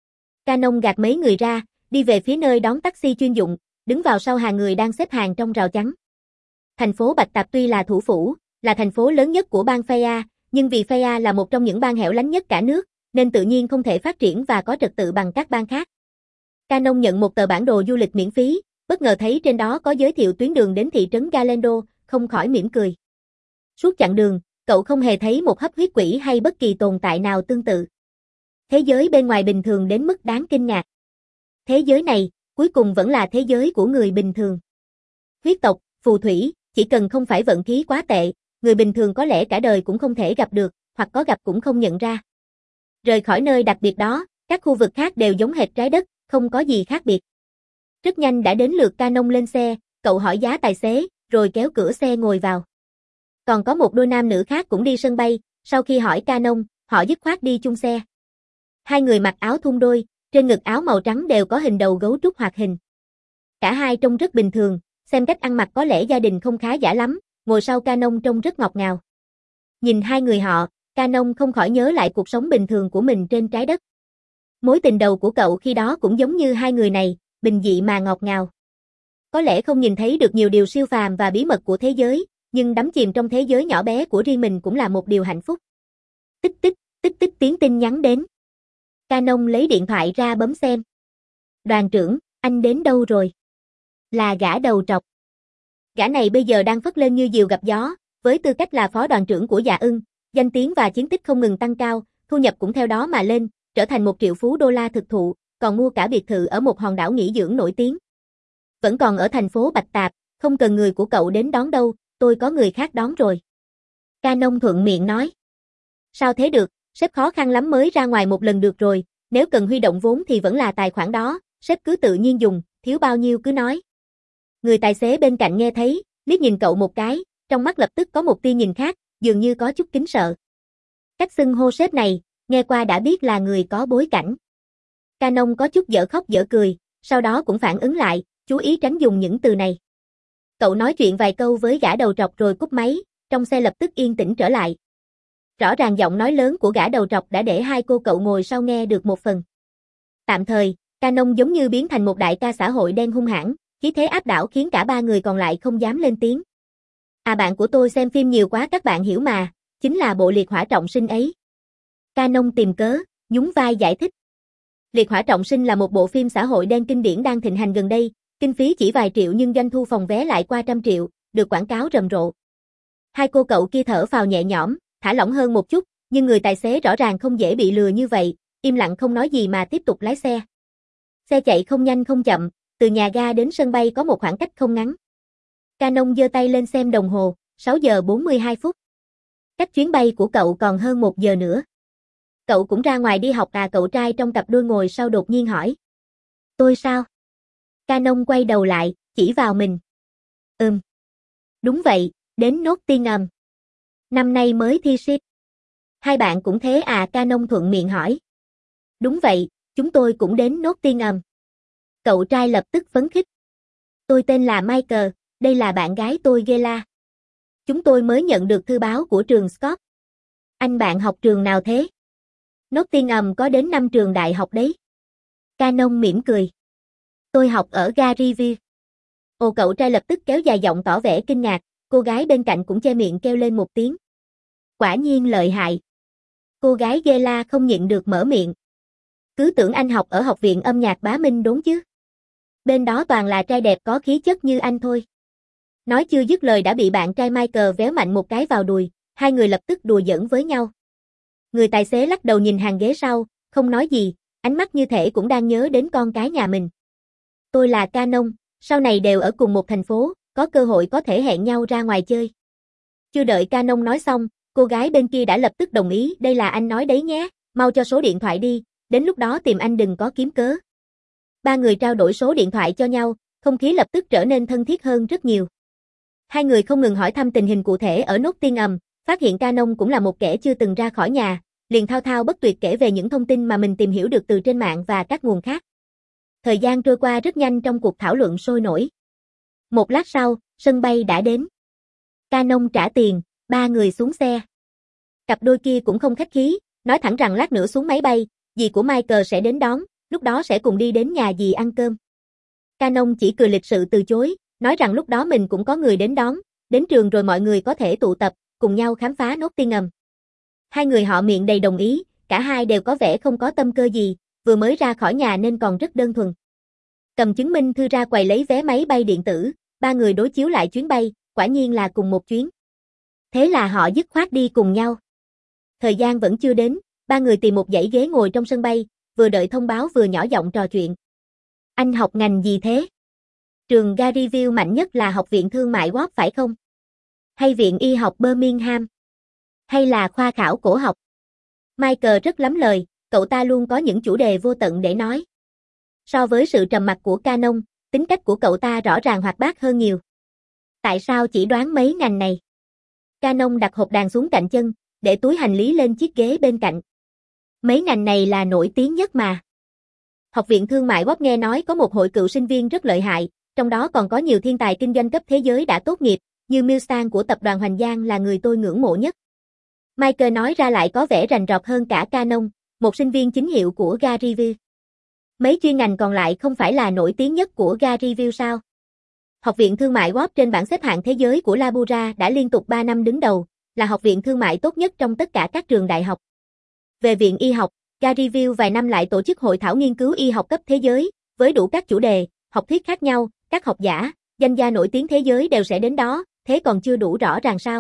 Canon gạt mấy người ra, đi về phía nơi đón taxi chuyên dụng, đứng vào sau hàng người đang xếp hàng trong rào chắn. Thành phố Bạch Tạp tuy là thủ phủ, là thành phố lớn nhất của bang Phaya, nhưng vì Phaya là một trong những bang hẻo lánh nhất cả nước, nên tự nhiên không thể phát triển và có trật tự bằng các bang khác. Canon nhận một tờ bản đồ du lịch miễn phí, bất ngờ thấy trên đó có giới thiệu tuyến đường đến thị trấn Galendo, không khỏi mỉm cười. Suốt chặng đường, cậu không hề thấy một hấp huyết quỷ hay bất kỳ tồn tại nào tương tự. Thế giới bên ngoài bình thường đến mức đáng kinh ngạc. Thế giới này, cuối cùng vẫn là thế giới của người bình thường. Huyết tộc, phù thủy, chỉ cần không phải vận khí quá tệ, người bình thường có lẽ cả đời cũng không thể gặp được, hoặc có gặp cũng không nhận ra. Rời khỏi nơi đặc biệt đó, các khu vực khác đều giống hệt trái đất, không có gì khác biệt. Rất nhanh đã đến lượt Canon lên xe, cậu hỏi giá tài xế, rồi kéo cửa xe ngồi vào. Còn có một đôi nam nữ khác cũng đi sân bay, sau khi hỏi Canon, họ dứt khoát đi chung xe. Hai người mặc áo thun đôi, trên ngực áo màu trắng đều có hình đầu gấu trúc hoạt hình. Cả hai trông rất bình thường, xem cách ăn mặc có lẽ gia đình không khá giả lắm, ngồi sau Canon trông rất ngọt ngào. Nhìn hai người họ, Canon không khỏi nhớ lại cuộc sống bình thường của mình trên trái đất. Mối tình đầu của cậu khi đó cũng giống như hai người này, bình dị mà ngọt ngào. Có lẽ không nhìn thấy được nhiều điều siêu phàm và bí mật của thế giới, nhưng đắm chìm trong thế giới nhỏ bé của riêng mình cũng là một điều hạnh phúc. Tích tích, tích tích tiếng tin nhắn đến. Canon lấy điện thoại ra bấm xem. Đoàn trưởng, anh đến đâu rồi? Là gã đầu trọc. Gã này bây giờ đang phất lên như diều gặp gió, với tư cách là phó đoàn trưởng của Dạ Ưng, danh tiếng và chiến tích không ngừng tăng cao, thu nhập cũng theo đó mà lên, trở thành một triệu phú đô la thực thụ, còn mua cả biệt thự ở một hòn đảo nghỉ dưỡng nổi tiếng. Vẫn còn ở thành phố Bạch Tạp, không cần người của cậu đến đón đâu, tôi có người khác đón rồi. Canon thuận miệng nói. Sao thế được, sếp khó khăn lắm mới ra ngoài một lần được rồi, nếu cần huy động vốn thì vẫn là tài khoản đó, sếp cứ tự nhiên dùng, thiếu bao nhiêu cứ nói. Người tài xế bên cạnh nghe thấy, liếc nhìn cậu một cái, trong mắt lập tức có một tia nhìn khác, dường như có chút kính sợ. Cách xưng hô sếp này, nghe qua đã biết là người có bối cảnh. Canon có chút dở khóc dở cười, sau đó cũng phản ứng lại, chú ý tránh dùng những từ này. Cậu nói chuyện vài câu với gã đầu trọc rồi cúp máy, trong xe lập tức yên tĩnh trở lại. Rõ ràng giọng nói lớn của gã đầu trọc đã để hai cô cậu ngồi sau nghe được một phần. Tạm thời, Canon giống như biến thành một đại ca xã hội đen hung hãn, khí thế áp đảo khiến cả ba người còn lại không dám lên tiếng. À bạn của tôi xem phim nhiều quá các bạn hiểu mà, chính là bộ Liệt Hỏa Trọng Sinh ấy. Canon tìm cớ, nhún vai giải thích. Liệt Hỏa Trọng Sinh là một bộ phim xã hội đen kinh điển đang thịnh hành gần đây, kinh phí chỉ vài triệu nhưng doanh thu phòng vé lại qua trăm triệu, được quảng cáo rầm rộ. Hai cô cậu kia thở phào nhẹ nhõm, thả lỏng hơn một chút, nhưng người tài xế rõ ràng không dễ bị lừa như vậy, im lặng không nói gì mà tiếp tục lái xe. Xe chạy không nhanh không chậm, từ nhà ga đến sân bay có một khoảng cách không ngắn. Canon giơ tay lên xem đồng hồ, sáu giờ bốn mươi hai phút. Cách chuyến bay của cậu còn hơn một giờ nữa. Cậu cũng ra ngoài đi học à? Cậu trai trong cặp đôi ngồi sau đột nhiên hỏi. Tôi sao? Canon quay đầu lại, chỉ vào mình. Ừm. Đúng vậy, đến Nottingham. Năm nay mới thi ét i tê. Hai bạn cũng thế à? Canon thuận miệng hỏi. Đúng vậy, chúng tôi cũng đến Nottingham. Cậu trai lập tức phấn khích. Tôi tên là Michael, đây là bạn gái tôi Gela. Chúng tôi mới nhận được thư báo của trường Scott. Anh bạn học trường nào thế? Nottingham có đến năm trường đại học đấy. Canon mỉm cười. Tôi học ở Gariville. Ồ, cậu trai lập tức kéo dài giọng tỏ vẻ kinh ngạc, cô gái bên cạnh cũng che miệng kêu lên một tiếng. Quả nhiên lợi hại. Cô gái Gela không nhịn được mở miệng. Cứ tưởng anh học ở học viện âm nhạc Bá Minh đúng chứ? Bên đó toàn là trai đẹp có khí chất như anh thôi. Nói chưa dứt lời đã bị bạn trai Michael véo mạnh một cái vào đùi, hai người lập tức đùa giỡn với nhau. Người tài xế lắc đầu nhìn hàng ghế sau, không nói gì, ánh mắt như thể cũng đang nhớ đến con cái nhà mình. Tôi là Canon, sau này đều ở cùng một thành phố, có cơ hội có thể hẹn nhau ra ngoài chơi. Chưa đợi Canon nói xong, cô gái bên kia đã lập tức đồng ý, đây là anh nói đấy nhé, mau cho số điện thoại đi, đến lúc đó tìm anh đừng có kiếm cớ. Ba người trao đổi số điện thoại cho nhau, không khí lập tức trở nên thân thiết hơn rất nhiều. Hai người không ngừng hỏi thăm tình hình cụ thể ở nốt tiên ầm, phát hiện Canon cũng là một kẻ chưa từng ra khỏi nhà, liền thao thao bất tuyệt kể về những thông tin mà mình tìm hiểu được từ trên mạng và các nguồn khác. Thời gian trôi qua rất nhanh trong cuộc thảo luận sôi nổi. Một lát sau, sân bay đã đến. Canon trả tiền, ba người xuống xe. Cặp đôi kia cũng không khách khí, nói thẳng rằng lát nữa xuống máy bay, dì của Michael sẽ đến đón, lúc đó sẽ cùng đi đến nhà dì ăn cơm. Canon chỉ cười lịch sự từ chối, nói rằng lúc đó mình cũng có người đến đón, đến trường rồi mọi người có thể tụ tập, cùng nhau khám phá nốt tiên ngầm. Hai người họ miệng đầy đồng ý, cả hai đều có vẻ không có tâm cơ gì, vừa mới ra khỏi nhà nên còn rất đơn thuần. Cầm chứng minh thư ra quầy lấy vé máy bay điện tử, ba người đối chiếu lại chuyến bay, quả nhiên là cùng một chuyến. Thế là họ dứt khoát đi cùng nhau. Thời gian vẫn chưa đến, ba người tìm một dãy ghế ngồi trong sân bay, vừa đợi thông báo vừa nhỏ giọng trò chuyện. Anh học ngành gì thế? Trường Garyville mạnh nhất là học viện thương mại Ward phải không? Hay viện y học Birmingham? Hay là khoa khảo cổ học? Michael rất lắm lời, cậu ta luôn có những chủ đề vô tận để nói. So với sự trầm mặc của Canon, tính cách của cậu ta rõ ràng hoạt bát hơn nhiều. Tại sao chỉ đoán mấy ngành này? Canon đặt hộp đàn xuống cạnh chân, để túi hành lý lên chiếc ghế bên cạnh. Mấy ngành này là nổi tiếng nhất mà. Học viện thương mại Ward nghe nói có một hội cựu sinh viên rất lợi hại, trong đó còn có nhiều thiên tài kinh doanh cấp thế giới đã tốt nghiệp, như Milstan của tập đoàn Hoành Giang là người tôi ngưỡng mộ nhất. Michael nói ra lại có vẻ rành rọt hơn cả Canon, một sinh viên chính hiệu của Garyville. Mấy chuyên ngành còn lại không phải là nổi tiếng nhất của Garyville sao? Học viện thương mại Ward trên bảng xếp hạng thế giới của Labura đã liên tục ba năm đứng đầu, là học viện thương mại tốt nhất trong tất cả các trường đại học. Về viện y học, Garyville vài năm lại tổ chức hội thảo nghiên cứu y học cấp thế giới, với đủ các chủ đề, học thuyết khác nhau, các học giả, danh gia nổi tiếng thế giới đều sẽ đến đó, thế còn chưa đủ rõ ràng sao?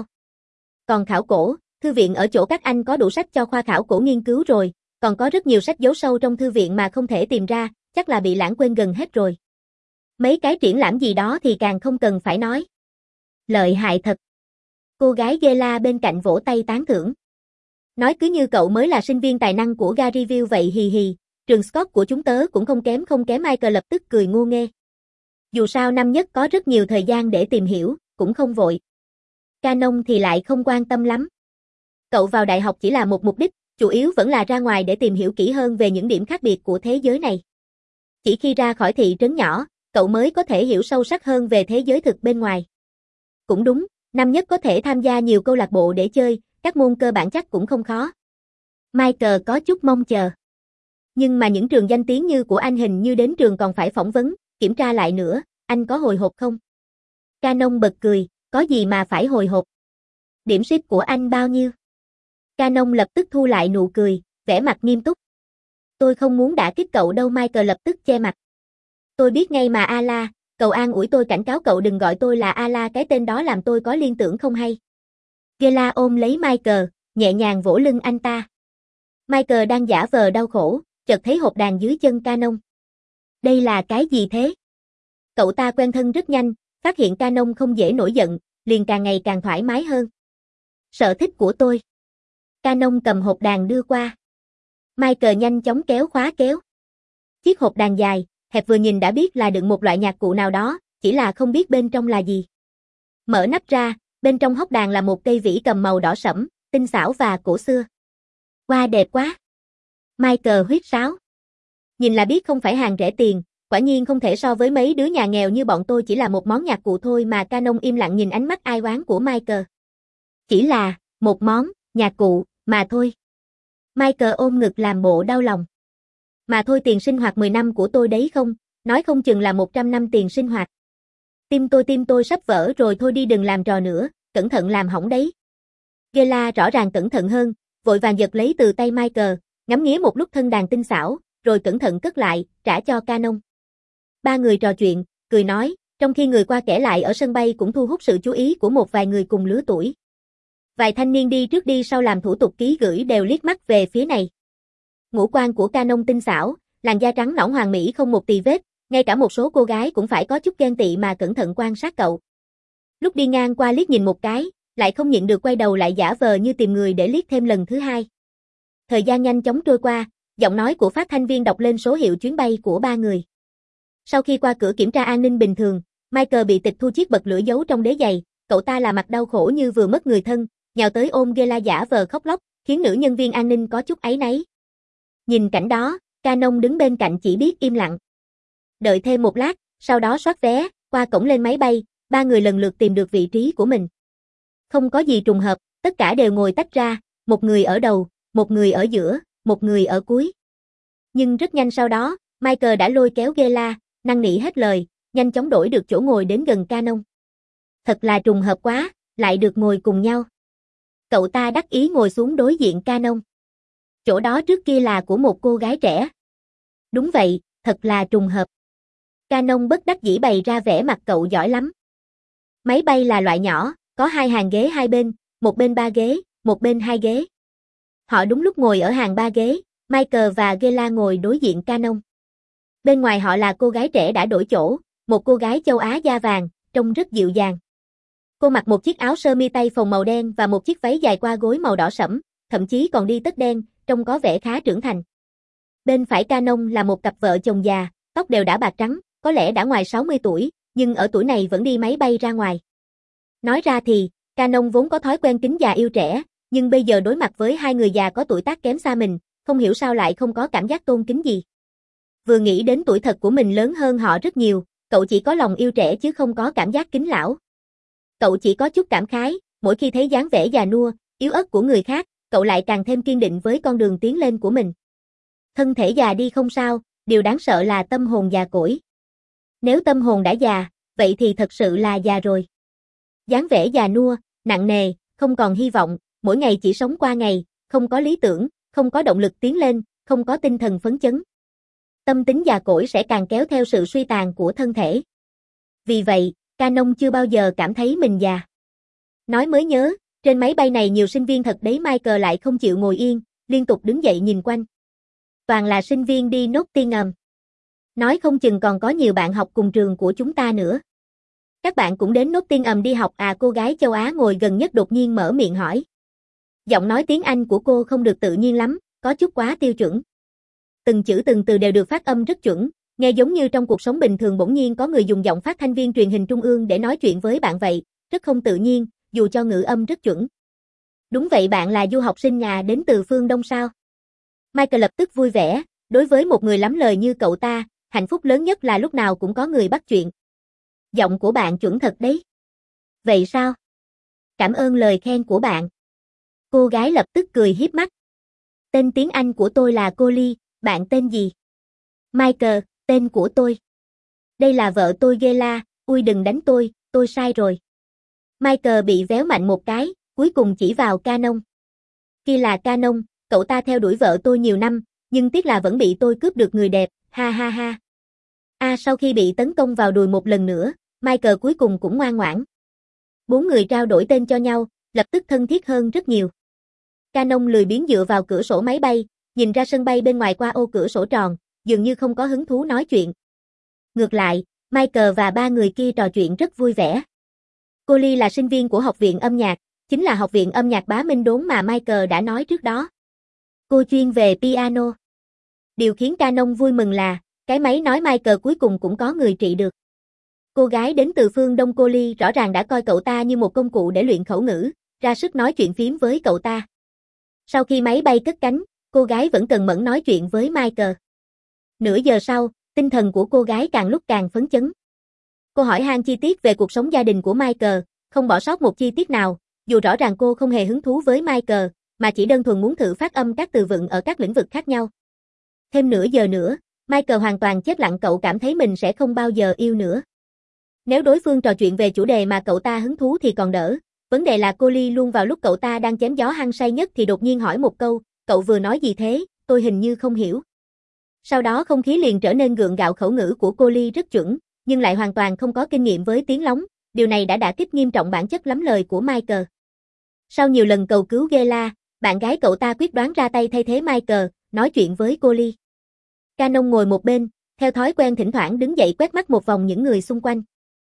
Còn khảo cổ, thư viện ở chỗ các anh có đủ sách cho khoa khảo cổ nghiên cứu rồi, còn có rất nhiều sách giấu sâu trong thư viện mà không thể tìm ra, chắc là bị lãng quên gần hết rồi. Mấy cái triển lãm gì đó thì càng không cần phải nói. Lợi hại thật. Cô gái Gela bên cạnh vỗ tay tán thưởng. Nói cứ như cậu mới là sinh viên tài năng của Garyville vậy hì hì, trường Scott của chúng tớ cũng không kém không kém. Michael lập tức cười ngô nghê. Dù sao năm nhất có rất nhiều thời gian để tìm hiểu, cũng không vội. Canon thì lại không quan tâm lắm. Cậu vào đại học chỉ là một mục đích, chủ yếu vẫn là ra ngoài để tìm hiểu kỹ hơn về những điểm khác biệt của thế giới này. Chỉ khi ra khỏi thị trấn nhỏ, cậu mới có thể hiểu sâu sắc hơn về thế giới thực bên ngoài. Cũng đúng, năm nhất có thể tham gia nhiều câu lạc bộ để chơi, các môn cơ bản chắc cũng không khó. Michael có chút mong chờ. Nhưng mà những trường danh tiếng như của anh hình như đến trường còn phải phỏng vấn, kiểm tra lại nữa, anh có hồi hộp không? Canon bật cười, có gì mà phải hồi hộp? Điểm xếp của anh bao nhiêu? Canon lập tức thu lại nụ cười, vẻ mặt nghiêm túc. Tôi không muốn đả kích cậu đâu. Michael lập tức che mặt. Tôi biết ngay mà Ala, cậu an ủi tôi, cảnh cáo cậu đừng gọi tôi là Ala, cái tên đó làm tôi có liên tưởng không hay. Gela ôm lấy Michael, nhẹ nhàng vỗ lưng anh ta. Michael đang giả vờ đau khổ, chợt thấy hộp đàn dưới chân Canon. Đây là cái gì thế? Cậu ta quen thân rất nhanh, phát hiện Canon không dễ nổi giận, liền càng ngày càng thoải mái hơn. Sở thích của tôi. Canon cầm hộp đàn đưa qua. Michael nhanh chóng kéo khóa kéo. Chiếc hộp đàn dài, hẹp vừa nhìn đã biết là đựng một loại nhạc cụ nào đó, chỉ là không biết bên trong là gì. Mở nắp ra, bên trong hốc đàn là một cây vĩ cầm màu đỏ sẫm, tinh xảo và cổ xưa. Wow, đẹp quá. Michael huýt sáo. Nhìn là biết không phải hàng rẻ tiền, quả nhiên không thể so với mấy đứa nhà nghèo như bọn tôi, chỉ là một món nhạc cụ thôi mà. Canon im lặng nhìn ánh mắt ai oán của Michael. Chỉ là một món nhạc cụ mà thôi. Michael ôm ngực làm bộ đau lòng. Mà thôi, tiền sinh hoạt mười năm của tôi đấy không, nói không chừng là một trăm năm tiền sinh hoạt. Tim tôi tim tôi sắp vỡ rồi, thôi đi đừng làm trò nữa, cẩn thận làm hỏng đấy. Gela rõ ràng cẩn thận hơn, vội vàng giật lấy từ tay Michael, ngắm nghía một lúc thân đàn tinh xảo, rồi cẩn thận cất lại, trả cho Canon. Ba người trò chuyện, cười nói, trong khi người qua kể lại ở sân bay cũng thu hút sự chú ý của một vài người cùng lứa tuổi. Vài thanh niên đi trước đi sau làm thủ tục ký gửi đều liếc mắt về phía này. Ngũ quan của Canon tinh xảo, làn da trắng nõn hoàn mỹ không một tì vết, ngay cả một số cô gái cũng phải có chút ghen tị mà cẩn thận quan sát cậu. Lúc đi ngang qua liếc nhìn một cái, lại không nhịn được quay đầu lại giả vờ như tìm người để liếc thêm lần thứ hai. Thời gian nhanh chóng trôi qua, giọng nói của phát thanh viên đọc lên số hiệu chuyến bay của ba người. Sau khi qua cửa kiểm tra an ninh bình thường, Michael bị tịch thu chiếc bật lửa giấu trong đế giày, cậu ta là mặt đau khổ như vừa mất người thân, nhào tới ôm Gela giả vờ khóc lóc, khiến nữ nhân viên an ninh có chút áy náy. Nhìn cảnh đó, Canon đứng bên cạnh chỉ biết im lặng. Đợi thêm một lát, sau đó soát vé, qua cổng lên máy bay, ba người lần lượt tìm được vị trí của mình. Không có gì trùng hợp, tất cả đều ngồi tách ra, một người ở đầu, một người ở giữa, một người ở cuối. Nhưng rất nhanh sau đó, Michael đã lôi kéo Gela, năn nỉ hết lời, nhanh chóng đổi được chỗ ngồi đến gần Canon. Thật là trùng hợp quá, lại được ngồi cùng nhau. Cậu ta đắc ý ngồi xuống đối diện Canon. Chỗ đó trước kia là của một cô gái trẻ. Đúng vậy, thật là trùng hợp. Canon bất đắc dĩ bày ra vẻ mặt cậu giỏi lắm. Máy bay là loại nhỏ, có hai hàng ghế hai bên, một bên ba ghế, một bên hai ghế. Họ đúng lúc ngồi ở hàng ba ghế, Michael và Gela ngồi đối diện Canon. Bên ngoài họ là cô gái trẻ đã đổi chỗ, một cô gái châu Á da vàng, trông rất dịu dàng. Cô mặc một chiếc áo sơ mi tay phồng màu đen và một chiếc váy dài qua gối màu đỏ sẫm, thậm chí còn đi tất đen, trông có vẻ khá trưởng thành. Bên phải Canon là một cặp vợ chồng già, tóc đều đã bạc trắng, có lẽ đã ngoài sáu mươi tuổi, nhưng ở tuổi này vẫn đi máy bay ra ngoài. Nói ra thì, Canon vốn có thói quen kính già yêu trẻ, nhưng bây giờ đối mặt với hai người già có tuổi tác kém xa mình, không hiểu sao lại không có cảm giác tôn kính gì. Vừa nghĩ đến tuổi thật của mình lớn hơn họ rất nhiều, cậu chỉ có lòng yêu trẻ chứ không có cảm giác kính lão. Cậu chỉ có chút cảm khái, mỗi khi thấy dáng vẻ già nua, yếu ớt của người khác, cậu lại càng thêm kiên định với con đường tiến lên của mình. Thân thể già đi không sao, điều đáng sợ là tâm hồn già cỗi. Nếu tâm hồn đã già, vậy thì thật sự là già rồi. Dáng vẻ già nua, nặng nề, không còn hy vọng, mỗi ngày chỉ sống qua ngày, không có lý tưởng, không có động lực tiến lên, không có tinh thần phấn chấn. Tâm tính già cỗi sẽ càng kéo theo sự suy tàn của thân thể. Vì vậy, Canon chưa bao giờ cảm thấy mình già. Nói mới nhớ, trên máy bay này nhiều sinh viên thật đấy. Michael lại không chịu ngồi yên, liên tục đứng dậy nhìn quanh. Toàn là sinh viên đi Nottingham. Nói không chừng còn có nhiều bạn học cùng trường của chúng ta nữa. Các bạn cũng đến Nottingham đi học à? Cô gái châu Á ngồi gần nhất đột nhiên mở miệng hỏi. Giọng nói tiếng Anh của cô không được tự nhiên lắm, có chút quá tiêu chuẩn. Từng chữ từng từ đều được phát âm rất chuẩn, nghe giống như trong cuộc sống bình thường bỗng nhiên có người dùng giọng phát thanh viên truyền hình trung ương để nói chuyện với bạn vậy, rất không tự nhiên, dù cho ngữ âm rất chuẩn. Đúng vậy, bạn là du học sinh nhà đến từ phương Đông sao? Michael lập tức vui vẻ, đối với một người lắm lời như cậu ta, hạnh phúc lớn nhất là lúc nào cũng có người bắt chuyện. Giọng của bạn chuẩn thật đấy. Vậy sao? Cảm ơn lời khen của bạn. Cô gái lập tức cười hiếp mắt. Tên tiếng Anh của tôi là Colly, bạn tên gì? Michael, tên của tôi. Đây là vợ tôi Gela, ui đừng đánh tôi, tôi sai rồi. Michael bị véo mạnh một cái, cuối cùng chỉ vào Canon. Kia là Canon, cậu ta theo đuổi vợ tôi nhiều năm, nhưng tiếc là vẫn bị tôi cướp được người đẹp, ha ha ha. À, sau khi bị tấn công vào đùi một lần nữa, Michael cuối cùng cũng ngoan ngoãn. Bốn người trao đổi tên cho nhau, lập tức thân thiết hơn rất nhiều. Canon lười biếng dựa vào cửa sổ máy bay, nhìn ra sân bay bên ngoài qua ô cửa sổ tròn, dường như không có hứng thú nói chuyện. Ngược lại, Michael và ba người kia trò chuyện rất vui vẻ. Colly là sinh viên của học viện âm nhạc, chính là học viện âm nhạc Bá Minh Đốn mà Michael đã nói trước đó. Cô chuyên về piano. Điều khiến Canon vui mừng là, cái máy nói Michael cuối cùng cũng có người trị được. Cô gái đến từ phương Đông Colly rõ ràng đã coi cậu ta như một công cụ để luyện khẩu ngữ, ra sức nói chuyện phím với cậu ta. Sau khi máy bay cất cánh, cô gái vẫn cần mẫn nói chuyện với Michael. Nửa giờ sau, tinh thần của cô gái càng lúc càng phấn chấn. Cô hỏi han chi tiết về cuộc sống gia đình của Michael, không bỏ sót một chi tiết nào, dù rõ ràng cô không hề hứng thú với Michael, mà chỉ đơn thuần muốn thử phát âm các từ vựng ở các lĩnh vực khác nhau. Thêm nửa giờ nữa, Michael hoàn toàn chết lặng, cậu cảm thấy mình sẽ không bao giờ yêu nữa. Nếu đối phương trò chuyện về chủ đề mà cậu ta hứng thú thì còn đỡ, Vấn đề là cô Ly luôn vào lúc cậu ta đang chém gió hăng say nhất thì đột nhiên hỏi một câu, cậu vừa nói gì thế, tôi hình như không hiểu. Sau đó không khí liền trở nên gượng gạo, khẩu ngữ của cô Ly rất chuẩn, nhưng lại hoàn toàn không có kinh nghiệm với tiếng lóng, điều này đã đả kích nghiêm trọng bản chất lắm lời của Michael. Sau nhiều lần cầu cứu Gela, bạn gái cậu ta quyết đoán ra tay thay thế Michael, nói chuyện với cô Ly. Canon ngồi một bên, theo thói quen thỉnh thoảng đứng dậy quét mắt một vòng những người xung quanh.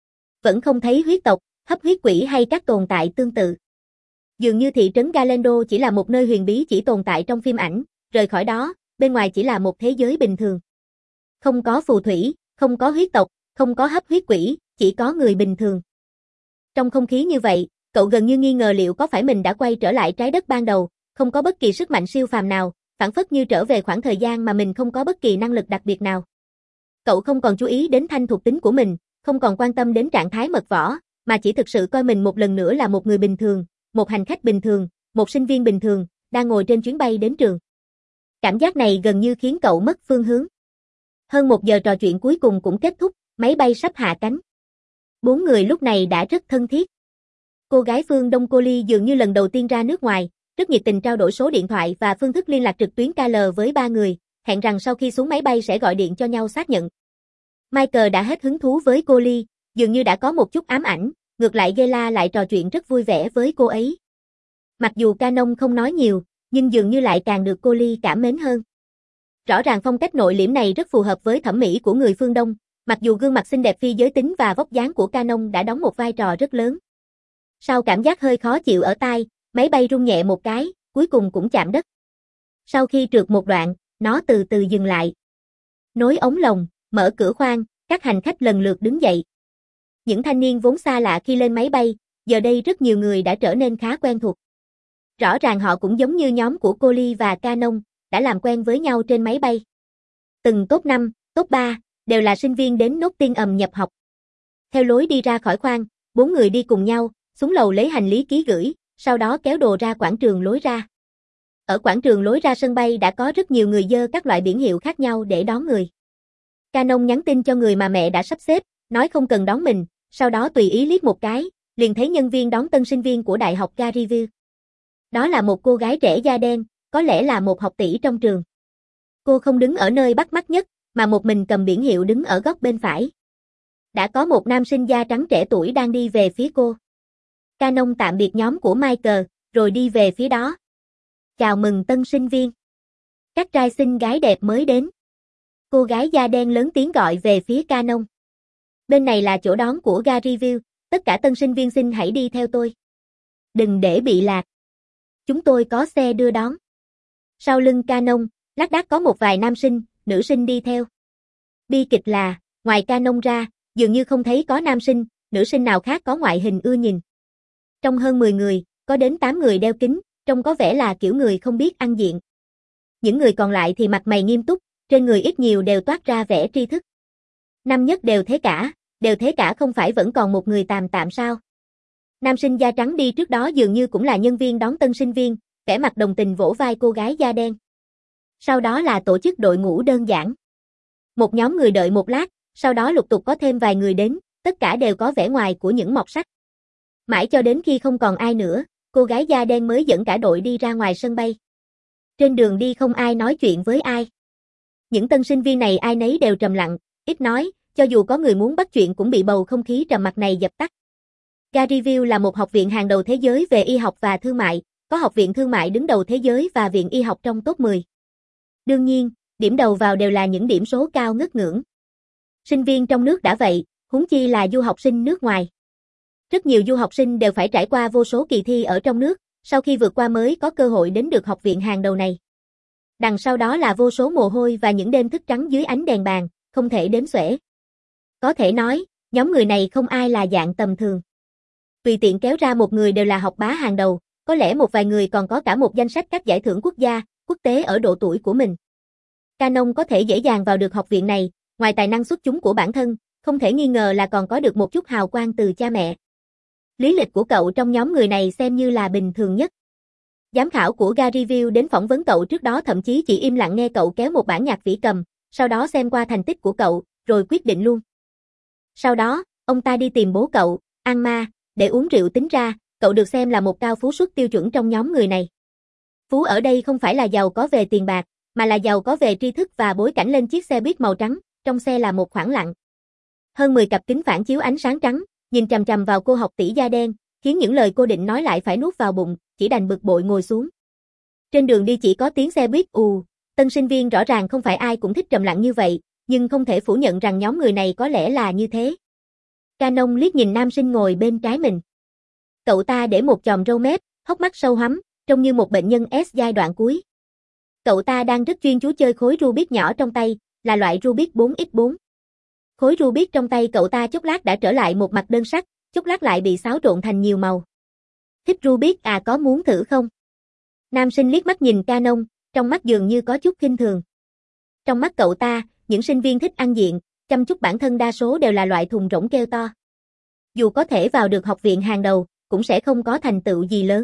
Vẫn không thấy huyết tộc, hấp huyết quỷ hay các tồn tại tương tự. Dường như thị trấn Galendo chỉ là một nơi huyền bí chỉ tồn tại trong phim ảnh, rời khỏi đó, bên ngoài chỉ là một thế giới bình thường. Không có phù thủy, không có huyết tộc, không có hấp huyết quỷ, chỉ có người bình thường. Trong không khí như vậy, cậu gần như nghi ngờ liệu có phải mình đã quay trở lại trái đất ban đầu, không có bất kỳ sức mạnh siêu phàm nào, phảng phất như trở về khoảng thời gian mà mình không có bất kỳ năng lực đặc biệt nào. Cậu không còn chú ý đến thanh thuộc tính của mình, không còn quan tâm đến trạng thái mật võ, mà chỉ thực sự coi mình một lần nữa là một người bình thường, một hành khách bình thường, một sinh viên bình thường, đang ngồi trên chuyến bay đến trường. Cảm giác này gần như khiến cậu mất phương hướng. Hơn một giờ trò chuyện cuối cùng cũng kết thúc, máy bay sắp hạ cánh. Bốn người lúc này đã rất thân thiết. Cô gái phương Đông cô Ly dường như lần đầu tiên ra nước ngoài, rất nhiệt tình trao đổi số điện thoại và phương thức liên lạc trực tuyến ca lờ với ba người, hẹn rằng sau khi xuống máy bay sẽ gọi điện cho nhau xác nhận. Michael đã hết hứng thú với cô Ly, dường như đã có một chút ám ảnh, ngược lại Gela lại trò chuyện rất vui vẻ với cô ấy. Mặc dù Canon không nói nhiều, nhưng dường như lại càng được cô Ly cảm mến hơn. Rõ ràng phong cách nội liễm này rất phù hợp với thẩm mỹ của người phương Đông, mặc dù gương mặt xinh đẹp phi giới tính và vóc dáng của Canon đã đóng một vai trò rất lớn. Sau cảm giác hơi khó chịu ở tai, máy bay rung nhẹ một cái, cuối cùng cũng chạm đất. Sau khi trượt một đoạn, nó từ từ dừng lại. Nối ống lồng, mở cửa khoang, các hành khách lần lượt đứng dậy. Những thanh niên vốn xa lạ khi lên máy bay, giờ đây rất nhiều người đã trở nên khá quen thuộc. Rõ ràng họ cũng giống như nhóm của cô Ly và Canon, đã làm quen với nhau trên máy bay. Từng top năm, top ba, đều là sinh viên đến Nottingham nhập học. Theo lối đi ra khỏi khoang, bốn người đi cùng nhau, xuống lầu lấy hành lý ký gửi, sau đó kéo đồ ra quảng trường lối ra. Ở quảng trường lối ra sân bay đã có rất nhiều người dơ các loại biển hiệu khác nhau để đón người. Canon nhắn tin cho người mà mẹ đã sắp xếp, nói không cần đón mình, sau đó tùy ý liếc một cái, liền thấy nhân viên đón tân sinh viên của Đại học Garyville. Đó là một cô gái trẻ da đen, có lẽ là một học tỷ trong trường. Cô không đứng ở nơi bắt mắt nhất, mà một mình cầm biển hiệu đứng ở góc bên phải. Đã có một nam sinh da trắng trẻ tuổi đang đi về phía cô. Canon tạm biệt nhóm của Michael, rồi đi về phía đó. Chào mừng tân sinh viên. Các trai xinh gái đẹp mới đến. Cô gái da đen lớn tiếng gọi về phía Canon. Bên này là chỗ đón của Garyville, tất cả tân sinh viên xin hãy đi theo tôi. Đừng để bị lạc. Chúng tôi có xe đưa đón. Sau lưng Canon, lác đác có một vài nam sinh, nữ sinh đi theo. Bi kịch là, ngoài Canon ra, dường như không thấy có nam sinh, nữ sinh nào khác có ngoại hình ưa nhìn. Trong hơn mười người, có đến tám người đeo kính, trông có vẻ là kiểu người không biết ăn diện. Những người còn lại thì mặt mày nghiêm túc, trên người ít nhiều đều toát ra vẻ tri thức. Năm nhất đều thế cả, đều thế cả không phải vẫn còn một người tàm tạm sao? Nam sinh da trắng đi trước đó dường như cũng là nhân viên đón tân sinh viên, vẻ mặt đồng tình vỗ vai cô gái da đen. Sau đó là tổ chức đội ngũ đơn giản. Một nhóm người đợi một lát, sau đó lục tục có thêm vài người đến, tất cả đều có vẻ ngoài của những mọt sách. Mãi cho đến khi không còn ai nữa, cô gái da đen mới dẫn cả đội đi ra ngoài sân bay. Trên đường đi không ai nói chuyện với ai. Những tân sinh viên này ai nấy đều trầm lặng, ít nói, cho dù có người muốn bắt chuyện cũng bị bầu không khí trầm mặc này dập tắt. Garyville là một học viện hàng đầu thế giới về y học và thương mại, có học viện thương mại đứng đầu thế giới và viện y học trong top mười. Đương nhiên, điểm đầu vào đều là những điểm số cao ngất ngưỡng. Sinh viên trong nước đã vậy, huống chi là du học sinh nước ngoài. Rất nhiều du học sinh đều phải trải qua vô số kỳ thi ở trong nước, sau khi vượt qua mới có cơ hội đến được học viện hàng đầu này. Đằng sau đó là vô số mồ hôi và những đêm thức trắng dưới ánh đèn bàn, không thể đếm xuể. Có thể nói, nhóm người này không ai là dạng tầm thường. Tùy tiện kéo ra một người đều là học bá hàng đầu, có lẽ một vài người còn có cả một danh sách các giải thưởng quốc gia, quốc tế ở độ tuổi của mình. Canon có thể dễ dàng vào được học viện này, ngoài tài năng xuất chúng của bản thân, không thể nghi ngờ là còn có được một chút hào quang từ cha mẹ. Lý lịch của cậu trong nhóm người này xem như là bình thường nhất. Giám khảo của Garyville đến phỏng vấn cậu trước đó thậm chí chỉ im lặng nghe cậu kéo một bản nhạc vĩ cầm, sau đó xem qua thành tích của cậu, rồi quyết định luôn. Sau đó, ông ta đi tìm bố cậu, Alma, để uống rượu tính ra, Cậu được xem là một cao phú xuất tiêu chuẩn trong nhóm người này. Phú ở đây không phải là giàu có về tiền bạc, mà là giàu có về tri thức và bối cảnh. Lên chiếc xe buýt màu trắng, trong xe là một khoảng lặng. Hơn mười cặp kính phản chiếu ánh sáng trắng, nhìn chằm chằm vào cô học tỷ da đen, khiến những lời cô định nói lại phải nuốt vào bụng, chỉ đành bực bội ngồi xuống. Trên đường đi chỉ có tiếng xe buýt ù, tân sinh viên rõ ràng không phải ai cũng thích trầm lặng như vậy, nhưng không thể phủ nhận rằng nhóm người này có lẽ là như thế. Canon liếc nhìn nam sinh ngồi bên trái mình. Cậu ta để một chòm râu mép, hốc mắt sâu hắm, trông như một bệnh nhân S giai đoạn cuối. Cậu ta đang rất chuyên chú chơi khối Rubik nhỏ trong tay, là loại Rubik bốn nhân bốn. Khối Rubik trong tay cậu ta chốc lát đã trở lại một mặt đơn sắc, chốc lát lại bị xáo trộn thành nhiều màu. Thích Rubik à, có muốn thử không? Nam sinh liếc mắt nhìn Canon, trong mắt dường như có chút khinh thường. Trong mắt cậu ta, những sinh viên thích ăn diện, chăm chút bản thân đa số đều là loại thùng rỗng kêu to. Dù có thể vào được học viện hàng đầu, cũng sẽ không có thành tựu gì lớn.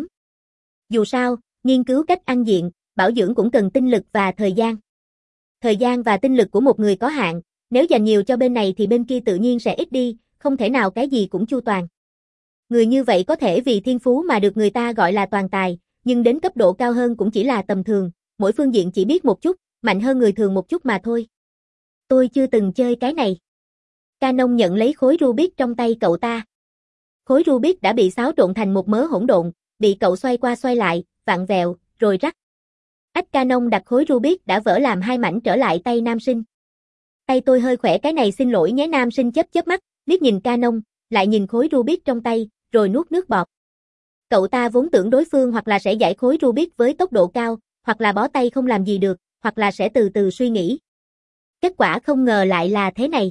Dù sao, nghiên cứu cách ăn diện, bảo dưỡng cũng cần tinh lực và thời gian. Thời gian và tinh lực của một người có hạn, nếu dành nhiều cho bên này thì bên kia tự nhiên sẽ ít đi, không thể nào cái gì cũng chu toàn. Người như vậy có thể vì thiên phú mà được người ta gọi là toàn tài, nhưng đến cấp độ cao hơn cũng chỉ là tầm thường, mỗi phương diện chỉ biết một chút, mạnh hơn người thường một chút mà thôi. Tôi chưa từng chơi cái này. Canon nhận lấy khối Rubik trong tay cậu ta. Khối Rubik đã bị xáo trộn thành một mớ hỗn độn, bị cậu xoay qua xoay lại, vặn vẹo, rồi rắc. Ách Canon đặt khối Rubik đã vỡ làm hai mảnh trở lại tay nam sinh. Tay tôi hơi khỏe, cái này xin lỗi nhé. Nam sinh chớp chớp mắt, liếc nhìn Canon, lại nhìn khối Rubik trong tay, rồi nuốt nước bọt. Cậu ta vốn tưởng đối phương hoặc là sẽ giải khối Rubik với tốc độ cao, hoặc là bó tay không làm gì được, hoặc là sẽ từ từ suy nghĩ. Kết quả không ngờ lại là thế này.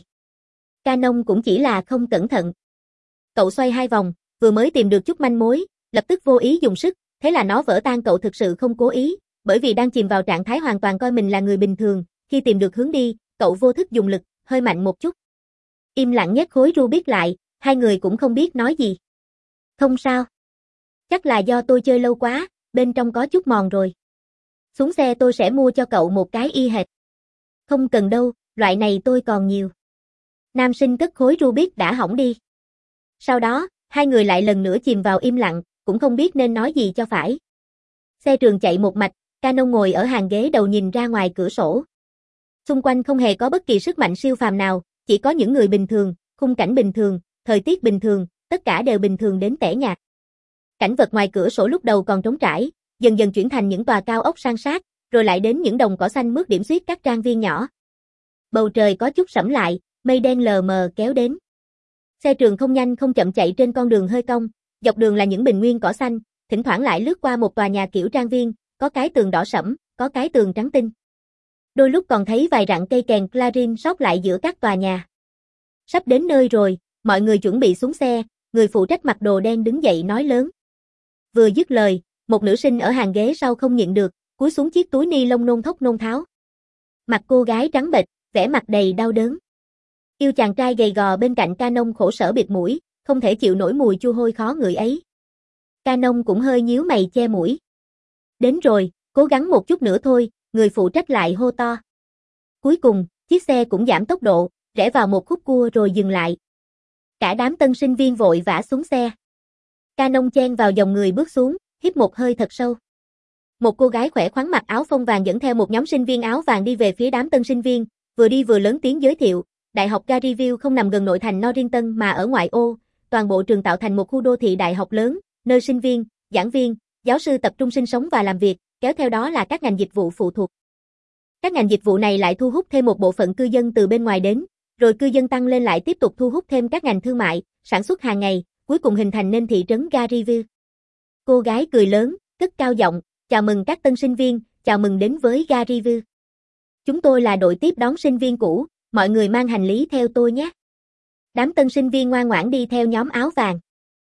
Canon cũng chỉ là không cẩn thận. Cậu xoay hai vòng, vừa mới tìm được chút manh mối, lập tức vô ý dùng sức, thế là nó vỡ tan. Cậu thực sự không cố ý, bởi vì đang chìm vào trạng thái hoàn toàn coi mình là người bình thường, khi tìm được hướng đi, cậu vô thức dùng lực, hơi mạnh một chút. Im lặng nhét khối Rubik lại, hai người cũng không biết nói gì. Không sao. Chắc là do tôi chơi lâu quá, bên trong có chút mòn rồi. Xuống xe tôi sẽ mua cho cậu một cái y hệt. Không cần đâu, loại này tôi còn nhiều. Nam sinh cất khối Rubik đã hỏng đi. Sau đó, hai người lại lần nữa chìm vào im lặng, cũng không biết nên nói gì cho phải. Xe trường chạy một mạch, Canon ngồi ở hàng ghế đầu nhìn ra ngoài cửa sổ. Xung quanh không hề có bất kỳ sức mạnh siêu phàm nào, chỉ có những người bình thường, khung cảnh bình thường, thời tiết bình thường, tất cả đều bình thường đến tẻ nhạt. Cảnh vật ngoài cửa sổ lúc đầu còn trống trải, dần dần chuyển thành những tòa cao ốc san sát, rồi lại đến những đồng cỏ xanh mướt điểm xuyết các trang viên nhỏ. Bầu trời có chút sẫm lại, mây đen lờ mờ kéo đến. Xe trường không nhanh không chậm chạy trên con đường hơi cong, dọc đường là những bình nguyên cỏ xanh, thỉnh thoảng lại lướt qua một tòa nhà kiểu trang viên, có cái tường đỏ sẫm, có cái tường trắng tinh. Đôi lúc còn thấy vài rặng cây kèn clarin sót lại giữa các tòa nhà. Sắp đến nơi rồi, mọi người chuẩn bị xuống xe, người phụ trách mặc đồ đen đứng dậy nói lớn. Vừa dứt lời, một nữ sinh ở hàng ghế sau không nhịn được, cúi xuống chiếc túi ni lông nôn thốc nôn tháo. Mặt cô gái trắng bệch, vẻ mặt đầy đau đớn. Yêu chàng trai gầy gò bên cạnh Canon khổ sở bịt mũi, không thể chịu nổi mùi chua hôi khó ngửi ấy. Canon cũng hơi nhíu mày che mũi. Đến rồi, cố gắng một chút nữa thôi, người phụ trách lại hô to. Cuối cùng, chiếc xe cũng giảm tốc độ, rẽ vào một khúc cua rồi dừng lại. Cả đám tân sinh viên vội vã xuống xe. Canon chen vào dòng người bước xuống, hít một hơi thật sâu. Một cô gái khỏe khoắn mặc áo phông vàng dẫn theo một nhóm sinh viên áo vàng đi về phía đám tân sinh viên, vừa đi vừa lớn tiếng giới thiệu, Đại học Garyville không nằm gần nội thành Norrington mà ở ngoại ô, toàn bộ trường tạo thành một khu đô thị đại học lớn, nơi sinh viên, giảng viên, giáo sư tập trung sinh sống và làm việc, kéo theo đó là các ngành dịch vụ phụ thuộc. Các ngành dịch vụ này lại thu hút thêm một bộ phận cư dân từ bên ngoài đến, rồi cư dân tăng lên lại tiếp tục thu hút thêm các ngành thương mại, sản xuất hàng ngày, cuối cùng hình thành nên thị trấn Garyville. Cô gái cười lớn, cất cao giọng, chào mừng các tân sinh viên, chào mừng đến với Garyville. Chúng tôi là đội tiếp đón sinh viên cũ, mọi người mang hành lý theo tôi nhé. Đám tân sinh viên ngoan ngoãn đi theo nhóm áo vàng.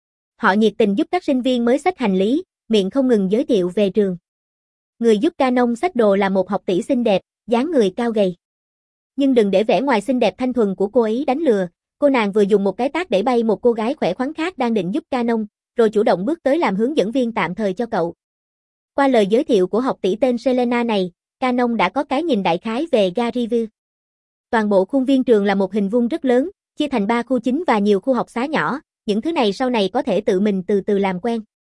Họ nhiệt tình giúp các sinh viên mới xách hành lý, miệng không ngừng giới thiệu về trường. Người giúp Canon xách đồ là một học tỷ xinh đẹp, dáng người cao gầy. Nhưng đừng để vẻ ngoài xinh đẹp thanh thuần của cô ấy đánh lừa, cô nàng vừa dùng một cái tát đẩy bay một cô gái khỏe khoắn khác đang định giúp Canon, rồi chủ động bước tới làm hướng dẫn viên tạm thời cho cậu. Qua lời giới thiệu của học tỷ tên Selena này, Canon đã có cái nhìn đại khái về Garyville. Toàn bộ khuôn viên trường là một hình vuông rất lớn, chia thành ba khu chính và nhiều khu học xá nhỏ, những thứ này sau này có thể tự mình từ từ làm quen.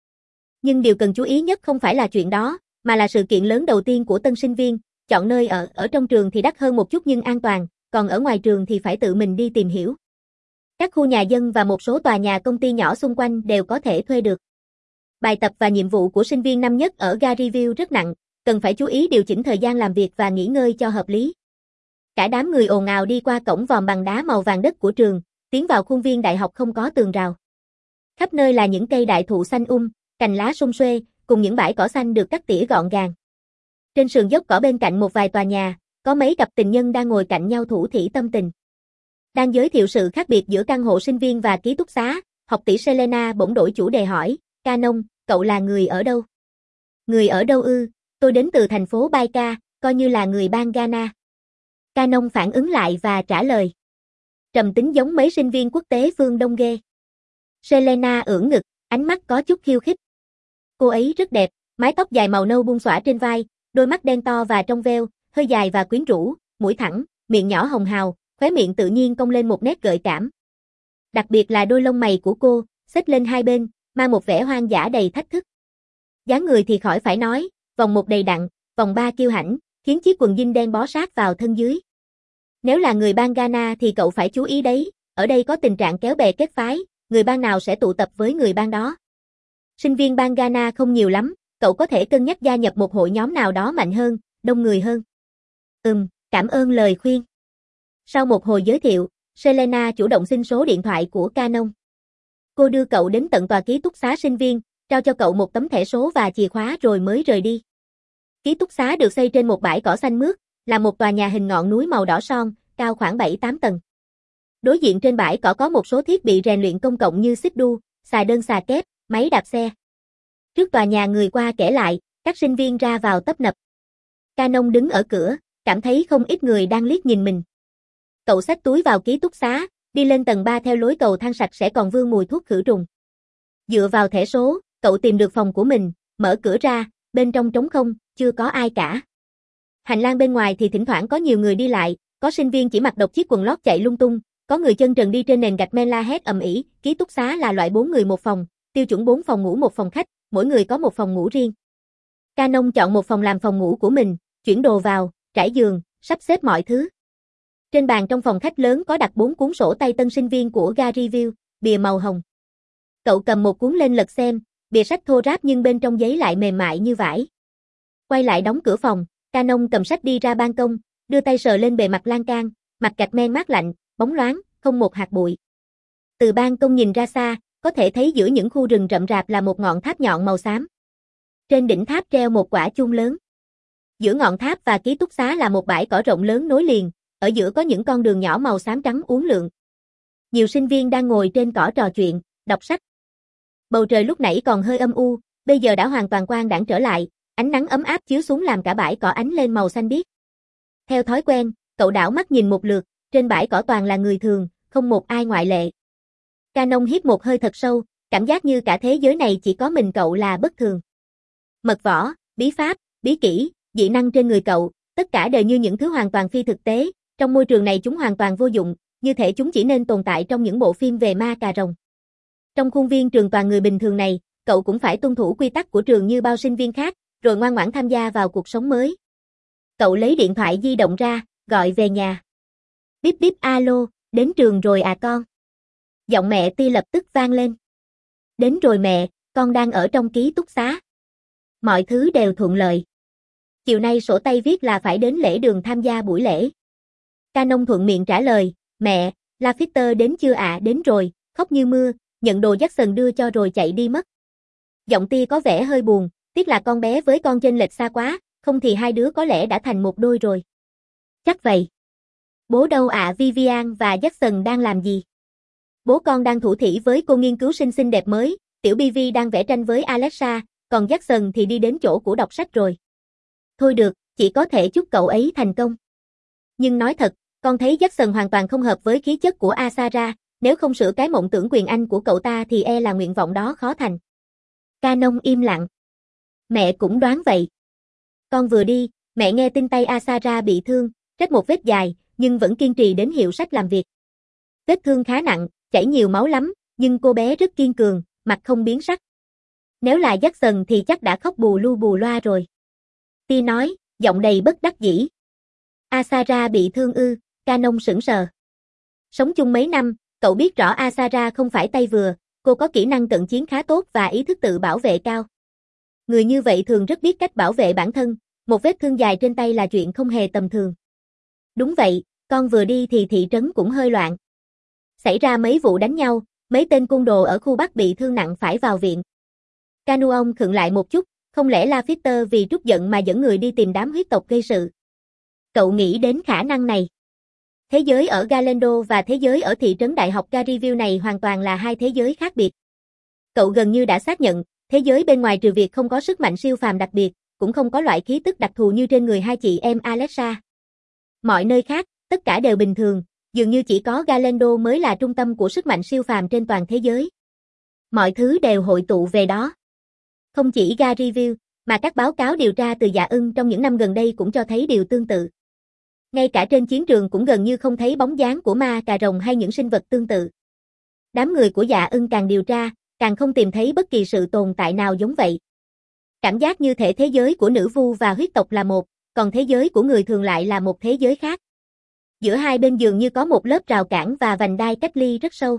Nhưng điều cần chú ý nhất không phải là chuyện đó, mà là sự kiện lớn đầu tiên của tân sinh viên, chọn nơi ở, ở trong trường thì đắt hơn một chút nhưng an toàn, còn ở ngoài trường thì phải tự mình đi tìm hiểu. Các khu nhà dân và một số tòa nhà công ty nhỏ xung quanh đều có thể thuê được. Bài tập và nhiệm vụ của sinh viên năm nhất ở Garyville rất nặng, cần phải chú ý điều chỉnh thời gian làm việc và nghỉ ngơi cho hợp lý. Cả đám người ồn ào đi qua cổng vòm bằng đá màu vàng đất của trường, tiến vào khuôn viên đại học không có tường rào. Khắp nơi là những cây đại thụ xanh um, cành lá sum xuê, cùng những bãi cỏ xanh được cắt tỉa gọn gàng. Trên sườn dốc cỏ bên cạnh một vài tòa nhà, có mấy cặp tình nhân đang ngồi cạnh nhau thủ thỉ tâm tình. Đang giới thiệu sự khác biệt giữa căn hộ sinh viên và ký túc xá, học tỷ Selena bỗng đổi chủ đề hỏi, Canon, cậu là người ở đâu? Người ở đâu ư? Tôi đến từ thành phố Baika, coi như là người bang Ghana. Canon phản ứng lại và trả lời. Trầm tính giống mấy sinh viên quốc tế phương Đông ghê. Selena ưỡn ngực, ánh mắt có chút khiêu khích. Cô ấy rất đẹp, mái tóc dài màu nâu buông xõa trên vai, đôi mắt đen to và trong veo, hơi dài và quyến rũ, mũi thẳng, miệng nhỏ hồng hào, khóe miệng tự nhiên cong lên một nét gợi cảm. Đặc biệt là đôi lông mày của cô, xếp lên hai bên, mang một vẻ hoang dã đầy thách thức. Dáng người thì khỏi phải nói, vòng một đầy đặn, vòng ba kiêu hãnh, khiến chiếc quần jean đen bó sát vào thân dưới. Nếu là người bang Ghana thì cậu phải chú ý đấy, ở đây có tình trạng kéo bè kết phái, người bang nào sẽ tụ tập với người bang đó. Sinh viên bang Ghana không nhiều lắm, cậu có thể cân nhắc gia nhập một hội nhóm nào đó mạnh hơn, đông người hơn. Ừm, cảm ơn lời khuyên. Sau một hồi giới thiệu, Selena chủ động xin số điện thoại của Canon. Cô đưa cậu đến tận tòa ký túc xá sinh viên, trao cho cậu một tấm thẻ số và chìa khóa rồi mới rời đi. Ký túc xá được xây trên một bãi cỏ xanh mướt, là một tòa nhà hình ngọn núi màu đỏ son, cao khoảng bảy tám tầng. Đối diện trên bãi cỏ có một số thiết bị rèn luyện công cộng như xích đu, xà đơn xà kép, máy đạp xe. Trước tòa nhà người qua kể lại, các sinh viên ra vào tấp nập. Canon đứng ở cửa, cảm thấy không ít người đang liếc nhìn mình. Cậu xách túi vào ký túc xá, đi lên tầng ba theo lối cầu thang sạch sẽ còn vương mùi thuốc khử trùng. Dựa vào thẻ số, cậu tìm được phòng của mình, mở cửa ra, bên trong trống không, chưa có ai cả. Hành lang bên ngoài thì thỉnh thoảng có nhiều người đi lại, có sinh viên chỉ mặc độc chiếc quần lót chạy lung tung, có người chân trần đi trên nền gạch men la hét ầm ĩ. Ký túc xá là loại bốn người một phòng, tiêu chuẩn bốn phòng ngủ một phòng khách, mỗi người có một phòng ngủ riêng. Canon chọn một phòng làm phòng ngủ của mình, chuyển đồ vào, trải giường, sắp xếp mọi thứ. Trên bàn trong phòng khách lớn có đặt bốn cuốn sổ tay tân sinh viên của Garyville, bìa màu hồng. Cậu cầm một cuốn lên lật xem, bìa sách thô ráp nhưng bên trong giấy lại mềm mại như vải. Quay lại đóng cửa phòng, Canon cầm sách đi ra ban công, đưa tay sờ lên bề mặt lan can, mặt gạch men mát lạnh, bóng loáng, không một hạt bụi. Từ ban công nhìn ra xa, có thể thấy giữa những khu rừng rậm rạp là một ngọn tháp nhọn màu xám. Trên đỉnh tháp treo một quả chuông lớn. Giữa ngọn tháp và ký túc xá là một bãi cỏ rộng lớn nối liền, ở giữa có những con đường nhỏ màu xám trắng uốn lượn. Nhiều sinh viên đang ngồi trên cỏ trò chuyện, đọc sách. Bầu trời lúc nãy còn hơi âm u, bây giờ đã hoàn toàn quang đãng trở lại, ánh nắng ấm áp chiếu xuống làm cả bãi cỏ ánh lên màu xanh biếc. Theo thói quen, cậu đảo mắt nhìn một lượt, trên bãi cỏ toàn là người thường, không một ai ngoại lệ. Canon hít một hơi thật sâu, cảm giác như cả thế giới này chỉ có mình cậu là bất thường. Mật võ, bí pháp, bí kỹ, dị năng trên người cậu, tất cả đều như những thứ hoàn toàn phi thực tế, trong môi trường này chúng hoàn toàn vô dụng, như thể chúng chỉ nên tồn tại trong những bộ phim về ma cà rồng. Trong khuôn viên trường toàn người bình thường này, cậu cũng phải tuân thủ quy tắc của trường như bao sinh viên khác, rồi ngoan ngoãn tham gia vào cuộc sống mới. Cậu lấy điện thoại di động ra, gọi về nhà. Bíp bíp alo, đến trường rồi à con? Giọng mẹ Ti lập tức vang lên. Đến rồi mẹ, con đang ở trong ký túc xá. Mọi thứ đều thuận lợi. Chiều nay sổ tay viết là phải đến lễ đường tham gia buổi lễ. Canon thuận miệng trả lời, mẹ, Lafitter đến chưa ạ? À? Đến rồi, khóc như mưa, nhận đồ Jackson đưa cho rồi chạy đi mất. Giọng Ti có vẻ hơi buồn, tiếc là con bé với con chênh lệch xa quá, không thì hai đứa có lẽ đã thành một đôi rồi. Chắc vậy. Bố đâu ạ? À? Vivian và Jackson đang làm gì? Bố con đang thủ thỉ với cô nghiên cứu sinh xinh đẹp mới, tiểu bê vê đang vẽ tranh với Alexa, còn Jackson thì đi đến chỗ của đọc sách rồi. Thôi được, chỉ có thể chúc cậu ấy thành công. Nhưng nói thật, con thấy Jackson hoàn toàn không hợp với khí chất của Asara, nếu không sửa cái mộng tưởng quyền Anh của cậu ta thì e là nguyện vọng đó khó thành. Canon im lặng. Mẹ cũng đoán vậy. Con vừa đi, mẹ nghe tin tay Asara bị thương, rách một vết dài, nhưng vẫn kiên trì đến hiệu sách làm việc. Vết thương khá nặng, chảy nhiều máu lắm, nhưng cô bé rất kiên cường, mặt không biến sắc. Nếu là Jackson thì chắc đã khóc bù lu bù loa rồi. Ti nói, giọng đầy bất đắc dĩ. Asara bị thương ư? Canon sững sờ. Sống chung mấy năm, cậu biết rõ Asara không phải tay vừa, cô có kỹ năng cận chiến khá tốt và ý thức tự bảo vệ cao. Người như vậy thường rất biết cách bảo vệ bản thân, một vết thương dài trên tay là chuyện không hề tầm thường. Đúng vậy, con vừa đi thì thị trấn cũng hơi loạn. Xảy ra mấy vụ đánh nhau, mấy tên côn đồ ở khu Bắc bị thương nặng phải vào viện. Canuon khựng lại một chút, không lẽ Lafitter vì trút giận mà dẫn người đi tìm đám huyết tộc gây sự. Cậu nghĩ đến khả năng này. Thế giới ở Galendo và thế giới ở thị trấn đại học Garryville này hoàn toàn là hai thế giới khác biệt. Cậu gần như đã xác nhận, thế giới bên ngoài trừ việc không có sức mạnh siêu phàm đặc biệt, cũng không có loại khí tức đặc thù như trên người hai chị em Alexa. Mọi nơi khác, tất cả đều bình thường, dường như chỉ có Galendo mới là trung tâm của sức mạnh siêu phàm trên toàn thế giới. Mọi thứ đều hội tụ về đó. Không chỉ Garryville, mà các báo cáo điều tra từ Dạ Ưng trong những năm gần đây cũng cho thấy điều tương tự. Ngay cả trên chiến trường cũng gần như không thấy bóng dáng của ma cà rồng hay những sinh vật tương tự. Đám người của Dạ Ưng càng điều tra, càng không tìm thấy bất kỳ sự tồn tại nào giống vậy. Cảm giác như thể thế giới của nữ vu và huyết tộc là một, còn thế giới của người thường lại là một thế giới khác. Giữa hai bên dường như có một lớp rào cản và vành đai cách ly rất sâu.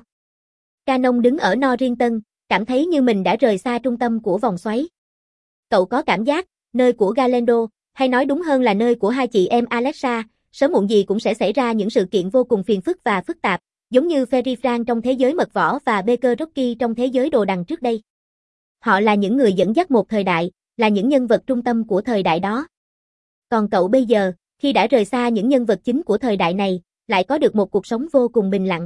Canon đứng ở Norrington, cảm thấy như mình đã rời xa trung tâm của vòng xoáy. Cậu có cảm giác, nơi của Galendo, hay nói đúng hơn là nơi của hai chị em Alexa, sớm muộn gì cũng sẽ xảy ra những sự kiện vô cùng phiền phức và phức tạp, giống như Ferry Frank trong thế giới mật võ và Baker Rocky trong thế giới đồ đằng trước đây. Họ là những người dẫn dắt một thời đại, là những nhân vật trung tâm của thời đại đó. Còn cậu bây giờ, khi đã rời xa những nhân vật chính của thời đại này, lại có được một cuộc sống vô cùng bình lặng.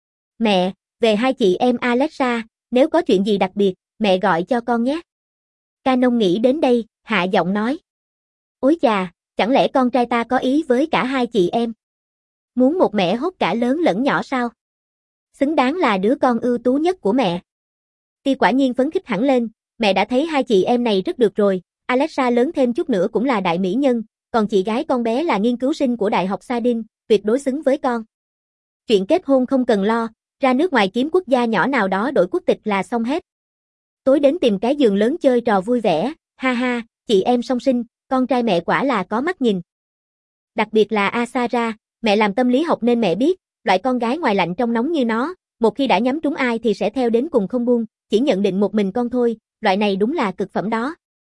Mẹ, về hai chị em Alexa, nếu có chuyện gì đặc biệt, mẹ gọi cho con nhé. Canon nghĩ đến đây, hạ giọng nói. Ôi chà, chẳng lẽ con trai ta có ý với cả hai chị em? Muốn một mẹ hốt cả lớn lẫn nhỏ sao? Xứng đáng là đứa con ưu tú nhất của mẹ. Ti quả nhiên phấn khích hẳn lên, mẹ đã thấy hai chị em này rất được rồi, Alexa lớn thêm chút nữa cũng là đại mỹ nhân, còn chị gái con bé là nghiên cứu sinh của Đại học Sardin, tuyệt đối xứng với con. Chuyện kết hôn không cần lo, ra nước ngoài kiếm quốc gia nhỏ nào đó đổi quốc tịch là xong hết. Tối đến tìm cái giường lớn chơi trò vui vẻ, ha ha, chị em song sinh, con trai mẹ quả là có mắt nhìn. Đặc biệt là Asara, mẹ làm tâm lý học nên mẹ biết, loại con gái ngoài lạnh trong nóng như nó, một khi đã nhắm trúng ai thì sẽ theo đến cùng không buông, chỉ nhận định một mình con thôi, loại này đúng là cực phẩm đó.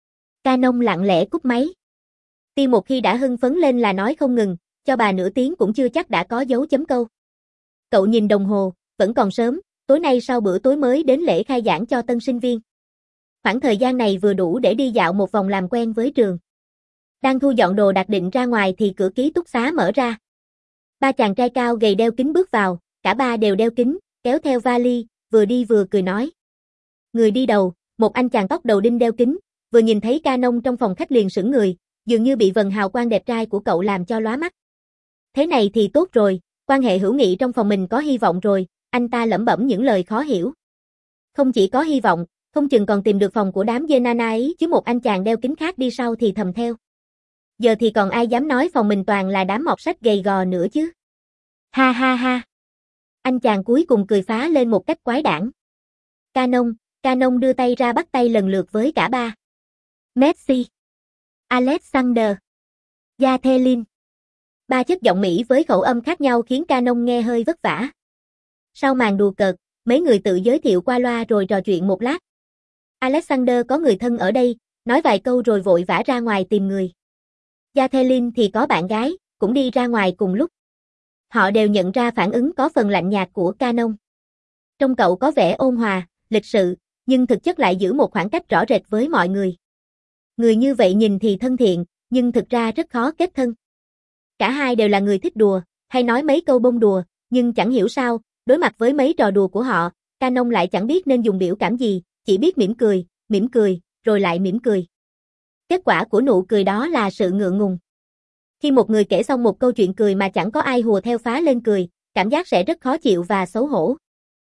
Canon lặng lẽ cúp máy. Ti một khi đã hưng phấn lên là nói không ngừng, cho bà nửa tiếng cũng chưa chắc đã có dấu chấm câu. Cậu nhìn đồng hồ, vẫn còn sớm, tối nay sau bữa tối mới đến lễ khai giảng cho tân sinh viên. Khoảng thời gian này vừa đủ để đi dạo một vòng làm quen với trường. Đang thu dọn đồ đạc định ra ngoài thì cửa ký túc xá mở ra. Ba chàng trai cao gầy đeo kính bước vào, cả ba đều đeo kính, kéo theo vali, vừa đi vừa cười nói. Người đi đầu, một anh chàng tóc đầu đinh đeo kính, vừa nhìn thấy Canon trong phòng khách liền sững người, dường như bị vầng hào quang đẹp trai của cậu làm cho lóa mắt. Thế này thì tốt rồi, quan hệ hữu nghị trong phòng mình có hy vọng rồi, anh ta lẩm bẩm những lời khó hiểu. Không chỉ có hy vọng, không chừng còn tìm được phòng của đám Zenana ấy chứ. Một anh chàng đeo kính khác đi sau thì thầm theo. Giờ thì còn ai dám nói phòng mình toàn là đám mọt sách gầy gò nữa chứ. Ha ha ha. Anh chàng cuối cùng cười phá lên một cách quái đản. Canon, Canon đưa tay ra bắt tay lần lượt với cả ba. Messi, Alexander, Yathelin. Ba chất giọng Mỹ với khẩu âm khác nhau khiến Canon nghe hơi vất vả. Sau màn đùa cợt, mấy người tự giới thiệu qua loa rồi trò chuyện một lát. Alexander có người thân ở đây, nói vài câu rồi vội vã ra ngoài tìm người. Yathelin thì có bạn gái, cũng đi ra ngoài cùng lúc. Họ đều nhận ra phản ứng có phần lạnh nhạt của Canon. Trông cậu có vẻ ôn hòa, lịch sự, nhưng thực chất lại giữ một khoảng cách rõ rệt với mọi người. Người như vậy nhìn thì thân thiện, nhưng thực ra rất khó kết thân. Cả hai đều là người thích đùa, hay nói mấy câu bông đùa, nhưng chẳng hiểu sao, đối mặt với mấy trò đùa của họ, Canon lại chẳng biết nên dùng biểu cảm gì, chỉ biết mỉm cười, mỉm cười, rồi lại mỉm cười. Kết quả của nụ cười đó là sự ngượng ngùng. Khi một người kể xong một câu chuyện cười mà chẳng có ai hùa theo phá lên cười, cảm giác sẽ rất khó chịu và xấu hổ.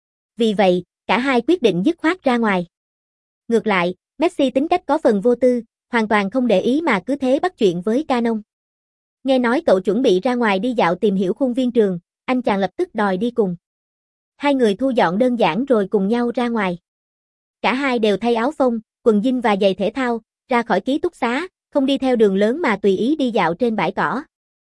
Vì vậy, cả hai quyết định dứt khoát ra ngoài. Ngược lại, Messi tính cách có phần vô tư, hoàn toàn không để ý mà cứ thế bắt chuyện với Canon. Nghe nói cậu chuẩn bị ra ngoài đi dạo tìm hiểu khuôn viên trường, anh chàng lập tức đòi đi cùng. Hai người thu dọn đơn giản rồi cùng nhau ra ngoài. Cả hai đều thay áo phông, quần jean và giày thể thao, ra khỏi ký túc xá, không đi theo đường lớn mà tùy ý đi dạo trên bãi cỏ.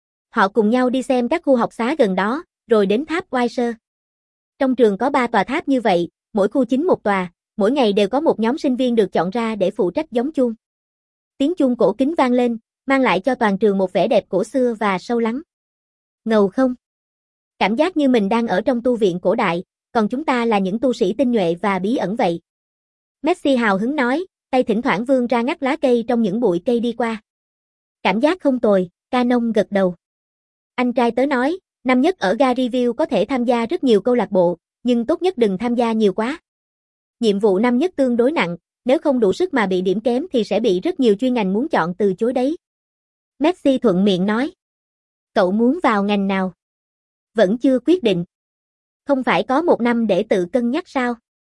Họ cùng nhau đi xem các khu học xá gần đó, rồi đến tháp Weiser. Trong trường có ba tòa tháp như vậy, mỗi khu chính một tòa, mỗi ngày đều có một nhóm sinh viên được chọn ra để phụ trách gióng chuông. Tiếng chuông cổ kính vang lên, mang lại cho toàn trường một vẻ đẹp cổ xưa và sâu lắng. Ngầu không? Cảm giác như mình đang ở trong tu viện cổ đại, còn chúng ta là những tu sĩ tinh nhuệ và bí ẩn vậy. Messi hào hứng nói, tay thỉnh thoảng vươn ra ngắt lá cây trong những bụi cây đi qua. Cảm giác không tồi, Canon gật đầu. Anh trai tớ nói, năm nhất ở Garyville có thể tham gia rất nhiều câu lạc bộ, nhưng tốt nhất đừng tham gia nhiều quá. Nhiệm vụ năm nhất tương đối nặng, nếu không đủ sức mà bị điểm kém thì sẽ bị rất nhiều chuyên ngành muốn chọn từ chối đấy. Messi thuận miệng nói. Cậu muốn vào ngành nào? Vẫn chưa quyết định. Không phải có một năm để tự cân nhắc sao?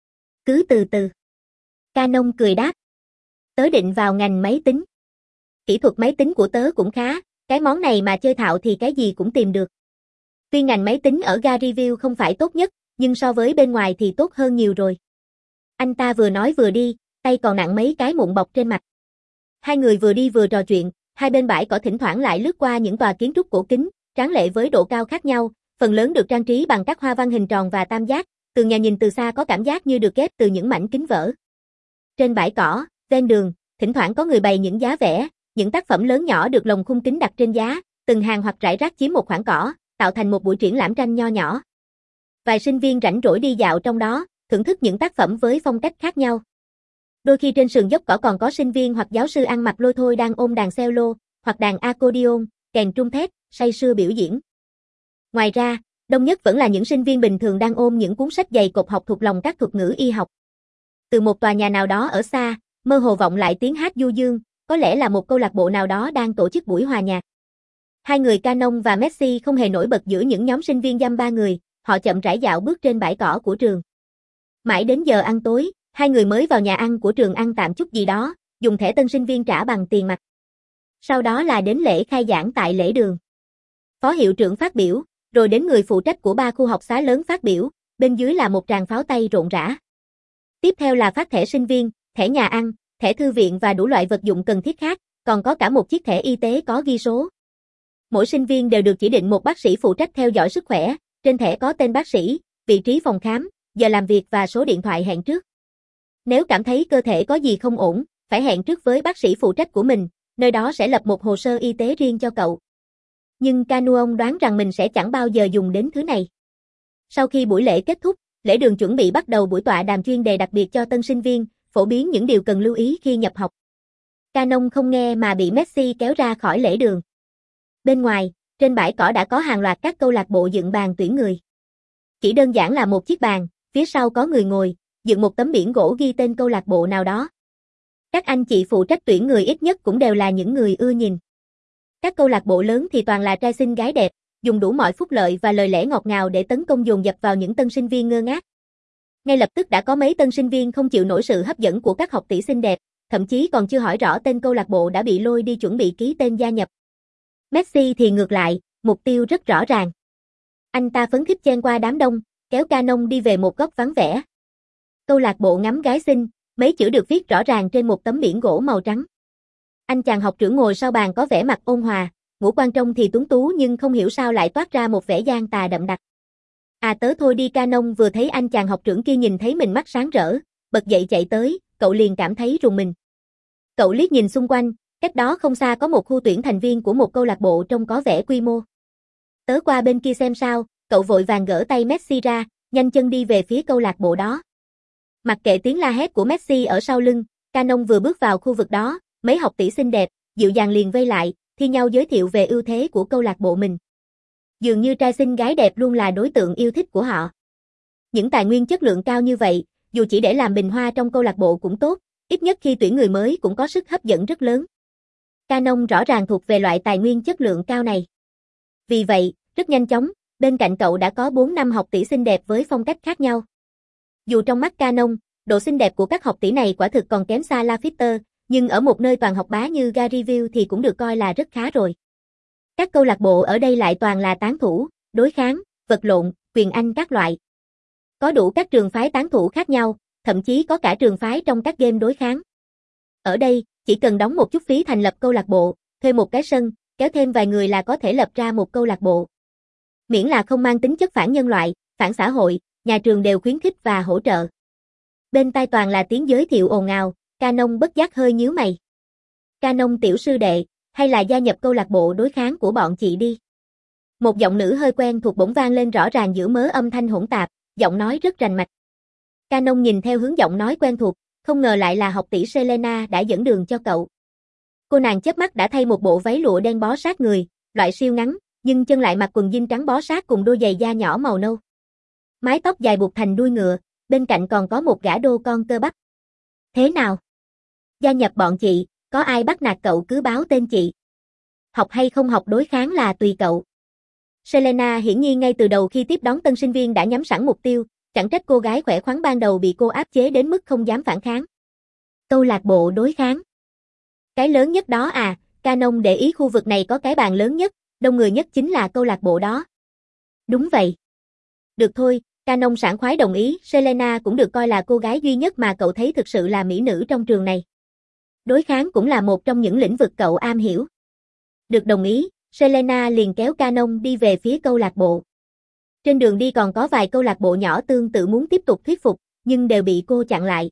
Cứ từ từ. Canon cười đáp. Tớ định vào ngành máy tính. Kỹ thuật máy tính của tớ cũng khá, cái món này mà chơi thạo thì cái gì cũng tìm được. Tuy ngành máy tính ở Garyville không phải tốt nhất, nhưng so với bên ngoài thì tốt hơn nhiều rồi. Anh ta vừa nói vừa đi, tay còn nặng mấy cái mụn bọc trên mặt. Hai người vừa đi vừa trò chuyện, hai bên bãi cỏ thỉnh thoảng lại lướt qua những tòa kiến trúc cổ kính, tráng lệ với độ cao khác nhau, phần lớn được trang trí bằng các hoa văn hình tròn và tam giác, tường nhà nhìn từ xa có cảm giác như được ghép từ những mảnh kính vỡ. Trên bãi cỏ, ven đường, thỉnh thoảng có người bày những giá vẽ, những tác phẩm lớn nhỏ được lồng khung kính đặt trên giá, từng hàng hoặc rải rác chiếm một khoảng cỏ, tạo thành một buổi triển lãm tranh nho nhỏ. Vài sinh viên rảnh rỗi đi dạo trong đó, thưởng thức những tác phẩm với phong cách khác nhau. Đôi khi trên sườn dốc cỏ còn có sinh viên hoặc giáo sư ăn mặc lôi thôi đang ôm đàn cello, hoặc đàn accordion, kèn trung thép, say sưa biểu diễn. Ngoài ra, đông nhất vẫn là những sinh viên bình thường đang ôm những cuốn sách dày cộp học thuộc lòng các thuật ngữ y học. Từ một tòa nhà nào đó ở xa, mơ hồ vọng lại tiếng hát du dương, có lẽ là một câu lạc bộ nào đó đang tổ chức buổi hòa nhạc. Hai người Canon và Messi không hề nổi bật giữa những nhóm sinh viên dăm ba người, họ chậm rãi dạo bước trên bãi cỏ của trường. Mãi đến giờ ăn tối, hai người mới vào nhà ăn của trường ăn tạm chút gì đó, dùng thẻ tân sinh viên trả bằng tiền mặt. Sau đó là đến lễ khai giảng tại lễ đường. Phó hiệu trưởng phát biểu, rồi đến người phụ trách của ba khu học xá lớn phát biểu, bên dưới là một tràng pháo tay rộn rã. Tiếp theo là phát thẻ sinh viên, thẻ nhà ăn, thẻ thư viện và đủ loại vật dụng cần thiết khác, còn có cả một chiếc thẻ y tế có ghi số. Mỗi sinh viên đều được chỉ định một bác sĩ phụ trách theo dõi sức khỏe, trên thẻ có tên bác sĩ, vị trí phòng khám, giờ làm việc và số điện thoại hẹn trước. Nếu cảm thấy cơ thể có gì không ổn, phải hẹn trước với bác sĩ phụ trách của mình, nơi đó sẽ lập một hồ sơ y tế riêng cho cậu. Nhưng Canon đoán rằng mình sẽ chẳng bao giờ dùng đến thứ này. Sau khi buổi lễ kết thúc, lễ đường chuẩn bị bắt đầu buổi tọa đàm chuyên đề đặc biệt cho tân sinh viên, phổ biến những điều cần lưu ý khi nhập học. Canon không nghe mà bị Messi kéo ra khỏi lễ đường. Bên ngoài, trên bãi cỏ đã có hàng loạt các câu lạc bộ dựng bàn tuyển người. Chỉ đơn giản là một chiếc bàn, phía sau có người ngồi, dựng một tấm biển gỗ ghi tên câu lạc bộ nào đó. Các anh chị phụ trách tuyển người ít nhất cũng đều là những người ưa nhìn. Các câu lạc bộ lớn thì toàn là trai xinh gái đẹp, dùng đủ mọi phúc lợi và lời lẽ ngọt ngào để tấn công dồn dập vào những tân sinh viên ngơ ngác. Ngay lập tức đã có mấy tân sinh viên không chịu nổi sự hấp dẫn của các học tỷ xinh đẹp, thậm chí còn chưa hỏi rõ tên câu lạc bộ đã bị lôi đi chuẩn bị ký tên gia nhập. Messi thì ngược lại, mục tiêu rất rõ ràng. Anh ta phấn khích chen qua đám đông, kéo Canon đi về một góc vắng vẻ. Câu lạc bộ ngắm gái xinh, mấy chữ được viết rõ ràng trên một tấm biển gỗ màu trắng. Anh chàng học trưởng ngồi sau bàn có vẻ mặt ôn hòa, ngũ quan trông thì tuấn tú nhưng không hiểu sao lại toát ra một vẻ gian tà đậm đặc. À tớ thôi đi. Canon vừa thấy anh chàng học trưởng kia nhìn thấy mình mắt sáng rỡ, bật dậy chạy tới, cậu liền cảm thấy rùng mình. Cậu liếc nhìn xung quanh, cách đó không xa có một khu tuyển thành viên của một câu lạc bộ trông có vẻ quy mô. Tớ qua bên kia xem sao, cậu vội vàng gỡ tay Messi ra, nhanh chân đi về phía câu lạc bộ đó. Mặc kệ tiếng la hét của Messi ở sau lưng, Canon vừa bước vào khu vực đó, mấy học tỷ xinh đẹp, dịu dàng liền vây lại, thi nhau giới thiệu về ưu thế của câu lạc bộ mình. Dường như trai xinh gái đẹp luôn là đối tượng yêu thích của họ. Những tài nguyên chất lượng cao như vậy, dù chỉ để làm bình hoa trong câu lạc bộ cũng tốt, ít nhất khi tuyển người mới cũng có sức hấp dẫn rất lớn. Canon rõ ràng thuộc về loại tài nguyên chất lượng cao này. Vì vậy, rất nhanh chóng, bên cạnh cậu đã có bốn năm học tỷ xinh đẹp với phong cách khác nhau. Dù trong mắt Canon, độ xinh đẹp của các học tỷ này quả thực còn kém xa Lafitte, nhưng ở một nơi toàn học bá như Garyville thì cũng được coi là rất khá rồi. Các câu lạc bộ ở đây lại toàn là tán thủ, đối kháng, vật lộn, quyền Anh các loại. Có đủ các trường phái tán thủ khác nhau, thậm chí có cả trường phái trong các game đối kháng. Ở đây, chỉ cần đóng một chút phí thành lập câu lạc bộ, thuê một cái sân, kéo thêm vài người là có thể lập ra một câu lạc bộ. Miễn là không mang tính chất phản nhân loại, phản xã hội, nhà trường đều khuyến khích và hỗ trợ. Bên tai toàn là tiếng giới thiệu ồn ào, Canon bất giác hơi nhíu mày. Canon tiểu sư đệ, hay là gia nhập câu lạc bộ đối kháng của bọn chị đi. Một giọng nữ hơi quen thuộc bỗng vang lên rõ ràng giữa mớ âm thanh hỗn tạp, giọng nói rất rành mạch. Canon nhìn theo hướng giọng nói quen thuộc, không ngờ lại là học tỷ Selena đã dẫn đường cho cậu. Cô nàng chớp mắt đã thay một bộ váy lụa đen bó sát người, loại siêu ngắn, nhưng chân lại mặc quần jean trắng bó sát cùng đôi giày da nhỏ màu nâu. Mái tóc dài buộc thành đuôi ngựa, bên cạnh còn có một gã đô con cơ bắp. Thế nào? Gia nhập bọn chị, có ai bắt nạt cậu cứ báo tên chị. Học hay không học đối kháng là tùy cậu. Selena hiển nhiên ngay từ đầu khi tiếp đón tân sinh viên đã nhắm sẵn mục tiêu, chẳng trách cô gái khỏe khoắn ban đầu bị cô áp chế đến mức không dám phản kháng. Câu lạc bộ đối kháng. Cái lớn nhất đó à, Canon để ý khu vực này có cái bàn lớn nhất, đông người nhất chính là câu lạc bộ đó. Đúng vậy. Được thôi, Canon sảng khoái đồng ý, Selena cũng được coi là cô gái duy nhất mà cậu thấy thực sự là mỹ nữ trong trường này. Đối kháng cũng là một trong những lĩnh vực cậu am hiểu. Được đồng ý, Selena liền kéo Canon đi về phía câu lạc bộ. Trên đường đi còn có vài câu lạc bộ nhỏ tương tự muốn tiếp tục thuyết phục, nhưng đều bị cô chặn lại.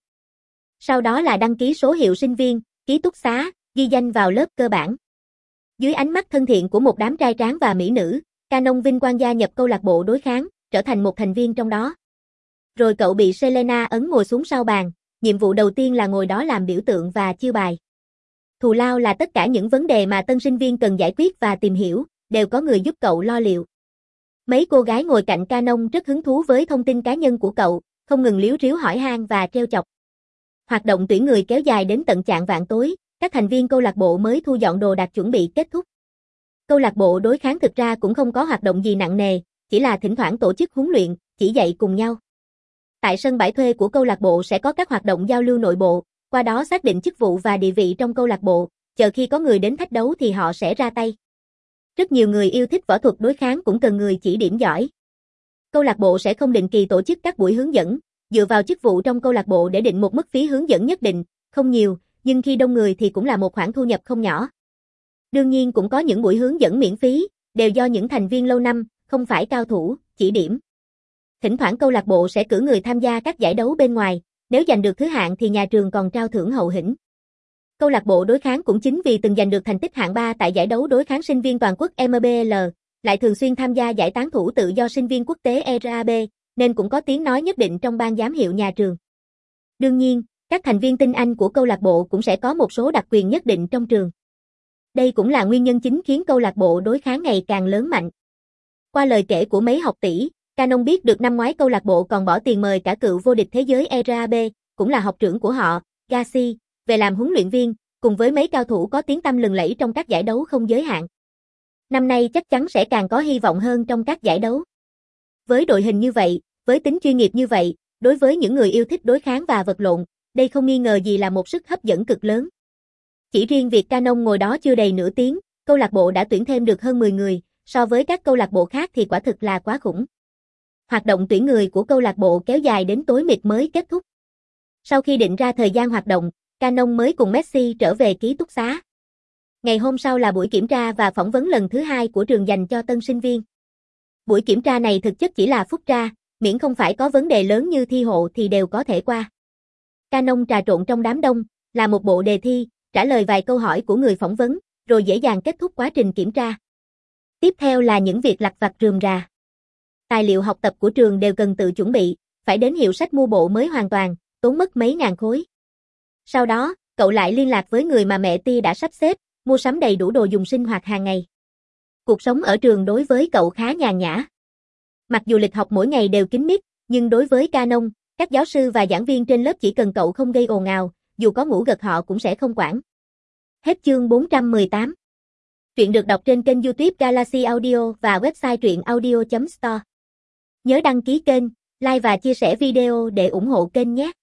Sau đó là đăng ký số hiệu sinh viên, ký túc xá, ghi danh vào lớp cơ bản. Dưới ánh mắt thân thiện của một đám trai tráng và mỹ nữ, Canon vinh quang gia nhập câu lạc bộ đối kháng, trở thành một thành viên trong đó. Rồi cậu bị Selena ấn ngồi xuống sau bàn, nhiệm vụ đầu tiên là ngồi đó làm biểu tượng và chiêu bài. Thù lao là tất cả những vấn đề mà tân sinh viên cần giải quyết và tìm hiểu, đều có người giúp cậu lo liệu. Mấy cô gái ngồi cạnh Canon rất hứng thú với thông tin cá nhân của cậu, không ngừng líu ríu hỏi han và trêu chọc. Hoạt động tuyển người kéo dài đến tận chạng vạng tối, các thành viên câu lạc bộ mới thu dọn đồ đạc chuẩn bị kết thúc. Câu lạc bộ đối kháng thực ra cũng không có hoạt động gì nặng nề, chỉ là thỉnh thoảng tổ chức huấn luyện, chỉ dạy cùng nhau. Tại sân bãi thuê của câu lạc bộ sẽ có các hoạt động giao lưu nội bộ, qua đó xác định chức vụ và địa vị trong câu lạc bộ, chờ khi có người đến thách đấu thì họ sẽ ra tay. Rất nhiều người yêu thích võ thuật đối kháng cũng cần người chỉ điểm giỏi. Câu lạc bộ sẽ không định kỳ tổ chức các buổi hướng dẫn, dựa vào chức vụ trong câu lạc bộ để định một mức phí hướng dẫn nhất định, không nhiều, nhưng khi đông người thì cũng là một khoản thu nhập không nhỏ. Đương nhiên cũng có những buổi hướng dẫn miễn phí, đều do những thành viên lâu năm, không phải cao thủ, chỉ điểm. Thỉnh thoảng câu lạc bộ sẽ cử người tham gia các giải đấu bên ngoài, nếu giành được thứ hạng thì nhà trường còn trao thưởng hậu hĩnh. Câu lạc bộ đối kháng cũng chính vì từng giành được thành tích hạng ba tại giải đấu đối kháng sinh viên toàn quốc em bê lờ, lại thường xuyên tham gia giải tán thủ tự do sinh viên quốc tế e rờ a bê, nên cũng có tiếng nói nhất định trong ban giám hiệu nhà trường. Đương nhiên, các thành viên tinh anh của câu lạc bộ cũng sẽ có một số đặc quyền nhất định trong trường. Đây cũng là nguyên nhân chính khiến câu lạc bộ đối kháng ngày càng lớn mạnh. Qua lời kể của mấy học tỷ, Canon biết được năm ngoái câu lạc bộ còn bỏ tiền mời cả cựu vô địch thế giới e rờ a bê, cũng là học trưởng của họ, Gassi, về làm huấn luyện viên, cùng với mấy cao thủ có tiếng tăm lừng lẫy trong các giải đấu không giới hạn. Năm nay chắc chắn sẽ càng có hy vọng hơn trong các giải đấu. Với đội hình như vậy, với tính chuyên nghiệp như vậy, đối với những người yêu thích đối kháng và vật lộn, đây không nghi ngờ gì là một sức hấp dẫn cực lớn. Chỉ riêng việc Canon ngồi đó chưa đầy nửa tiếng, câu lạc bộ đã tuyển thêm được hơn mười người, so với các câu lạc bộ khác thì quả thực là quá khủng. Hoạt động tuyển người của câu lạc bộ kéo dài đến tối mịt mới kết thúc. Sau khi định ra thời gian hoạt động, Canon mới cùng Messi trở về ký túc xá. Ngày hôm sau là buổi kiểm tra và phỏng vấn lần thứ hai của trường dành cho tân sinh viên. Buổi kiểm tra này thực chất chỉ là phúc tra, miễn không phải có vấn đề lớn như thi hộ thì đều có thể qua. Canon trà trộn trong đám đông, là một bộ đề thi, trả lời vài câu hỏi của người phỏng vấn, rồi dễ dàng kết thúc quá trình kiểm tra. Tiếp theo là những việc lặt vặt rườm rà. Tài liệu học tập của trường đều cần tự chuẩn bị, phải đến hiệu sách mua bộ mới hoàn toàn, tốn mất mấy ngàn khối. Sau đó, cậu lại liên lạc với người mà mẹ Tia đã sắp xếp, mua sắm đầy đủ đồ dùng sinh hoạt hàng ngày. Cuộc sống ở trường đối với cậu khá nhàn nhã. Mặc dù lịch học mỗi ngày đều kín mít, nhưng đối với Canon, các giáo sư và giảng viên trên lớp chỉ cần cậu không gây ồn ào, dù có ngủ gật họ cũng sẽ không quản. Hết chương bốn trăm mười tám. Truyện được đọc trên kênh YouTube Galaxy Audio và website truyện audio chấm store. Nhớ đăng ký kênh, like và chia sẻ video để ủng hộ kênh nhé.